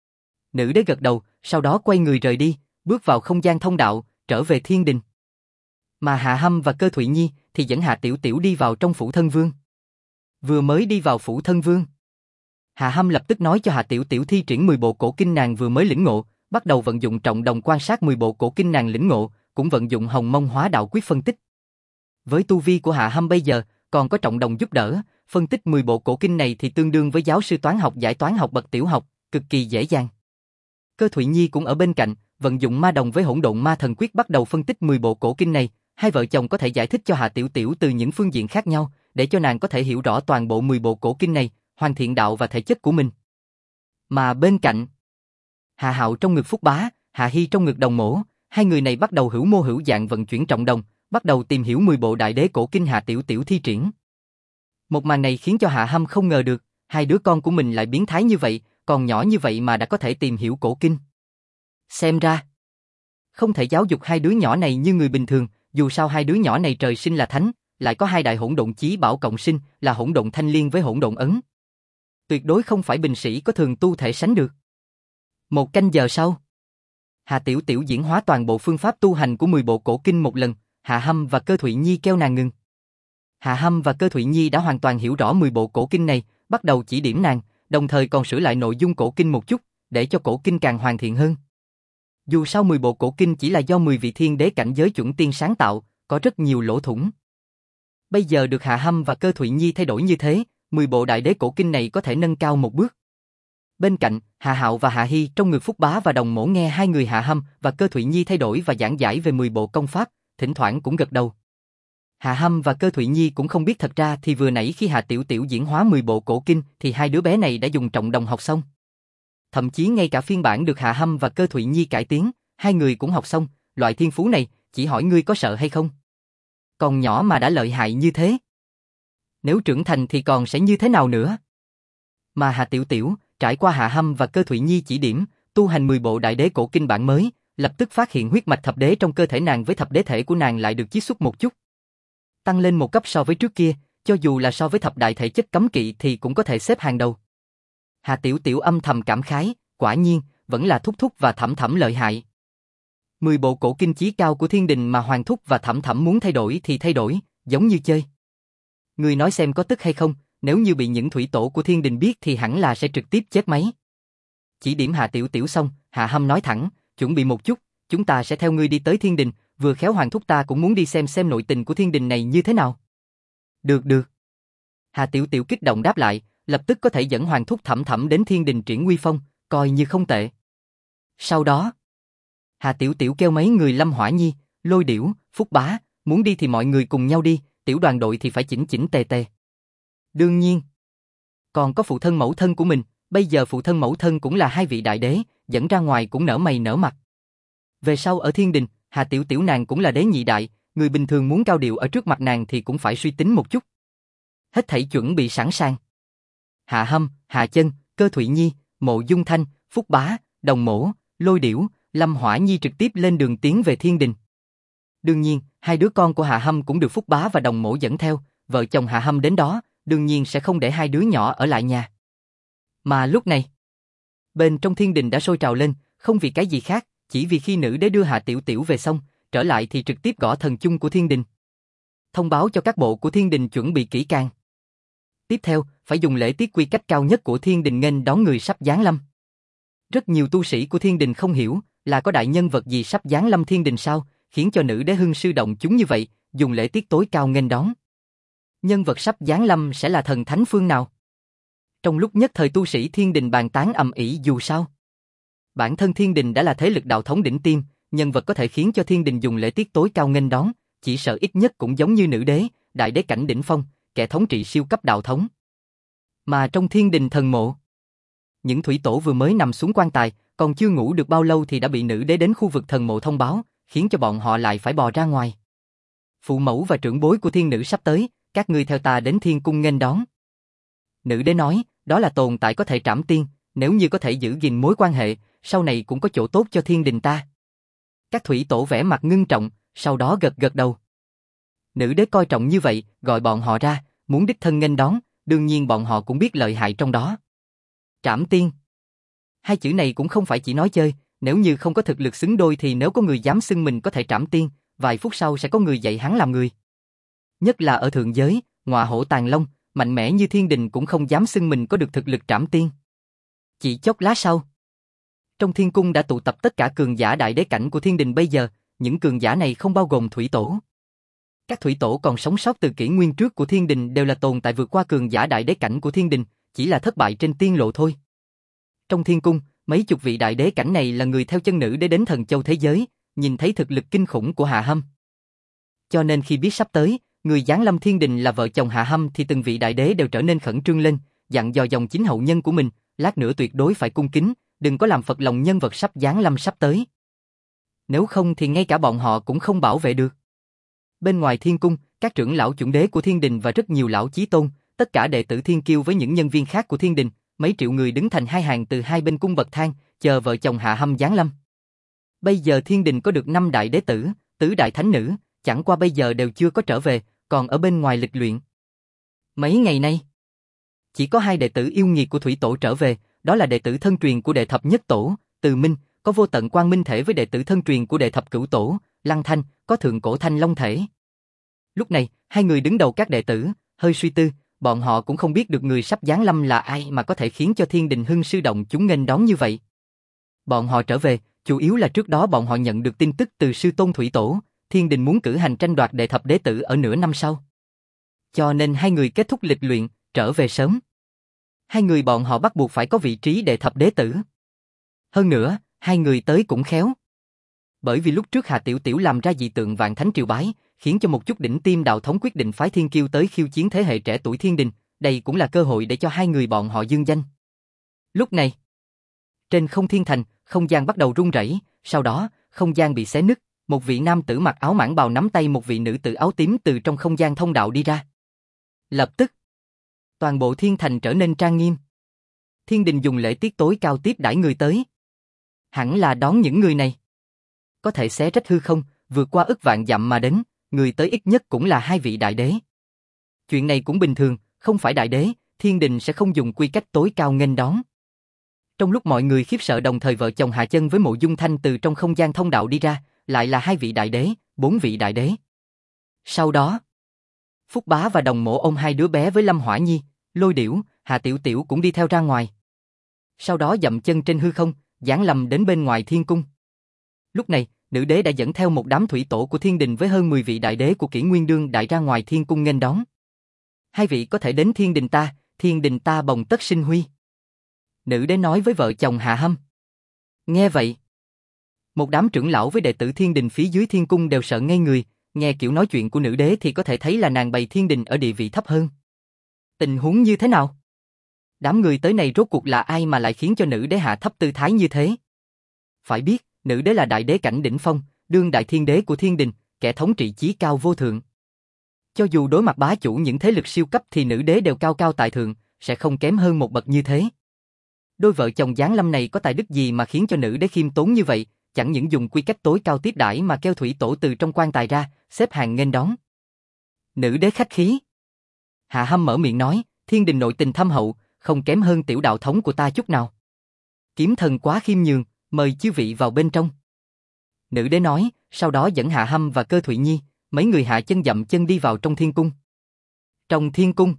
Nữ đế gật đầu, sau đó quay người rời đi, bước vào không gian thông đạo, trở về thiên đình. Mà Hạ Hâm và Cơ Thụy Nhi thì dẫn Hạ Tiểu Tiểu đi vào trong phủ thân vương. Vừa mới đi vào phủ thân vương, Hạ Hâm lập tức nói cho Hạ Tiểu Tiểu thi triển 10 bộ cổ kinh nàng vừa mới lĩnh ngộ, bắt đầu vận dụng trọng đồng quan sát 10 bộ cổ kinh nàng lĩnh ngộ, cũng vận dụng Hồng Mông Hóa Đạo Quyết phân tích. Với tu vi của Hạ Hâm bây giờ, còn có trọng đồng giúp đỡ, phân tích 10 bộ cổ kinh này thì tương đương với giáo sư toán học giải toán học bậc tiểu học, cực kỳ dễ dàng. Cơ Thụy Nhi cũng ở bên cạnh, vận dụng ma đồng với Hỗn Độn Ma Thần Quyết bắt đầu phân tích 10 bộ cổ kinh này, hai vợ chồng có thể giải thích cho Hạ Tiểu Tiểu từ những phương diện khác nhau, để cho nàng có thể hiểu rõ toàn bộ 10 bộ cổ kinh này, hoàn thiện đạo và thể chất của mình. Mà bên cạnh, Hạ Hạo trong ngực Phúc Bá, Hạ Hy trong ngực Đồng Mỗ, hai người này bắt đầu hữu mô hữu dạng vận chuyển trọng đồng, bắt đầu tìm hiểu 10 bộ đại đế cổ kinh Hạ Tiểu Tiểu thi triển. Một màn này khiến cho Hạ Hâm không ngờ được, hai đứa con của mình lại biến thái như vậy, còn nhỏ như vậy mà đã có thể tìm hiểu cổ kinh. Xem ra, không thể giáo dục hai đứa nhỏ này như người bình thường, dù sao hai đứa nhỏ này trời sinh là thánh, lại có hai đại hỗn độn chí bảo cộng sinh là hỗn độn thanh liên với hỗn độn ấn. Tuyệt đối không phải bình sĩ có thường tu thể sánh được. 1 canh giờ sau, Hạ Tiểu Tiểu diễn hóa toàn bộ phương pháp tu hành của 10 bộ cổ kinh một lần, Hạ Hâm và Cơ Thụy Nhi kêu nàng ngừng. Hạ Hâm và Cơ Thụy Nhi đã hoàn toàn hiểu rõ 10 bộ cổ kinh này, bắt đầu chỉ điểm nàng, đồng thời còn sửa lại nội dung cổ kinh một chút, để cho cổ kinh càng hoàn thiện hơn. Dù sao 10 bộ cổ kinh chỉ là do 10 vị thiên đế cảnh giới chuẩn tiên sáng tạo, có rất nhiều lỗ thủng. Bây giờ được Hạ Hâm và Cơ Thụy Nhi thay đổi như thế, 10 bộ đại đế cổ kinh này có thể nâng cao một bước. Bên cạnh, Hạ Hạo và Hạ Hy trong ngực Phúc Bá và Đồng Mỗ nghe hai người Hạ Hâm và Cơ Thụy Nhi thay đổi và giảng giải về 10 bộ công pháp, thỉnh thoảng cũng gật đầu. Hạ Hâm và Cơ Thụy Nhi cũng không biết thật ra thì vừa nãy khi Hạ Tiểu Tiểu diễn hóa 10 bộ cổ kinh thì hai đứa bé này đã dùng trọng đồng học xong. Thậm chí ngay cả phiên bản được Hạ Hâm và Cơ Thụy Nhi cải tiến, hai người cũng học xong, loại thiên phú này, chỉ hỏi ngươi có sợ hay không? Còn nhỏ mà đã lợi hại như thế. Nếu trưởng thành thì còn sẽ như thế nào nữa? Mà Hạ Tiểu Tiểu, trải qua Hạ Hâm và Cơ Thụy Nhi chỉ điểm, tu hành 10 bộ đại đế cổ kinh bản mới, lập tức phát hiện huyết mạch thập đế trong cơ thể nàng với thập đế thể của nàng lại được chiết xuất một chút. Tăng lên một cấp so với trước kia, cho dù là so với thập đại thể chất cấm kỵ thì cũng có thể xếp hàng đầu. Hạ Tiểu Tiểu âm thầm cảm khái, quả nhiên, vẫn là Thúc Thúc và Thẩm Thẩm lợi hại. 10 bộ cổ kinh chí cao của thiên đình mà Hoàng Thúc và Thẩm Thẩm muốn thay đổi thì thay đổi, giống như chơi. Người nói xem có tức hay không, nếu như bị những thủy tổ của thiên đình biết thì hẳn là sẽ trực tiếp chết máy. Chỉ điểm Hạ Tiểu Tiểu xong, Hạ Hâm nói thẳng, chuẩn bị một chút, chúng ta sẽ theo ngươi đi tới thiên đình, vừa khéo Hoàng Thúc ta cũng muốn đi xem nội tình của thiên đình này như thế nào. Được được. Hạ Tiểu Tiểu kích động đáp lại, lập tức có thể dẫn Hoàng Thúc Thẩm Thẩm đến thiên đình triển uy phong, coi như không tệ. Sau đó, Hạ Tiểu Tiểu kêu mấy người Lâm Hỏa Nhi, Lôi Điểu, Phúc Bá, muốn đi thì mọi người cùng nhau đi, tiểu đoàn đội thì phải chỉnh chỉnh tề tề. Đương nhiên, còn có phụ thân mẫu thân của mình, bây giờ phụ thân mẫu thân cũng là hai vị đại đế, dẫn ra ngoài cũng nở mày nở mặt. Về sau ở thiên đình, Hạ Tiểu Tiểu nàng cũng là đế nhị đại, người bình thường muốn cao điệu ở trước mặt nàng thì cũng phải suy tính một chút. Hết thảy chuẩn bị sẵn sàng. Hạ Hâm, Hạ Chân, Cơ Thụy Nhi, Mộ Dung Thanh, Phúc Bá, Đồng Mỗ, Lôi Điểu, Lâm Hỏa Nhi trực tiếp lên đường tiến về thiên đình. Đương nhiên, hai đứa con của Hạ Hâm cũng được Phúc Bá và Đồng Mỗ dẫn theo, vợ chồng Hạ Hâm đến đó, đương nhiên sẽ không để hai đứa nhỏ ở lại nhà. Mà lúc này, bên trong thiên đình đã sôi trào lên, không vì cái gì khác, chỉ vì khi nữ đế đưa Hạ Tiểu Tiểu về xong, trở lại thì trực tiếp gõ thần chung của thiên đình. Thông báo cho các bộ của thiên đình chuẩn bị kỹ càng. Tiếp theo, phải dùng lễ tiết quy cách cao nhất của thiên đình nghênh đón người sắp giáng lâm. Rất nhiều tu sĩ của thiên đình không hiểu, là có đại nhân vật gì sắp giáng lâm thiên đình sao, khiến cho nữ đế hưng sư động chúng như vậy, dùng lễ tiết tối cao nghênh đón. Nhân vật sắp giáng lâm sẽ là thần thánh phương nào? Trong lúc nhất thời tu sĩ thiên đình bàn tán ầm ĩ dù sao. Bản thân thiên đình đã là thế lực đạo thống đỉnh tiêm, nhân vật có thể khiến cho thiên đình dùng lễ tiết tối cao nghênh đón, chỉ sợ ít nhất cũng giống như nữ đế, đại đế cảnh đỉnh phong, kẻ thống trị siêu cấp đạo thống. Mà trong thiên đình thần mộ, những thủy tổ vừa mới nằm xuống quan tài, còn chưa ngủ được bao lâu thì đã bị nữ đế đến khu vực thần mộ thông báo, khiến cho bọn họ lại phải bò ra ngoài. Phụ mẫu và trưởng bối của thiên nữ sắp tới, các ngươi theo ta đến thiên cung nghênh đón. Nữ đế nói, đó là tồn tại có thể trảm tiên, nếu như có thể giữ gìn mối quan hệ, sau này cũng có chỗ tốt cho thiên đình ta. Các thủy tổ vẻ mặt ngưng trọng, sau đó gật gật đầu. Nữ đế coi trọng như vậy, gọi bọn họ ra, muốn đích thân nghênh đón, đương nhiên bọn họ cũng biết lợi hại trong đó. Trảm tiên. Hai chữ này cũng không phải chỉ nói chơi, nếu như không có thực lực xứng đôi thì nếu có người dám xưng mình có thể trảm tiên, vài phút sau sẽ có người dạy hắn làm người. Nhất là ở thượng giới, ngọa hổ tàng long, mạnh mẽ như thiên đình cũng không dám xưng mình có được thực lực trảm tiên. Chỉ chốc lát sau, trong thiên cung đã tụ tập tất cả cường giả đại đế cảnh của thiên đình bây giờ, những cường giả này không bao gồm thủy tổ. Các thủy tổ còn sống sót từ kỷ nguyên trước của thiên đình đều là tồn tại vượt qua cường giả đại đế cảnh của thiên đình, chỉ là thất bại trên tiên lộ thôi. Trong thiên cung, mấy chục vị đại đế cảnh này là người theo chân nữ đế đến thần châu thế giới, nhìn thấy thực lực kinh khủng của Hạ Hâm. Cho nên khi biết sắp tới, người giáng lâm thiên đình là vợ chồng Hạ Hâm thì từng vị đại đế đều trở nên khẩn trương lên, dặn dò dòng chính hậu nhân của mình, lát nữa tuyệt đối phải cung kính, đừng có làm phật lòng nhân vật sắp giáng lâm sắp tới. Nếu không thì ngay cả bọn họ cũng không bảo vệ được. Bên ngoài thiên cung, các trưởng lão chuẩn đế của thiên đình và rất nhiều lão chí tôn, tất cả đệ tử thiên kiêu với những nhân viên khác của thiên đình, mấy triệu người đứng thành hai hàng từ hai bên cung bậc thang, chờ vợ chồng Hạ Hâm giáng lâm. Bây giờ thiên đình có được 5 đại đế tử, tứ đại thánh nữ, chẳng qua bây giờ đều chưa có trở về, còn ở bên ngoài lịch luyện. Mấy ngày nay, chỉ có 2 đệ tử yêu nghiệt của thủy tổ trở về, đó là đệ tử thân truyền của đệ thập nhất tổ, Từ Minh, có vô tận quang minh thể với đệ tử thân truyền của đệ thập cửu tổ, Lăng Thanh, có thượng cổ thanh long thể. Lúc này, 2 người đứng đầu các đệ tử, hơi suy tư, bọn họ cũng không biết được người sắp giáng lâm là ai mà có thể khiến cho thiên đình hưng sư động chúng nghênh đón như vậy. Bọn họ trở về, chủ yếu là trước đó bọn họ nhận được tin tức từ sư tôn thủy tổ, thiên đình muốn cử hành tranh đoạt đệ thập đế tử ở nửa năm sau. Cho nên 2 người kết thúc lịch luyện, trở về sớm. 2 người bọn họ bắt buộc phải có vị trí đệ thập đế tử. Hơn nữa, 2 người tới cũng khéo. Bởi vì lúc trước Hà Tiểu Tiểu làm ra dị tượng vạn thánh triều bái, khiến cho một chút đỉnh tiêm đạo thống quyết định phái thiên kiêu tới khiêu chiến thế hệ trẻ tuổi thiên đình, đây cũng là cơ hội để cho 2 người bọn họ dương danh. Lúc này, trên không thiên thành, không gian bắt đầu rung rẩy, sau đó, không gian bị xé nứt, một vị nam tử mặc áo mãng bào nắm tay một vị nữ tử áo tím từ trong không gian thông đạo đi ra. Lập tức, toàn bộ thiên thành trở nên trang nghiêm. Thiên đình dùng lễ tiết tối cao tiếp đãi người tới. Hẳn là đón những người này có thể xé rách hư không, vượt qua ức vạn dặm mà đến, người tới ít nhất cũng là 2 vị đại đế. Chuyện này cũng bình thường, không phải đại đế, thiên đình sẽ không dùng quy cách tối cao nghênh đón. Trong lúc mọi người khiếp sợ đồng thời vợ chồng Hạ Chân với Mộ Dung Thanh từ trong không gian thông đạo đi ra, lại là 2 vị đại đế, 4 vị đại đế. Sau đó, Phúc Bá và Đồng Mộ ôm 2 đứa bé với Lâm Hỏa Nhi, Lôi Điểu, Hà Tiểu Tiểu cũng đi theo ra ngoài. Sau đó dậm chân trên hư không, giáng lâm đến bên ngoài thiên cung. Lúc này, nữ đế đã dẫn theo một đám thủy tổ của thiên đình với hơn 10 vị đại đế của Kỷ Nguyên Đương đại ra ngoài thiên cung nghênh đón. 2 vị có thể đến thiên đình ta bồng tất sinh huy. Nữ đế nói với vợ chồng Hạ Hâm. Nghe vậy, một đám trưởng lão với đệ tử thiên đình phía dưới thiên cung đều sợ ngây người, nghe kiểu nói chuyện của nữ đế thì có thể thấy là nàng bày thiên đình ở địa vị thấp hơn. Tình huống như thế nào? Đám người tới này rốt cuộc là ai mà lại khiến cho nữ đế hạ thấp tư thái như thế? Phải biết, nữ đế là đại đế cảnh đỉnh phong, đương đại thiên đế của thiên đình, kẻ thống trị chí cao vô thượng. Cho dù đối mặt bá chủ những thế lực siêu cấp thì nữ đế đều cao cao tại thượng, sẽ không kém hơn một bậc như thế. Đôi vợ chồng giáng lâm này có tài đức gì mà khiến cho nữ đế khiêm tốn như vậy, chẳng những dùng quy cách tối cao tiếp đãi mà kêu thủy tổ từ trong quan tài ra, xếp hàng nghênh đón. Nữ đế khách khí. Hạ Hâm mở miệng nói, thiên đình nội tình thâm hậu, không kém hơn tiểu đạo thống của ta chút nào. Kiếm thần quá khiêm nhường, mời chư vị vào bên trong. Nữ đế nói, sau đó dẫn Hạ Hâm và Cơ Thụy Nhi, mấy người Hạ Chân dậm chân đi vào trong thiên cung. Trong thiên cung,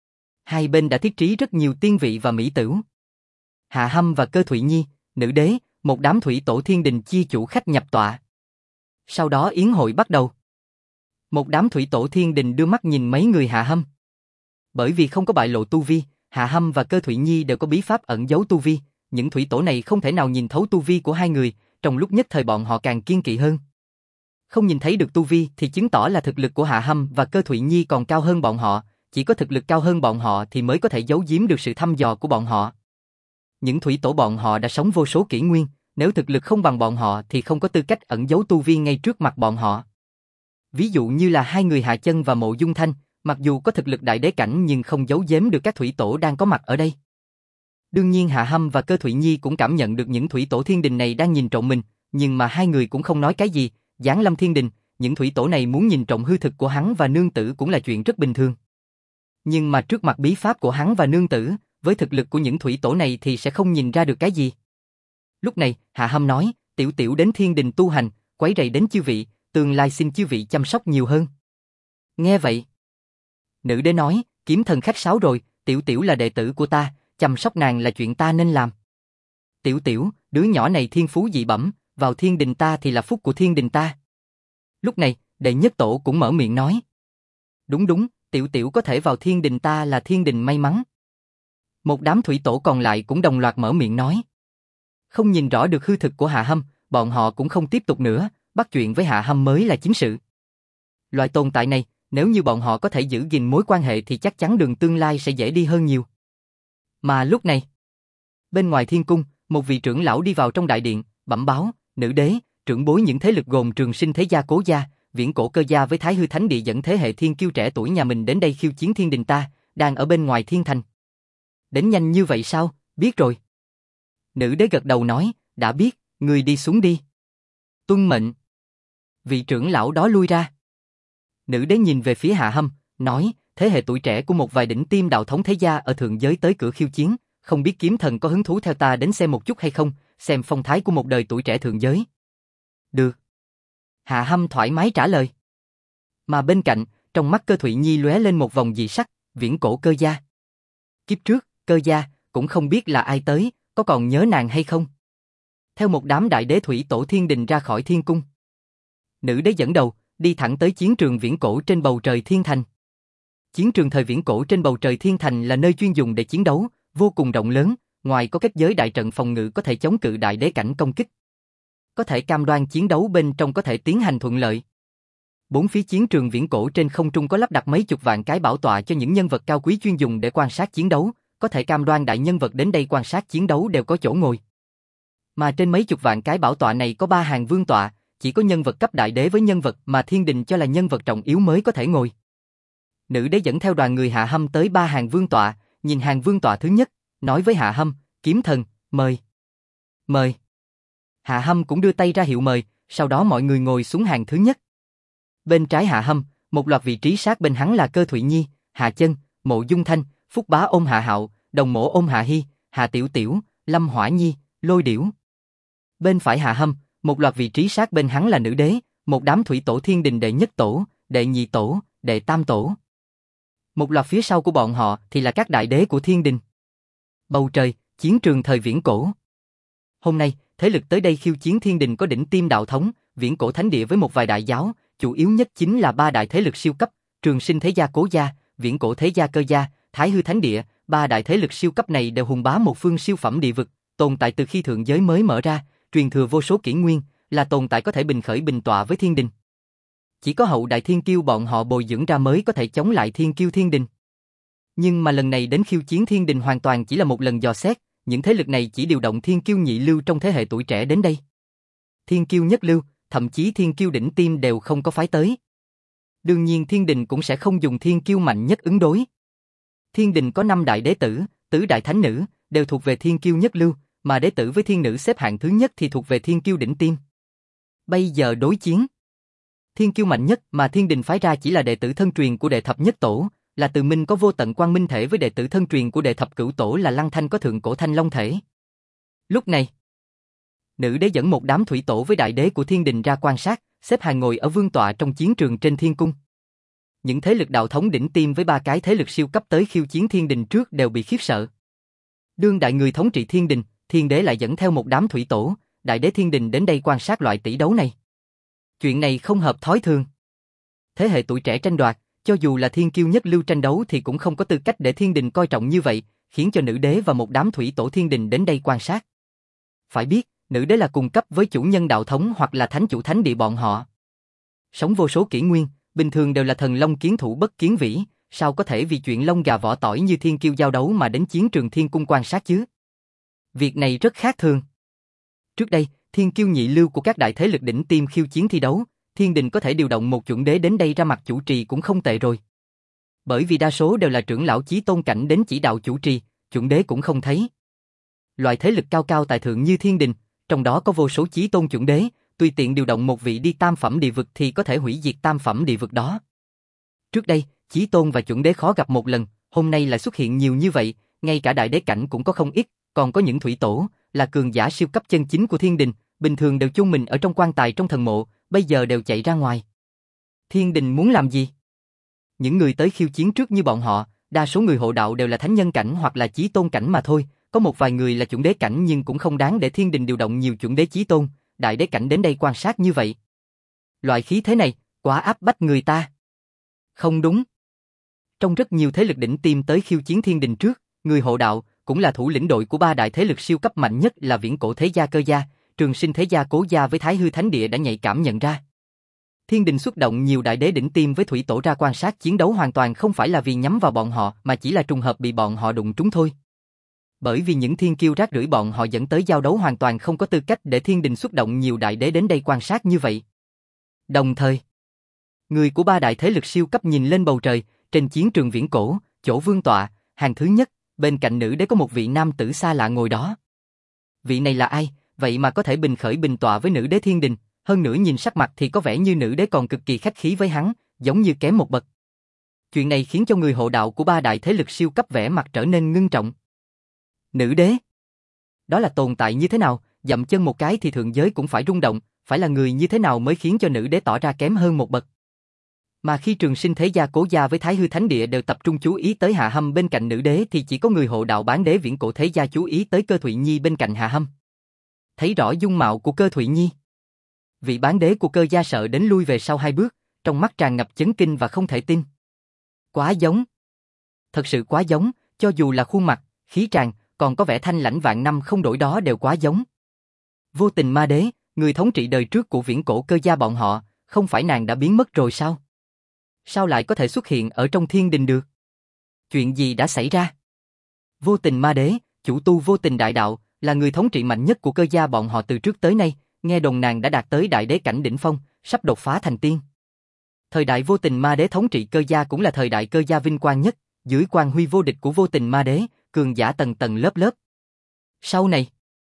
2 bên đã thiết trí rất nhiều tiên vị và mỹ tửu. Hạ Hâm và Cơ Thụy Nhi, nữ đế, một đám thủy tổ thiên đình chia chủ khách nhập tọa. Sau đó yến hội bắt đầu. Một đám thủy tổ thiên đình đưa mắt nhìn mấy người Hạ Hâm. Bởi vì không có bại lộ tu vi, Hạ Hâm và Cơ Thụy Nhi đều có bí pháp ẩn giấu tu vi, những thủy tổ này không thể nào nhìn thấu tu vi của hai người, trong lúc nhất thời bọn họ càng kiêng kỵ hơn. Không nhìn thấy được tu vi thì chứng tỏ là thực lực của Hạ Hâm và Cơ Thụy Nhi còn cao hơn bọn họ, chỉ có thực lực cao hơn bọn họ thì mới có thể giấu giếm được sự thăm dò của bọn họ. Những thủy tổ bọn họ đã sống vô số kỷ nguyên, nếu thực lực không bằng bọn họ thì không có tư cách ẩn giấu tu vi ngay trước mặt bọn họ. Ví dụ như là hai người Hạ Chân và Mộ Dung Thanh, mặc dù có thực lực đại đế cảnh nhưng không giấu giếm được các thủy tổ đang có mặt ở đây. Đương nhiên Hạ Hâm và Cơ Thụy Nhi cũng cảm nhận được những thủy tổ thiên đình này đang nhìn trộm mình, nhưng mà hai người cũng không nói cái gì. Giáng lâm thiên đình, những thủy tổ này muốn nhìn trộm hư thực của hắn và nương tử cũng là chuyện rất bình thường. Nhưng mà trước mặt bí pháp của hắn và nương tử, với thực lực của những thủy tổ này thì sẽ không nhìn ra được cái gì. Lúc này, Hạ Hâm nói, tiểu tiểu đến thiên đình tu hành, quấy rầy đến chư vị, tương lai xin chư vị chăm sóc nhiều hơn. Nghe vậy, nữ đế nói, kiếm thần khách sáo rồi, tiểu tiểu là đệ tử của ta, chăm sóc nàng là chuyện ta nên làm. Tiểu tiểu, đứa nhỏ này thiên phú dị bẩm, vào thiên đình ta thì là phúc của thiên đình ta. Lúc này, đệ nhất tổ cũng mở miệng nói. Đúng đúng, tiểu tiểu có thể vào thiên đình ta là thiên đình may mắn. Một đám thủy tổ còn lại cũng đồng loạt mở miệng nói. Không nhìn rõ được hư thực của Hạ Hâm, bọn họ cũng không tiếp tục nữa, bắt chuyện với Hạ Hâm mới là chính sự. Loại tồn tại này, nếu như bọn họ có thể giữ gìn mối quan hệ thì chắc chắn đường tương lai sẽ dễ đi hơn nhiều. Mà lúc này, bên ngoài thiên cung, một vị trưởng lão đi vào trong đại điện, bẩm báo, nữ đế, trưởng bối những thế lực gồm Trường Sinh Thế Gia Cố Gia, Viễn Cổ Cơ Gia với Thái Hư Thánh Địa dẫn thế hệ thiên kiêu trẻ tuổi nhà mình đến đây khiêu chiến thiên đình ta, đang ở bên ngoài thiên thành. Đến nhanh như vậy sao, biết rồi. Nữ đế gật đầu nói, đã biết, người đi xuống đi. Tuân mệnh. Vị trưởng lão đó lui ra. Nữ đế nhìn về phía Hạ Hâm, nói, thế hệ tuổi trẻ của một vài đỉnh tiêm đạo thống thế gia ở thượng giới tới cửa khiêu chiến, không biết kiếm thần có hứng thú theo ta đến xem một chút hay không, xem phong thái của một đời tuổi trẻ thượng giới. Được. Hạ Hâm thoải mái trả lời. Mà bên cạnh, trong mắt Cơ Thụy Nhi lóe lên một vòng dị sắc, Viễn Cổ Cơ Gia. Kiếp trước, Cơ Gia, cũng không biết là ai tới, có còn nhớ nàng hay không? Theo một đám đại đế thủy tổ thiên đình ra khỏi thiên cung. Nữ đế dẫn đầu, đi thẳng tới chiến trường Viễn Cổ trên bầu trời thiên thành. Chiến trường thời Viễn Cổ trên bầu trời thiên thành là nơi chuyên dùng để chiến đấu, vô cùng rộng lớn, ngoài có kết giới đại trận phòng ngự có thể chống cự đại đế cảnh công kích. Có thể cam đoan chiến đấu bên trong có thể tiến hành thuận lợi. Bốn phía chiến trường Viễn Cổ trên không trung có lắp đặt mấy chục vạn cái bảo tọa cho những nhân vật cao quý chuyên dùng để quan sát chiến đấu, có thể cam đoan đại nhân vật đến đây quan sát chiến đấu đều có chỗ ngồi. Mà trên mấy chục vạn cái bảo tọa này có 3 hàng vương tọa, chỉ có nhân vật cấp đại đế với nhân vật mà thiên đình cho là nhân vật trọng yếu mới có thể ngồi. Nữ đế dẫn theo đoàn người Hạ Hâm tới 3 hàng vương tọa, nhìn hàng vương tọa thứ nhất, nói với Hạ Hâm, kiếm thần, mời. Mời. Hạ Hâm cũng đưa tay ra hiệu mời, sau đó mọi người ngồi xuống hàng thứ nhất. Bên trái Hạ Hâm, một loạt vị trí sát bên hắn là Cơ Thụy Nhi, Hạ Chân, Mộ Dung Thanh, Phúc Bá ôm Hạ Hạo, Đồng Mổ ôm Hạ Hi, Hạ Tiểu Tiểu, Lâm Hỏa Nhi, Lôi Điểu. Bên phải Hạ Hâm, một loạt vị trí sát bên hắn là nữ đế, một đám thủy tổ thiên đình đệ nhất tổ, đệ nhị tổ, đệ tam tổ. Một loạt phía sau của bọn họ thì là các đại đế của thiên đình. Bầu trời, chiến trường thời Viễn Cổ. Hôm nay, thế lực tới đây khiêu chiến thiên đình có đỉnh tiêm đạo thống, Viễn Cổ Thánh Địa với một vài đại giáo, chủ yếu nhất chính là 3 đại thế lực siêu cấp, Trường Sinh Thế Gia Cố Gia, Viễn Cổ Thế Gia Cơ Gia, Thái Hư Thánh Địa. 3 đại thế lực siêu cấp này đều hùng bá một phương siêu phẩm địa vực, tồn tại từ khi thượng giới mới mở ra, truyền thừa vô số kỷ nguyên, là tồn tại có thể bình khởi bình tọa với thiên đình. Chỉ có hậu đại thiên kiêu bọn họ bồi dưỡng ra mới có thể chống lại thiên kiêu thiên đình. Nhưng mà lần này đến khiêu chiến thiên đình hoàn toàn chỉ là một lần dò xét, những thế lực này chỉ điều động thiên kiêu nhị lưu trong thế hệ tuổi trẻ đến đây. Thiên kiêu nhất lưu, thậm chí thiên kiêu đỉnh tiêm đều không có phái tới. Đương nhiên thiên đình cũng sẽ không dùng thiên kiêu mạnh nhất ứng đối. Thiên đình có 5 đại đế tử, tứ đại thánh nữ, đều thuộc về thiên kiêu nhất lưu, mà đế tử với thiên nữ xếp hạng thứ nhất thì thuộc về thiên kiêu đỉnh tiêm. Bây giờ đối chiến, thiên kiêu mạnh nhất mà thiên đình phái ra chỉ là đệ tử thân truyền của đệ thập nhất tổ, là Từ Minh có vô tận quang minh thể với đệ tử thân truyền của đệ thập cửu tổ là Lăng Thanh có thượng cổ thanh long thể. Lúc này, nữ đế dẫn một đám thủy tổ với đại đế của thiên đình ra quan sát, xếp hàng ngồi ở vương tọa trong chiến trường trên thiên cung. Những thế lực đạo thống đỉnh tiêm với 3 cái thế lực siêu cấp tới khiêu chiến thiên đình trước đều bị khiếp sợ. Đương đại người thống trị thiên đình, thiên đế lại dẫn theo một đám thủy tổ, đại đế thiên đình đến đây quan sát loại tỷ đấu này. Chuyện này không hợp thói thường. Thế hệ tuổi trẻ tranh đoạt, cho dù là thiên kiêu nhất lưu tranh đấu thì cũng không có tư cách để thiên đình coi trọng như vậy, khiến cho nữ đế và một đám thủy tổ thiên đình đến đây quan sát. Phải biết, nữ đế là cùng cấp với chủ nhân đạo thống hoặc là thánh chủ thánh địa bọn họ. Sống vô số kỷ nguyên, bình thường đều là thần long kiến thủ bất kiến vĩ, sao có thể vì chuyện lông gà vỏ tỏi như thiên kiêu giao đấu mà đến chiến trường thiên cung quan sát chứ? Việc này rất khác thường. Trước đây, thiên kiêu nhị lưu của các đại thế lực đỉnh tiêm khiêu chiến thi đấu, thiên đình có thể điều động một chuẩn đế đến đây ra mặt chủ trì cũng không tệ rồi. Bởi vì đa số đều là trưởng lão chí tôn cảnh đến chỉ đạo chủ trì, chuẩn đế cũng không thấy. Loại thế lực cao cao tại thượng như thiên đình, trong đó có vô số chí tôn chuẩn đế, tùy tiện điều động một vị đi tam phẩm địa vực thì có thể hủy diệt tam phẩm địa vực đó. Trước đây, chí tôn và chuẩn đế khó gặp một lần, hôm nay lại xuất hiện nhiều như vậy, ngay cả đại đế cảnh cũng có không ít, còn có những thủy tổ, là cường giả siêu cấp chân chính của thiên đình, bình thường đều chôn mình ở trong quan tài trong thần mộ, bây giờ đều chạy ra ngoài. Thiên đình muốn làm gì? Những người tới khiêu chiến trước như bọn họ, đa số người hộ đạo đều là thánh nhân cảnh hoặc là chí tôn cảnh mà thôi, có một vài người là chuẩn đế cảnh nhưng cũng không đáng để thiên đình điều động nhiều chuẩn đế chí tôn, đại đế cảnh đến đây quan sát như vậy. Loại khí thế này, quá áp bách người ta. Không đúng. Trong rất nhiều thế lực đỉnh tiêm tới khiêu chiến thiên đình trước, người hộ đạo, cũng là thủ lĩnh đội của ba đại thế lực siêu cấp mạnh nhất là Viễn Cổ Thế Gia Cơ Gia, Trường Sinh Thế Gia Cố Gia với Thái Hư Thánh Địa đã nhạy cảm nhận ra. Thiên đình xuất động nhiều đại đế đỉnh tiêm với thủy tổ ra quan sát chiến đấu hoàn toàn không phải là vì nhắm vào bọn họ mà chỉ là trùng hợp bị bọn họ đụng trúng thôi. Bởi vì những thiên kiêu rác rưởi bọn họ dẫn tới giao đấu hoàn toàn không có tư cách để thiên đình xuất động nhiều đại đế đến đây quan sát như vậy. Đồng thời, người của ba đại thế lực siêu cấp nhìn lên bầu trời, trên chiến trường viễn cổ, chỗ vương tọa, hàng thứ nhất, bên cạnh nữ đế có một vị nam tử xa lạ ngồi đó. Vị này là ai, vậy mà có thể bình khởi bình tọa với nữ đế thiên đình, hơn nữa nhìn sắc mặt thì có vẻ như nữ đế còn cực kỳ khách khí với hắn, giống như kém một bậc. Chuyện này khiến cho người hộ đạo của ba đại thế lực siêu cấp vẻ mặt trở nên ngưng trọng. Nữ đế? Đó là tồn tại như thế nào, dậm chân một cái thì thượng giới cũng phải rung động, phải là người như thế nào mới khiến cho nữ đế tỏ ra kém hơn một bậc. Mà khi Trường Sinh Thế Gia Cố Gia với Thái Hư Thánh Địa đều tập trung chú ý tới Hạ Hâm bên cạnh nữ đế thì chỉ có người hộ đạo bán đế Viễn Cổ Thế Gia chú ý tới Cơ Thụy Nhi bên cạnh Hạ Hâm. Thấy rõ dung mạo của Cơ Thụy Nhi, vị bán đế của Cơ Gia sợ đến lui về sau hai bước, trong mắt tràn ngập chấn kinh và không thể tin. Quá giống. Thật sự quá giống, cho dù là khuôn mặt, khí tràng, còn có vẻ thanh lãnh vạn năm không đổi đó đều quá giống. Vô Tình Ma Đế, người thống trị đời trước của Viễn Cổ Cơ Gia bọn họ, không phải nàng đã biến mất rồi sao? Sao lại có thể xuất hiện ở trong thiên đình được? Chuyện gì đã xảy ra? Vô Tình Ma Đế, chủ tu vô tình đại đạo, là người thống trị mạnh nhất của Cơ Gia bọn họ từ trước tới nay, nghe đồn nàng đã đạt tới đại đế cảnh đỉnh phong, sắp đột phá thành tiên. Thời đại Vô Tình Ma Đế thống trị Cơ Gia cũng là thời đại Cơ Gia vinh quang nhất, dưới quang huy vô địch của Vô Tình Ma Đế, cường giả tầng tầng lớp lớp. Sau này,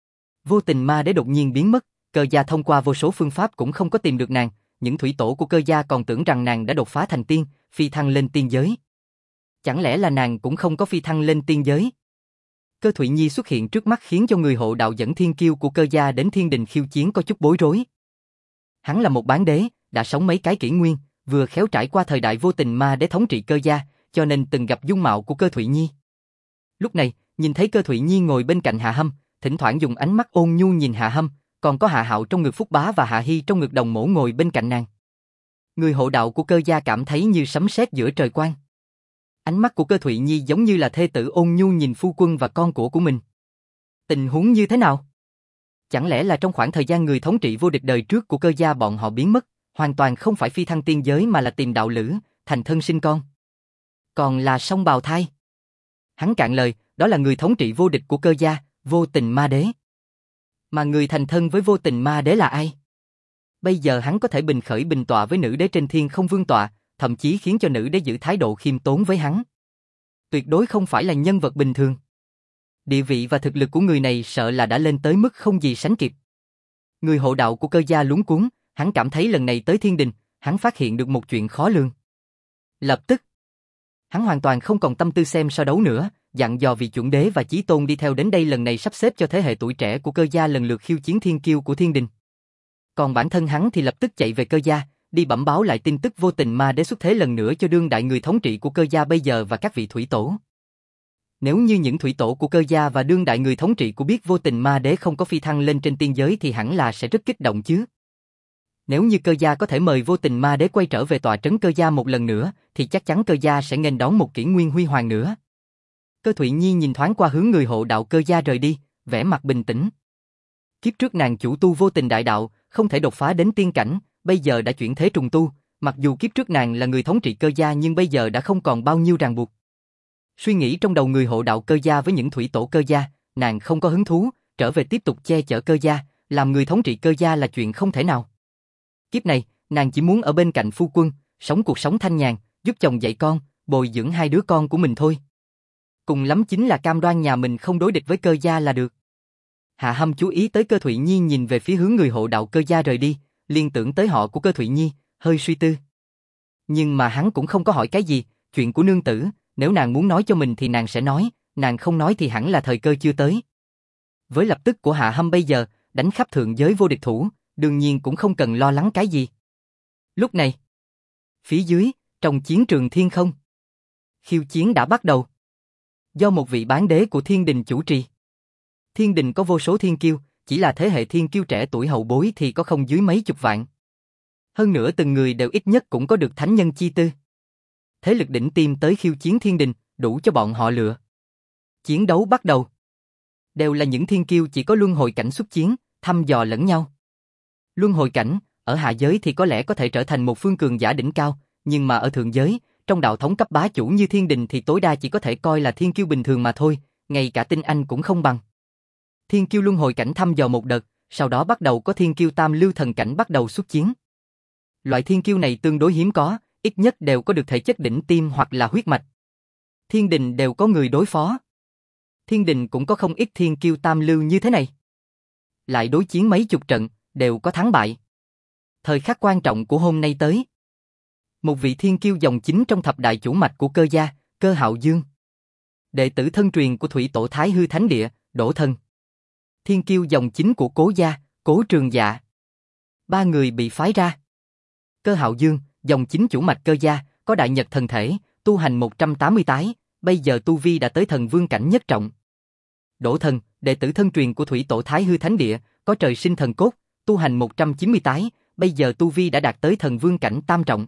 Vô Tình Ma Đế đột nhiên biến mất, Cơ Gia thông qua vô số phương pháp cũng không có tìm được nàng, những thủy tổ của Cơ Gia còn tưởng rằng nàng đã đột phá thành tiên, phi thăng lên tiên giới. Chẳng lẽ là nàng cũng không có phi thăng lên tiên giới? Cơ Thụy Nhi xuất hiện trước mắt khiến cho người hộ đạo dẫn thiên kiêu của Cơ Gia đến thiên đình khiêu chiến có chút bối rối. Hắn là một bán đế, đã sống mấy cái kỷ nguyên, vừa khéo trải qua thời đại Vô Tình Ma Đế thống trị Cơ Gia, cho nên từng gặp dung mạo của Cơ Thụy Nhi. Lúc này, nhìn thấy Cơ Thụy Nhi ngồi bên cạnh Hạ Hâm, thỉnh thoảng dùng ánh mắt ôn nhu nhìn Hạ Hâm, còn có Hạ Hạo trong ngực Phúc Bá và Hạ Hy trong ngực Đồng Mỗ ngồi bên cạnh nàng. Người hộ đạo của Cơ Gia cảm thấy như sấm sét giữa trời quang. Ánh mắt của Cơ Thụy Nhi giống như là thê tử ôn nhu nhìn phu quân và con của mình. Tình huống như thế nào? Chẳng lẽ là trong khoảng thời gian người thống trị vô địch đời trước của Cơ Gia bọn họ biến mất, hoàn toàn không phải phi thăng tiên giới mà là tìm đạo lữ, thành thân sinh con. Còn là song bào thai. Hắn cạn lời, đó là người thống trị vô địch của Cơ Gia, Vô Tình Ma Đế. Mà người thành thân với Vô Tình Ma Đế là ai? Bây giờ hắn có thể bình khởi bình tọa với nữ đế trên thiên không vương tọa, thậm chí khiến cho nữ đế giữ thái độ khiêm tốn với hắn. Tuyệt đối không phải là nhân vật bình thường. Địa vị và thực lực của người này sợ là đã lên tới mức không gì sánh kịp. Người hộ đạo của Cơ Gia luống cuống, hắn cảm thấy lần này tới thiên đình, hắn phát hiện được một chuyện khó lường. Lập tức, hắn hoàn toàn không còn tâm tư xem so đấu nữa, dặn dò vị chuẩn đế và chí tôn đi theo đến đây lần này sắp xếp cho thế hệ tuổi trẻ của Cơ Gia lần lượt khiêu chiến thiên kiêu của thiên đình. Còn bản thân hắn thì lập tức chạy về Cơ Gia, đi bẩm báo lại tin tức Vô Tình Ma Đế xuất thế lần nữa cho đương đại người thống trị của Cơ Gia bây giờ và các vị thủy tổ. Nếu như những thủy tổ của Cơ Gia và đương đại người thống trị của biết Vô Tình Ma Đế không có phi thăng lên trên tiên giới thì hẳn là sẽ rất kích động chứ. Nếu như Cơ Gia có thể mời Vô Tình Ma Đế quay trở về tọa trấn Cơ Gia một lần nữa, thì chắc chắn Cơ Gia sẽ nghênh đón một kỷ nguyên huy hoàng nữa. Cơ Thụy Nhi nhìn thoáng qua hướng người hộ đạo Cơ Gia rời đi, vẻ mặt bình tĩnh. Kiếp trước nàng chủ tu vô tình đại đạo, không thể đột phá đến tiên cảnh, bây giờ đã chuyển thế trùng tu, mặc dù kiếp trước nàng là người thống trị Cơ Gia nhưng bây giờ đã không còn bao nhiêu ràng buộc. Suy nghĩ trong đầu người hộ đạo Cơ Gia với những thủy tổ Cơ Gia, nàng không có hứng thú, trở về tiếp tục che chở Cơ Gia, làm người thống trị Cơ Gia là chuyện không thể nào. Kiếp này, nàng chỉ muốn ở bên cạnh phu quân, sống cuộc sống thanh nhàn, giúp chồng dạy con, bồi dưỡng hai đứa con của mình thôi. Cùng lắm chính là cam đoan nhà mình không đối địch với Cơ Gia là được. Hạ Hâm chú ý tới Cơ Thụy Nhi nhìn về phía hướng người hộ đạo Cơ Gia rời đi, liên tưởng tới họ của Cơ Thụy Nhi, hơi suy tư. Nhưng mà hắn cũng không có hỏi cái gì, chuyện của nương tử, nếu nàng muốn nói cho mình thì nàng sẽ nói, nàng không nói thì hẳn là thời cơ chưa tới. Với lập tức của Hạ Hâm bây giờ, đánh khắp thượng giới vô địch thủ, đương nhiên cũng không cần lo lắng cái gì. Lúc này, phía dưới, trong chiến trường thiên không, khiêu chiến đã bắt đầu. Do một vị bán đế của thiên đình chủ trì. Thiên đình có vô số thiên kiêu, chỉ là thế hệ thiên kiêu trẻ tuổi hậu bối thì có không dưới mấy chục vạn. Hơn nữa từng người đều ít nhất cũng có được thánh nhân chi tư. Thế lực đỉnh tiêm tới khiêu chiến thiên đình, đủ cho bọn họ lựa. Chiến đấu bắt đầu. Đều là những thiên kiêu chỉ có luân hồi cảnh xuất chiến, thăm dò lẫn nhau. Luân hồi cảnh, ở hạ giới thì có lẽ có thể trở thành một phương cường giả đỉnh cao, nhưng mà ở thượng giới, trong đạo thống cấp bá chủ như thiên đình thì tối đa chỉ có thể coi là thiên kiêu bình thường mà thôi, ngay cả tinh anh cũng không bằng. Thiên kiêu luân hồi cảnh thăm dò một đợt, sau đó bắt đầu có thiên kiêu tam lưu thần cảnh bắt đầu xuất chiến. Loại thiên kiêu này tương đối hiếm có, ít nhất đều có được thể chất đỉnh tiêm hoặc là huyết mạch. Thiên đình đều có người đối phó. Thiên đình cũng có không ít thiên kiêu tam lưu như thế này. Lại đối chiến mấy chục trận, đều có thắng bại. Thời khắc quan trọng của hôm nay tới. Một vị thiên kiêu dòng chính trong thập đại chủ mạch của Cơ Gia, Cơ Hạo Dương. Đệ tử thân truyền của thủy tổ Thái Hư Thánh Địa, Đỗ Thần. Thiên kiêu dòng chính của Cố Gia, Cố Trường Dạ. Ba người bị phái ra. Cơ Hạo Dương, dòng chính chủ mạch Cơ Gia, có đại nhật thần thể, tu hành 180 tái, bây giờ tu vi đã tới thần vương cảnh nhất trọng. Đỗ Thần, đệ tử thân truyền của thủy tổ Thái Hư Thánh Địa, có trời sinh thần cốt, tu hành 190 tái, bây giờ tu vi đã đạt tới thần vương cảnh tam trọng.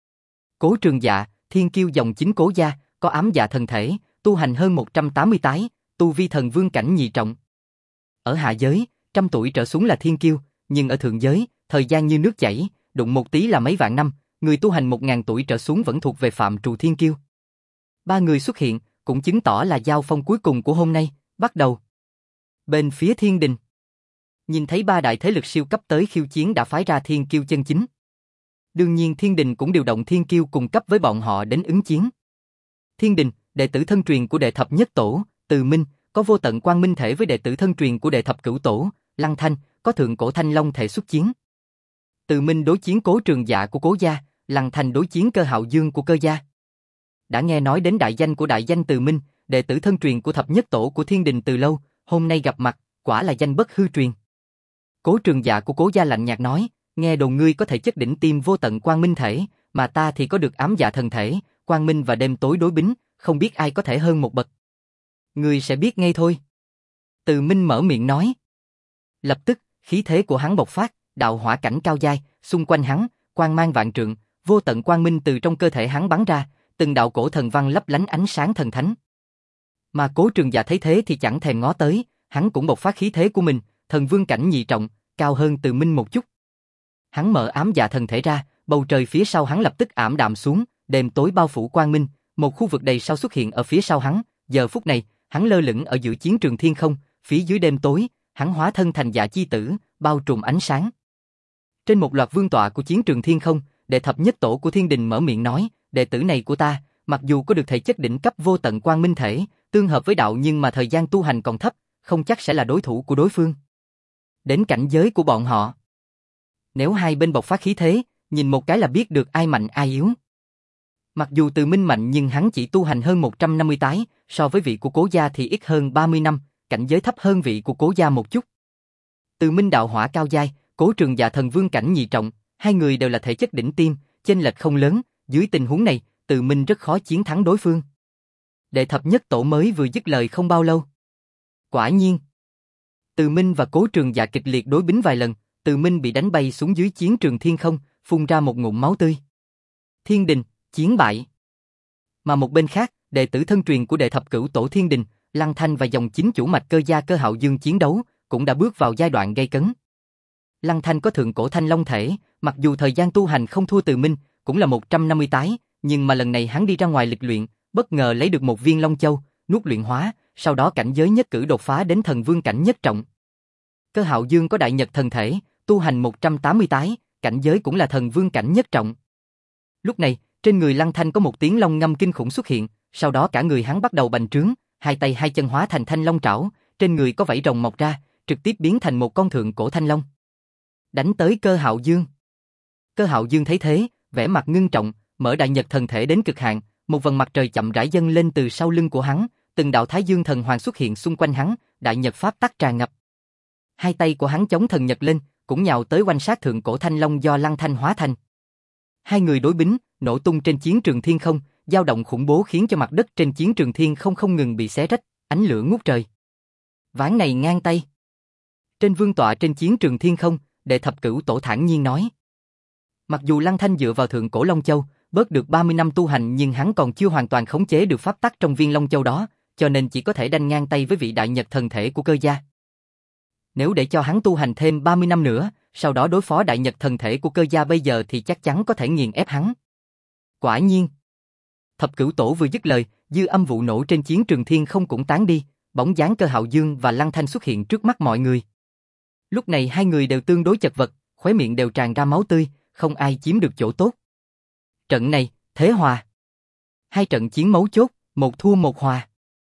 Cố Trường Dạ, thiên kiêu dòng chính Cố Gia, có ám dạ thần thể, tu hành hơn 180 tái, tu vi thần vương cảnh nhị trọng. Ở hạ giới, 100 tuổi trở xuống là thiên kiêu, nhưng ở thượng giới, thời gian như nước chảy, đụng một tí là mấy vạn năm, người tu hành 1000 tuổi trở xuống vẫn thuộc về phạm trù thiên kiêu. Ba người xuất hiện, cũng chứng tỏ là giao phong cuối cùng của hôm nay, bắt đầu. Bên phía thiên đình, nhìn thấy ba đại thế lực siêu cấp tới khiêu chiến đã phái ra thiên kiêu chân chính. Đương nhiên thiên đình cũng điều động thiên kiêu cùng cấp với bọn họ đến ứng chiến. Thiên đình, đệ tử thân truyền của đệ thập nhất tổ, Từ Minh, có vô tận quang minh thể với đệ tử thân truyền của đệ thập cửu tổ, Lăng Thanh, có thượng cổ thanh long thể xuất chiến. Từ Minh đối chiến Cố Trường Dạ của Cố Gia, Lăng Thanh đối chiến Cơ Hạo Dương của Cơ Gia. Đã nghe nói đến đại danh của đại danh Từ Minh, đệ tử thân truyền của thập nhất tổ của thiên đình từ lâu, hôm nay gặp mặt, quả là danh bất hư truyền. Cố Trường Dạ của Cố Gia lạnh nhạt nói, nghe đồn ngươi có thể chất đỉnh tiêm vô tận quang minh thể, mà ta thì có được ám dạ thần thể, quang minh và đêm tối đối bính, không biết ai có thể hơn một bậc. Ngươi sẽ biết ngay thôi. Từ Minh mở miệng nói. Lập tức, khí thế của hắn bộc phát, đạo hỏa cảnh cao dai, xung quanh hắn, quang mang vạn trượng, vô tận quang minh từ trong cơ thể hắn bắn ra, từng đạo cổ thần văn lấp lánh ánh sáng thần thánh. Mà Cố Trường Dạ thấy thế thì chẳng thèm ngó tới, hắn cũng bộc phát khí thế của mình, thần vương cảnh nhị trọng, cao hơn Từ Minh một chút. Hắn mở ám dạ thần thể ra, bầu trời phía sau hắn lập tức ảm đạm xuống, đêm tối bao phủ quang minh, một khu vực đầy sao xuất hiện ở phía sau hắn, giờ phút này, hắn lơ lửng ở giữa chiến trường thiên không, phía dưới đêm tối, hắn hóa thân thành dạ chi tử, bao trùm ánh sáng. Trên một loạt vương tọa của chiến trường thiên không, đệ thập nhất tổ của thiên đình mở miệng nói, đệ tử này của ta, mặc dù có được thể chất đỉnh cấp vô tận quang minh thể, tương hợp với đạo nhưng mà thời gian tu hành còn thấp, không chắc sẽ là đối thủ của đối phương. Đến cảnh giới của bọn họ, nếu hai bên bộc phát khí thế, nhìn một cái là biết được ai mạnh ai yếu. Mặc dù Từ Minh mạnh nhưng hắn chỉ tu hành hơn 150 tái, so với vị của Cố Gia thì ít hơn 30 năm, cảnh giới thấp hơn vị của Cố Gia một chút. Từ Minh đạo hỏa cao giai, Cố Trường Dạ thần vương cảnh nhị trọng, hai người đều là thể chất đỉnh tiêm, chênh lệch không lớn, dưới tình huống này, Từ Minh rất khó chiến thắng đối phương. Đệ thập nhất tổ mới vừa dứt lời không bao lâu. Quả nhiên, Từ Minh và Cố Trường Dạ kịch liệt đối bính vài lần, Từ Minh bị đánh bay xuống dưới chiến trường thiên không, phun ra một ngụm máu tươi. Thiên Đình, chiến bại. Mà một bên khác, đệ tử thân truyền của đệ thập cửu tổ Thiên Đình, Lăng Thanh và dòng chính chủ mạch Cơ Gia Cơ Hạo Dương chiến đấu, cũng đã bước vào giai đoạn gay cấn. Lăng Thanh có thượng cổ thanh long thể, mặc dù thời gian tu hành không thua Từ Minh, cũng là 150 tái, nhưng mà lần này hắn đi ra ngoài lịch luyện, bất ngờ lấy được một viên Long Châu, nuốt luyện hóa, sau đó cảnh giới nhất cử đột phá đến thần vương cảnh nhất trọng. Cơ Hạo Dương có đại nhật thần thể, tu hành 180 tái, cảnh giới cũng là thần vương cảnh nhất trọng. Lúc này, trên người Lăng Thanh có một tiếng long ngâm kinh khủng xuất hiện, sau đó cả người hắn bắt đầu bành trướng, hai tay hai chân hóa thành thanh long trảo, trên người có vảy rồng mọc ra, trực tiếp biến thành một con thượng cổ thanh long. Đánh tới Cơ Hạo Dương. Cơ Hạo Dương thấy thế, vẻ mặt ngưng trọng, mở đại nhật thần thể đến cực hạn, một vầng mặt trời chậm rãi dâng lên từ sau lưng của hắn, từng đạo thái dương thần hoàng xuất hiện xung quanh hắn, đại nhật pháp tắc tràn ngập. Hai tay của hắn chống thần nhật lên, cũng nhào tới oanh sát thượng cổ thanh long do Lăng Thanh hóa thành. Hai người đối bính, nổ tung trên chiến trường thiên không, dao động khủng bố khiến cho mặt đất trên chiến trường thiên không ngừng bị xé rách, ánh lửa ngút trời. Ván này ngang tay. Trên vương tọa trên chiến trường thiên không, đệ thập cửu tổ thản nhiên nói. Mặc dù Lăng Thanh dựa vào thượng cổ Long Châu, bớt được 30 năm tu hành nhưng hắn còn chưa hoàn toàn khống chế được pháp tắc trong viên Long Châu đó, cho nên chỉ có thể đanh ngang tay với vị đại nhật thần thể của Cơ gia. Nếu để cho hắn tu hành thêm 30 năm nữa, sau đó đối phó đại nhật thần thể của Cơ gia bây giờ thì chắc chắn có thể nghiền ép hắn. Quả nhiên. Thập cửu tổ vừa dứt lời, dư âm vụ nổ trên chiến trường thiên không cũng tán đi, bóng dáng Cơ Hạo Dương và Lăng Thanh xuất hiện trước mắt mọi người. Lúc này hai người đều tương đối chật vật, khóe miệng đều tràn ra máu tươi, không ai chiếm được chỗ tốt. Trận này, thế hòa. Hai trận chiến mấu chốt, một thua một hòa.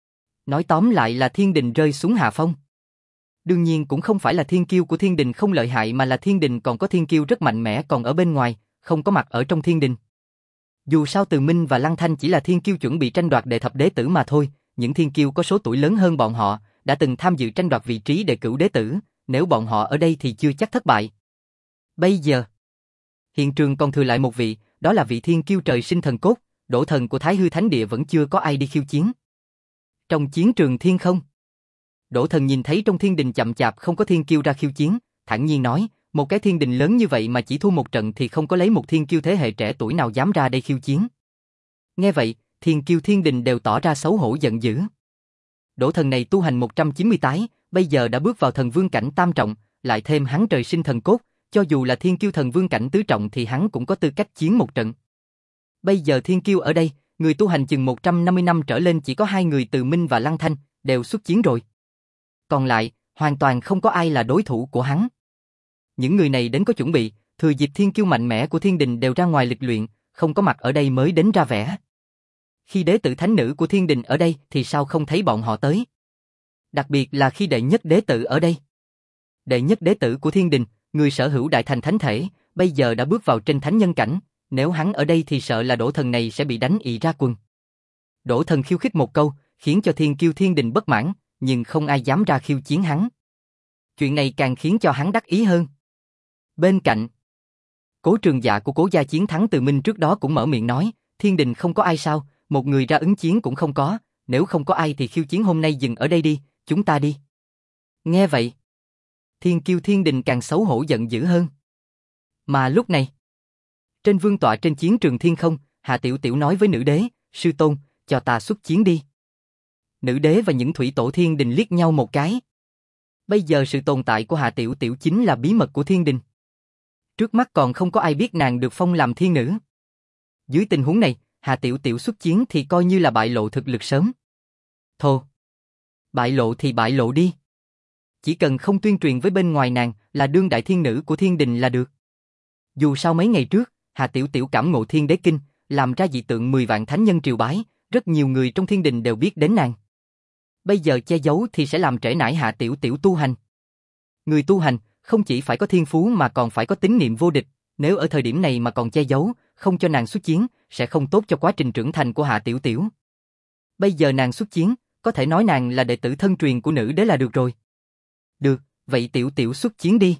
Nói tóm lại là Thiên Đình rơi xuống hạ phong. Đương nhiên cũng không phải là thiên kiêu của Thiên Đình không lợi hại mà là Thiên Đình còn có thiên kiêu rất mạnh mẽ còn ở bên ngoài, không có mặt ở trong Thiên Đình. Dù sao Từ Minh và Lăng Thanh chỉ là thiên kiêu chuẩn bị tranh đoạt đệ thập đế tử mà thôi, những thiên kiêu có số tuổi lớn hơn bọn họ, đã từng tham dự tranh đoạt vị trí đệ cửu đế tử, nếu bọn họ ở đây thì chưa chắc thất bại. Bây giờ, hiện trường còn thừa lại một vị, đó là vị thiên kiêu trời sinh thần cốt, đổ thần của Thái Hư Thánh Địa vẫn chưa có ai đi khiêu chiến. Trong chiến trường thiên không, Đỗ Thần nhìn thấy trong Thiên Đình chậm chạp không có thiên kiêu ra khiêu chiến, thản nhiên nói, một cái Thiên Đình lớn như vậy mà chỉ thua một trận thì không có lấy một thiên kiêu thế hệ trẻ tuổi nào dám ra đây khiêu chiến. Nghe vậy, thiên kiêu Thiên Đình đều tỏ ra xấu hổ giận dữ. Đỗ Thần này tu hành 190 tái, bây giờ đã bước vào thần vương cảnh tam trọng, lại thêm hắn trời sinh thần cốt, cho dù là thiên kiêu thần vương cảnh tứ trọng thì hắn cũng có tư cách chiến một trận. Bây giờ thiên kiêu ở đây, người tu hành chừng 150 năm trở lên chỉ có hai người Từ Minh và Lăng Thanh, đều xuất chiến rồi. Còn lại, hoàn toàn không có ai là đối thủ của hắn. Những người này đến có chuẩn bị, thừa dịp thiên kiêu mạnh mẽ của Thiên Đình đều ra ngoài lịch luyện, không có mặt ở đây mới đến ra vẻ. Khi đế tử thánh nữ của Thiên Đình ở đây thì sao không thấy bọn họ tới? Đặc biệt là khi đệ nhất đế tử ở đây. Đệ nhất đế tử của Thiên Đình, người sở hữu đại thành thánh thể, bây giờ đã bước vào trên thánh nhân cảnh, nếu hắn ở đây thì sợ là Đỗ Thần này sẽ bị đánh ị ra quần. Đỗ Thần khiêu khích một câu, khiến cho thiên kiêu Thiên Đình bất mãn, nhưng không ai dám ra khiêu chiến hắn. Chuyện này càng khiến cho hắn đắc ý hơn. Bên cạnh, Cố Trường Dạ của Cố gia chiến thắng Từ Minh trước đó cũng mở miệng nói, Thiên Đình không có ai sao, một người ra ứng chiến cũng không có, nếu không có ai thì khiêu chiến hôm nay dừng ở đây đi, chúng ta đi. Nghe vậy, thiên kiêu Thiên Đình càng xấu hổ giận dữ hơn. Mà lúc này, trên vương tọa trên chiến trường thiên không, Hạ Tiểu Tiểu nói với nữ đế, sư tôn, cho ta xuất chiến đi. Nữ đế và những thủy tổ Thiên Đình liếc nhau một cái. Bây giờ sự tồn tại của Hạ Tiểu Tiểu chính là bí mật của Thiên Đình. Trước mắt còn không có ai biết nàng được phong làm thiên nữ. Dưới tình huống này, Hạ Tiểu Tiểu xuất chiến thì coi như là bại lộ thực lực sớm. Thô. Bại lộ thì bại lộ đi. Chỉ cần không tuyên truyền với bên ngoài nàng là đương đại thiên nữ của Thiên Đình là được. Dù sao mấy ngày trước, Hạ Tiểu Tiểu cảm ngộ thiên đế kinh, làm ra dị tượng 10 vạn thánh nhân triều bái, rất nhiều người trong Thiên Đình đều biết đến nàng. Bây giờ che giấu thì sẽ làm trễ nải Hạ Tiểu Tiểu tu hành. Người tu hành không chỉ phải có thiên phú mà còn phải có tín niệm vô địch, nếu ở thời điểm này mà còn che giấu, không cho nàng xuất chiến, sẽ không tốt cho quá trình trưởng thành của Hạ Tiểu Tiểu. Bây giờ nàng xuất chiến, có thể nói nàng là đệ tử thân truyền của nữ đế là được rồi. Được, vậy Tiểu Tiểu xuất chiến đi.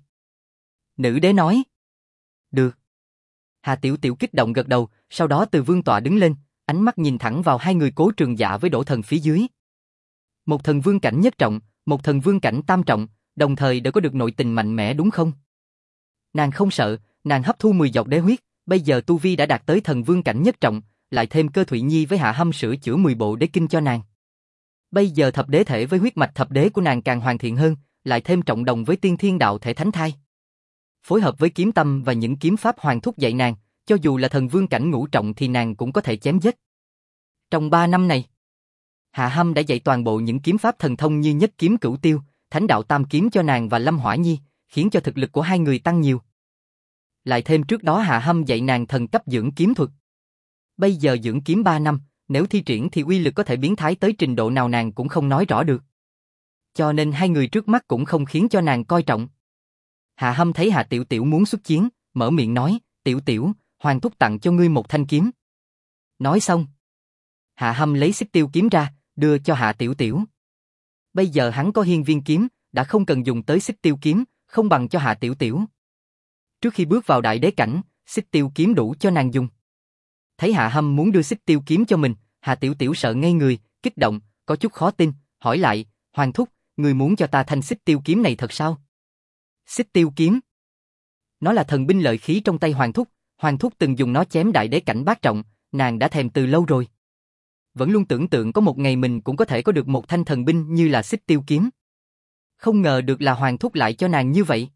Nữ đế nói. Được. Hạ Tiểu Tiểu kích động gật đầu, sau đó từ vương tọa đứng lên, ánh mắt nhìn thẳng vào hai người Cố Trường Dạ với Đỗ Thần phía dưới. Một thần vương cảnh nhất trọng, một thần vương cảnh tam trọng, đồng thời đều có được nội tình mạnh mẽ đúng không? Nàng không sợ, nàng hấp thu 10 giọt đế huyết, bây giờ tu vi đã đạt tới thần vương cảnh nhất trọng, lại thêm Cơ Thụy Nhi với Hạ Hâm sửa chữa 10 bộ đế kinh cho nàng. Bây giờ thập đế thể với huyết mạch thập đế của nàng càng hoàn thiện hơn, lại thêm trọng đồng với tiên thiên đạo thể thánh thai. Phối hợp với kiếm tâm và những kiếm pháp Hoàng thúc dạy nàng, cho dù là thần vương cảnh ngũ trọng thì nàng cũng có thể chém giết. Trong 3 năm này, Hạ Hâm đã dạy toàn bộ những kiếm pháp thần thông như nhất kiếm cửu tiêu, thánh đạo tam kiếm cho nàng và Lâm Hỏa Nhi, khiến cho thực lực của hai người tăng nhiều. Lại thêm trước đó Hạ Hâm dạy nàng thần cấp dưỡng kiếm thuật. Bây giờ dưỡng kiếm 3 năm, nếu thi triển thì uy lực có thể biến thái tới trình độ nào nàng cũng không nói rõ được. Cho nên hai người trước mắt cũng không khiến cho nàng coi trọng. Hạ Hâm thấy Hạ Tiểu Tiểu muốn xuất chiến, mở miệng nói, Tiểu Tiểu, Hoàng thúc tặng cho ngươi một thanh kiếm. Nói xong, Hạ Hâm lấy xích tiêu kiếm ra, đưa cho Hạ Tiểu Tiểu. Bây giờ hắn có hiên viên kiếm, đã không cần dùng tới xích tiêu kiếm, không bằng cho Hạ Tiểu Tiểu. Trước khi bước vào đại đế cảnh, xích tiêu kiếm đủ cho nàng dùng. Thấy Hạ Hâm muốn đưa xích tiêu kiếm cho mình, Hạ Tiểu Tiểu sợ ngây người, kích động, có chút khó tin, hỏi lại, Hoàng thúc, người muốn cho ta thanh xích tiêu kiếm này thật sao? Xích tiêu kiếm. Nó là thần binh lợi khí trong tay Hoàng thúc từng dùng nó chém đại đế cảnh bát trọng, nàng đã thèm từ lâu rồi. Vẫn luôn tưởng tượng có một ngày mình cũng có thể có được một thanh thần binh như là xích tiêu kiếm. Không ngờ được là Hoàng thúc lại cho nàng như vậy.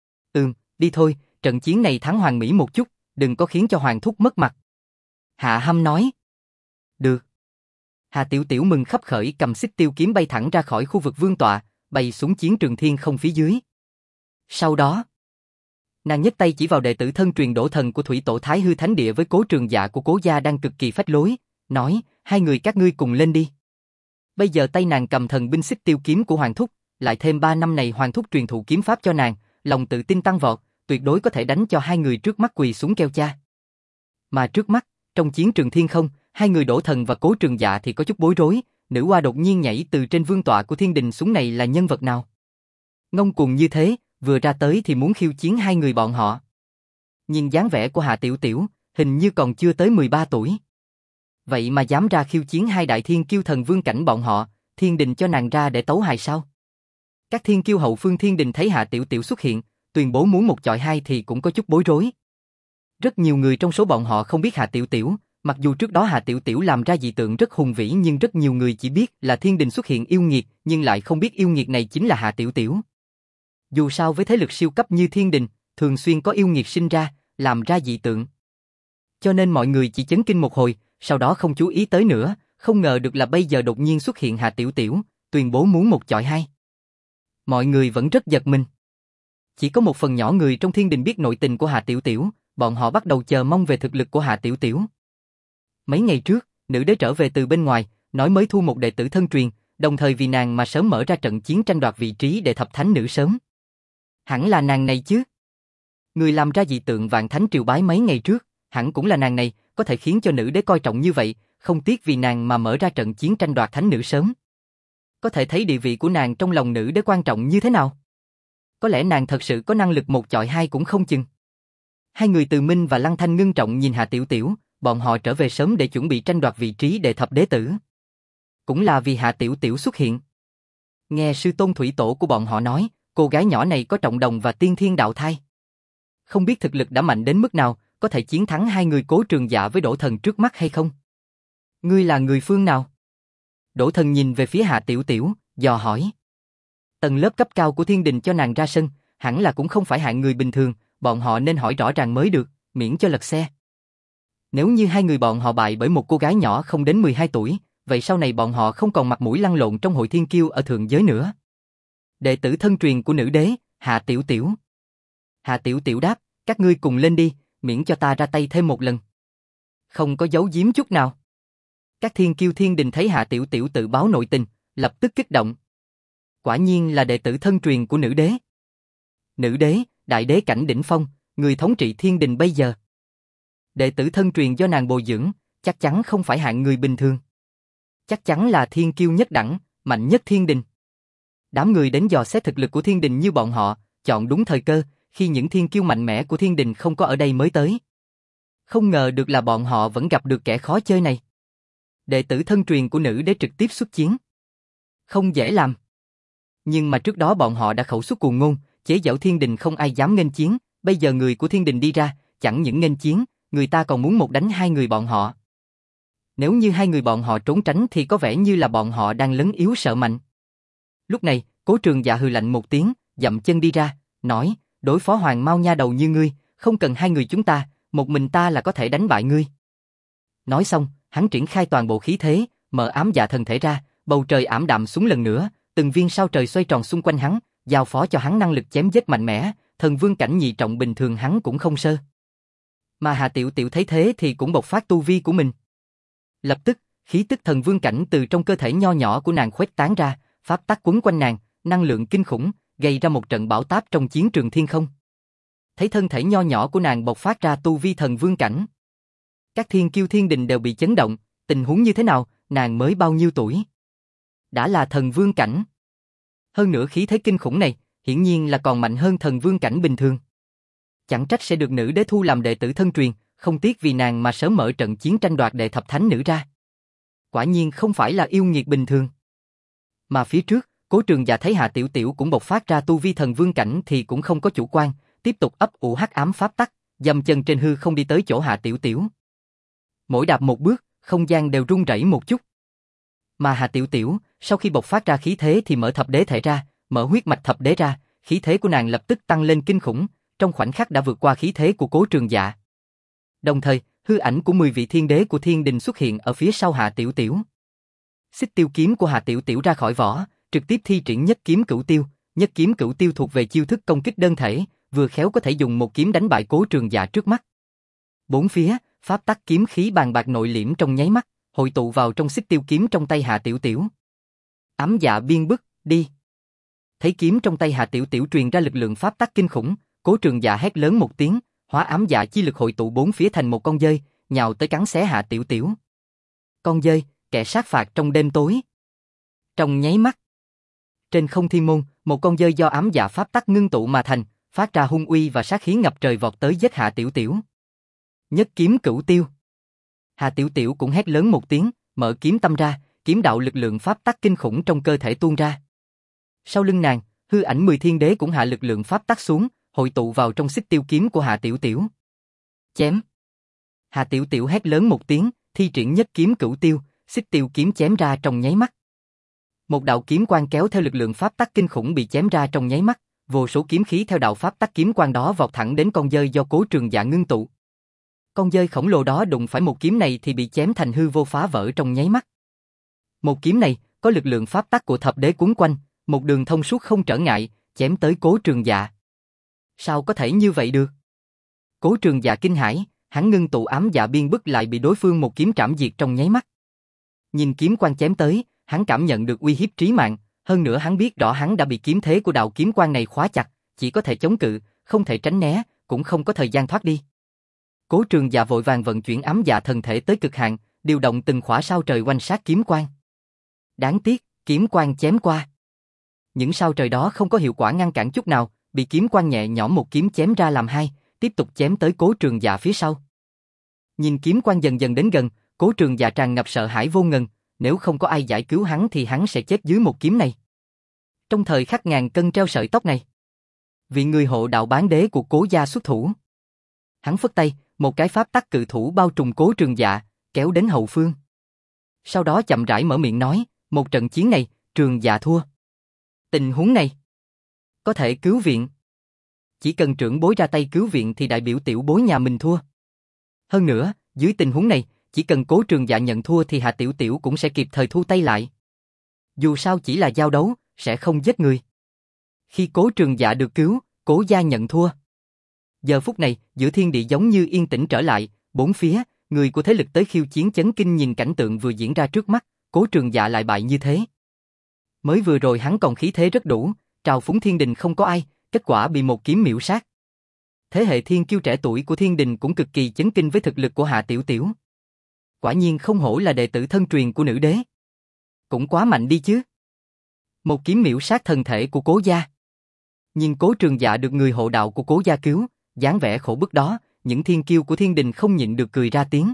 Đi thôi, trận chiến này thắng hoàn mỹ một chút, đừng có khiến cho Hoàng thúc mất mặt. Hạ Hâm nói. Được. Hạ Tiểu Tiểu mừng khấp khởi cầm xích tiêu kiếm bay thẳng ra khỏi khu vực vương tọa, bay xuống chiến trường thiên không phía dưới. Sau đó, nàng nhấc tay chỉ vào đệ tử thân truyền đổ thần của thủy tổ Thái Hư Thánh Địa với Cố Trường Dạ của Cố gia đang cực kỳ phách lối, nói, hai người các ngươi cùng lên đi. Bây giờ tay nàng cầm thần binh xích tiêu kiếm của Hoàng thúc, lại thêm 3 năm này Hoàng thúc truyền thụ kiếm pháp cho nàng, lòng tự tin tăng vọt, tuyệt đối có thể đánh cho hai người trước mắt quỳ xuống kêu cha. Mà trước mắt, trong chiến trường thiên không, hai người đổ thần và Cố Trường Dạ thì có chút bối rối, nữ hoa đột nhiên nhảy từ trên vương tọa của thiên đình xuống này là nhân vật nào? Ngông cuồng như thế, vừa ra tới thì muốn khiêu chiến hai người bọn họ. Nhìn dáng vẻ của Hạ Tiểu Tiểu, hình như còn chưa tới 13 tuổi. Vậy mà dám ra khiêu chiến hai đại thiên kiêu thần vương cảnh bọn họ, thiên đình cho nàng ra để tấu hài sao? Các thiên kiêu hậu phương thiên đình thấy Hạ Tiểu Tiểu xuất hiện, tuyên bố muốn một chọi hai thì cũng có chút bối rối. Rất nhiều người trong số bọn họ không biết Hạ Tiểu Tiểu, mặc dù trước đó Hạ Tiểu Tiểu làm ra dị tượng rất hùng vĩ nhưng rất nhiều người chỉ biết là thiên đình xuất hiện yêu nghiệt, nhưng lại không biết yêu nghiệt này chính là Hạ Tiểu Tiểu. Dù sao với thế lực siêu cấp như thiên đình, thường xuyên có yêu nghiệt sinh ra, làm ra dị tượng. Cho nên mọi người chỉ chấn kinh một hồi, sau đó không chú ý tới nữa, không ngờ được là bây giờ đột nhiên xuất hiện Hạ Tiểu Tiểu, tuyên bố muốn một chọi hai. Mọi người vẫn rất giật mình. Chỉ có một phần nhỏ người trong thiên đình biết nội tình của Hạ Tiểu Tiểu, bọn họ bắt đầu chờ mong về thực lực của Hạ Tiểu Tiểu. Mấy ngày trước, nữ đế trở về từ bên ngoài, nói mới thu một đệ tử thân truyền, đồng thời vì nàng mà sớm mở ra trận chiến tranh đoạt vị trí để thập thánh nữ sớm. Hẳn là nàng này chứ. Người làm ra dị tượng vạn thánh triều bái mấy ngày trước, hẳn cũng là nàng này, có thể khiến cho nữ đế coi trọng như vậy, không tiếc vì nàng mà mở ra trận chiến tranh đoạt thánh nữ sớm. Có thể thấy địa vị của nàng trong lòng nữ đế quan trọng như thế nào. Có lẽ nàng thật sự có năng lực một chọi hai cũng không chừng. Hai người Từ Minh và Lăng Thanh ngưng trọng nhìn Hạ Tiểu Tiểu, bọn họ trở về sớm để chuẩn bị tranh đoạt vị trí đệ thập đế tử. Cũng là vì Hạ Tiểu Tiểu xuất hiện. Nghe sư tôn thủy tổ của bọn họ nói, cô gái nhỏ này có trọng đồng và tiên thiên đạo thai. Không biết thực lực đã mạnh đến mức nào, có thể chiến thắng hai người Cố Trường Dạ với Đỗ Thần trước mắt hay không? Ngươi là người phương nào? Đỗ Thần nhìn về phía Hạ Tiểu Tiểu, dò hỏi. Tầng lớp cấp cao của thiên đình cho nàng ra sân, hẳn là cũng không phải hạng người bình thường, bọn họ nên hỏi rõ ràng mới được, miễn cho lật xe. Nếu như hai người bọn họ bại bởi một cô gái nhỏ không đến 12 tuổi, vậy sau này bọn họ không còn mặt mũi lăn lộn trong hội thiên kiêu ở thượng giới nữa. Đệ tử thân truyền của nữ đế, Hạ Tiểu Tiểu. Hạ Tiểu Tiểu đáp, các ngươi cùng lên đi, miễn cho ta ra tay thêm một lần. Không có giấu giếm chút nào. Các thiên kiêu thiên đình thấy Hạ Tiểu Tiểu tự báo nội tình, lập tức kích động. Quả nhiên là đệ tử thân truyền của nữ đế. Nữ đế, đại đế cảnh đỉnh phong, người thống trị thiên đình bây giờ. Đệ tử thân truyền do nàng bồi dưỡng, chắc chắn không phải hạng người bình thường. Chắc chắn là thiên kiêu nhất đẳng, mạnh nhất thiên đình. Đám người đến dò xét thực lực của thiên đình như bọn họ, chọn đúng thời cơ, khi những thiên kiêu mạnh mẽ của thiên đình không có ở đây mới tới. Không ngờ được là bọn họ vẫn gặp được kẻ khó chơi này. Đệ tử thân truyền của nữ đế trực tiếp xuất chiến. Không dễ làm. Nhưng mà trước đó bọn họ đã khẩu suất cuồng ngôn, chế giễu thiên đình không ai dám nghênh chiến, Bây giờ người của thiên đình đi ra, chẳng những nghênh chiến, người ta còn muốn một đánh hai người bọn họ. Nếu như hai người bọn họ trốn tránh thì có vẻ như là bọn họ đang lấn yếu sợ mạnh. Lúc này, Cố Trường Dạ hừ lạnh một tiếng, dậm chân đi ra, nói, đối phó Hoàng Mao nha đầu như ngươi, không cần hai người chúng ta, một mình ta là có thể đánh bại ngươi. Nói xong, hắn triển khai toàn bộ khí thế, mở ám dạ thần thể ra, bầu trời ảm đạm xuống lần nữa, từng viên sao trời xoay tròn xung quanh hắn, giao phó cho hắn năng lực chém giết mạnh mẽ, thần vương cảnh nhị trọng bình thường hắn cũng không sơ. Mà Hà Tiểu Tiểu thấy thế thì cũng bộc phát tu vi của mình. Lập tức, khí tức thần vương cảnh từ trong cơ thể nho nhỏ của nàng khuếch tán ra, pháp tắc quấn quanh nàng, năng lượng kinh khủng, gây ra một trận bão táp trong chiến trường thiên không. Thấy thân thể nho nhỏ của nàng bộc phát ra tu vi thần vương cảnh. Các thiên kiêu thiên đình đều bị chấn động, tình huống như thế nào, nàng mới bao nhiêu tuổi? Đã là thần vương cảnh. Hơn nữa khí thế kinh khủng này, hiển nhiên là còn mạnh hơn thần vương cảnh bình thường. Chẳng trách sẽ được nữ đế thu làm đệ tử thân truyền, không tiếc vì nàng mà sớm mở trận chiến tranh đoạt đệ thập thánh nữ ra. Quả nhiên không phải là yêu nghiệt bình thường. Mà phía trước, Cố Trường Dạ thấy Hạ Tiểu Tiểu cũng bộc phát ra tu vi thần vương cảnh thì cũng không có chủ quan, tiếp tục ấp ủ hắc ám pháp tắc, dậm chân trên hư không đi tới chỗ Hạ Tiểu Tiểu. Mỗi đạp một bước, không gian đều rung rẩy một chút. Mà Hạ Tiểu Tiểu, sau khi bộc phát ra khí thế thì mở thập đế thể ra, mở huyết mạch thập đế ra, khí thế của nàng lập tức tăng lên kinh khủng, trong khoảnh khắc đã vượt qua khí thế của Cố Trường Dạ. Đồng thời, hư ảnh của 10 vị thiên đế của thiên đình xuất hiện ở phía sau Hạ Tiểu Tiểu. Xích tiêu kiếm của Hạ Tiểu Tiểu ra khỏi vỏ, trực tiếp thi triển nhất kiếm cửu tiêu. Nhất kiếm cửu tiêu thuộc về chiêu thức công kích đơn thể, vừa khéo có thể dùng một kiếm đánh bại Cố Trường Dạ trước mắt. Bốn phía, pháp tắc kiếm khí bàn bạc nội liễm trong nháy mắt, hội tụ vào trong xích tiêu kiếm trong tay Hạ Tiểu Tiểu. Ám dạ biên bức, đi. Thấy kiếm trong tay Hạ Tiểu Tiểu truyền ra lực lượng pháp tắc kinh khủng, Cố Trường Dạ hét lớn một tiếng, hóa ám dạ chi lực hội tụ bốn phía thành một con dơi, nhào tới cắn xé Hạ Tiểu Tiểu. Con dơi, kẻ sát phạt trong đêm tối. Trong nháy mắt, trên không thiên môn, một con dơi do ám dạ pháp tắc ngưng tụ mà thành, phát ra hung uy và sát khí ngập trời vọt tới giết Hạ Tiểu Tiểu. Nhất kiếm cửu tiêu. Hạ Tiểu Tiểu cũng hét lớn một tiếng, mở kiếm tâm ra, kiếm đạo lực lượng pháp tắc kinh khủng trong cơ thể tuôn ra. Sau lưng nàng, hư ảnh 10 thiên đế cũng hạ lực lượng pháp tắc xuống, hội tụ vào trong xích tiêu kiếm của Hạ Tiểu Tiểu. Chém. Hạ Tiểu Tiểu hét lớn một tiếng, thi triển nhất kiếm cửu tiêu, xích tiêu kiếm chém ra trong nháy mắt. Một đạo kiếm quang kéo theo lực lượng pháp tắc kinh khủng bị chém ra trong nháy mắt, vô số kiếm khí theo đạo pháp tắc kiếm quang đó vọt thẳng đến con dơi do Cố Trường Dạ ngưng tụ. Con dơi khổng lồ đó đụng phải một kiếm này thì bị chém thành hư vô phá vỡ trong nháy mắt. Một kiếm này có lực lượng pháp tắc của thập đế cuốn quanh, một đường thông suốt không trở ngại, chém tới Cố Trường Dạ. Sao có thể như vậy được? Cố Trường Dạ kinh hãi, hắn ngưng tụ ám dạ biên bức lại bị đối phương một kiếm trảm diệt trong nháy mắt. Nhìn kiếm quang chém tới, hắn cảm nhận được uy hiếp trí mạng, hơn nữa hắn biết rõ hắn đã bị kiếm thế của đạo kiếm quang này khóa chặt, chỉ có thể chống cự, không thể tránh né, cũng không có thời gian thoát đi. Cố Trường Dạ vội vàng vận chuyển ám dạ thần thể tới cực hạn, điều động từng khỏa sao trời quanh sát kiếm quang. Đáng tiếc, kiếm quang chém qua. Những sao trời đó không có hiệu quả ngăn cản chút nào, bị kiếm quang nhẹ nhõm một kiếm chém ra làm hai, tiếp tục chém tới Cố Trường Dạ phía sau. Nhìn kiếm quang dần dần đến gần, Cố Trường Dạ tràn ngập sợ hãi vô ngần, nếu không có ai giải cứu hắn thì hắn sẽ chết dưới một kiếm này. Trong thời khắc ngàn cân treo sợi tóc này, vị người hộ đạo bán đế của Cố gia xuất thủ. Hắn phất tay, một cái pháp tắc cự thủ bao trùm Cố Trường Dạ, kéo đến hậu phương. Sau đó chậm rãi mở miệng nói, một trận chiến này, Trường Dạ thua. Tình huống này, có thể cứu viện. Chỉ cần trưởng bối ra tay cứu viện thì đại biểu tiểu bối nhà mình thua. Hơn nữa, dưới tình huống này, chỉ cần Cố Trường Dạ nhận thua thì Hạ Tiểu Tiểu cũng sẽ kịp thời thu tay lại. Dù sao chỉ là giao đấu, sẽ không giết người. Khi Cố Trường Dạ được cứu, Cố gia nhận thua. Giờ phút này, giữa thiên địa giống như yên tĩnh trở lại, bốn phía, người của thế lực tới khiêu chiến chấn kinh nhìn cảnh tượng vừa diễn ra trước mắt, Cố Trường Dạ lại bại như thế. Mới vừa rồi hắn còn khí thế rất đủ, trào phúng thiên đình không có ai, kết quả bị một kiếm miểu sát. Thế hệ thiên kiêu trẻ tuổi của thiên đình cũng cực kỳ chấn kinh với thực lực của Hạ Tiểu Tiểu. Quả nhiên không hổ là đệ tử thân truyền của nữ đế. Cũng quá mạnh đi chứ. Một kiếm miểu sát thần thể của Cố gia. Nhìn Cố Trường Dạ được người hộ đạo của Cố gia cứu, dáng vẻ khổ bức đó, những thiên kiêu của thiên đình không nhịn được cười ra tiếng.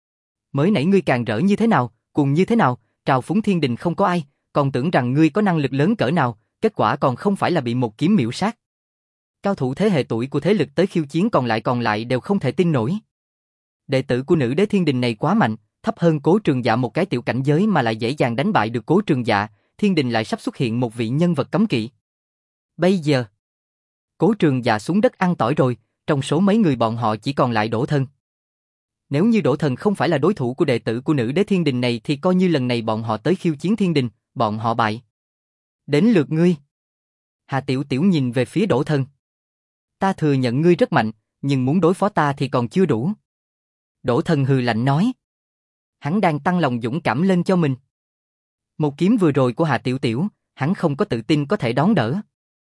Mới nãy ngươi càng rỡ như thế nào, cùng như thế nào, trào phúng thiên đình không có ai, còn tưởng rằng ngươi có năng lực lớn cỡ nào, kết quả còn không phải là bị một kiếm miểu sát. Cao thủ thế hệ tuổi của thế lực tới khiêu chiến còn lại đều không thể tin nổi. Đệ tử của Nữ Đế Thiên Đình này quá mạnh, thấp hơn Cố Trường Dạ một cái tiểu cảnh giới mà lại dễ dàng đánh bại được Cố Trường Dạ, Thiên Đình lại sắp xuất hiện một vị nhân vật cấm kỵ. Bây giờ, Cố Trường Dạ xuống đất ăn tỏi rồi, trong số mấy người bọn họ chỉ còn lại Đỗ Thần. Nếu như Đỗ Thần không phải là đối thủ của đệ tử của Nữ Đế Thiên Đình này thì coi như lần này bọn họ tới khiêu chiến Thiên Đình, bọn họ bại. Đến lượt ngươi. Hà Tiểu Tiểu nhìn về phía Đỗ Thần. Ta thừa nhận ngươi rất mạnh, nhưng muốn đối phó ta thì còn chưa đủ. Đỗ Thần hừ lạnh nói. Hắn đang tăng lòng dũng cảm lên cho mình. Một kiếm vừa rồi của Hà Tiểu Tiểu, hắn không có tự tin có thể đón đỡ.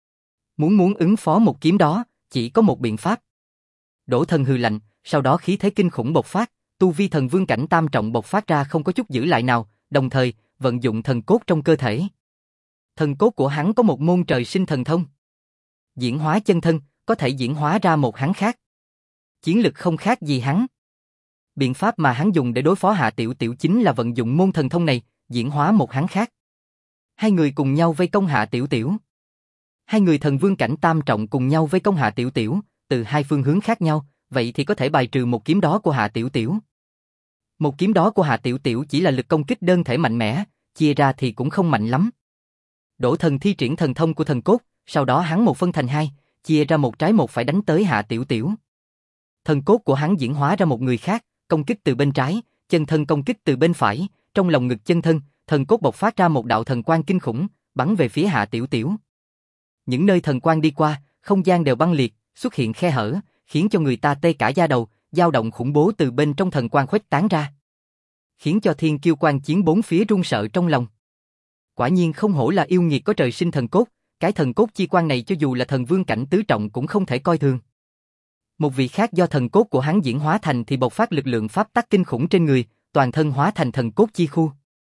Muốn ứng phó một kiếm đó, chỉ có một biện pháp. Đỗ Thần hừ lạnh, sau đó khí thế kinh khủng bộc phát, tu vi thần vương cảnh tam trọng bộc phát ra không có chút giữ lại nào, đồng thời vận dụng thần cốt trong cơ thể. Thần cốt của hắn có một môn trời sinh thần thông. Diễn hóa chân thân, có thể diễn hóa ra một hắn khác. Chiến lực không khác gì hắn. Biện pháp mà hắn dùng để đối phó Hạ Tiểu Tiểu chính là vận dụng môn thần thông này, diễn hóa một hắn khác. Hai người cùng nhau vây công Hạ Tiểu Tiểu. Hai người thần vương cảnh tam trọng cùng nhau vây công Hạ Tiểu Tiểu, từ hai phương hướng khác nhau, vậy thì có thể bài trừ một kiếm đó của Hạ Tiểu Tiểu. Một kiếm đó của Hạ Tiểu Tiểu chỉ là lực công kích đơn thể mạnh mẽ, chia ra thì cũng không mạnh lắm. Đỗ Thần thi triển thần thông của thần cốt, sau đó hắn một phân thành hai, chia ra một trái một phải đánh tới Hạ Tiểu Tiểu. Thần cốt của hắn diễn hóa ra một người khác, công kích từ bên trái, chân thân công kích từ bên phải, trong lòng ngực chân thân, thần cốt bộc phát ra một đạo thần quang kinh khủng, bắn về phía Hạ Tiểu Tiểu. Những nơi thần quang đi qua, không gian đều băng liệt, xuất hiện khe hở, khiến cho người ta tê cả da đầu, dao động khủng bố từ bên trong thần quang khuếch tán ra, khiến cho thiên kiêu quan chiến bốn phía run sợ trong lòng. Quả nhiên không hổ là yêu nghiệt có trời sinh thần cốt, cái thần cốt chi quan này cho dù là thần vương cảnh tứ trọng cũng không thể coi thường. Một vị khác do thần cốt của hắn diễn hóa thành thì bộc phát lực lượng pháp tắc kinh khủng trên người, toàn thân hóa thành thần cốt chi khu.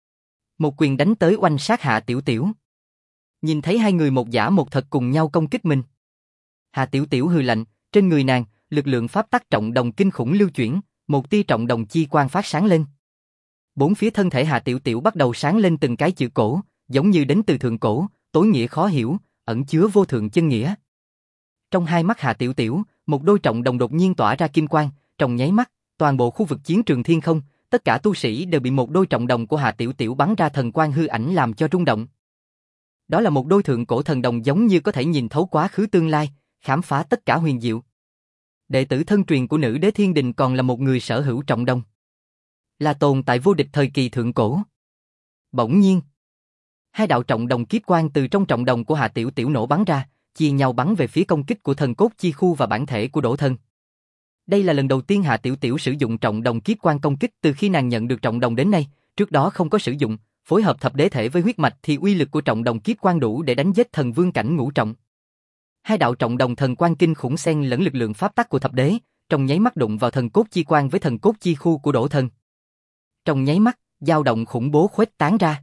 Một quyền đánh tới oanh sát Hạ Tiểu Tiểu. Nhìn thấy hai người một giả một thật cùng nhau công kích mình. Hạ Tiểu Tiểu hừ lạnh, trên người nàng, lực lượng pháp tắc trọng đồng kinh khủng lưu chuyển, một tia trọng đồng chi quang phát sáng lên. Bốn phía thân thể Hạ Tiểu Tiểu bắt đầu sáng lên từng cái chữ cổ, giống như đến từ thượng cổ, tối nghĩa khó hiểu, ẩn chứa vô thượng chân nghĩa. Trong hai mắt Hạ Tiểu Tiểu, một đôi trọng đồng đột nhiên tỏa ra kim quang, trong nháy mắt, toàn bộ khu vực chiến trường thiên không, tất cả tu sĩ đều bị một đôi trọng đồng của Hạ Tiểu Tiểu bắn ra thần quang hư ảnh làm cho rung động. Đó là một đôi thượng cổ thần đồng giống như có thể nhìn thấu quá khứ tương lai, khám phá tất cả huyền diệu. Đệ tử thân truyền của Nữ Đế Thiên Đình còn là một người sở hữu trọng đồng, là tồn tại vô địch thời kỳ thượng cổ. Bỗng nhiên, hai đạo trọng đồng kiếp quang từ trong trọng đồng của Hạ Tiểu Tiểu nổ bắn ra, chia nhau bắn về phía công kích của thần cốt chi khu và bản thể của Đỗ Thần. Đây là lần đầu tiên Hạ Tiểu Tiểu sử dụng trọng đồng kiếp quang công kích từ khi nàng nhận được trọng đồng đến nay, trước đó không có sử dụng, phối hợp thập đế thể với huyết mạch thì uy lực của trọng đồng kiếp quang đủ để đánh giết thần vương cảnh ngũ trọng. Hai đạo trọng đồng thần quang kinh khủng xen lẫn lực lượng pháp tắc của thập đế, trong nháy mắt đụng vào thần cốt chi quang với thần cốt chi khu của Đỗ Thần. Trong nháy mắt, dao động khủng bố khuếch tán ra.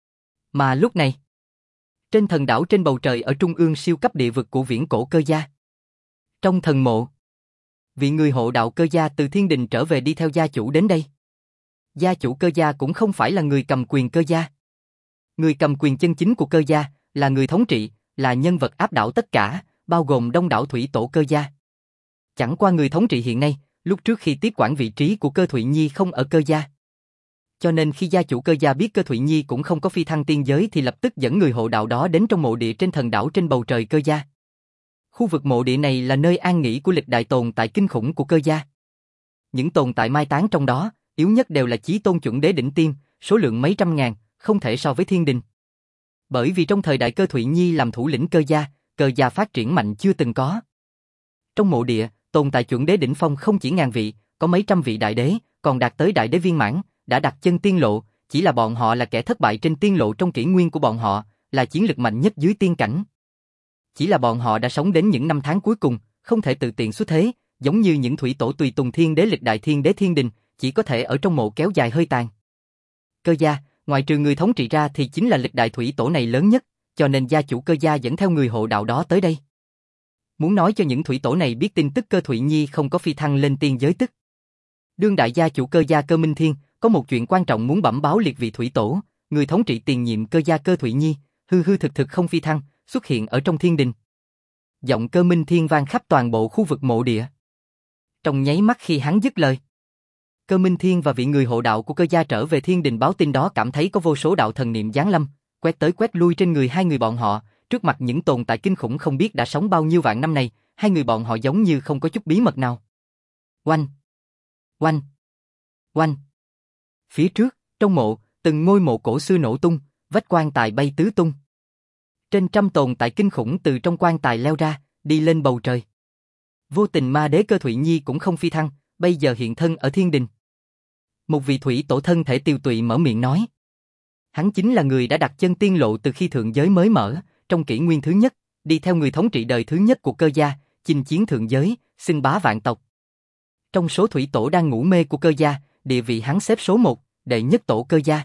Mà lúc này, trên thần đảo trên bầu trời ở trung ương siêu cấp địa vực của viễn cổ Cơ Gia. Trong thần mộ, vị người hộ đạo Cơ Gia từ Thiên Đình trở về đi theo gia chủ đến đây. Gia chủ Cơ Gia cũng không phải là người cầm quyền Cơ Gia. Người cầm quyền chân chính của Cơ Gia là người thống trị, là nhân vật áp đảo tất cả, bao gồm đông đảo thủy tổ Cơ Gia. Chẳng qua người thống trị hiện nay, lúc trước khi tiếp quản vị trí của Cơ Thụy Nhi không ở Cơ Gia. Cho nên khi gia chủ Cơ Gia biết Cơ Thụy Nhi cũng không có phi thăng tiên giới thì lập tức dẫn người hộ đạo đó đến trong mộ địa trên thần đảo trên bầu trời Cơ Gia. Khu vực mộ địa này là nơi an nghỉ của lịch đại tồn tại kinh khủng của Cơ Gia. Những tồn tại mai táng trong đó, yếu nhất đều là chí tôn chuẩn đế đỉnh tiêm, số lượng mấy trăm ngàn, không thể so với Thiên Đình. Bởi vì trong thời đại Cơ Thụy Nhi làm thủ lĩnh Cơ Gia phát triển mạnh chưa từng có. Trong mộ địa, tồn tại chuẩn đế đỉnh phong không chỉ ngàn vị, có mấy trăm vị đại đế, còn đạt tới đại đế viên mãn, đã đặt chân tiên lộ, chỉ là bọn họ là kẻ thất bại trên tiên lộ trong kỷ nguyên của bọn họ, là chiến lực mạnh nhất dưới tiên cảnh. Chỉ là bọn họ đã sống đến những năm tháng cuối cùng, không thể tự tiện xuất thế, giống như những thủy tổ tùy tùng thiên đế lịch đại thiên đế Thiên Đình, chỉ có thể ở trong mộ kéo dài hơi tàn. Cơ Gia, ngoài trừ người thống trị ra thì chính là lịch đại thủy tổ này lớn nhất, cho nên gia chủ Cơ Gia dẫn theo người hộ đạo đó tới đây. Muốn nói cho những thủy tổ này biết tin tức Cơ Thụy Nhi không có phi thăng lên tiên giới tức. Đương đại gia chủ Cơ Gia Cơ Minh Thiên, có một chuyện quan trọng muốn bẩm báo liệt vị thủy tổ, người thống trị tiền nhiệm Cơ Gia Cơ Thụy Nhi, hư thực không phi thăng, xuất hiện ở trong Thiên Đình. Giọng Cơ Minh Thiên vang khắp toàn bộ khu vực mộ địa. Trong nháy mắt khi hắn dứt lời, Cơ Minh Thiên và vị người hộ đạo của Cơ gia trở về thiên đình báo tin đó cảm thấy có vô số đạo thần niệm giáng lâm, quét tới quét lui trên người hai người bọn họ, trước mặt những tồn tại kinh khủng không biết đã sống bao nhiêu vạn năm này, hai người bọn họ giống như không có chút bí mật nào. Oanh! Oanh! Oanh! Phía trước, trong mộ, từng ngôi mộ cổ xưa nổ tung, vách quan tài bay tứ tung. Trên trăm tồn tại kinh khủng từ trong quan tài leo ra, đi lên bầu trời. Vô Tình Ma Đế Cơ Thụy Nhi cũng không phi thăng, bây giờ hiện thân ở thiên đình. Một vị thủy tổ thân thể tiều tụy mở miệng nói. Hắn chính là người đã đặt chân tiên lộ từ khi thượng giới mới mở, trong kỷ nguyên thứ nhất, đi theo người thống trị đời thứ nhất của Cơ gia, chinh chiến thượng giới, xưng bá vạn tộc. Trong số thủy tổ đang ngủ mê của Cơ gia, địa vị hắn xếp số 1, đệ nhất tổ Cơ gia.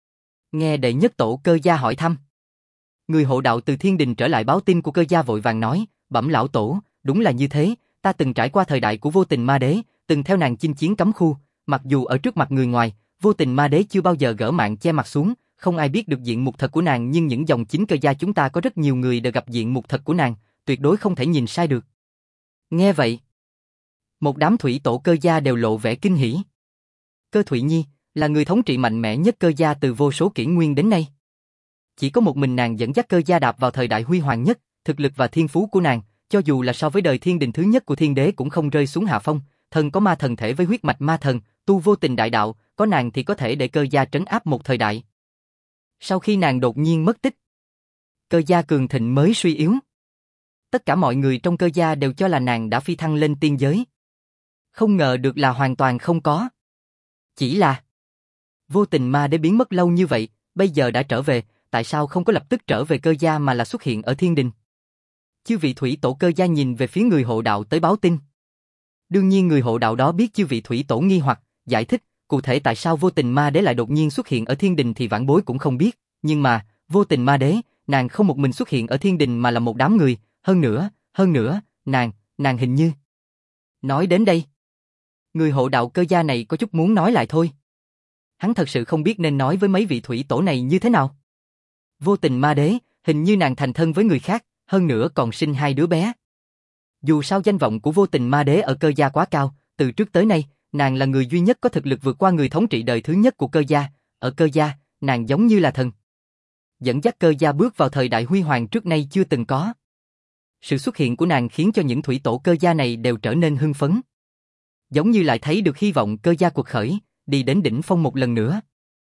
Nghe đệ nhất tổ Cơ gia hỏi thăm, người hộ đạo từ thiên đình trở lại báo tin của Cơ gia vội vàng nói, bẩm lão tổ, đúng là như thế, ta từng trải qua thời đại của Vô Tình Ma Đế, từng theo nàng chinh chiến cấm khu, mặc dù ở trước mặt người ngoài, Vô Tình Ma Đế chưa bao giờ gỡ mạng che mặt xuống, không ai biết được diện mục thật của nàng, nhưng những dòng chính Cơ gia chúng ta có rất nhiều người đều gặp diện mục thật của nàng, tuyệt đối không thể nhìn sai được. Nghe vậy, một đám thủy tổ Cơ gia đều lộ vẻ kinh hỉ. Cơ Thụy Nhi là người thống trị mạnh mẽ nhất Cơ gia từ vô số kỷ nguyên đến nay. Chỉ có một mình nàng dẫn dắt Cơ gia đạp vào thời đại huy hoàng nhất, thực lực và thiên phú của nàng, cho dù là so với đời thiên đình thứ nhất của thiên đế cũng không rơi xuống hạ phong, thần có ma thần thể với huyết mạch ma thần, tu vô tình đại đạo, có nàng thì có thể để Cơ gia trấn áp một thời đại. Sau khi nàng đột nhiên mất tích, Cơ gia cường thịnh mới suy yếu. Tất cả mọi người trong Cơ gia đều cho là nàng đã phi thăng lên tiên giới. Không ngờ được là hoàn toàn không có. Chỉ là Vô Tình Ma Đế biến mất lâu như vậy, bây giờ đã trở về, tại sao không có lập tức trở về Cơ gia mà là xuất hiện ở thiên đình? Chư vị thủy tổ Cơ gia nhìn về phía người hộ đạo tới báo tin. Đương nhiên người hộ đạo đó biết chư vị thủy tổ nghi hoặc, giải thích, cụ thể tại sao Vô Tình Ma Đế lại đột nhiên xuất hiện ở thiên đình thì vãn bối cũng không biết, nhưng mà, Vô Tình Ma Đế, nàng không một mình xuất hiện ở thiên đình mà là một đám người, hơn nữa, nàng hình như. Nói đến đây, người hộ đạo Cơ gia này có chút muốn nói lại thôi. Hắn thật sự không biết nên nói với mấy vị thủy tổ này như thế nào. Vô Tình Ma Đế, hình như nàng thành thân với người khác, hơn nữa còn sinh hai đứa bé. Dù sao danh vọng của Vô Tình Ma Đế ở Cơ gia quá cao, từ trước tới nay, nàng là người duy nhất có thực lực vượt qua người thống trị đời thứ nhất của Cơ gia, ở Cơ gia, nàng giống như là thần. Dẫn dắt Cơ gia bước vào thời đại huy hoàng trước nay chưa từng có. Sự xuất hiện của nàng khiến cho những thủy tổ Cơ gia này đều trở nên hưng phấn. Giống như lại thấy được hy vọng Cơ gia cuộc khởi, đi đến đỉnh phong một lần nữa.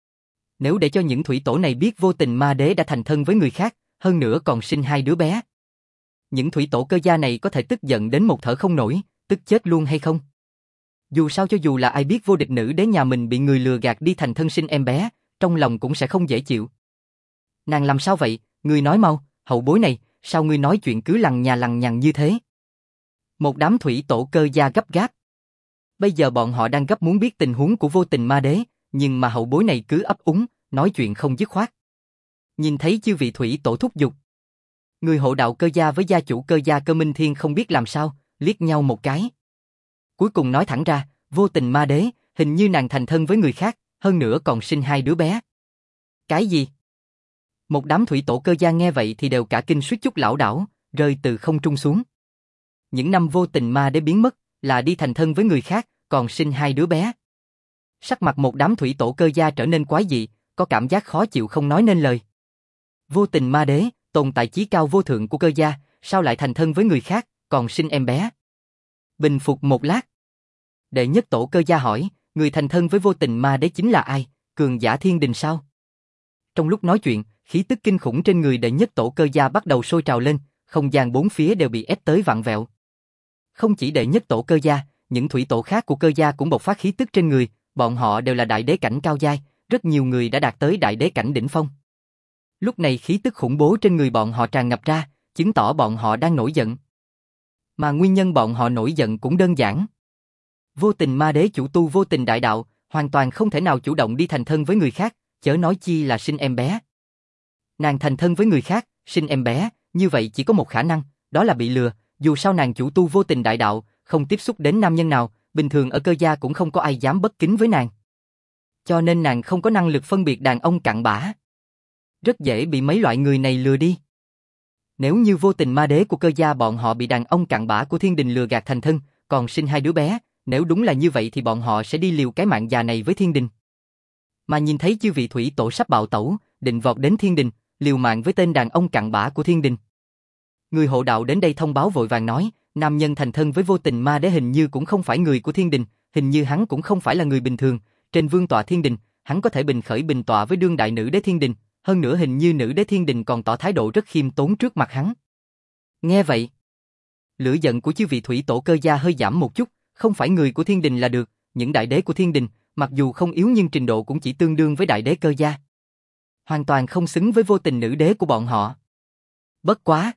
Nếu để cho những thủy tổ này biết Vô Tình Ma Đế đã thành thân với người khác, hơn nữa còn sinh hai đứa bé, những thủy tổ Cơ gia này có thể tức giận đến một thở không nổi, tức chết luôn hay không? Dù sao cho dù là ai biết Vô Địch Nữ Đế nhà mình bị người lừa gạt đi thành thân sinh em bé, trong lòng cũng sẽ không dễ chịu. Nàng làm sao vậy? Ngươi nói mau, hậu bối này, sao ngươi nói chuyện cứ lằng nhà lằng nhằng như thế? Một đám thủy tổ Cơ gia gấp gáp. Bây giờ bọn họ đang gấp muốn biết tình huống của Vô Tình Ma Đế, nhưng mà hậu bối này cứ ấp úng, nói chuyện không dứt khoát. Nhìn thấy chư vị thủy tổ thúc giục, người hộ đạo Cơ gia với gia chủ Cơ gia Cơ Minh Thiên không biết làm sao, liếc nhau một cái. Cuối cùng nói thẳng ra, Vô Tình Ma Đế, hình như nàng thành thân với người khác, hơn nữa còn sinh hai đứa bé. Cái gì? Một đám thủy tổ Cơ gia nghe vậy thì đều cả kinh suýt chút lảo đảo, rơi từ không trung xuống. Những năm Vô Tình Ma Đế biến mất, là đi thành thân với người khác, còn sinh hai đứa bé. Sắc mặt một đám thủy tổ Cơ gia trở nên quái dị, có cảm giác khó chịu không nói nên lời. Vô Tình Ma Đế, tồn tại chí cao vô thượng của Cơ gia, sao lại thành thân với người khác, còn sinh em bé? Bình phục một lát, đệ nhất tổ Cơ gia hỏi, người thành thân với Vô Tình Ma Đế chính là ai, cường giả thiên đình sao? Trong lúc nói chuyện, khí tức kinh khủng trên người đệ nhất tổ Cơ gia bắt đầu sôi trào lên, không gian bốn phía đều bị ép tới vặn vẹo. Không chỉ đệ nhất tổ Cơ gia, những thủy tổ khác của Cơ gia cũng bộc phát khí tức trên người, bọn họ đều là đại đế cảnh cao giai, rất nhiều người đã đạt tới đại đế cảnh đỉnh phong. Lúc này khí tức khủng bố trên người bọn họ tràn ngập ra, chứng tỏ bọn họ đang nổi giận. Mà nguyên nhân bọn họ nổi giận cũng đơn giản. Vô Tình Ma Đế chủ tu vô tình đại đạo, hoàn toàn không thể nào chủ động đi thành thân với người khác, chớ nói chi là sinh em bé. Nàng thành thân với người khác, sinh em bé, như vậy chỉ có một khả năng, đó là bị lừa, dù sao nàng chủ tu vô tình đại đạo, không tiếp xúc đến nam nhân nào, bình thường ở Cơ gia cũng không có ai dám bất kính với nàng. Cho nên nàng không có năng lực phân biệt đàn ông cặn bã. Rất dễ bị mấy loại người này lừa đi. Nếu như vô tình ma đế của Cơ gia bọn họ bị đàn ông cặn bã của Thiên Đình lừa gạt thành thân, còn sinh hai đứa bé, nếu đúng là như vậy thì bọn họ sẽ đi liều cái mạng già này với Thiên Đình. Mà nhìn thấy chư vị thủy tổ sắp bạo tẩu, định vọt đến Thiên Đình, liều mạng với tên đàn ông cặn bã của Thiên Đình. Người hộ đạo đến đây thông báo vội vàng nói, nam nhân thành thân với vô tình ma đế hình như cũng không phải người của Thiên Đình, hình như hắn cũng không phải là người bình thường, trên vương tọa Thiên Đình, hắn có thể bình khởi bình tọa với đương đại nữ đế Thiên Đình, hơn nữa hình như nữ đế Thiên Đình còn tỏ thái độ rất khiêm tốn trước mặt hắn. Nghe vậy, lửa giận của chư vị thủy tổ Cơ gia hơi giảm một chút, không phải người của Thiên Đình là được, những đại đế của Thiên Đình, mặc dù không yếu nhưng trình độ cũng chỉ tương đương với đại đế Cơ gia. Hoàn toàn không xứng với vô tình nữ đế của bọn họ. Bất quá,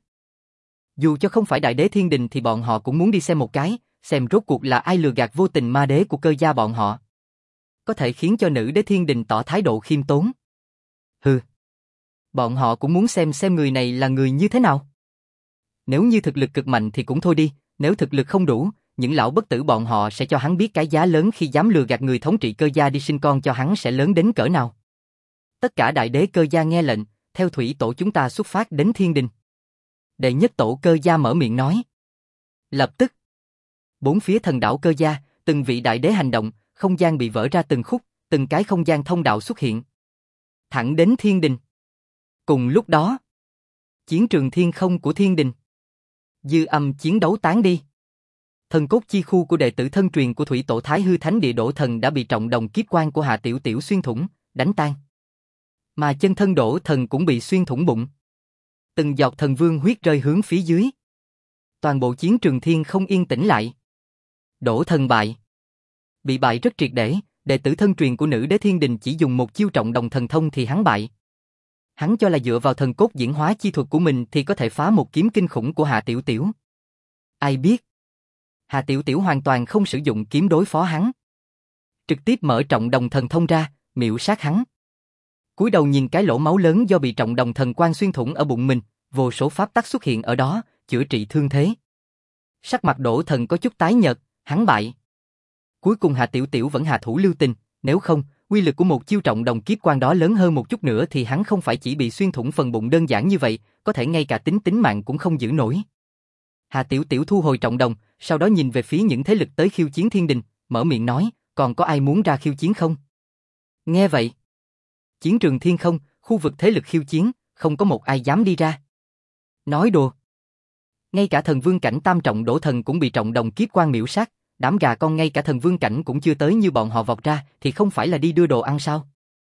dù cho không phải đại đế Thiên Đình thì bọn họ cũng muốn đi xem một cái, xem rốt cuộc là ai lừa gạt vô tình ma đế của Cơ gia bọn họ. Có thể khiến cho nữ đế Thiên Đình tỏ thái độ khiêm tốn. Hừ. Bọn họ cũng muốn xem người này là người như thế nào. Nếu như thực lực cực mạnh thì cũng thôi đi, nếu thực lực không đủ, những lão bất tử bọn họ sẽ cho hắn biết cái giá lớn khi dám lừa gạt người thống trị Cơ gia đi sinh con cho hắn sẽ lớn đến cỡ nào. Tất cả đại đế Cơ gia nghe lệnh, theo thủy tổ chúng ta xuất phát đến Thiên Đình. Đệ nhất tổ Cơ gia mở miệng nói. Lập tức, bốn phía thần đảo Cơ gia, từng vị đại đế hành động, không gian bị vỡ ra từng khúc, từng cái không gian thông đạo xuất hiện. Thẳng đến Thiên Đình. Cùng lúc đó, chiến trường thiên không của Thiên Đình. Dư âm chiến đấu tán đi. Thần cốt chi khu của đệ tử thân truyền của thủy tổ Thái Hư Thánh Địa Đỗ Thần đã bị trọng đồng kiếp quan của Hạ Tiểu Tiểu xuyên thủng, đánh tan. Mà chân thân Đỗ Thần cũng bị xuyên thủng bụng. Từng giọt thần vương huyết rơi hướng phía dưới. Toàn bộ chiến trường thiên không yên tĩnh lại. Đỗ Thần bại. Bị bại rất triệt để, đệ tử thân truyền của nữ đế Thiên Đình chỉ dùng một chiêu trọng đồng thần thông thì hắn bại. Hắn cho là dựa vào thần cốt diễn hóa chi thuật của mình thì có thể phá một kiếm kinh khủng của Hạ Tiểu Tiểu. Ai biết? Hạ Tiểu Tiểu hoàn toàn không sử dụng kiếm đối phó hắn. Trực tiếp mở trọng đồng thần thông ra, miểu sát hắn. Cúi đầu nhìn cái lỗ máu lớn do bị trọng đồng thần quang xuyên thủng ở bụng mình, vô số pháp tắc xuất hiện ở đó, chữa trị thương thế. Sắc mặt Đỗ Thần có chút tái nhợt, hắn bại. Cuối cùng Hạ Tiểu Tiểu vẫn hạ thủ lưu tình, nếu không, uy lực của một chiêu trọng đồng kiếp quan đó lớn hơn một chút nữa thì hắn không phải chỉ bị xuyên thủng phần bụng đơn giản như vậy, có thể ngay cả tính mạng cũng không giữ nổi. Hạ Tiểu Tiểu thu hồi trọng đồng, sau đó nhìn về phía những thế lực tới khiêu chiến Thiên Đình, mở miệng nói, còn có ai muốn ra khiêu chiến không? Nghe vậy, chiến trường thiên không, khu vực thế lực khiêu chiến, không có một ai dám đi ra. Nói đùa. Ngay cả thần vương cảnh tam trọng Đỗ Thần cũng bị trọng đồng kiếp quan miểu sát, đám gà con ngay cả thần vương cảnh cũng chưa tới như bọn họ vọt ra thì không phải là đi đưa đồ ăn sao?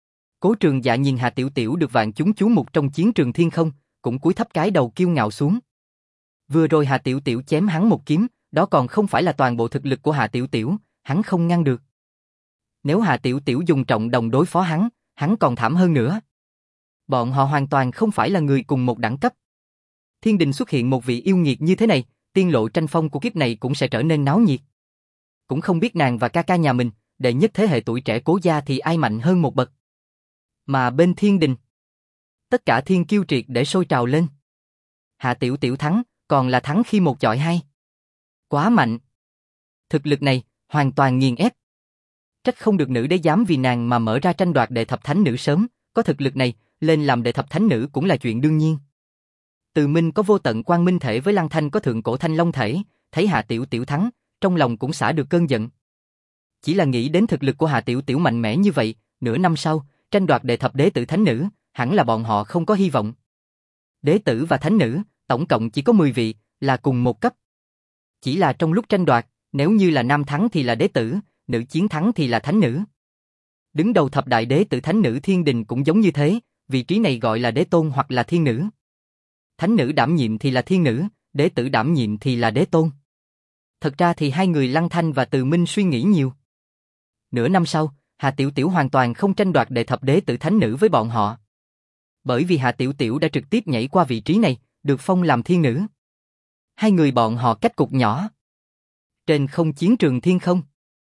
Cố Trường Dạ nhìn Hạ Tiểu Tiểu được vạn chúng chú mục trong chiến trường thiên không, cũng cúi thấp cái đầu kiêu ngạo xuống. Vừa rồi Hạ Tiểu Tiểu chém hắn một kiếm, đó còn không phải là toàn bộ thực lực của Hạ Tiểu Tiểu, hắn không ngăn được. Nếu Hạ Tiểu Tiểu dùng trọng đồng đối phó hắn còn thảm hơn nữa. Bọn họ hoàn toàn không phải là người cùng một đẳng cấp. Thiên Đình xuất hiện một vị yêu nghiệt như thế này, tiên lộ tranh phong của kiếp này cũng sẽ trở nên náo nhiệt. Cũng không biết nàng và ca ca nhà mình, đệ nhất thế hệ tuổi trẻ Cố gia thì ai mạnh hơn một bậc. Mà bên Thiên Đình, tất cả thiên kiêu triệt để sôi trào lên. Hạ Tiểu Tiểu thắng, còn là thắng khi một chọi hai. Quá mạnh. Thực lực này, hoàn toàn nghiền ép. Trách không được nữ đế dám vì nàng mà mở ra tranh đoạt đệ thập thánh nữ sớm, có thực lực này, lên làm đệ thập thánh nữ cũng là chuyện đương nhiên. Từ Minh có vô tận quang minh thể với Lăng Thanh có thượng cổ thanh long thể, thấy Hạ Tiểu Tiểu thắng, trong lòng cũng xả được cơn giận. Chỉ là nghĩ đến thực lực của Hạ Tiểu Tiểu mạnh mẽ như vậy, nửa năm sau, tranh đoạt đệ thập đế tử thánh nữ, hẳn là bọn họ không có hy vọng. Đế tử và thánh nữ, tổng cộng chỉ có 10 vị, là cùng một cấp. Chỉ là trong lúc tranh đoạt, nếu như là nam thắng thì là đế tử, nữ chiến thắng thì là thánh nữ. Đứng đầu thập đại đế tử thánh nữ Thiên Đình cũng giống như thế, vị trí này gọi là đế tôn hoặc là thiên nữ. Thánh nữ đảm nhiệm thì là thiên nữ, đế tử đảm nhiệm thì là đế tôn. Thật ra thì hai người Lăng Thanh và Từ Minh suy nghĩ nhiều. Nửa năm sau, Hạ Tiểu Tiểu hoàn toàn không tranh đoạt đệ thập đế tử thánh nữ với bọn họ. Bởi vì Hạ Tiểu Tiểu đã trực tiếp nhảy qua vị trí này, được phong làm thiên nữ. Hai người bọn họ cách cục nhỏ. Trên không chiến trường thiên không.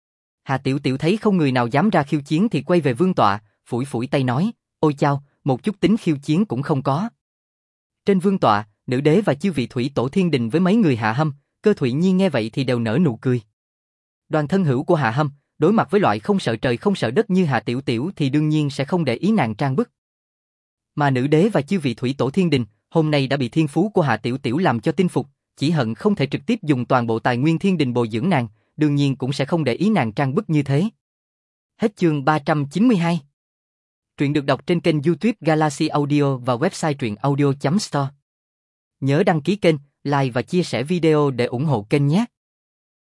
Hạ Tiểu Tiểu thấy không người nào dám ra khiêu chiến thì quay về vương tọa, phủi phủi tay nói, ôi chao, một chút tính khiêu chiến cũng không có. Trên vương tọa, nữ đế và chư vị thủy tổ Thiên Đình với mấy người Hạ Hâm, Cơ Thụy Nhi nghe vậy thì đều nở nụ cười. Đoàn thân hữu của Hạ Hâm, đối mặt với loại không sợ trời không sợ đất như Hạ Tiểu Tiểu thì đương nhiên sẽ không để ý nàng trang bức. Mà nữ đế và chư vị thủy tổ Thiên Đình, hôm nay đã bị thiên phú của Hạ Tiểu Tiểu làm cho tin phục, chỉ hận không thể trực tiếp dùng toàn bộ tài nguyên thiên đình bồi dưỡng nàng, đương nhiên cũng sẽ không để ý nàng trang bức như thế. Hết chương 392. Truyện được đọc trên kênh YouTube Galaxy Audio và website truyệnaudio.store. Nhớ đăng ký kênh, like và chia sẻ video để ủng hộ kênh nhé.